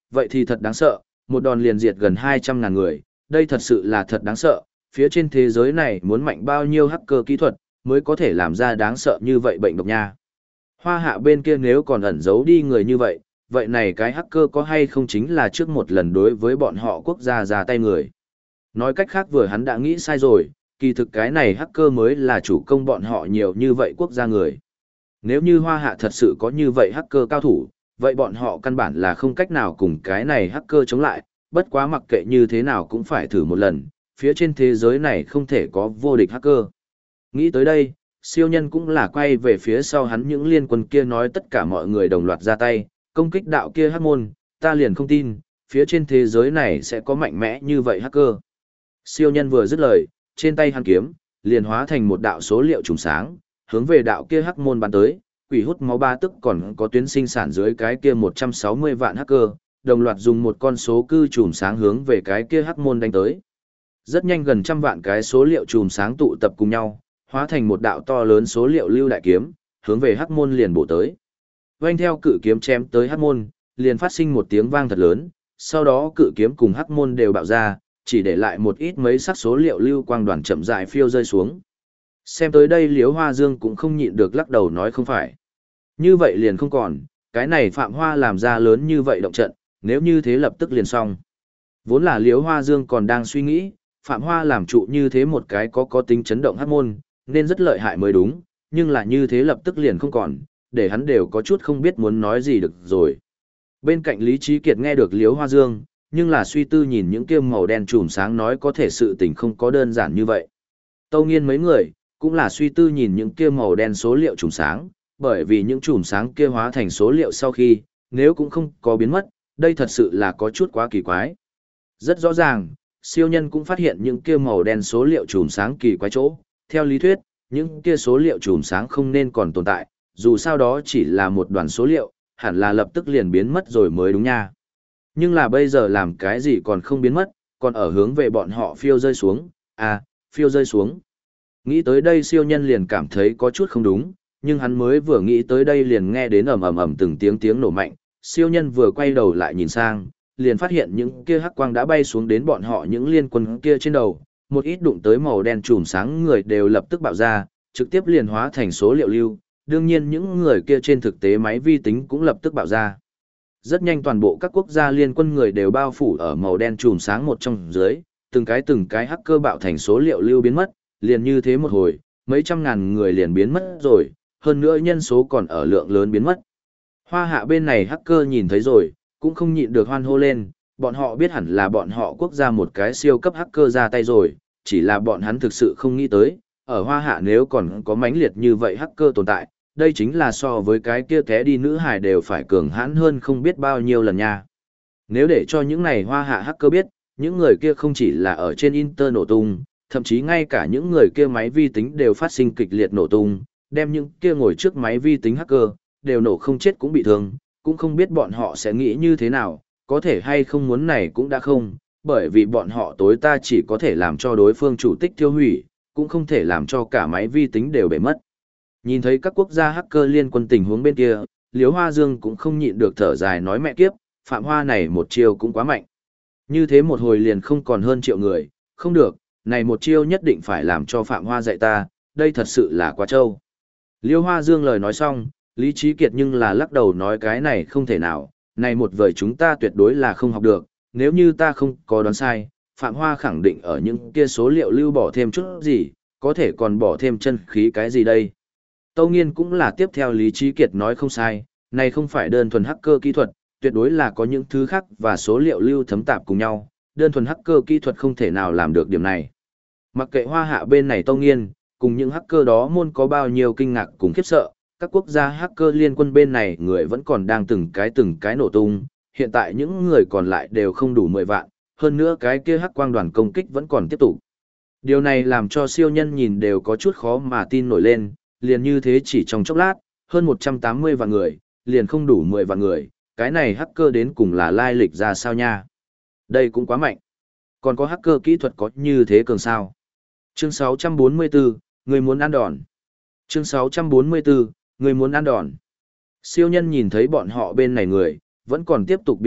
S1: vậy thì thật đáng sợ, một đòn liền diệt gần 200.000 người, đây thật sự là thật đáng sợ, phía trên thế giới này muốn mạnh bao nhiêu hacker kỹ thuật, mới có thể làm ra đáng sợ như vậy bệnh độc nha. Hoa Hạ bên kia nếu còn ẩn giấu đi người như vậy, vậy này cái hacker có hay không chính là trước một lần đối với bọn họ quốc gia ra tay người. Nói cách khác vừa hắn đã nghĩ sai rồi, kỳ thực cái này hacker mới là chủ công bọn họ nhiều như vậy quốc gia người. Nếu như Hoa Hạ thật sự có như vậy hacker cao thủ, vậy bọn họ căn bản là không cách nào cùng cái này hacker chống lại, bất quá mặc kệ như thế nào cũng phải thử một lần, phía trên thế giới này không thể có vô địch hacker. Nghĩ tới đây, siêu nhân cũng là quay về phía sau hắn những liên quân kia nói tất cả mọi người đồng loạt ra tay, công kích đạo kia hắc môn, ta liền không tin, phía trên thế giới này sẽ có mạnh mẽ như vậy hacker. Siêu nhân vừa dứt lời, trên tay hắn kiếm, liền hóa thành một đạo số liệu trùng sáng, hướng về đạo kia hắc môn bắn tới, quỷ hút máu ba tức còn có tuyến sinh sản dưới cái kia 160 vạn hacker, đồng loạt dùng một con số cư trùm sáng hướng về cái kia hắc môn đánh tới. Rất nhanh gần trăm vạn cái số liệu trùm sáng tụ tập cùng nhau, hóa thành một đạo to lớn số liệu lưu đại kiếm, hướng về hắc môn liền bổ tới. Vành theo cự kiếm chém tới hắc môn, liền phát sinh một tiếng vang thật lớn, sau đó cự kiếm cùng hắc môn đều bạo ra, chỉ để lại một ít mấy sắc số liệu lưu quang đoàn chậm rãi phiêu rơi xuống. Xem tới đây Liễu Hoa Dương cũng không nhịn được lắc đầu nói không phải. Như vậy liền không còn, cái này Phạm Hoa làm ra lớn như vậy động trận, nếu như thế lập tức liền xong. Vốn là Liễu Hoa Dương còn đang suy nghĩ, Phạm Hoa làm trụ như thế một cái có tính chấn động hắc môn, nên rất lợi hại mới đúng, nhưng là như thế lập tức liền không còn, để hắn đều có chút không biết muốn nói gì được rồi. Bên cạnh Lý Trí Kiệt nghe được Liễu Hoa Dương, nhưng là suy tư nhìn những kia màu đen trùm sáng nói có thể sự tình không có đơn giản như vậy. Tâu Nghiên mấy người, cũng là suy tư nhìn những kia màu đen số liệu trùm sáng, bởi vì những trùm sáng kia hóa thành số liệu sau khi, nếu cũng không có biến mất, đây thật sự là có chút quá kỳ quái. Rất rõ ràng, siêu nhân cũng phát hiện những kia màu đen số liệu trùm sáng kỳ quái chỗ, theo lý thuyết, những kia số liệu trùm sáng không nên còn tồn tại, dù sao đó chỉ là một đoàn số liệu, hẳn là lập tức liền biến mất rồi mới đúng nha. Nhưng là bây giờ làm cái gì còn không biến mất, còn ở hướng về bọn họ phiêu rơi xuống, phiêu rơi xuống. Nghĩ tới đây siêu nhân liền cảm thấy có chút không đúng, nhưng hắn mới vừa nghĩ tới đây liền nghe đến ầm ầm ầm từng tiếng nổ mạnh, siêu nhân vừa quay đầu lại nhìn sang, liền phát hiện những kia hắc quang đã bay xuống đến bọn họ những liên quân kia trên đầu, một ít đụng tới màu đen trùm sáng người đều lập tức bạo ra, trực tiếp liền hóa thành số liệu lưu, đương nhiên những người kia trên thực tế máy vi tính cũng lập tức bạo ra. Rất nhanh toàn bộ các quốc gia liên quân người đều bao phủ ở màu đen trùm sáng một trong dưới, từng cái hacker bạo thành số liệu lưu biến mất, liền như thế một hồi, mấy trăm ngàn người liền biến mất rồi, hơn nữa nhân số còn ở lượng lớn biến mất. Hoa Hạ bên này hacker nhìn thấy rồi, cũng không nhịn được hoan hô lên, bọn họ biết hẳn là bọn họ quốc gia một cái siêu cấp hacker ra tay rồi, chỉ là bọn hắn thực sự không nghĩ tới, ở Hoa Hạ nếu còn có mãnh liệt như vậy hacker tồn tại, đây chính là so với cái kia té đi nữ hài đều phải cường hãn hơn không biết bao nhiêu lần nha. Nếu để cho những này Hoa Hạ hacker biết, những người kia không chỉ là ở trên Inter nổ tung, thậm chí ngay cả những người kia máy vi tính đều phát sinh kịch liệt nổ tung, đem những kia ngồi trước máy vi tính hacker, đều nổ không chết cũng bị thương, cũng không biết bọn họ sẽ nghĩ như thế nào, có thể hay không muốn này cũng đã không, bởi vì bọn họ tối ta chỉ có thể làm cho đối phương chủ tích tiêu hủy, cũng không thể làm cho cả máy vi tính đều bể mất. Nhìn thấy các quốc gia hacker liên quân tình huống bên kia, Liễu Hoa Dương cũng không nhịn được thở dài nói mẹ kiếp, Phạm Hoa này một chiêu cũng quá mạnh. Như thế một hồi liền không còn hơn triệu người, không được, này một chiêu nhất định phải làm cho Phạm Hoa dạy ta, đây thật sự là quá trâu. Liễu Hoa Dương lời nói xong, Lý Trí Kiệt nhưng là lắc đầu nói cái này không thể nào, này một vời chúng ta tuyệt đối là không học được, nếu như ta không có đoán sai, Phạm Hoa khẳng định ở những kia số liệu lưu bỏ thêm chút gì, có thể còn bỏ thêm chân khí cái gì đây. Tâu Nghiên cũng là tiếp theo Lý Trí Kiệt nói không sai, này không phải đơn thuần hacker kỹ thuật, tuyệt đối là có những thứ khác và số liệu lưu thấm tạp cùng nhau, đơn thuần hacker kỹ thuật không thể nào làm được điểm này. Mặc kệ Hoa Hạ bên này Tâu Nghiên, cùng những hacker đó môn có bao nhiêu kinh ngạc cùng khiếp sợ, các quốc gia hacker liên quân bên này người vẫn còn đang từng cái nổ tung, hiện tại những người còn lại đều không đủ 10 vạn, hơn nữa cái kia hắc quang đoàn công kích vẫn còn tiếp tục. Điều này làm cho siêu nhân nhìn đều có chút khó mà tin nổi lên, liền như thế chỉ trong chốc lát, hơn 180 vạn người, liền không đủ 10 vạn người, cái này hacker đến cùng là lai lịch ra sao nha. Đây cũng quá mạnh. Còn có hacker kỹ thuật có như thế cường sao. Chương 644, người muốn ăn đòn. Chương 644, người muốn ăn đòn. Siêu nhân nhìn thấy bọn họ bên này người, vẫn còn tiếp tục biến mất,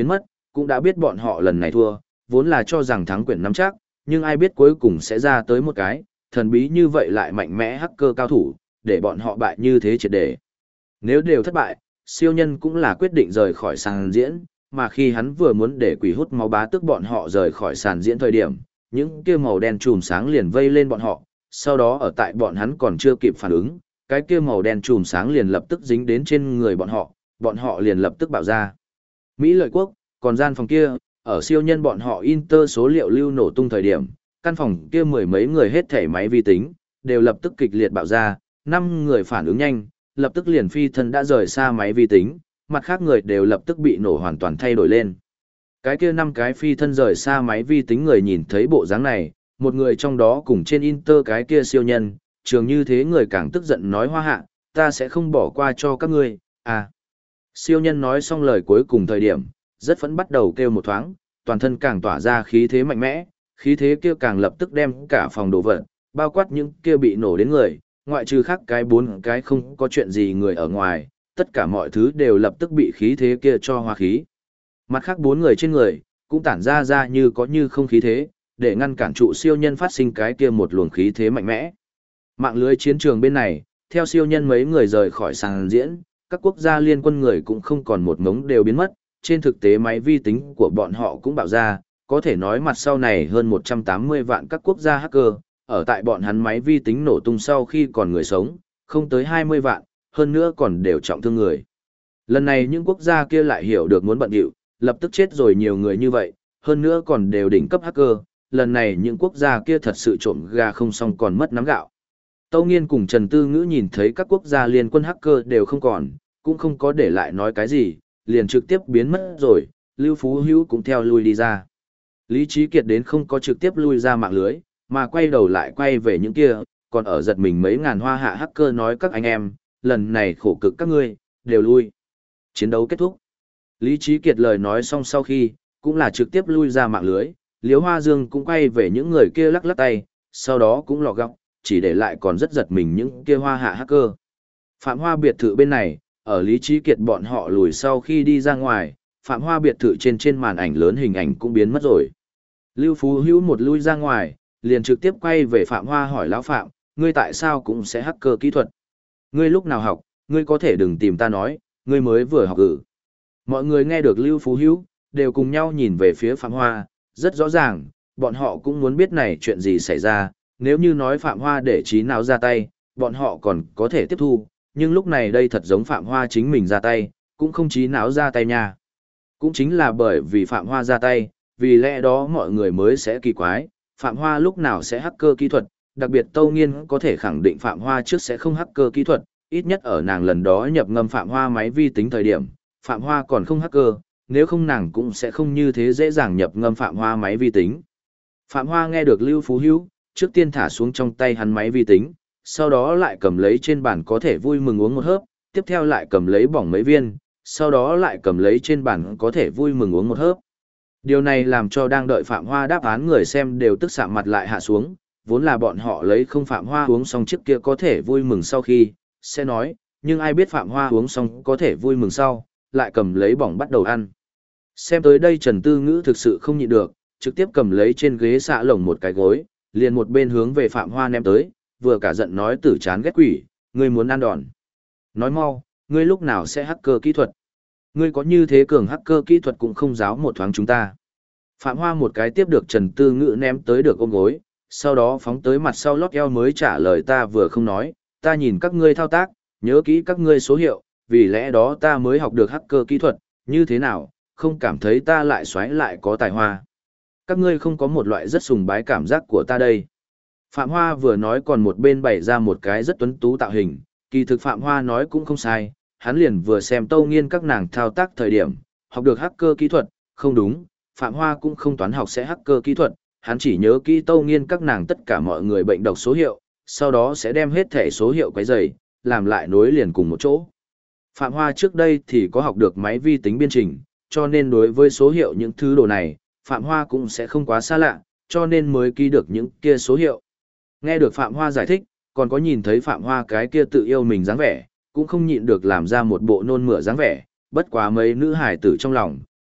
S1: cũng đã biết bọn họ lần này thua, vốn là cho rằng thắng quyển nắm chắc, nhưng ai biết cuối cùng sẽ ra tới một cái, thần bí như vậy lại mạnh mẽ hacker cao thủ, để bọn họ bại như thế triệt để. Nếu đều thất bại, siêu nhân cũng là quyết định rời khỏi sàn diễn, mà khi hắn vừa muốn để quỷ hút máu bá tước bọn họ rời khỏi sàn diễn thời điểm, những kia màu đen chùm sáng liền vây lên bọn họ, sau đó ở tại bọn hắn còn chưa kịp phản ứng, cái kia màu đen chùm sáng liền lập tức dính đến trên người bọn họ liền lập tức bạo ra. Mỹ lợi quốc, còn gian phòng kia, ở siêu nhân bọn họ Inter số liệu lưu nổ tung thời điểm, căn phòng kia mười mấy người hết thảy máy vi tính, đều lập tức kịch liệt bạo ra, 5 người phản ứng nhanh, lập tức liền phi thân đã rời xa máy vi tính, mặt khác người đều lập tức bị nổ hoàn toàn thay đổi lên. Cái kia 5 cái phi thân rời xa máy vi tính người nhìn thấy bộ dáng này, một người trong đó cùng trên Inter cái kia siêu nhân, trường như thế người càng tức giận nói hoa hạ, ta sẽ không bỏ qua cho các ngươi, à. Siêu nhân nói xong lời cuối cùng thời điểm, rất phẫn bắt đầu kêu một thoáng, toàn thân càng tỏa ra khí thế mạnh mẽ, khí thế kia càng lập tức đem cả phòng đổ vật, bao quát những kia bị nổ đến người, ngoại trừ khác cái 4 cái không có chuyện gì người ở ngoài, tất cả mọi thứ đều lập tức bị khí thế kia cho hóa khí. Mặt khác 4 người trên người, cũng tản ra như có như không khí thế, để ngăn cản trụ siêu nhân phát sinh cái kia một luồng khí thế mạnh mẽ. Mạng lưới chiến trường bên này, theo siêu nhân mấy người rời khỏi sàn diễn, các quốc gia liên quân người cũng không còn một mống đều biến mất, trên thực tế máy vi tính của bọn họ cũng bạo ra, có thể nói mặt sau này hơn 180 vạn các quốc gia hacker, ở tại bọn hắn máy vi tính nổ tung sau khi còn người sống, không tới 20 vạn, hơn nữa còn đều trọng thương người. Lần này những quốc gia kia lại hiểu được muốn bận điệu, lập tức chết rồi nhiều người như vậy, hơn nữa còn đều đỉnh cấp hacker, lần này những quốc gia kia thật sự trộm gà không xong còn mất nắm gạo. Tâu Nghiên cùng Trần Tư Ngữ nhìn thấy các quốc gia liên quân hacker đều không còn, cũng không có để lại nói cái gì, liền trực tiếp biến mất rồi, Lưu Phú Hữu cũng theo lui đi ra. Lý Trí Kiệt đến không có trực tiếp lui ra mạng lưới, mà quay đầu lại quay về những kia, còn ở giật mình mấy ngàn hoa hạ hacker nói các anh em, lần này khổ cực các ngươi, đều lui. Chiến đấu kết thúc. Lý Trí Kiệt lời nói xong sau khi, cũng là trực tiếp lui ra mạng lưới, Liễu Hoa Dương cũng quay về những người kia lắc lắc tay, sau đó cũng lọ gọng, chỉ để lại còn rất giật mình những kia hoa hạ hacker. Phạm Hoa biệt thự bên này, ở Lý Trí Kiệt bọn họ lùi sau khi đi ra ngoài, Phạm Hoa biệt thự trên màn ảnh lớn hình ảnh cũng biến mất rồi. Lưu Phú Hữu một lui ra ngoài, liền trực tiếp quay về Phạm Hoa hỏi lão Phạm, ngươi tại sao cũng sẽ hacker kỹ thuật? Ngươi lúc nào học, ngươi có thể đừng tìm ta nói, ngươi mới vừa học gử. Mọi người nghe được Lưu Phú Hữu, đều cùng nhau nhìn về phía Phạm Hoa, rất rõ ràng, bọn họ cũng muốn biết này chuyện gì xảy ra, nếu như nói Phạm Hoa để trí nào ra tay, bọn họ còn có thể tiếp thu, nhưng lúc này đây thật giống Phạm Hoa chính mình ra tay, cũng không trí não ra tay nha. Cũng chính là bởi vì Phạm Hoa ra tay, vì lẽ đó mọi người mới sẽ kỳ quái, Phạm Hoa lúc nào sẽ hacker kỹ thuật, đặc biệt Tâu Nghiên có thể khẳng định Phạm Hoa trước sẽ không hacker kỹ thuật, ít nhất ở nàng lần đó nhập ngâm Phạm Hoa máy vi tính thời điểm, Phạm Hoa còn không hacker, nếu không nàng cũng sẽ không như thế dễ dàng nhập ngâm Phạm Hoa máy vi tính. Phạm Hoa nghe được Lưu Phú Hữu, trước tiên thả xuống trong tay hắn máy vi tính, sau đó lại cầm lấy trên bàn có thể vui mừng uống một hớp, tiếp theo lại cầm lấy bỏng mấy viên, sau đó lại cầm lấy trên bàn có thể vui mừng uống một hớp. Điều này làm cho đang đợi Phạm Hoa đáp án người xem đều tức sạm mặt lại hạ xuống, vốn là bọn họ lấy không Phạm Hoa uống xong trước kia có thể vui mừng sau khi, sẽ nói, nhưng ai biết Phạm Hoa uống xong có thể vui mừng sau, lại cầm lấy bỏng bắt đầu ăn. Xem tới đây Trần Tư Ngữ thực sự không nhịn được, trực tiếp cầm lấy trên ghế xạ lồng một cái gối, liền một bên hướng về Phạm Hoa ném tới, vừa cả giận nói tử chán ghét quỷ, ngươi muốn ăn đòn. Nói mau, ngươi lúc nào sẽ hacker kỹ thuật? Ngươi có như thế cường hacker kỹ thuật cũng không giáo một thoáng chúng ta. Phạm Hoa một cái tiếp được Trần Tư Ngữ ném tới được ôm gối, sau đó phóng tới mặt sau lót eo mới trả lời ta vừa không nói, ta nhìn các ngươi thao tác, nhớ kỹ các ngươi số hiệu, vì lẽ đó ta mới học được hacker kỹ thuật, như thế nào, không cảm thấy ta lại xoáy lại có tài hoa. Các ngươi không có một loại rất sùng bái cảm giác của ta đây. Phạm Hoa vừa nói còn một bên bày ra một cái rất tuấn tú tạo hình, kỳ thực Phạm Hoa nói cũng không sai, hắn liền vừa xem Tâu Nghiên các nàng thao tác thời điểm, học được hacker kỹ thuật, không đúng, Phạm Hoa cũng không toán học sẽ hacker kỹ thuật, hắn chỉ nhớ kỹ Tâu Nghiên các nàng tất cả mọi người bệnh độc số hiệu, sau đó sẽ đem hết thẻ số hiệu quấy rầy, làm lại nối liền cùng một chỗ. Phạm Hoa trước đây thì có học được máy vi tính biên trình, cho nên đối với số hiệu những thứ đồ này, Phạm Hoa cũng sẽ không quá xa lạ, cho nên mới ký được những kia số hiệu. Nghe được Phạm Hoa giải thích, còn có nhìn thấy Phạm Hoa cái kia tự yêu mình dáng vẻ, cũng không nhịn được làm ra một bộ nôn mửa dáng vẻ, bất quá mấy nữ hải tử trong lòng,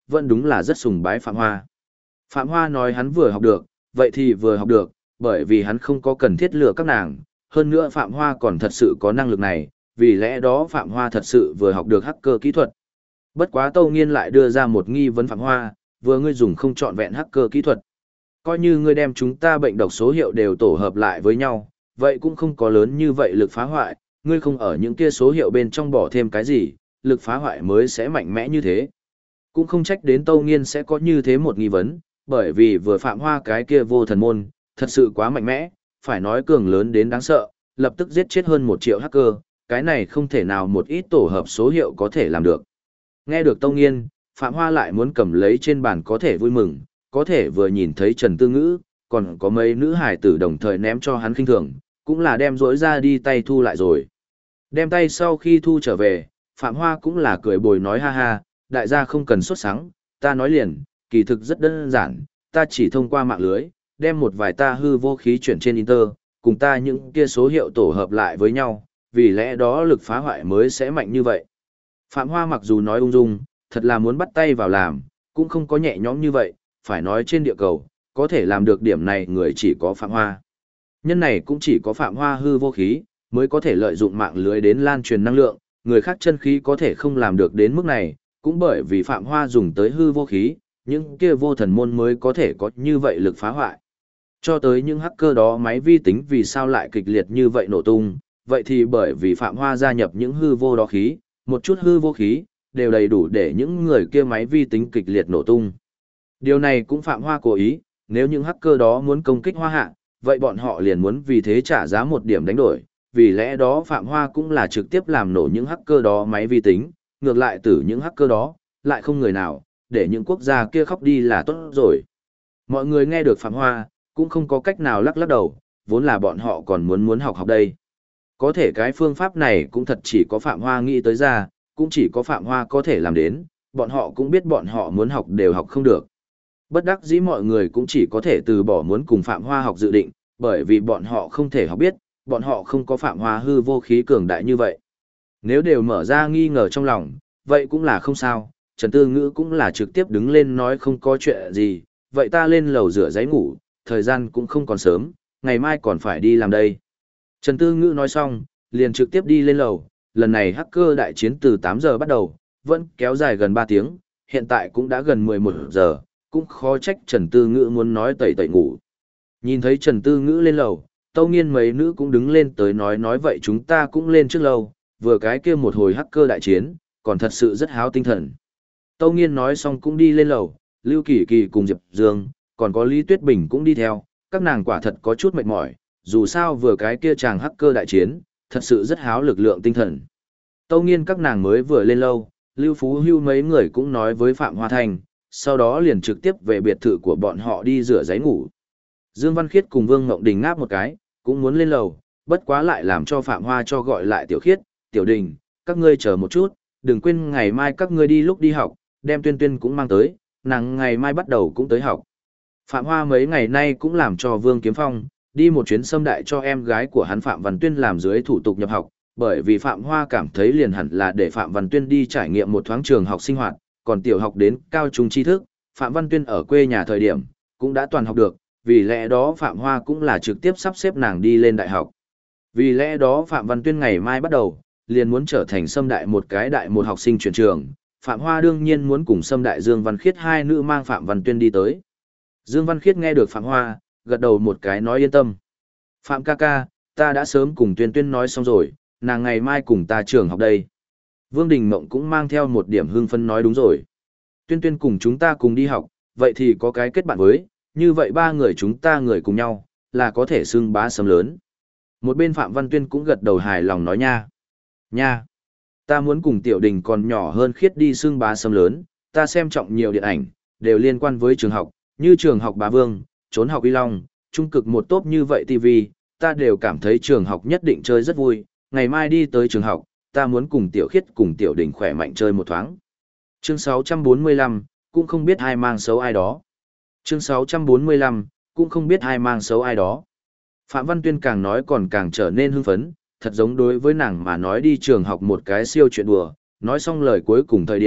S1: vẫn đúng là rất sùng bái Phạm Hoa. Phạm Hoa nói hắn vừa học được, vậy thì vừa học được, bởi vì hắn không có cần thiết lừa các nàng, hơn nữa Phạm Hoa còn thật sự có năng lực này, vì lẽ đó Phạm Hoa thật sự vừa học được hacker kỹ thuật. Bất quá Tâu Nghiên lại đưa ra một nghi vấn Phạm Hoa, vừa ngươi dùng không trọn vẹn hacker kỹ thuật. Coi như ngươi đem chúng ta bệnh độc số hiệu đều tổ hợp lại với nhau, vậy cũng không có lớn như vậy lực phá hoại, ngươi không ở những kia số hiệu bên trong bỏ thêm cái gì, lực phá hoại mới sẽ mạnh mẽ như thế. Cũng không trách đến Tâu Nghiên sẽ có như thế một nghi vấn, bởi vì vừa Phạm Hoa cái kia vô thần môn, thật sự quá mạnh mẽ, phải nói cường lớn đến đáng sợ, lập tức giết chết hơn 1 triệu hacker, cái này không thể nào một ít tổ hợp số hiệu có thể làm được. Nghe được Tâu Nghiên, Phạm Hoa lại muốn cầm lấy trên bàn có thể vui mừng, có thể vừa nhìn thấy Trần Tư Ngữ, còn có mấy nữ hải tử đồng thời ném cho hắn khinh thường, cũng là đem rỗi ra đi tay thu lại rồi. Đem tay sau khi thu trở về, Phạm Hoa cũng là cười bồi nói ha ha, đại gia không cần sốt sắng, ta nói liền, kỳ thực rất đơn giản, ta chỉ thông qua mạng lưới, đem một vài ta hư vô khí chuyển trên Inter, cùng ta những kia số hiệu tổ hợp lại với nhau, vì lẽ đó lực phá hoại mới sẽ mạnh như vậy. Phạm Hoa mặc dù nói ung dung, thật là muốn bắt tay vào làm, cũng không có nhẹ nhõm như vậy, phải nói trên địa cầu, có thể làm được điểm này người chỉ có Phạm Hoa. Nhân này cũng chỉ có Phạm Hoa hư vô khí, mới có thể lợi dụng mạng lưới đến lan truyền năng lượng, người khác chân khí có thể không làm được đến mức này, cũng bởi vì Phạm Hoa dùng tới hư vô khí, những kia vô thần môn mới có thể có như vậy lực phá hoại. Cho tới những hacker đó máy vi tính vì sao lại kịch liệt như vậy nổ tung, vậy thì bởi vì Phạm Hoa gia nhập những hư vô đó khí, một chút hư vô khí, đều đầy đủ để những người kia máy vi tính kịch liệt nổ tung. Điều này cũng Phạm Hoa cố ý, nếu những hacker đó muốn công kích Hoa Hạ, vậy bọn họ liền muốn vì thế trả giá một điểm đánh đổi, vì lẽ đó Phạm Hoa cũng là trực tiếp làm nổ những hacker đó máy vi tính, ngược lại từ những hacker đó, lại không người nào, để những quốc gia kia khóc đi là tốt rồi. Mọi người nghe được Phạm Hoa, cũng không có cách nào lắc lắc đầu, vốn là bọn họ còn muốn học học đây. Có thể cái phương pháp này cũng thật chỉ có Phạm Hoa nghĩ tới ra, cũng chỉ có Phạm Hoa có thể làm đến, bọn họ cũng biết bọn họ muốn học đều học không được. Bất đắc dĩ mọi người cũng chỉ có thể từ bỏ muốn cùng Phạm Hoa học dự định, bởi vì bọn họ không thể học biết, bọn họ không có Phạm Hoa hư vô khí cường đại như vậy. Nếu đều mở ra nghi ngờ trong lòng, vậy cũng là không sao, Trần Tư Ngữ cũng là trực tiếp đứng lên nói không có chuyện gì, vậy ta lên lầu rửa giấy ngủ, thời gian cũng không còn sớm, ngày mai còn phải đi làm đây. Trần Tư Ngữ nói xong, liền trực tiếp đi lên lầu, lần này hacker đại chiến từ 8 giờ bắt đầu, vẫn kéo dài gần 3 tiếng, hiện tại cũng đã gần 11 giờ, cũng khó trách Trần Tư Ngữ muốn nói tẩy tẩy ngủ. Nhìn thấy Trần Tư Ngữ lên lầu, Tâu Nghiên mấy nữ cũng đứng lên tới nói vậy chúng ta cũng lên trước lầu, vừa cái kia một hồi hacker đại chiến, còn thật sự rất háo tinh thần. Tâu Nghiên nói xong cũng đi lên lầu, Lưu Kỳ Kỳ cùng Diệp Dương, còn có Lý Tuyết Bình cũng đi theo, các nàng quả thật có chút mệt mỏi, dù sao vừa cái kia chàng hacker đại chiến, thật sự rất háo lực lượng tinh thần. Tâu Nghiên các nàng mới vừa lên lâu, Lưu Phú Hưu mấy người cũng nói với Phạm Hoa Thành, sau đó liền trực tiếp về biệt thự của bọn họ đi rửa giấy ngủ. Dương Văn Khiết cùng Vương Ngộng Đình ngáp một cái, cũng muốn lên lầu, bất quá lại làm cho Phạm Hoa cho gọi lại Tiểu Khiết, Tiểu Đình, các ngươi chờ một chút, đừng quên ngày mai các ngươi đi lúc đi học, đem Tuyên Tuyên cũng mang tới, nàng ngày mai bắt đầu cũng tới học. Phạm Hoa mấy ngày nay cũng làm cho Vương Kiếm Phong đi một chuyến xâm đại cho em gái của hắn Phạm Văn Tuyên làm dưới thủ tục nhập học, bởi vì Phạm Hoa cảm thấy liền hẳn là để Phạm Văn Tuyên đi trải nghiệm một thoáng trường học sinh hoạt, còn tiểu học đến cao trung tri thức, Phạm Văn Tuyên ở quê nhà thời điểm, cũng đã toàn học được, vì lẽ đó Phạm Hoa cũng là trực tiếp sắp xếp nàng đi lên đại học. Vì lẽ đó Phạm Văn Tuyên ngày mai bắt đầu, liền muốn trở thành xâm đại một cái đại một học sinh chuyển trường, Phạm Hoa đương nhiên muốn cùng xâm đại Dương Văn Khiết hai nữ mang Phạm Văn Tuyên đi tới. Dương Văn Khiết nghe được Phạm Hoa, gật đầu một cái nói yên tâm. Phạm ca ca, ta đã sớm cùng Tuyên Tuyên nói xong rồi, nàng ngày mai cùng ta trường học đây. Vương Đình Mộng cũng mang theo một điểm hưng phấn nói đúng rồi. Tuyên Tuyên cùng chúng ta cùng đi học, vậy thì có cái kết bạn với, như vậy ba người chúng ta người cùng nhau, là có thể xưng bá sấm lớn. Một bên Phạm Văn Tuyên cũng gật đầu hài lòng nói nha. Nha, ta muốn cùng Tiểu Đình còn nhỏ hơn Khiết đi xưng bá sấm lớn, ta xem trọng nhiều điện ảnh, đều liên quan với trường học, như trường học Bá Vương, trốn học Y Long, trung cực một tốp như vậy TV, ta đều cảm thấy trường học nhất định chơi rất vui, ngày mai đi tới trường học, ta muốn cùng Tiểu Khiết cùng Tiểu Đình khỏe mạnh chơi một thoáng. Chương 645, cũng không biết ai mang xấu ai đó. Chương 645, cũng không biết ai mang xấu ai đó. Phạm Văn Tuyên càng nói còn càng trở nên hưng phấn, thật giống đối với nàng mà nói đi trường học một cái siêu chuyện đùa, nói xong lời cuối cùng thời điểm,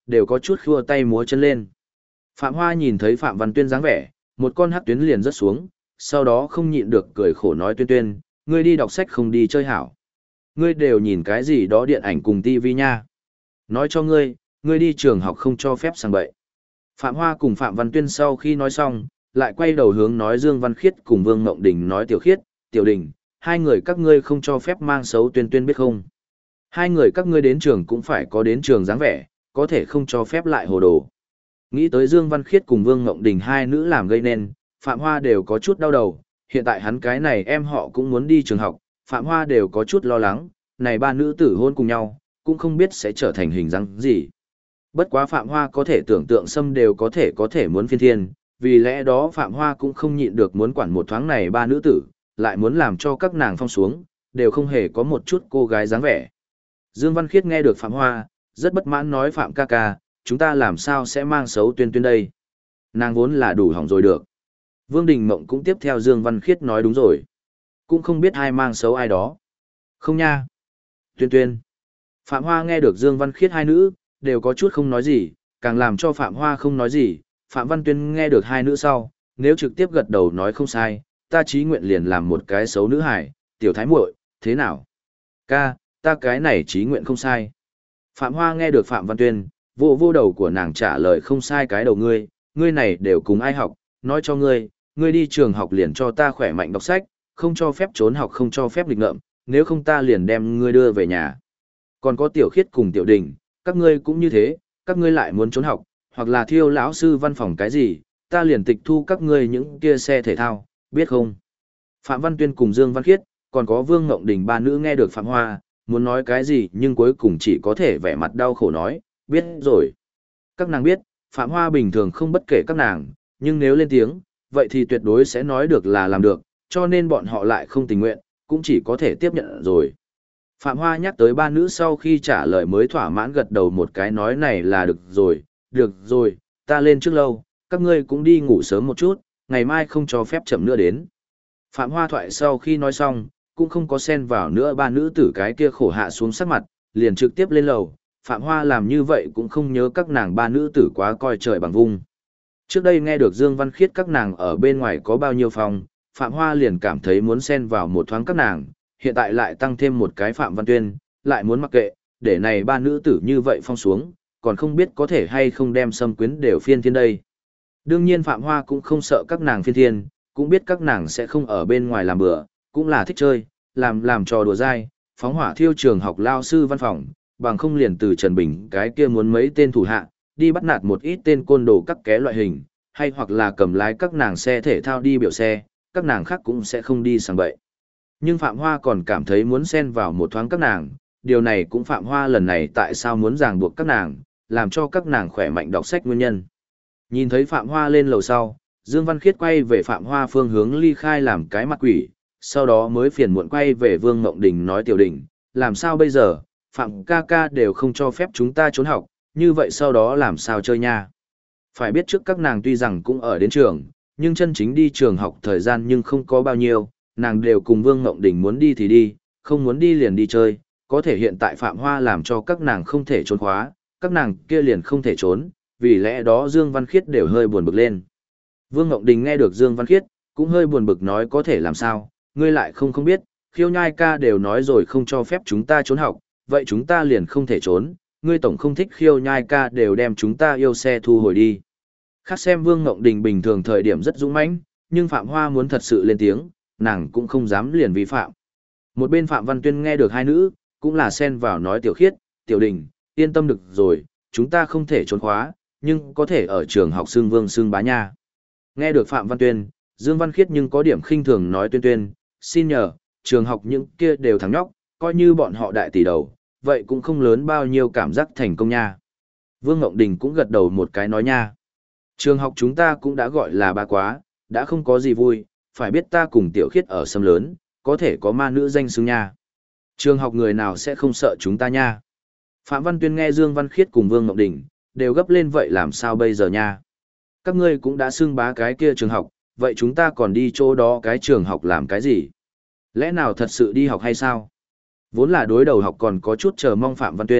S1: đều có chút khua tay múa chân lên. Phạm Hoa nhìn thấy Phạm Văn Tuyên dáng vẻ, một con hắc tuyến liền rớt xuống, sau đó không nhịn được cười khổ nói Tuyên Tuyên, ngươi đi đọc sách không đi chơi hảo. Ngươi đều nhìn cái gì đó điện ảnh cùng tivi nha. Nói cho ngươi, ngươi đi trường học không cho phép sang bậy. Phạm Hoa cùng Phạm Văn Tuyên sau khi nói xong, lại quay đầu hướng nói Dương Văn Khiết cùng Vương Ngộng Đình nói Tiểu Khiết, Tiểu Đình, hai người các ngươi không cho phép mang xấu Tuyên Tuyên biết không? Hai người các ngươi đến trường cũng phải có đến trường dáng vẻ, có thể không cho phép lại hồ đồ. Nghĩ tới Dương Văn Khiết cùng Vương Ngộng Đình hai nữ làm gây nên, Phạm Hoa đều có chút đau đầu, hiện tại hắn cái này em họ cũng muốn đi trường học, Phạm Hoa đều có chút lo lắng, này ba nữ tử hôn cùng nhau, cũng không biết sẽ trở thành hình dáng gì. Bất quá Phạm Hoa có thể tưởng tượng xâm đều có thể muốn phiên thiên, vì lẽ đó Phạm Hoa cũng không nhịn được muốn quản một thoáng này ba nữ tử, lại muốn làm cho các nàng phong xuống, đều không hề có một chút cô gái dáng vẻ. Dương Văn Khiết nghe được Phạm Hoa, rất bất mãn nói Phạm ca ca, chúng ta làm sao sẽ mang xấu Tuyên Tuyên đây? Nàng vốn là đủ hỏng rồi được. Vương Đình Mộng cũng tiếp theo Dương Văn Khiết nói đúng rồi. Cũng không biết ai mang xấu ai đó. Không nha. Tuyên Tuyên. Phạm Hoa nghe được Dương Văn Khiết hai nữ, đều có chút không nói gì, càng làm cho Phạm Hoa không nói gì. Phạm Văn Tuyên nghe được hai nữ sau, nếu trực tiếp gật đầu nói không sai, ta chí nguyện liền làm một cái xấu nữ hải, tiểu thái muội, thế nào? Ca, ta cái này chí nguyện không sai. Phạm Hoa nghe được Phạm Văn Tuyên, vô đầu của nàng trả lời không sai cái đầu ngươi, ngươi này đều cùng ai học, nói cho ngươi, ngươi đi trường học liền cho ta khỏe mạnh đọc sách, không cho phép trốn học không cho phép nghịch ngợm, nếu không ta liền đem ngươi đưa về nhà. Còn có Tiểu Khiết cùng Tiểu Đình, các ngươi cũng như thế, các ngươi lại muốn trốn học, hoặc là thiêu lão sư văn phòng cái gì, ta liền tịch thu các ngươi những kia xe thể thao, biết không? Phạm Văn Tuyên cùng Dương Văn Khiết, còn có Vương Ngộng Đình ba nữ nghe được Phạm Hoa, muốn nói cái gì nhưng cuối cùng chỉ có thể vẻ mặt đau khổ nói, biết rồi. Các nàng biết, Phạm Hoa bình thường không bất kể các nàng, nhưng nếu lên tiếng, vậy thì tuyệt đối sẽ nói được là làm được, cho nên bọn họ lại không tình nguyện, cũng chỉ có thể tiếp nhận rồi. Phạm Hoa nhắc tới ba nữ sau khi trả lời mới thỏa mãn gật đầu một cái nói này là được rồi, ta lên trước lâu, các ngươi cũng đi ngủ sớm một chút, ngày mai không cho phép chậm nữa đến. Phạm Hoa thoại sau khi nói xong, cũng không có xen vào nữa ba nữ tử cái kia khổ hạ xuống sắc mặt, liền trực tiếp lên lầu. Phạm Hoa làm như vậy cũng không nhớ các nàng ba nữ tử quá coi trời bằng vung. Trước đây nghe được Dương Văn Khiết các nàng ở bên ngoài có bao nhiêu phòng, Phạm Hoa liền cảm thấy muốn xen vào một thoáng các nàng, hiện tại lại tăng thêm một cái Phạm Văn Tuyên, lại muốn mặc kệ, để này ba nữ tử như vậy phong xuống, còn không biết có thể hay không đem xâm quyến đều phiên thiên đây. Đương nhiên Phạm Hoa cũng không sợ các nàng phiên thiên, cũng biết các nàng sẽ không ở bên ngoài làm bữa, cũng là thích chơi, làm trò đùa dai, phóng hỏa thiêu trường học lao sư văn phòng, bằng không liền từ Trần Bình cái kia muốn mấy tên thủ hạ, đi bắt nạt một ít tên côn đồ các ké loại hình, hay hoặc là cầm lái các nàng xe thể thao đi biểu xe, các nàng khác cũng sẽ không đi sang bậy. Nhưng Phạm Hoa còn cảm thấy muốn xen vào một thoáng các nàng, điều này cũng Phạm Hoa lần này tại sao muốn ràng buộc các nàng, làm cho các nàng khỏe mạnh đọc sách nguyên nhân. Nhìn thấy Phạm Hoa lên lầu sau, Dương Văn Khiết quay về Phạm Hoa phương hướng ly khai làm cái mặt quỷ, sau đó mới phiền muộn quay về Vương Ngộng Đình nói Tiểu Đình, làm sao bây giờ, Phạm ca ca đều không cho phép chúng ta trốn học, như vậy sau đó làm sao chơi nha. Phải biết trước các nàng tuy rằng cũng ở đến trường, nhưng chân chính đi trường học thời gian nhưng không có bao nhiêu, nàng đều cùng Vương Ngộng Đình muốn đi thì đi, không muốn đi liền đi chơi, có thể hiện tại Phạm Hoa làm cho các nàng không thể trốn khóa, các nàng kia liền không thể trốn, vì lẽ đó Dương Văn Khiết đều hơi buồn bực lên. Vương Ngộng Đình nghe được Dương Văn Khiết, cũng hơi buồn bực nói có thể làm sao, ngươi lại không biết, Khiêu Nhai ca đều nói rồi không cho phép chúng ta trốn học, vậy chúng ta liền không thể trốn, ngươi tổng không thích Khiêu Nhai ca đều đem chúng ta yêu xe thu hồi đi. Khác xem Vương Ngộng Đình bình thường thời điểm rất dũng mãnh, nhưng Phạm Hoa muốn thật sự lên tiếng, nàng cũng không dám liền vi phạm. Một bên Phạm Văn Tuyên nghe được hai nữ, cũng là xen vào nói Tiểu Khiết, Tiểu Đình, yên tâm được rồi, chúng ta không thể trốn khóa, nhưng có thể ở trường học xương vương xương bá nha. Nghe được Phạm Văn Tuyên, Dương Văn Khiết nhưng có điểm khinh thường nói Tuyên Tuyên, xin nhờ, trường học những kia đều thằng nhóc, coi như bọn họ đại tỷ đầu, vậy cũng không lớn bao nhiêu cảm giác thành công nha. Vương Ngộng Đình cũng gật đầu một cái nói nha. Trường học chúng ta cũng đã gọi là ba quá, đã không có gì vui, phải biết ta cùng Tiểu Khiết ở sâm lớn, có thể có ma nữ danh xưng nha. Trường học người nào sẽ không sợ chúng ta nha. Phạm Văn Tuyên nghe Dương Văn Khiết cùng Vương Ngộng Đình, đều gấp lên vậy làm sao bây giờ nha. Các ngươi cũng đã xưng bá cái kia trường học, vậy chúng ta còn đi chỗ đó cái trường học làm cái gì? Lẽ nào thật sự đi học hay sao? Vốn là đối đầu học còn có chút chờ mong Phạm Văn Tuyên,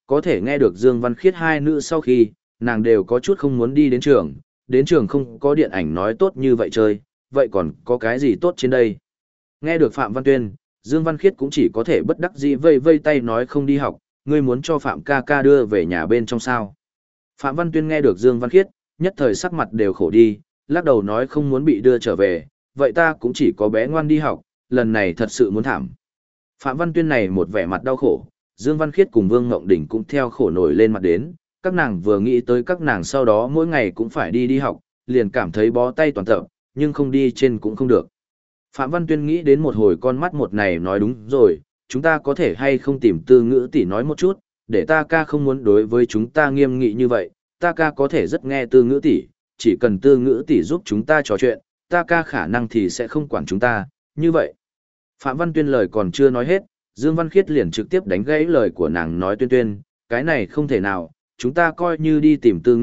S1: Có thể nghe được Dương Văn Khiết hai nữ sau khi, nàng đều có chút không muốn đi đến trường không có điện ảnh nói tốt như vậy chơi, vậy còn có cái gì tốt trên đây. Nghe được Phạm Văn Tuyên, Dương Văn Khiết cũng chỉ có thể bất đắc dĩ vây vây tay nói không đi học, ngươi muốn cho Phạm ca ca đưa về nhà bên trong sao. Phạm Văn Tuyên nghe được Dương Văn Khiết, nhất thời sắc mặt đều khổ đi, lắc đầu nói không muốn bị đưa trở về, vậy ta cũng chỉ có bé ngoan đi học, lần này thật sự muốn thảm. Phạm Văn Tuyên này một vẻ mặt đau khổ, Dương Văn Khiết cùng Vương Ngộng Đình cũng theo khổ nổi lên mặt đến, các nàng vừa nghĩ tới các nàng sau đó mỗi ngày cũng phải đi học, liền cảm thấy bó tay toàn tập, nhưng không đi trên cũng không được. Phạm Văn Tuyên nghĩ đến một hồi con mắt một này nói đúng rồi, chúng ta có thể hay không tìm Tư Ngữ tỷ nói một chút, để ta ca không muốn đối với chúng ta nghiêm nghị như vậy, ta ca có thể rất nghe Tư Ngữ tỷ, chỉ cần Tư Ngữ tỷ giúp chúng ta trò chuyện, ta ca khả năng thì sẽ không quản chúng ta, như vậy. Phạm Văn Tuyên lời còn chưa nói hết, Dương Văn Khiết liền trực tiếp đánh gãy lời của nàng nói Tuyên Tuyên, cái này không thể nào, chúng ta coi như đi tìm Tư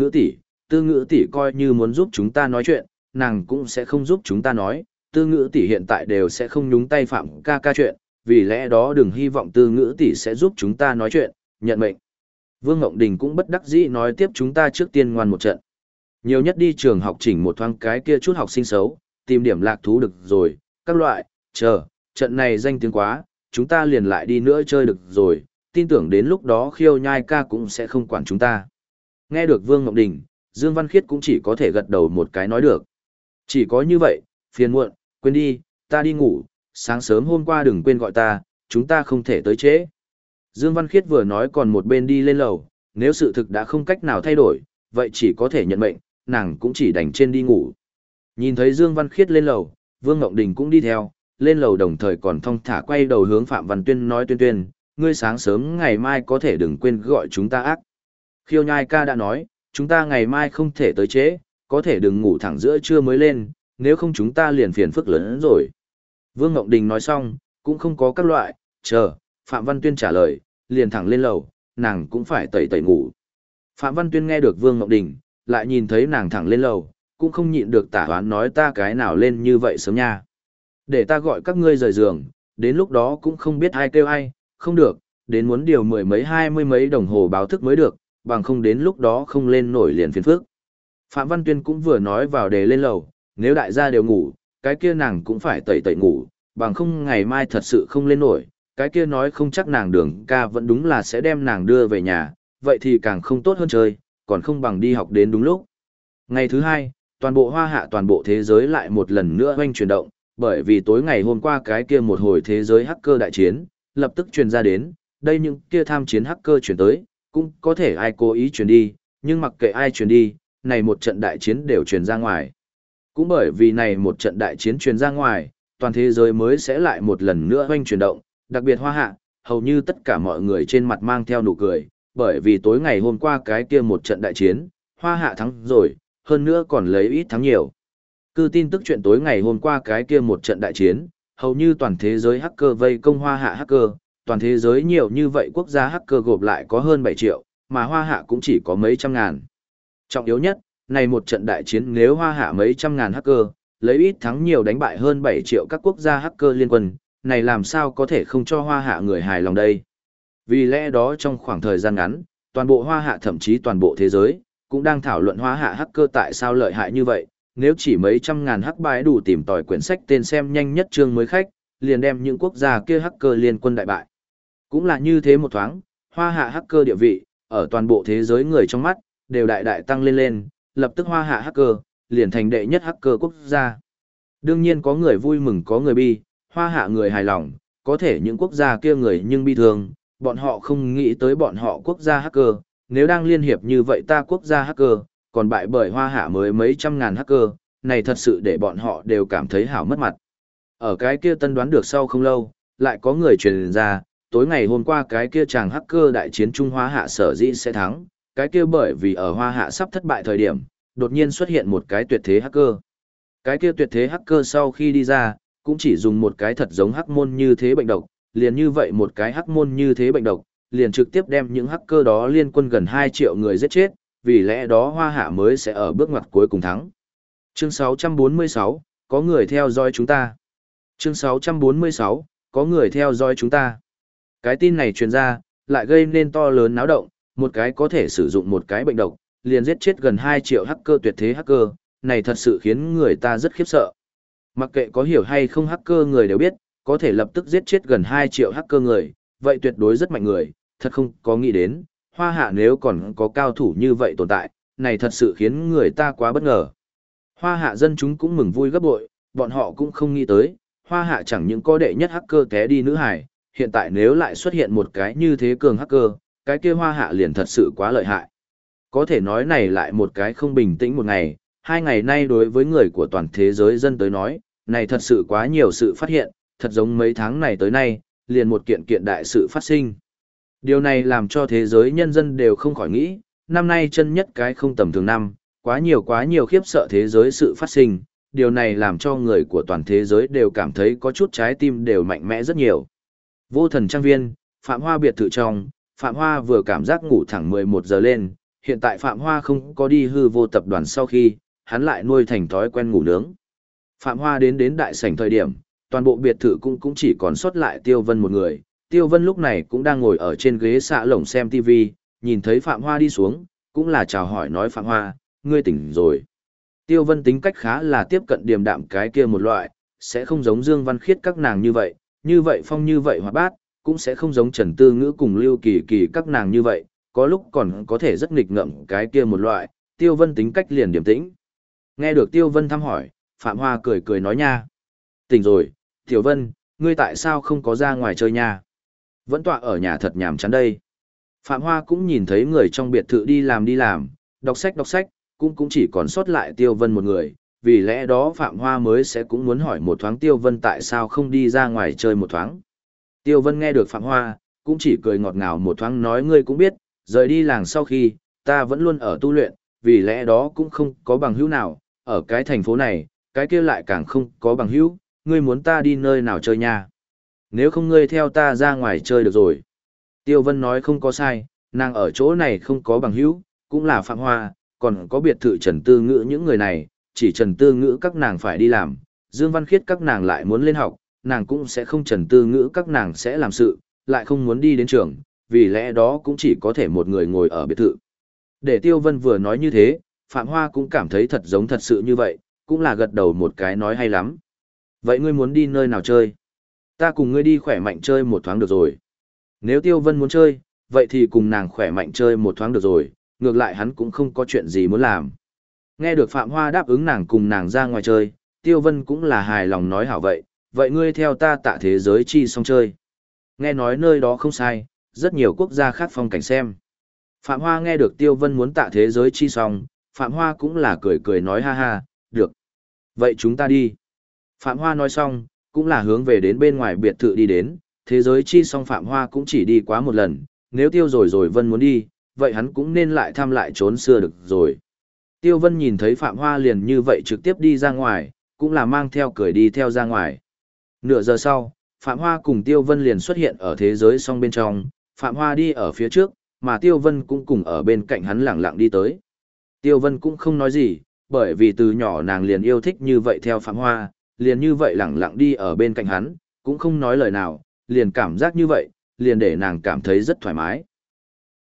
S1: Ngữ tỷ coi như muốn giúp chúng ta nói chuyện, nàng cũng sẽ không giúp chúng ta nói, Tư Ngữ tỷ hiện tại đều sẽ không nhúng tay Phạm ca ca chuyện, vì lẽ đó đừng hy vọng Tư Ngữ tỷ sẽ giúp chúng ta nói chuyện, nhận mệnh. Vương Ngộng Đình cũng bất đắc dĩ nói tiếp chúng ta trước tiên ngoan một trận. Nhiều nhất đi trường học chỉnh một thoáng cái kia chút học sinh xấu, tìm điểm lạc thú được rồi, các loại, chờ, trận này danh tiếng quá, chúng ta liền lại đi nữa chơi được rồi, tin tưởng đến lúc đó Khiêu Nhai ca cũng sẽ không quản chúng ta. Nghe được Vương Ngộng Đình, Dương Văn Khiết cũng chỉ có thể gật đầu một cái nói được. Chỉ có như vậy, phiền muộn, quên đi, ta đi ngủ, sáng sớm hôm qua đừng quên gọi ta, chúng ta không thể tới trễ. Dương Văn Khiết vừa nói còn một bên đi lên lầu, nếu sự thực đã không cách nào thay đổi, vậy chỉ có thể nhận mệnh, nàng cũng chỉ đành trên đi ngủ. Nhìn thấy Dương Văn Khiết lên lầu, Vương Ngộng Đình cũng đi theo, lên lầu đồng thời còn thong thả quay đầu hướng Phạm Văn Tuyên nói Tuyên Tuyên, ngươi sáng sớm ngày mai có thể đừng quên gọi chúng ta ác. Khiêu Nhai ca đã nói, chúng ta ngày mai không thể tới trễ, có thể đừng ngủ thẳng giữa trưa mới lên, nếu không chúng ta liền phiền phức lớn hơn rồi. Vương Ngộng Đình nói xong, cũng không có các loại, chờ, Phạm Văn Tuyên trả lời, liền thẳng lên lầu, nàng cũng phải tẩy tẩy ngủ. Phạm Văn Tuyên nghe được Vương Ngộng Đình, lại nhìn thấy nàng thẳng lên lầu, cũng không nhịn được tả hoán nói ta cái nào lên như vậy sớm nha. Để ta gọi các ngươi rời giường, đến lúc đó cũng không biết ai kêu ai, không được, đến muốn điều 10 mấy 20 mấy đồng hồ báo thức mới được, bằng không đến lúc đó không lên nổi liền phiền phức. Phạm Văn Tuyên cũng vừa nói vào đề lên lầu, nếu đại gia đều ngủ, cái kia nàng cũng phải tẩy tẩy ngủ, bằng không ngày mai thật sự không lên nổi, cái kia nói không chắc nàng Đường ca vẫn đúng là sẽ đem nàng đưa về nhà, vậy thì càng không tốt hơn chơi, còn không bằng đi học đến đúng lúc. Ngày thứ hai, toàn bộ Hoa Hạ toàn bộ thế giới lại một lần nữa hoành chuyển động, bởi vì tối ngày hôm qua cái kia một hồi thế giới hacker đại chiến, lập tức truyền ra đến, đây những kia tham chiến hacker chuyển tới, cũng có thể ai cố ý truyền đi, nhưng mặc kệ ai truyền đi, này một trận đại chiến đều truyền ra ngoài. Cũng bởi vì này một trận đại chiến truyền ra ngoài, toàn thế giới mới sẽ lại một lần nữa hoành chuyển động, đặc biệt Hoa Hạ, hầu như tất cả mọi người trên mặt mang theo nụ cười, bởi vì tối ngày hôm qua cái kia một trận đại chiến, Hoa Hạ thắng rồi, hơn nữa còn lấy ít thắng nhiều. Cứ tin tức chuyện tối ngày hôm qua cái kia một trận đại chiến, hầu như toàn thế giới hacker vây công Hoa Hạ hacker, toàn thế giới nhiều như vậy quốc gia hacker gộp lại có hơn 7 triệu, mà Hoa Hạ cũng chỉ có mấy trăm ngàn. Trọng yếu nhất, này một trận đại chiến nếu Hoa Hạ mấy trăm ngàn hacker, lấy ít thắng nhiều đánh bại hơn 7 triệu các quốc gia hacker liên quân, này làm sao có thể không cho Hoa Hạ người hài lòng đây. Vì lẽ đó trong khoảng thời gian ngắn, toàn bộ Hoa Hạ thậm chí toàn bộ thế giới, cũng đang thảo luận Hoa Hạ hacker tại sao lợi hại như vậy, nếu chỉ mấy trăm ngàn hack bái đủ tìm tòi quyển sách tên xem nhanh nhất chương mới khách, liền đem những quốc gia kia hacker liên quân đại bại. Cũng là như thế một thoáng, Hoa Hạ hacker địa vị, ở toàn bộ thế giới người trong mắt, đều đại đại tăng lên, lập tức Hoa Hạ hacker, liền thành đệ nhất hacker quốc gia. Đương nhiên có người vui mừng có người bi, Hoa Hạ người hài lòng, có thể những quốc gia kia người nhưng bi thương, bọn họ không nghĩ tới bọn họ quốc gia hacker, nếu đang liên hiệp như vậy ta quốc gia hacker, còn bại bởi Hoa Hạ mới mấy trăm ngàn hacker, này thật sự để bọn họ đều cảm thấy hảo mất mặt. Ở cái kia tân đoán được sau không lâu, lại có người truyền ra, tối ngày hôm qua cái kia chàng hacker đại chiến Trung Hoa Hạ sở dĩ sẽ thắng, cái kia bởi vì ở Hoa Hạ sắp thất bại thời điểm, đột nhiên xuất hiện một cái tuyệt thế hacker. Cái kia tuyệt thế hacker sau khi đi ra, cũng chỉ dùng một cái thật giống hắc môn như thế bệnh độc, liền như vậy một cái hắc môn như thế bệnh độc, liền trực tiếp đem những hacker đó liên quân gần 2 triệu người giết chết, vì lẽ đó Hoa Hạ mới sẽ ở bước ngoặt cuối cùng thắng. Chương 646, có người theo dõi chúng ta. Chương 646, có người theo dõi chúng ta. Cái tin này truyền ra, lại gây nên to lớn náo động, một cái có thể sử dụng một cái bệnh độc, liền giết chết gần 2 triệu hacker tuyệt thế hacker, này thật sự khiến người ta rất khiếp sợ. Mặc kệ có hiểu hay không hacker người đều biết, có thể lập tức giết chết gần 2 triệu hacker người, vậy tuyệt đối rất mạnh người, thật không có nghĩ đến, Hoa Hạ nếu còn có cao thủ như vậy tồn tại, này thật sự khiến người ta quá bất ngờ. Hoa Hạ dân chúng cũng mừng vui gấp bội, bọn họ cũng không nghĩ tới, Hoa Hạ chẳng những có đệ nhất hacker té đi nữ hải, hiện tại nếu lại xuất hiện một cái như thế cường hacker, cái kia Hoa Hạ liền thật sự quá lợi hại. Có thể nói này lại một cái không bình tĩnh một ngày, 2 ngày nay đối với người của toàn thế giới dân tới nói, này thật sự quá nhiều sự phát hiện, thật giống mấy tháng này tới nay, liền một kiện kiện đại sự phát sinh. Điều này làm cho thế giới nhân dân đều không khỏi nghĩ, năm nay chân nhất cái không tầm thường năm, quá nhiều khiếp sợ thế giới sự phát sinh, điều này làm cho người của toàn thế giới đều cảm thấy có chút trái tim đều mạnh mẽ rất nhiều. Vô Thần trang viên, Phạm Hoa biệt thự trong, Phạm Hoa vừa cảm giác ngủ thẳng 11 giờ lên, hiện tại Phạm Hoa không có đi hư vô tập đoàn sau khi, hắn lại nuôi thành thói quen ngủ nướng. Phạm Hoa đến đại sảnh thời điểm, toàn bộ biệt thự cũng chỉ còn sót lại Tiêu Vân một người. Tiêu Vân lúc này cũng đang ngồi ở trên ghế xạ lồng xem TV, nhìn thấy Phạm Hoa đi xuống, cũng là chào hỏi nói Phạm Hoa, ngươi tỉnh rồi. Tiêu Vân tính cách khá là tiếp cận điềm đạm cái kia một loại, sẽ không giống Dương Văn Khiết các nàng như vậy phong như vậy hoạt bát, cũng sẽ không giống Trần Tư Ngữ cùng Lưu Kỳ Kỳ các nàng như vậy, có lúc còn có thể rất nghịch ngợm cái kia một loại, Tiêu Vân tính cách liền điềm tĩnh. Nghe được Tiêu Vân thăm hỏi, Phạm Hoa cười nói nha. Tỉnh rồi, Tiểu Vân, ngươi tại sao không có ra ngoài chơi nha? Vẫn tọa ở nhà thật nhàm chán đây. Phạm Hoa cũng nhìn thấy người trong biệt thự đi làm, đọc sách, cũng chỉ còn sót lại Tiêu Vân một người, vì lẽ đó Phạm Hoa mới sẽ cũng muốn hỏi một thoáng Tiêu Vân tại sao không đi ra ngoài chơi một thoáng. Tiêu Vân nghe được Phạm Hoa, cũng chỉ cười ngọt ngào một thoáng nói ngươi cũng biết, rời đi làng sau khi, ta vẫn luôn ở tu luyện, vì lẽ đó cũng không có bằng hữu nào, ở cái thành phố này, cái kia lại càng không có bằng hữu, ngươi muốn ta đi nơi nào chơi nha. Nếu không ngươi theo ta ra ngoài chơi được rồi. Tiêu Vân nói không có sai, nàng ở chỗ này không có bằng hữu, cũng là Phạm Hoa, còn có biệt thự Trần Tư Ngữ những người này, chỉ Trần Tư Ngữ các nàng phải đi làm, Dương Văn Khiết các nàng lại muốn lên học, nàng cũng sẽ không Trần Tư Ngữ các nàng sẽ làm sự, lại không muốn đi đến trường, vì lẽ đó cũng chỉ có thể một người ngồi ở biệt thự. Để Tiêu Vân vừa nói như thế, Phạm Hoa cũng cảm thấy thật giống thật sự như vậy, cũng là gật đầu một cái nói hay lắm. Vậy ngươi muốn đi nơi nào chơi? Ta cùng ngươi đi khỏe mạnh chơi một thoáng được rồi. Nếu Tiêu Vân muốn chơi, vậy thì cùng nàng khỏe mạnh chơi một thoáng được rồi, ngược lại hắn cũng không có chuyện gì muốn làm. Nghe được Phạm Hoa đáp ứng nàng cùng nàng ra ngoài chơi, Tiêu Vân cũng là hài lòng nói hảo vậy ngươi theo ta tạ thế giới chi xong chơi. Nghe nói nơi đó không sai, rất nhiều quốc gia khác phong cảnh xem. Phạm Hoa nghe được Tiêu Vân muốn tạ thế giới chi xong, Phạm Hoa cũng là cười nói ha ha, được. Vậy chúng ta đi. Phạm Hoa nói xong, cũng là hướng về đến bên ngoài biệt thự đi đến, thế giới chi xong Phạm Hoa cũng chỉ đi quá một lần, nếu Tiêu rồi Vân muốn đi, vậy hắn cũng nên lại thăm lại trốn xưa được rồi. Tiêu Vân nhìn thấy Phạm Hoa liền như vậy trực tiếp đi ra ngoài, cũng là mang theo cười đi theo ra ngoài. Nửa giờ sau, Phạm Hoa cùng Tiêu Vân liền xuất hiện ở thế giới song bên trong, Phạm Hoa đi ở phía trước, mà Tiêu Vân cũng cùng ở bên cạnh hắn lặng lặng đi tới. Tiêu Vân cũng không nói gì, bởi vì từ nhỏ nàng liền yêu thích như vậy theo Phạm Hoa, liền như vậy lặng lặng đi ở bên cạnh hắn, cũng không nói lời nào, liền cảm giác như vậy, liền để nàng cảm thấy rất thoải mái.